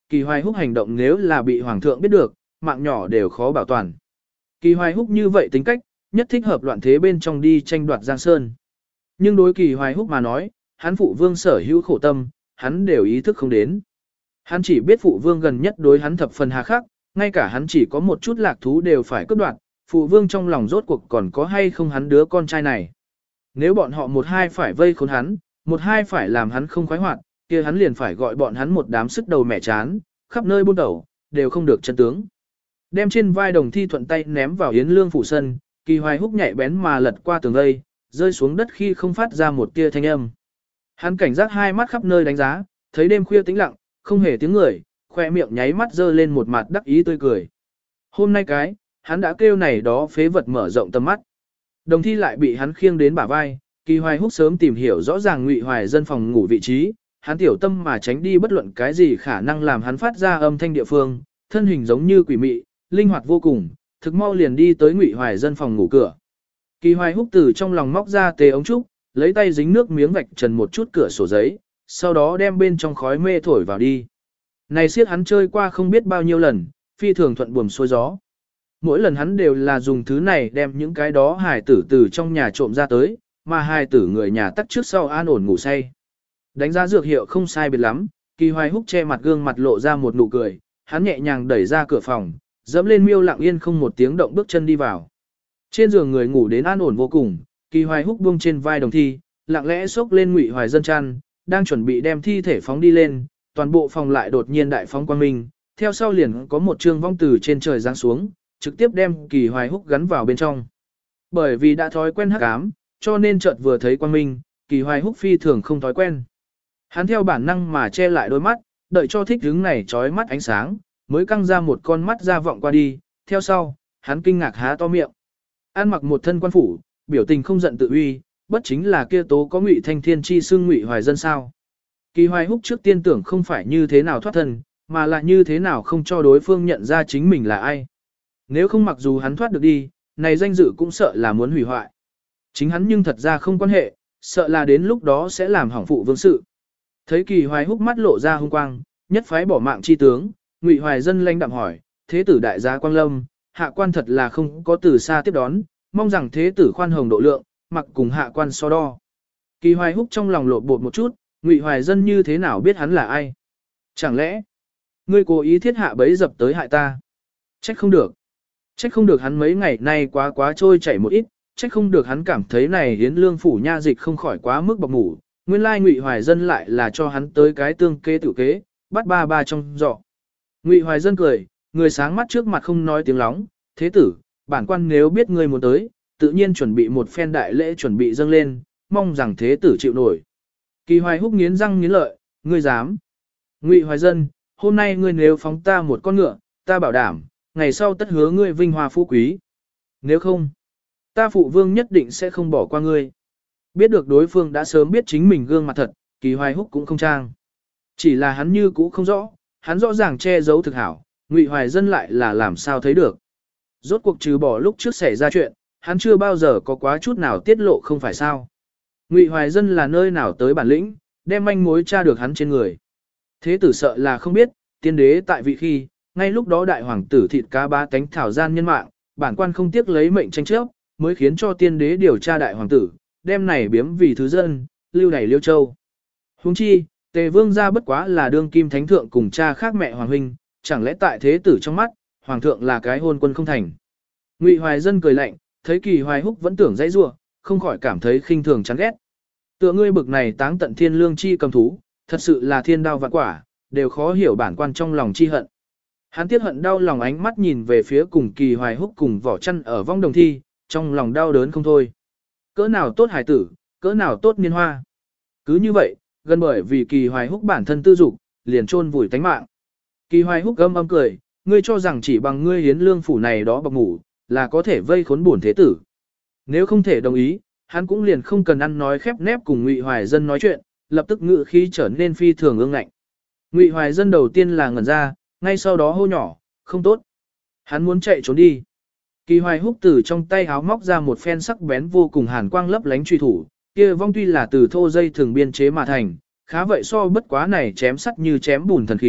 Kỳ Hoài Húc hành động nếu là bị hoàng thượng biết được, mạng nhỏ đều khó bảo toàn. Kỳ Hoài Húc như vậy tính cách, nhất thích hợp loạn thế bên trong đi tranh đoạt Giang Sơn. Nhưng đối Kỳ Hoài Húc mà nói, hắn phụ vương sở hữu khổ tâm, hắn đều ý thức không đến. Hắn chỉ biết phụ vương gần nhất đối hắn thập phần hà khắc, ngay cả hắn chỉ có một chút lạc thú đều phải cướp đoạt, phụ vương trong lòng rốt cuộc còn có hay không hắn đứa con trai này. Nếu bọn họ một hai phải vây khốn hắn, một hai phải làm hắn không khoái hoạt, kia hắn liền phải gọi bọn hắn một đám sức đầu mẹ chán, khắp nơi buôn đầu, đều không được chân tướng. Đem trên vai Đồng Thi thuận tay ném vào Yến Lương phủ sân, Kỳ Hoài Húc nhạy bén mà lật qua tường vây, rơi xuống đất khi không phát ra một tia thanh âm. Hắn cảnh giác hai mắt khắp nơi đánh giá, thấy đêm khuya tĩnh lặng, không hề tiếng người, khoe miệng nháy mắt dơ lên một mặt đắc ý tươi cười. Hôm nay hắn đã kêu này đó phế vật mở rộng tầm mắt. Đồng Thi lại bị hắn khiêng đến bả vai, Kỳ Hoài Húc sớm tìm hiểu rõ ràng Ngụy Hoài Dân phòng ngủ vị trí, hắn tiểu tâm mà tránh đi bất luận cái gì khả năng làm hắn phát ra âm thanh địa phương, thân hình giống như quỷ mị, linh hoạt vô cùng, thực mau liền đi tới Ngụy Hoài Dân phòng ngủ cửa. Kỳ Hoài Húc từ trong lòng móc ra tề ống trúc, lấy tay dính nước miếng vạch trần một chút cửa sổ giấy, sau đó đem bên trong khói mê thổi vào đi. Này siết hắn chơi qua không biết bao nhiêu lần, phi thường thuận buồm xuôi gió. Mỗi lần hắn đều là dùng thứ này đem những cái đó hài tử từ trong nhà trộm ra tới, mà hài tử người nhà tắt trước sau an ổn ngủ say. Đánh giá dược hiệu không sai biệt lắm, Kỳ Hoài Húc che mặt gương mặt lộ ra một nụ cười, hắn nhẹ nhàng đẩy ra cửa phòng, dẫm lên miêu lặng yên không một tiếng động bước chân đi vào. Trên giường người ngủ đến an ổn vô cùng, Kỳ Hoài Húc buông trên vai Đồng Thi, lặng lẽ xốc lên Ngụy Hoài Dân chăn, đang chuẩn bị đem thi thể phóng đi lên, toàn bộ phòng lại đột nhiên đại phóng quang minh, theo sau liền có một trương vong từ trên trời giáng xuống, trực tiếp đem Kỳ Hoài Húc gắn vào bên trong. Bởi vì đã thói quen hắc ám, cho nên chợt vừa thấy quang minh, Kỳ Hoài Húc phi thường không thói quen. Hắn theo bản năng mà che lại đôi mắt, đợi cho thích hứng này trói mắt ánh sáng, mới căng ra một con mắt ra vọng qua đi, theo sau, hắn kinh ngạc há to miệng. An mặc một thân quan phủ, biểu tình không giận tự uy, bất chính là kia tố có Ngụy Thanh Thiên chi xưng Ngụy Hoài Dân sao? Kỳ Hoài Húc trước tiên tưởng không phải như thế nào thoát thân, mà là như thế nào không cho đối phương nhận ra chính mình là ai. Nếu không mặc dù hắn thoát được đi, này danh dự cũng sợ là muốn hủy hoại. Chính hắn nhưng thật ra không quan hệ, sợ là đến lúc đó sẽ làm hỏng phụ vương sự. Thấy Kỳ Hoài Húc mắt lộ ra hung quang, nhất phái bỏ mạng chi tướng, Ngụy Hoài Dân lãnh đạm hỏi, thế tử đại gia Quang Lâm, hạ quan thật là không có từ xa tiếp đón, mong rằng thế tử khoan hồng độ lượng, mặc cùng hạ quan so đo. Kỳ Hoài Húc trong lòng lột bột một chút, Ngụy Hoài Dân như thế nào biết hắn là ai? Chẳng lẽ, ngươi cố ý thiết hạ bẫy dập tới hại ta? Trách không được. Trách không được hắn mấy ngày nay quá trôi chảy một ít, trách không được hắn cảm thấy này Hiến Lương phủ nha dịch không khỏi quá mức bọc ngủ. Nguyên lai Ngụy Hoài Dân lại là cho hắn tới cái tương kế tự kế, bắt ba trong giỏ. Ngụy Hoài Dân cười, người sáng mắt trước mặt không nói tiếng lóng, thế tử, bản quan nếu biết ngươi muốn tới, tự nhiên chuẩn bị một phen đại lễ chuẩn bị dâng lên, mong rằng thế tử chịu nổi. Kỳ Hoài Húc nghiến răng nghiến lợi, ngươi dám. Ngụy Hoài Dân, hôm nay ngươi nếu phóng ta một con ngựa, ta bảo đảm, ngày sau tất hứa ngươi vinh hoa phú quý. Nếu không, ta phụ vương nhất định sẽ không bỏ qua ngươi. Biết được đối phương đã sớm biết chính mình gương mặt thật, Kỳ Hoài Húc cũng không trang. Chỉ là hắn như cũ không rõ, hắn rõ ràng che giấu thực hảo, Ngụy Hoài Dân lại là làm sao thấy được. Rốt cuộc trừ bỏ lúc trước xảy ra chuyện, hắn chưa bao giờ có quá chút nào tiết lộ không phải sao. Ngụy Hoài Dân là nơi nào tới bản lĩnh, đem manh mối tra được hắn trên người. Thế tử sợ là không biết, tiên đế tại vị khi, ngay lúc đó đại hoàng tử thịt cá bá tánh thảo gian nhân mạng, bản quan không tiếc lấy mệnh tranh chấp, mới khiến cho tiên đế điều tra đại hoàng tử, đem này biếm vì thứ dân, lưu đày Liêu Châu. Huống chi, Tề Vương gia bất quá là đương kim thánh thượng cùng cha khác mẹ hoàng huynh, chẳng lẽ tại thế tử trong mắt, hoàng thượng là cái hôn quân không thành. Ngụy Hoài Dân cười lạnh, thấy Kỳ Hoài Húc vẫn tưởng dãy rủa, không khỏi cảm thấy khinh thường chán ghét. Tựa ngươi bực này táng tận thiên lương chi cầm thú, thật sự là thiên đao vạn quả, đều khó hiểu bản quan trong lòng chi hận. Hắn tiếc hận đau lòng ánh mắt nhìn về phía cùng Kỳ Hoài Húc cùng vỏ chăn ở vong Đồng Thi, trong lòng đau đớn không thôi. Cỡ nào tốt hải tử, cỡ nào tốt niên hoa. Cứ như vậy, gần bởi vì Kỳ Hoài Húc bản thân tư dục, liền chôn vùi tánh mạng. Kỳ Hoài Húc âm cười, ngươi cho rằng chỉ bằng ngươi Hiến Lương phủ này đó bọc ngủ, là có thể vây khốn bổn thế tử. Nếu không thể đồng ý, hắn cũng liền không cần ăn nói khép nép cùng Ngụy Hoài Dân nói chuyện, lập tức ngự khí trở nên phi thường ương ngạnh. Ngụy Hoài Dân đầu tiên là ngẩn ra, ngay sau đó hô nhỏ, không tốt. Hắn muốn chạy trốn đi. Kỳ Hoài Húc từ trong tay háo móc ra một phen sắc bén vô cùng hàn quang lấp lánh truy thủ, kia vong tuy là từ thô dây thường biên chế mà thành, khá vậy so bất quá này chém sắt như chém bùn thần khí,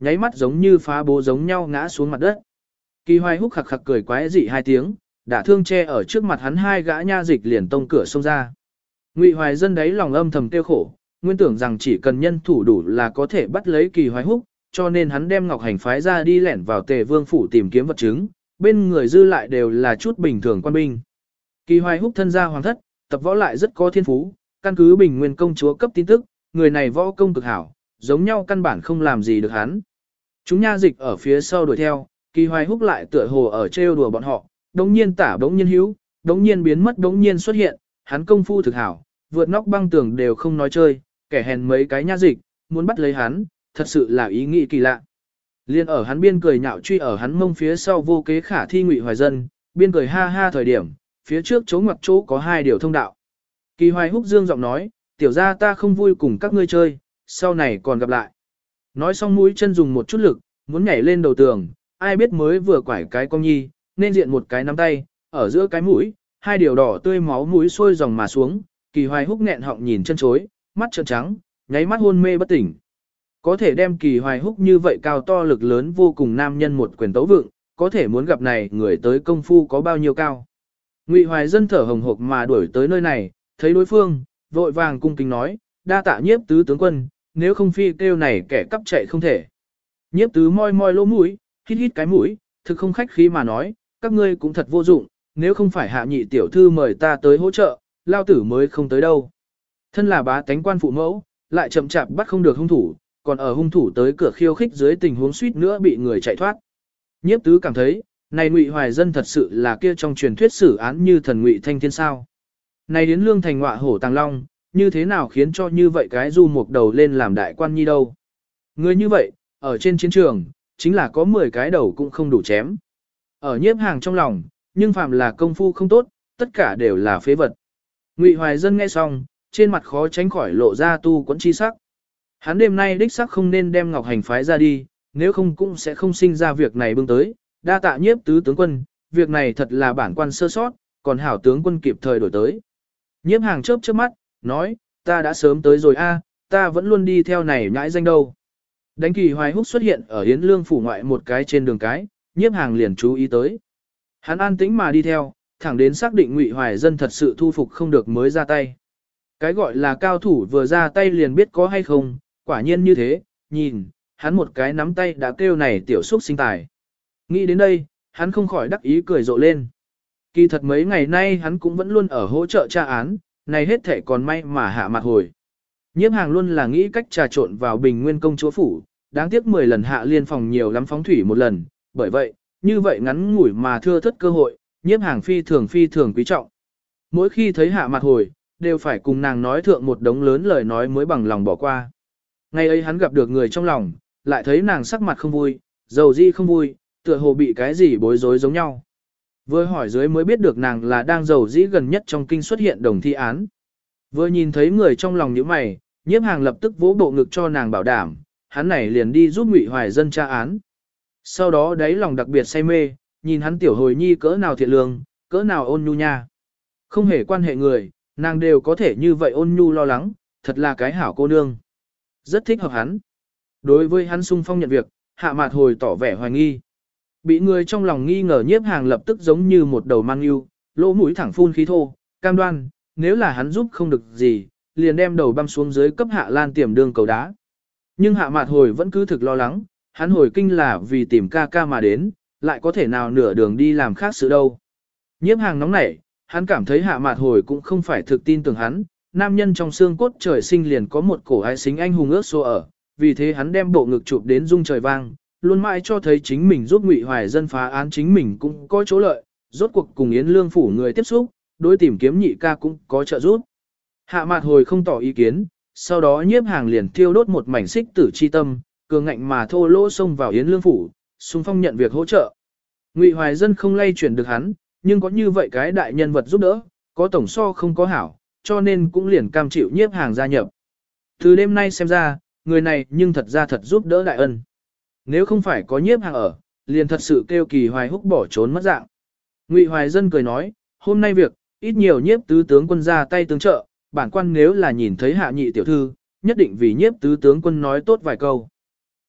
nháy mắt giống như phá bố giống nhau ngã xuống mặt đất. Kỳ Hoài Húc khặc khặc cười quái dị hai tiếng, đã thương che ở trước mặt hắn hai gã nha dịch liền tông cửa xông ra. Ngụy Hoài Dân đấy lòng âm thầm tiêu khổ, nguyên tưởng rằng chỉ cần nhân thủ đủ là có thể bắt lấy Kỳ Hoài Húc, cho nên hắn đem Ngọc Hành phái ra đi lẻn vào Tề Vương phủ tìm kiếm vật chứng, bên người dư lại đều là chút bình thường quan binh. Kỳ Hoài Húc thân gia hoàng thất, tập võ lại rất có thiên phú, căn cứ Bình Nguyên công chúa cấp tin tức, người này võ công cực hảo, giống nhau căn bản không làm gì được hắn. Chúng nha dịch ở phía sau đuổi theo, Kỳ Hoài Húc lại tựa hồ ở trêu đùa bọn họ, đống nhiên tả đống nhiên hữu, đống nhiên biến mất đống nhiên xuất hiện, hắn công phu thực hảo, vượt nóc băng tường đều không nói chơi, kẻ hèn mấy cái nha dịch, muốn bắt lấy hắn, thật sự là ý nghĩ kỳ lạ. Liên ở hắn biên cười nhạo truy ở hắn mông phía sau vô kế khả thi Ngụy Hoài Dân, biên cười ha ha thời điểm, phía trước chỗ ngoặc chỗ có hai điều thông đạo. Kỳ Hoài Húc dương giọng nói, tiểu gia ta không vui cùng các ngươi chơi, sau này còn gặp lại. Nói xong mũi chân dùng một chút lực, muốn nhảy lên đầu tường, ai biết mới vừa quải cái cong nhi, nên diện một cái nắm tay, ở giữa cái mũi, hai điều đỏ tươi máu mũi sôi dòng mà xuống, Kỳ Hoài Húc nghẹn họng nhìn chân chối, mắt trợn trắng, nháy mắt hôn mê bất tỉnh. Có thể đem Kỳ Hoài Húc như vậy cao to lực lớn vô cùng nam nhân một quyền tấu vượng, có thể muốn gặp này người tới công phu có bao nhiêu cao. Ngụy Hoài Dân thở hồng hộc mà đuổi tới nơi này, thấy đối phương, vội vàng cung kính nói, đa tạ Nhiếp tứ tướng quân, nếu không phi kêu này kẻ cắp chạy không thể. Nhiếp tứ moi moi lỗ mũi, hít hít cái mũi, thực không khách khí mà nói, các ngươi cũng thật vô dụng, nếu không phải hạ nhị tiểu thư mời ta tới hỗ trợ, lao tử mới không tới đâu. Thân là bá tánh quan phụ mẫu, lại chậm chạp bắt không được hung thủ, còn ở hung thủ tới cửa khiêu khích dưới tình huống suýt nữa bị người chạy thoát. Nhiếp tứ cảm thấy, này Ngụy Hoài Dân thật sự là kia trong truyền thuyết xử án như thần Ngụy Thanh Thiên sao. Này đến lương thành ngọa hổ tàng long, như thế nào khiến cho như vậy cái du mục đầu lên làm đại quan nhi đâu. Người như vậy, ở trên chiến trường, chính là có 10 cái đầu cũng không đủ chém. Ở Nhiếp Hàng trong lòng, nhưng phàm là công phu không tốt, tất cả đều là phế vật. Ngụy Hoài Dân nghe xong, trên mặt khó tránh khỏi lộ ra tu quẫn chi sắc. Hắn đêm nay đích sắc không nên đem Ngọc Hành phái ra đi, nếu không cũng sẽ không sinh ra việc này bưng tới. Đa tạ Nhiếp tứ tướng quân, việc này thật là bản quan sơ sót, còn hảo tướng quân kịp thời đổi tới. Nhiếp Hàng chớp chớp mắt, nói, ta đã sớm tới rồi a, ta vẫn luôn đi theo này nhãi danh đâu. Đánh Kỳ Hoài Húc xuất hiện ở Yến Lương phủ ngoại một cái trên đường cái, Nhiếp Hàng liền chú ý tới. Hắn an tĩnh mà đi theo, thẳng đến xác định Ngụy Hoài Dân thật sự thu phục không được mới ra tay. Cái gọi là cao thủ vừa ra tay liền biết có hay không, quả nhiên như thế, nhìn, hắn một cái nắm tay đã kêu này tiểu xúc sinh tài. Nghĩ đến đây, hắn không khỏi đắc ý cười rộ lên. Kỳ thật mấy ngày nay hắn cũng vẫn luôn ở hỗ trợ tra án, này hết thể còn may mà hạ mặt hồi. Nhiếp Hàng luôn là nghĩ cách trà trộn vào Bình Nguyên công chúa phủ, đáng tiếc 10 lần hạ liên phòng nhiều lắm phóng thủy một lần, bởi vậy, như vậy ngắn ngủi mà thưa thất cơ hội, Nhiếp Hàng phi thường quý trọng. Mỗi khi thấy hạ mặt hồi, đều phải cùng nàng nói thượng một đống lớn lời nói mới bằng lòng bỏ qua. Ngày ấy hắn gặp được người trong lòng, lại thấy nàng sắc mặt không vui, dầu di không vui, tựa hồ bị cái gì bối rối giống nhau. Vừa hỏi dưới mới biết được nàng là đang dầu dĩ gần nhất trong kinh xuất hiện đồng thi án. Vừa nhìn thấy người trong lòng như mày, Nhiếp Hàng lập tức vỗ bộ ngực cho nàng bảo đảm, hắn này liền đi giúp Ngụy Hoài Dân tra án. Sau đó đáy lòng đặc biệt say mê, nhìn hắn tiểu hồi nhi cỡ nào thiện lương, cỡ nào ôn nhu nha. Không hề quan hệ người, nàng đều có thể như vậy ôn nhu lo lắng, thật là cái hảo cô nương. Rất thích hợp hắn. Đối với hắn sung phong nhận việc, hạ mạt hồi tỏ vẻ hoài nghi. Bị người trong lòng nghi ngờ Nhiếp Hàng lập tức giống như một đầu mang yêu, lỗ mũi thẳng phun khí thô, cam đoan, nếu là hắn giúp không được gì, liền đem đầu băm xuống dưới cấp Hạ Lan tiềm đương cầu đá. Nhưng Hạ Mạt hồi vẫn cứ thực lo lắng, hắn hồi kinh là vì tìm ca ca mà đến, lại có thể nào nửa đường đi làm khác sự đâu. Nhiếp Hàng nóng nảy, hắn cảm thấy Hạ Mạt hồi cũng không phải thực tin tưởng hắn, nam nhân trong xương cốt trời sinh liền có một cổ ái xính anh hùng ước số ở, vì thế hắn đem bộ ngực chụp đến rung trời vang, luôn mãi cho thấy chính mình giúp Ngụy Hoài Dân phá án chính mình cũng có chỗ lợi, rốt cuộc cùng Yến Lương phủ người tiếp xúc, đối tìm kiếm nhị ca cũng có trợ giúp. Hạ Mạt hồi không tỏ ý kiến, sau đó Nhiếp Hàng liền thiêu đốt một mảnh xích tử chi tâm, cường ngạnh mà thô lỗ xông vào Yến Lương phủ, xung phong nhận việc hỗ trợ. Ngụy Hoài Dân không lay chuyển được hắn, nhưng có như vậy cái đại nhân vật giúp đỡ, có tổng so không có hảo, cho nên cũng liền cam chịu Nhiếp Hàng gia nhập. Từ đêm nay xem ra, người này nhưng thật ra thật giúp đỡ đại ân. Nếu không phải có Nhiếp Hàng ở, liền thật sự kêu Kỳ Hoài Húc bỏ trốn mất dạng. Ngụy Hoài Dân cười nói, hôm nay việc, ít nhiều Nhiếp tứ tướng quân ra tay tương trợ, bản quan nếu là nhìn thấy Hạ nhị tiểu thư, nhất định vì Nhiếp tứ tướng quân nói tốt vài câu.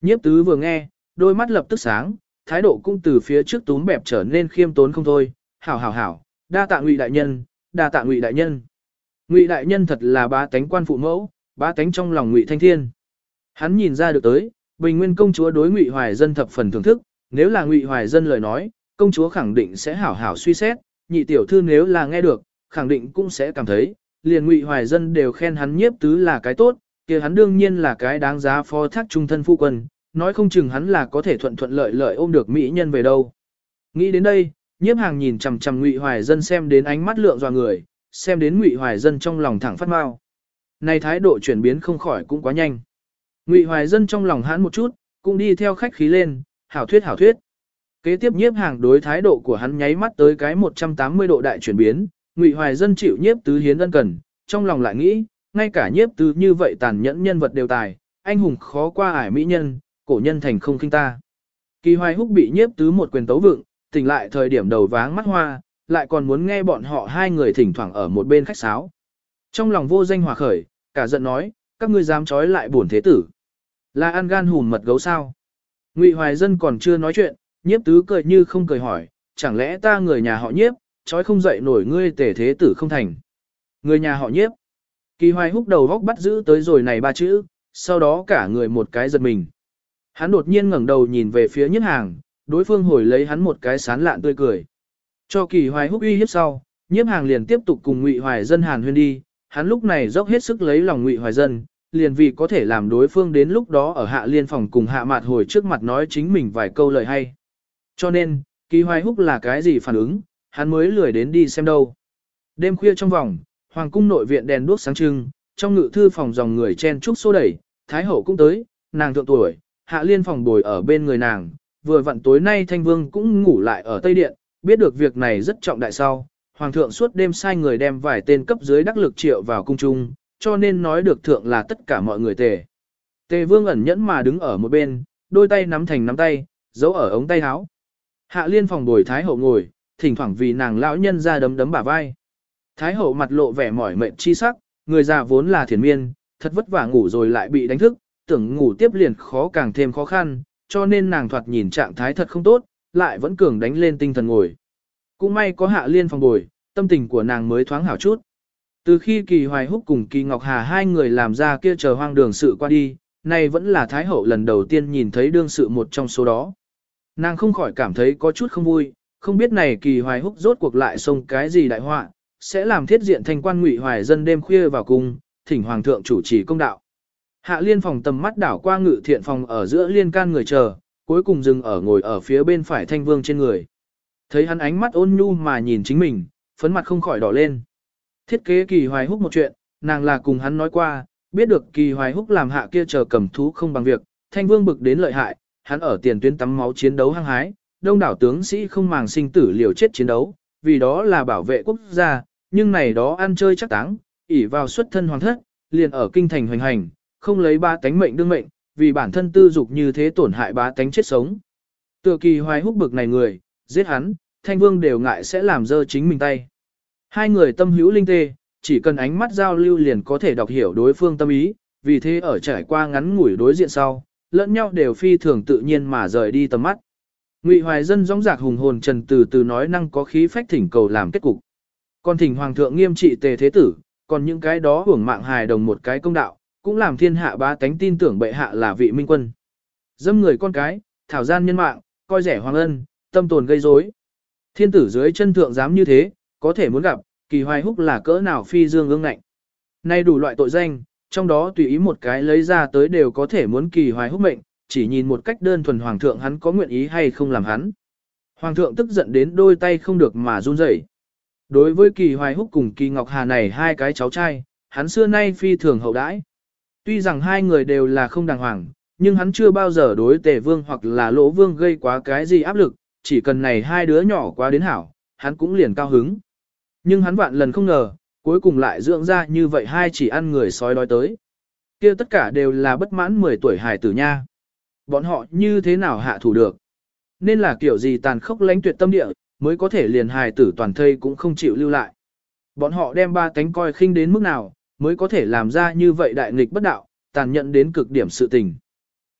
Nhiếp tứ vừa nghe, đôi mắt lập tức sáng, thái độ cũng từ phía trước túm bẹp trở nên khiêm tốn không thôi. Hảo hảo hảo, đa tạ Ngụy đại nhân, đa tạ Ngụy đại nhân. Ngụy đại nhân thật là bá tánh quan phụ mẫu, bá tánh trong lòng Ngụy Thanh Thiên. Hắn nhìn ra được tới, Bình Nguyên công chúa đối Ngụy Hoài Dân thập phần thưởng thức, nếu là Ngụy Hoài Dân lời nói, công chúa khẳng định sẽ hảo hảo suy xét, nhị tiểu thư nếu là nghe được, khẳng định cũng sẽ cảm thấy, liền Ngụy Hoài Dân đều khen hắn Nhiếp tứ là cái tốt, kia hắn đương nhiên là cái đáng giá phó thác trung thân phu quân, nói không chừng hắn là có thể thuận thuận lợi lợi ôm được mỹ nhân về đâu. Nghĩ đến đây, Nhiếp Hàng nhìn chằm chằm Ngụy Hoài Dân xem đến ánh mắt lượng dọa người, xem đến Ngụy Hoài Dân trong lòng thẳng phát mau. Này thái độ chuyển biến không khỏi cũng quá nhanh. Ngụy Hoài Dân trong lòng hãn một chút, cũng đi theo khách khí lên, hảo thuyết hảo thuyết. Kế tiếp Nhiếp Hàng đối thái độ của hắn nháy mắt tới cái 180 độ đại chuyển biến, Ngụy Hoài Dân chịu Nhiếp tứ hiến ân cần, trong lòng lại nghĩ, ngay cả Nhiếp tứ như vậy tàn nhẫn nhân vật đều tài, anh hùng khó qua ải mỹ nhân, cổ nhân thành không khinh ta. Kỳ Hoài Húc bị Nhiếp tứ một quyền tấu vựng, tỉnh lại thời điểm đầu váng mắt hoa, lại còn muốn nghe bọn họ hai người thỉnh thoảng ở một bên khách sáo. Trong lòng vô danh hòa khởi, cả giận nói, các ngươi dám trói lại bổn thế tử. Là ăn gan hùn mật gấu sao? Ngụy Hoài Dân còn chưa nói chuyện, Nhiếp tứ cười như không cười hỏi, chẳng lẽ ta người nhà họ Nhiếp, trói không dậy nổi ngươi tể thế tử không thành. Người nhà họ Nhiếp. Kỳ Hoài Húc đầu góc bắt giữ tới rồi này ba chữ, sau đó cả người một cái giật mình. Hắn đột nhiên ngẩng đầu nhìn về phía Nhiếp Hàng, đối phương hồi lấy hắn một cái sán lạn tươi cười. Cho Kỳ Hoài Húc uy hiếp sau, Nhiếp Hàng liền tiếp tục cùng Ngụy Hoài Dân hàn huyên đi, hắn lúc này dốc hết sức lấy lòng Ngụy Hoài Dân, liền vì có thể làm đối phương đến lúc đó ở Hạ Liên phòng cùng Hạ Mạt hồi trước mặt nói chính mình vài câu lời hay. Cho nên, Kỳ Hoài Húc là cái gì phản ứng, hắn mới lười đến đi xem đâu. Đêm khuya trong vòng, hoàng cung nội viện đèn đuốc sáng trưng, trong ngự thư phòng dòng người chen chúc xô đẩy, thái hậu cũng tới, nàng thượng tuổi, Hạ Liên phòng bồi ở bên người nàng, vừa vặn tối nay Thanh Vương cũng ngủ lại ở Tây Điện, biết được việc này rất trọng đại sau, hoàng thượng suốt đêm sai người đem vài tên cấp dưới đắc lực triệu vào cung trung, cho nên nói được thượng là tất cả mọi người tề. Tề Vương ẩn nhẫn mà đứng ở một bên, đôi tay nắm thành nắm tay, giấu ở ống tay áo. Hạ Liên phòng bồi thái hậu ngồi, thỉnh thoảng vì nàng lão nhân ra đấm đấm bả vai. Thái hậu mặt lộ vẻ mỏi mệt chi sắc, người già vốn là thiền miên, thật vất vả ngủ rồi lại bị đánh thức, tưởng ngủ tiếp liền khó càng thêm khó khăn, cho nên nàng thoạt nhìn trạng thái thật không tốt, lại vẫn cường đánh lên tinh thần ngồi. Cũng may có Hạ Liên phòng bồi, tâm tình của nàng mới thoáng hảo chút. Từ khi Kỳ Hoài Húc cùng Kỳ Ngọc Hà hai người làm ra kia chờ hoang đường sự qua đi, nay vẫn là Thái hậu lần đầu tiên nhìn thấy đương sự một trong số đó. Nàng không khỏi cảm thấy có chút không vui, không biết này Kỳ Hoài Húc rốt cuộc lại xông cái gì đại họa, sẽ làm thiết diện thành quan Ngụy Hoài Dân đêm khuya vào cung, thỉnh hoàng thượng chủ trì công đạo. Hạ Liên phòng tầm mắt đảo qua ngự thiện phòng ở giữa liên can người chờ, cuối cùng dừng ở ngồi ở phía bên phải Thanh Vương trên người. Thấy hắn ánh mắt ôn nhu mà nhìn chính mình, phấn mặt không khỏi đỏ lên. Thiết kế Kỳ Hoài Húc một chuyện, nàng là cùng hắn nói qua, biết được Kỳ Hoài Húc làm hạ kia chờ cầm thú không bằng việc, Thanh Vương bực đến lợi hại, hắn ở tiền tuyến tắm máu chiến đấu hăng hái, đông đảo tướng sĩ không màng sinh tử liều chết chiến đấu, vì đó là bảo vệ quốc gia, nhưng này đó ăn chơi chắc táng, ỷ vào xuất thân hoàng thất, liền ở kinh thành hoành hành, không lấy ba tánh mệnh đương mệnh, vì bản thân tư dục như thế tổn hại bá tánh chết sống. Tựa Kỳ Hoài Húc bực này người, giết hắn, Thanh Vương đều ngại sẽ làm dơ chính mình tay. Hai người tâm hữu linh tê, chỉ cần ánh mắt giao lưu liền có thể đọc hiểu đối phương tâm ý, vì thế ở trải qua ngắn ngủi đối diện sau, lẫn nhau đều phi thường tự nhiên mà rời đi tầm mắt. Ngụy Hoài Dân dõng dạc hùng hồn trần từ từ nói năng có khí phách thỉnh cầu làm kết cục. Còn thỉnh hoàng thượng nghiêm trị Tề thế tử, còn những cái đó hưởng mạng hài đồng một cái công đạo, cũng làm thiên hạ bá tánh tin tưởng bệ hạ là vị minh quân. Dâm người con cái, thảo gian nhân mạng, coi rẻ hoàng ân, tâm tồn gây rối. Thiên tử dưới chân thượng dám như thế, có thể muốn gặp, Kỳ Hoài Húc là cỡ nào phi dương ương ngạnh. Nay đủ loại tội danh, trong đó tùy ý một cái lấy ra tới đều có thể muốn Kỳ Hoài Húc mệnh, chỉ nhìn một cách đơn thuần hoàng thượng hắn có nguyện ý hay không làm hắn. Hoàng thượng tức giận đến đôi tay không được mà run rẩy. Đối với Kỳ Hoài Húc cùng Kỳ Ngọc Hà này hai cái cháu trai, hắn xưa nay phi thường hậu đãi. Tuy rằng hai người đều là không đàng hoàng, nhưng hắn chưa bao giờ đối Tề Vương hoặc là Lỗ Vương gây quá cái gì áp lực, chỉ cần này hai đứa nhỏ quá đến hảo, hắn cũng liền cao hứng. Nhưng hắn vạn lần không ngờ, cuối cùng lại dưỡng ra như vậy hai chỉ ăn người sói đói tới. Kia tất cả đều là bất mãn 10 tuổi hài tử nha. Bọn họ như thế nào hạ thủ được? Nên là kiểu gì tàn khốc lãnh tuyệt tâm địa, mới có thể liền hài tử toàn thây cũng không chịu lưu lại. Bọn họ đem ba tánh coi khinh đến mức nào, mới có thể làm ra như vậy đại nghịch bất đạo, tàn nhẫn đến cực điểm sự tình.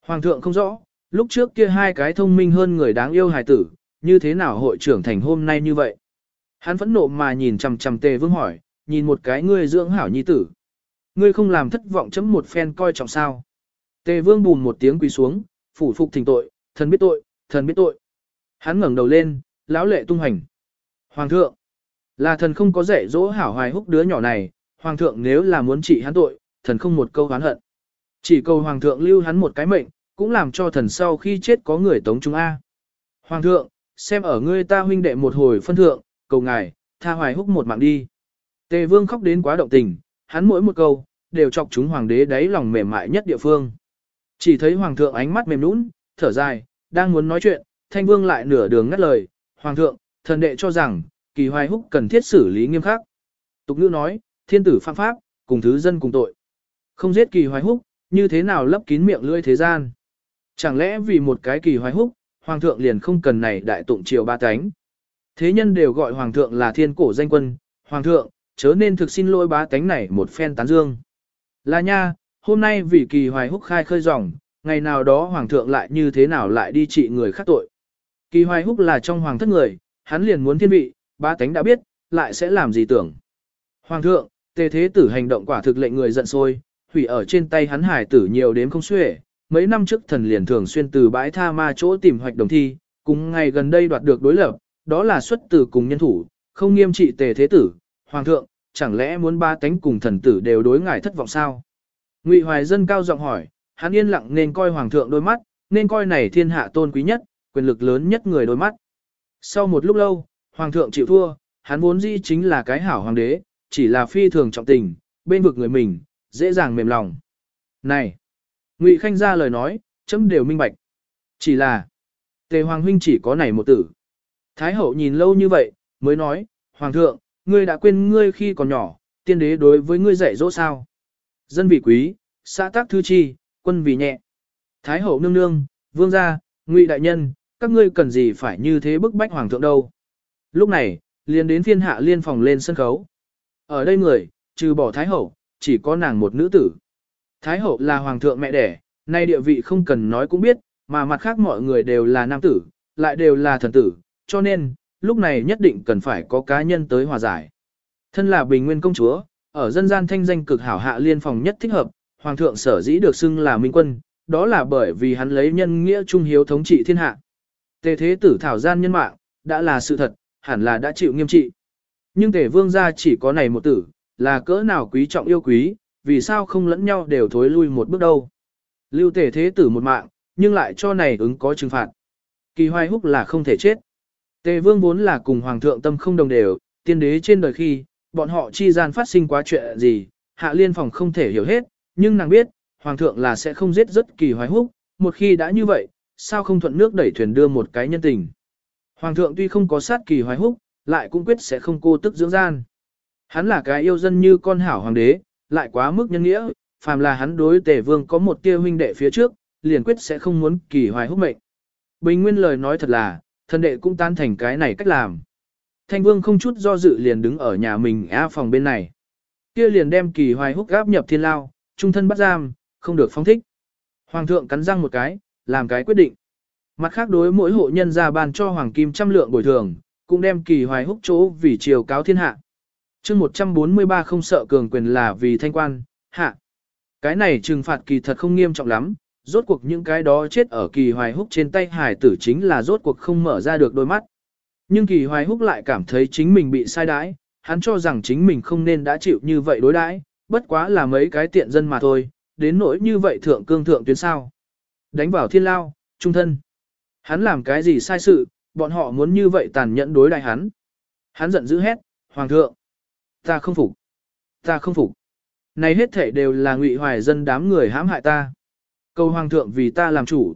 Hoàng thượng không rõ, lúc trước kia hai cái thông minh hơn người đáng yêu hài tử, như thế nào hội trưởng thành hôm nay như vậy. Hắn phẫn nộ mà nhìn chằm chằm Tề Vương hỏi, nhìn một cái ngươi dưỡng hảo nhi tử. Ngươi không làm thất vọng chấm một phen coi trọng sao. Tề Vương bùn một tiếng quỳ xuống, phủ phục thỉnh tội, thần biết tội, thần biết tội. Hắn ngẩng đầu lên, lão lệ tung hành. Hoàng thượng, là thần không có dạy dỗ hảo Hoài Húc đứa nhỏ này, Hoàng thượng nếu là muốn trị hắn tội, thần không một câu oán hận. Chỉ cầu Hoàng thượng lưu hắn một cái mệnh, cũng làm cho thần sau khi chết có người tống chúng A. Hoàng thượng, xem ở ngươi ta huynh đệ một hồi phân thượng, cầu ngài, tha Hoài Húc một mạng đi. Tề Vương khóc đến quá động tình, hắn mỗi một câu, đều chọc chúng hoàng đế đáy lòng mềm mại nhất địa phương. Chỉ thấy Hoàng thượng ánh mắt mềm nũng, thở dài, đang muốn nói chuyện, Thanh Vương lại nửa đường ngắt lời, Hoàng thượng, thần đệ cho rằng, Kỳ Hoài Húc cần thiết xử lý nghiêm khắc. Tục ngữ nói, thiên tử phạm pháp, cùng thứ dân cùng tội. Không giết Kỳ Hoài Húc, như thế nào lấp kín miệng lưỡi thế gian. Chẳng lẽ vì một cái Kỳ Hoài Húc, Hoàng thượng liền không cần này đại tụng triều ba cánh. Thế nhân đều gọi Hoàng thượng là thiên cổ danh quân, Hoàng thượng, chớ nên thực xin lỗi bá tánh này một phen tán dương. Là nha, hôm nay vì Kỳ Hoài Húc khai khơi ròng, ngày nào đó Hoàng thượng lại như thế nào lại đi trị người khác tội. Kỳ Hoài Húc là trong hoàng thất người, hắn liền muốn thiên vị, bá tánh đã biết, lại sẽ làm gì tưởng. Hoàng thượng, Tề Thế Tử hành động quả thực lệnh người giận sôi, hủy ở trên tay hắn hải tử nhiều đến không xuể. Mấy năm trước thần liền thường xuyên từ bãi tha ma chỗ tìm hoạch đồng thi, cùng ngày gần đây đoạt được đối lập, đó là xuất từ cùng nhân thủ, không nghiêm trị Tề Thế Tử. Hoàng thượng, chẳng lẽ muốn ba tánh cùng thần tử đều đối ngài thất vọng sao? Ngụy Hoài Dân cao giọng hỏi, hắn yên lặng nên coi Hoàng thượng đôi mắt, nên coi này thiên hạ tôn quý nhất, quyền lực lớn nhất người đôi mắt. Sau một lúc lâu, Hoàng thượng chịu thua, hắn vốn dĩ chính là cái hảo hoàng đế, chỉ là phi thường trọng tình, bên vực người mình, dễ dàng mềm lòng. Này! Ngụy Khanh ra lời nói, chấm đều minh bạch. Chỉ là, Tề Hoàng huynh chỉ có này một tử. Thái hậu nhìn lâu như vậy, mới nói, Hoàng thượng, ngươi đã quên ngươi khi còn nhỏ, tiên đế đối với ngươi dạy dỗ sao. Dân vì quý, xã tác thư chi, quân vì nhẹ. Thái hậu nương nương, vương gia, Ngụy đại nhân, các ngươi cần gì phải như thế bức bách Hoàng thượng đâu. Lúc này, liền đến phiên Hạ Liên phòng lên sân khấu. Ở đây người, trừ bỏ Thái hậu, chỉ có nàng một nữ tử. Thái hậu là Hoàng thượng mẹ đẻ, nay địa vị không cần nói cũng biết, mà mặt khác mọi người đều là nam tử, lại đều là thần tử, cho nên, lúc này nhất định cần phải có cá nhân tới hòa giải. Thân là Bình Nguyên công chúa, ở dân gian thanh danh cực hảo Hạ Liên phòng nhất thích hợp, Hoàng thượng sở dĩ được xưng là minh quân, đó là bởi vì hắn lấy nhân nghĩa trung hiếu thống trị thiên hạ. Tề Thế Tử thảo gian nhân mạng, đã là sự thật, hẳn là đã chịu nghiêm trị. Nhưng Tề Vương gia chỉ có này một tử, là cỡ nào quý trọng yêu quý, vì sao không lẫn nhau đều thối lui một bước đâu. Lưu Tề Thế Tử một mạng, nhưng lại cho này ứng có trừng phạt. Kỳ Hoài Húc là không thể chết. Tề Vương vốn là cùng Hoàng thượng tâm không đồng đều, tiên đế trên đời khi, bọn họ chi gian phát sinh quá chuyện gì, Hạ Liên phòng không thể hiểu hết, nhưng nàng biết, Hoàng thượng là sẽ không giết rất Kỳ Hoài Húc, một khi đã như vậy, sao không thuận nước đẩy thuyền đưa một cái nhân tình. Hoàng thượng tuy không có sát Kỳ Hoài Húc, lại cũng quyết sẽ không cô tức dưỡng gian. Hắn là cái yêu dân như con hảo hoàng đế, lại quá mức nhân nghĩa, phàm là hắn đối Tề Vương có một tia huynh đệ phía trước, liền quyết sẽ không muốn Kỳ Hoài Húc mệnh. Bình Nguyên lời nói thật là, thần đệ cũng tan thành cái này cách làm. Thanh Vương không chút do dự liền đứng ở nhà mình phòng bên này. Kia liền đem Kỳ Hoài Húc gáp nhập thiên lao, trung thân bắt giam, không được phóng thích. Hoàng thượng cắn răng một cái, làm cái quyết định. Mặt khác đối mỗi hộ nhân ra ban cho hoàng kim trăm lượng bồi thường, cũng đem Kỳ Hoài Húc chỗ vì triều cáo thiên hạ. Chương 143 không sợ cường quyền là vì thanh quan, hạ. Cái này trừng phạt kỳ thật không nghiêm trọng lắm, rốt cuộc những cái đó chết ở Kỳ Hoài Húc trên tay hải tử chính là rốt cuộc không mở ra được đôi mắt. Nhưng Kỳ Hoài Húc lại cảm thấy chính mình bị sai đãi, hắn cho rằng chính mình không nên đã chịu như vậy đối đãi, bất quá là mấy cái tiện dân mà thôi, đến nỗi như vậy thượng cương thượng tuyến sao. Đánh vào thiên lao, trung thân. Hắn làm cái gì sai sự, bọn họ muốn như vậy tàn nhẫn đối đãi hắn. Hắn giận dữ hét, Hoàng thượng, ta không phục, ta không phục. Này hết thể đều là Ngụy Hoài Dân đám người hãm hại ta. Cầu Hoàng thượng vì ta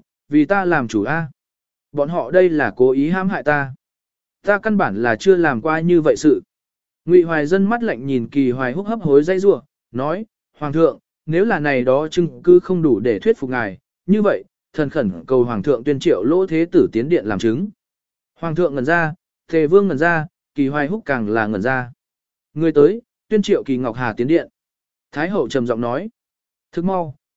làm chủ a. Bọn họ đây là cố ý hãm hại ta. Ta căn bản là chưa làm qua như vậy sự. Ngụy Hoài Dân mắt lạnh nhìn Kỳ Hoài Húc hấp hối dây rủa, nói, Hoàng thượng, nếu là này đó chứng cứ không đủ để thuyết phục ngài, như vậy, thần khẩn cầu Hoàng thượng tuyên triệu Lỗ Thế Tử tiến điện làm chứng. Hoàng thượng ngẩn ra, Tề Vương ngẩn ra, Kỳ Hoài Húc càng là ngẩn ra. Người tới, tuyên triệu Kỳ Ngọc Hà tiến điện. Thái hậu trầm giọng nói. Thức mau,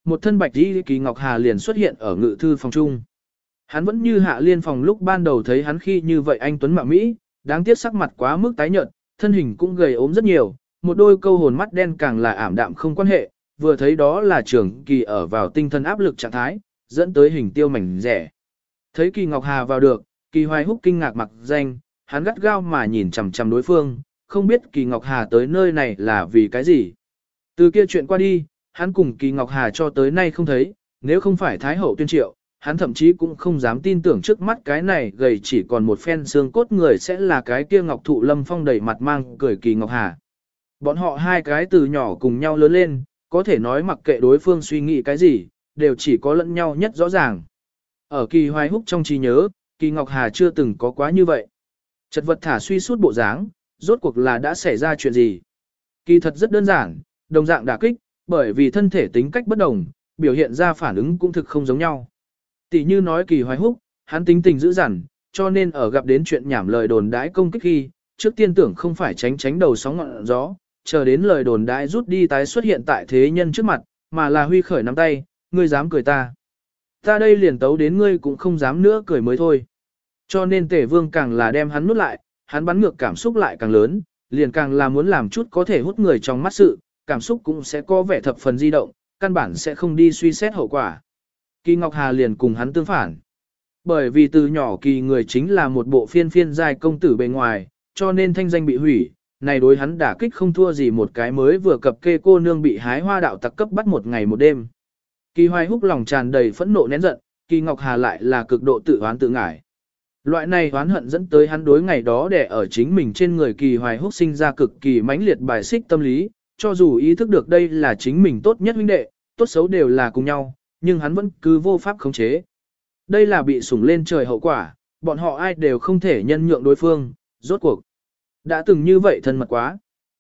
một thân bạch y Kỳ Ngọc Hà liền xuất hiện ở ngự thư phòng trung. Hắn vẫn như Hạ Liên phòng lúc ban đầu thấy hắn khi như vậy anh tuấn mạo mỹ, đáng tiếc sắc mặt quá mức tái nhợt, thân hình cũng gầy ốm rất nhiều, một đôi câu hồn mắt đen càng là ảm đạm không quan hệ, vừa thấy đó là Trường Kỳ ở vào tinh thần áp lực trạng thái, dẫn tới hình tiêu mảnh rẻ. Thấy Kỳ Ngọc Hà vào được, Kỳ Hoài Húc kinh ngạc mặc danh, hắn gắt gao mà nhìn chằm chằm đối phương, không biết Kỳ Ngọc Hà tới nơi này là vì cái gì. Từ kia chuyện qua đi, hắn cùng Kỳ Ngọc Hà cho tới nay không thấy, nếu không phải Thái Hậu tuyên triệu, hắn thậm chí cũng không dám tin tưởng trước mắt cái này gầy chỉ còn một phen xương cốt người sẽ là cái kia Ngọc Thụ Lâm Phong đầy mặt mang cười Kỳ Ngọc Hà. Bọn họ hai cái từ nhỏ cùng nhau lớn lên, có thể nói mặc kệ đối phương suy nghĩ cái gì, đều chỉ có lẫn nhau nhất rõ ràng. Ở Kỳ Hoài Húc trong trí nhớ, Kỳ Ngọc Hà chưa từng có quá như vậy. Chật vật thả suy suốt bộ dáng, rốt cuộc là đã xảy ra chuyện gì. Kỳ thật rất đơn giản, đồng dạng đả kích, bởi vì thân thể tính cách bất đồng, biểu hiện ra phản ứng cũng thực không giống nhau. Tỷ như nói Kỳ Hoài Húc, hắn tính tình dữ dằn, cho nên ở gặp đến chuyện nhảm lời đồn đãi công kích khi, trước tiên tưởng không phải tránh đầu sóng ngọn gió, chờ đến lời đồn đãi rút đi tái xuất hiện tại thế nhân trước mặt, mà là huy khởi nắm tay, ngươi dám cười ta. Ta đây liền tấu đến ngươi cũng không dám nữa cười mới thôi. Cho nên Tề Vương càng là đem hắn nuốt lại, hắn bắn ngược cảm xúc lại càng lớn, liền càng là muốn làm chút có thể hút người trong mắt sự, cảm xúc cũng sẽ có vẻ thập phần di động, căn bản sẽ không đi suy xét hậu quả. Kỳ Ngọc Hà liền cùng hắn tương phản. Bởi vì từ nhỏ Kỳ người chính là một bộ phiên giai công tử bề ngoài, cho nên thanh danh bị hủy, này đối hắn đả kích không thua gì một cái mới vừa cập kê cô nương bị hái hoa đạo tặc cấp bắt một ngày một đêm. Kỳ Hoài Húc lòng tràn đầy phẫn nộ nén giận, Kỳ Ngọc Hà lại là cực độ tự oán tự ngải. Loại này oán hận dẫn tới hắn đối ngày đó để ở chính mình trên người Kỳ Hoài Húc sinh ra cực kỳ mãnh liệt bài xích tâm lý, cho dù ý thức được đây là chính mình tốt nhất huynh đệ, tốt xấu đều là cùng nhau, nhưng hắn vẫn cứ vô pháp khống chế. Đây là bị sủng lên trời hậu quả, bọn họ ai đều không thể nhân nhượng đối phương, rốt cuộc. Đã từng như vậy thân mật quá.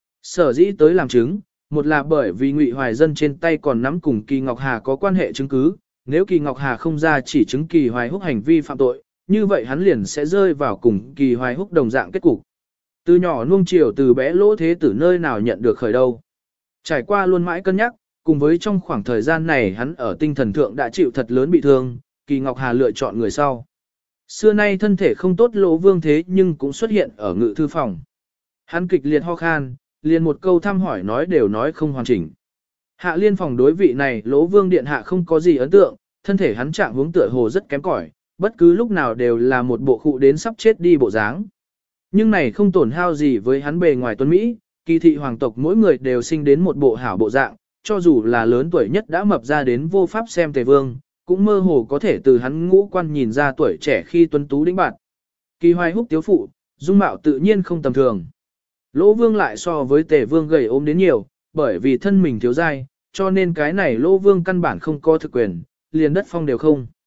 Sở dĩ tới làm chứng, một là bởi vì Ngụy Hoài Dân trên tay còn nắm cùng Kỳ Ngọc Hà có quan hệ chứng cứ, nếu Kỳ Ngọc Hà không ra chỉ chứng Kỳ Hoài Húc hành vi phạm tội, như vậy hắn liền sẽ rơi vào cùng Kỳ Hoài Húc đồng dạng kết cục. Từ nhỏ nuông chiều từ bé lỗ thế tử nơi nào nhận được khởi đâu. Trải qua luôn mãi cân nhắc, cùng với trong khoảng thời gian này hắn ở tinh thần thượng đã chịu thật lớn bị thương, Kỳ Ngọc Hà lựa chọn người sau. Xưa nay thân thể không tốt Lỗ Vương thế nhưng cũng xuất hiện ở ngự thư phòng. Hắn kịch liệt ho khan, liền một câu thăm hỏi nói đều nói không hoàn chỉnh. Hạ Liên phòng đối vị này Lỗ Vương điện hạ không có gì ấn tượng, thân thể hắn trạng huống tựa hồ rất kém cỏi, bất cứ lúc nào đều là một bộ khụ đến sắp chết đi bộ dáng. Nhưng này không tổn hao gì với hắn bề ngoài tuấn Mỹ, Kỳ thị hoàng tộc mỗi người đều sinh đến một bộ hảo bộ dạng, cho dù là lớn tuổi nhất đã mập ra đến vô pháp xem Tề Vương, cũng mơ hồ có thể từ hắn ngũ quan nhìn ra tuổi trẻ khi tuấn tú đĩnh bạn. Kỳ Hoài Húc tiếu phụ, dung mạo tự nhiên không tầm thường. Lỗ Vương lại so với Tề Vương gầy ốm đến nhiều, bởi vì thân mình thiếu dai, cho nên cái này Lỗ Vương căn bản không có thực quyền, liền đất phong đều không.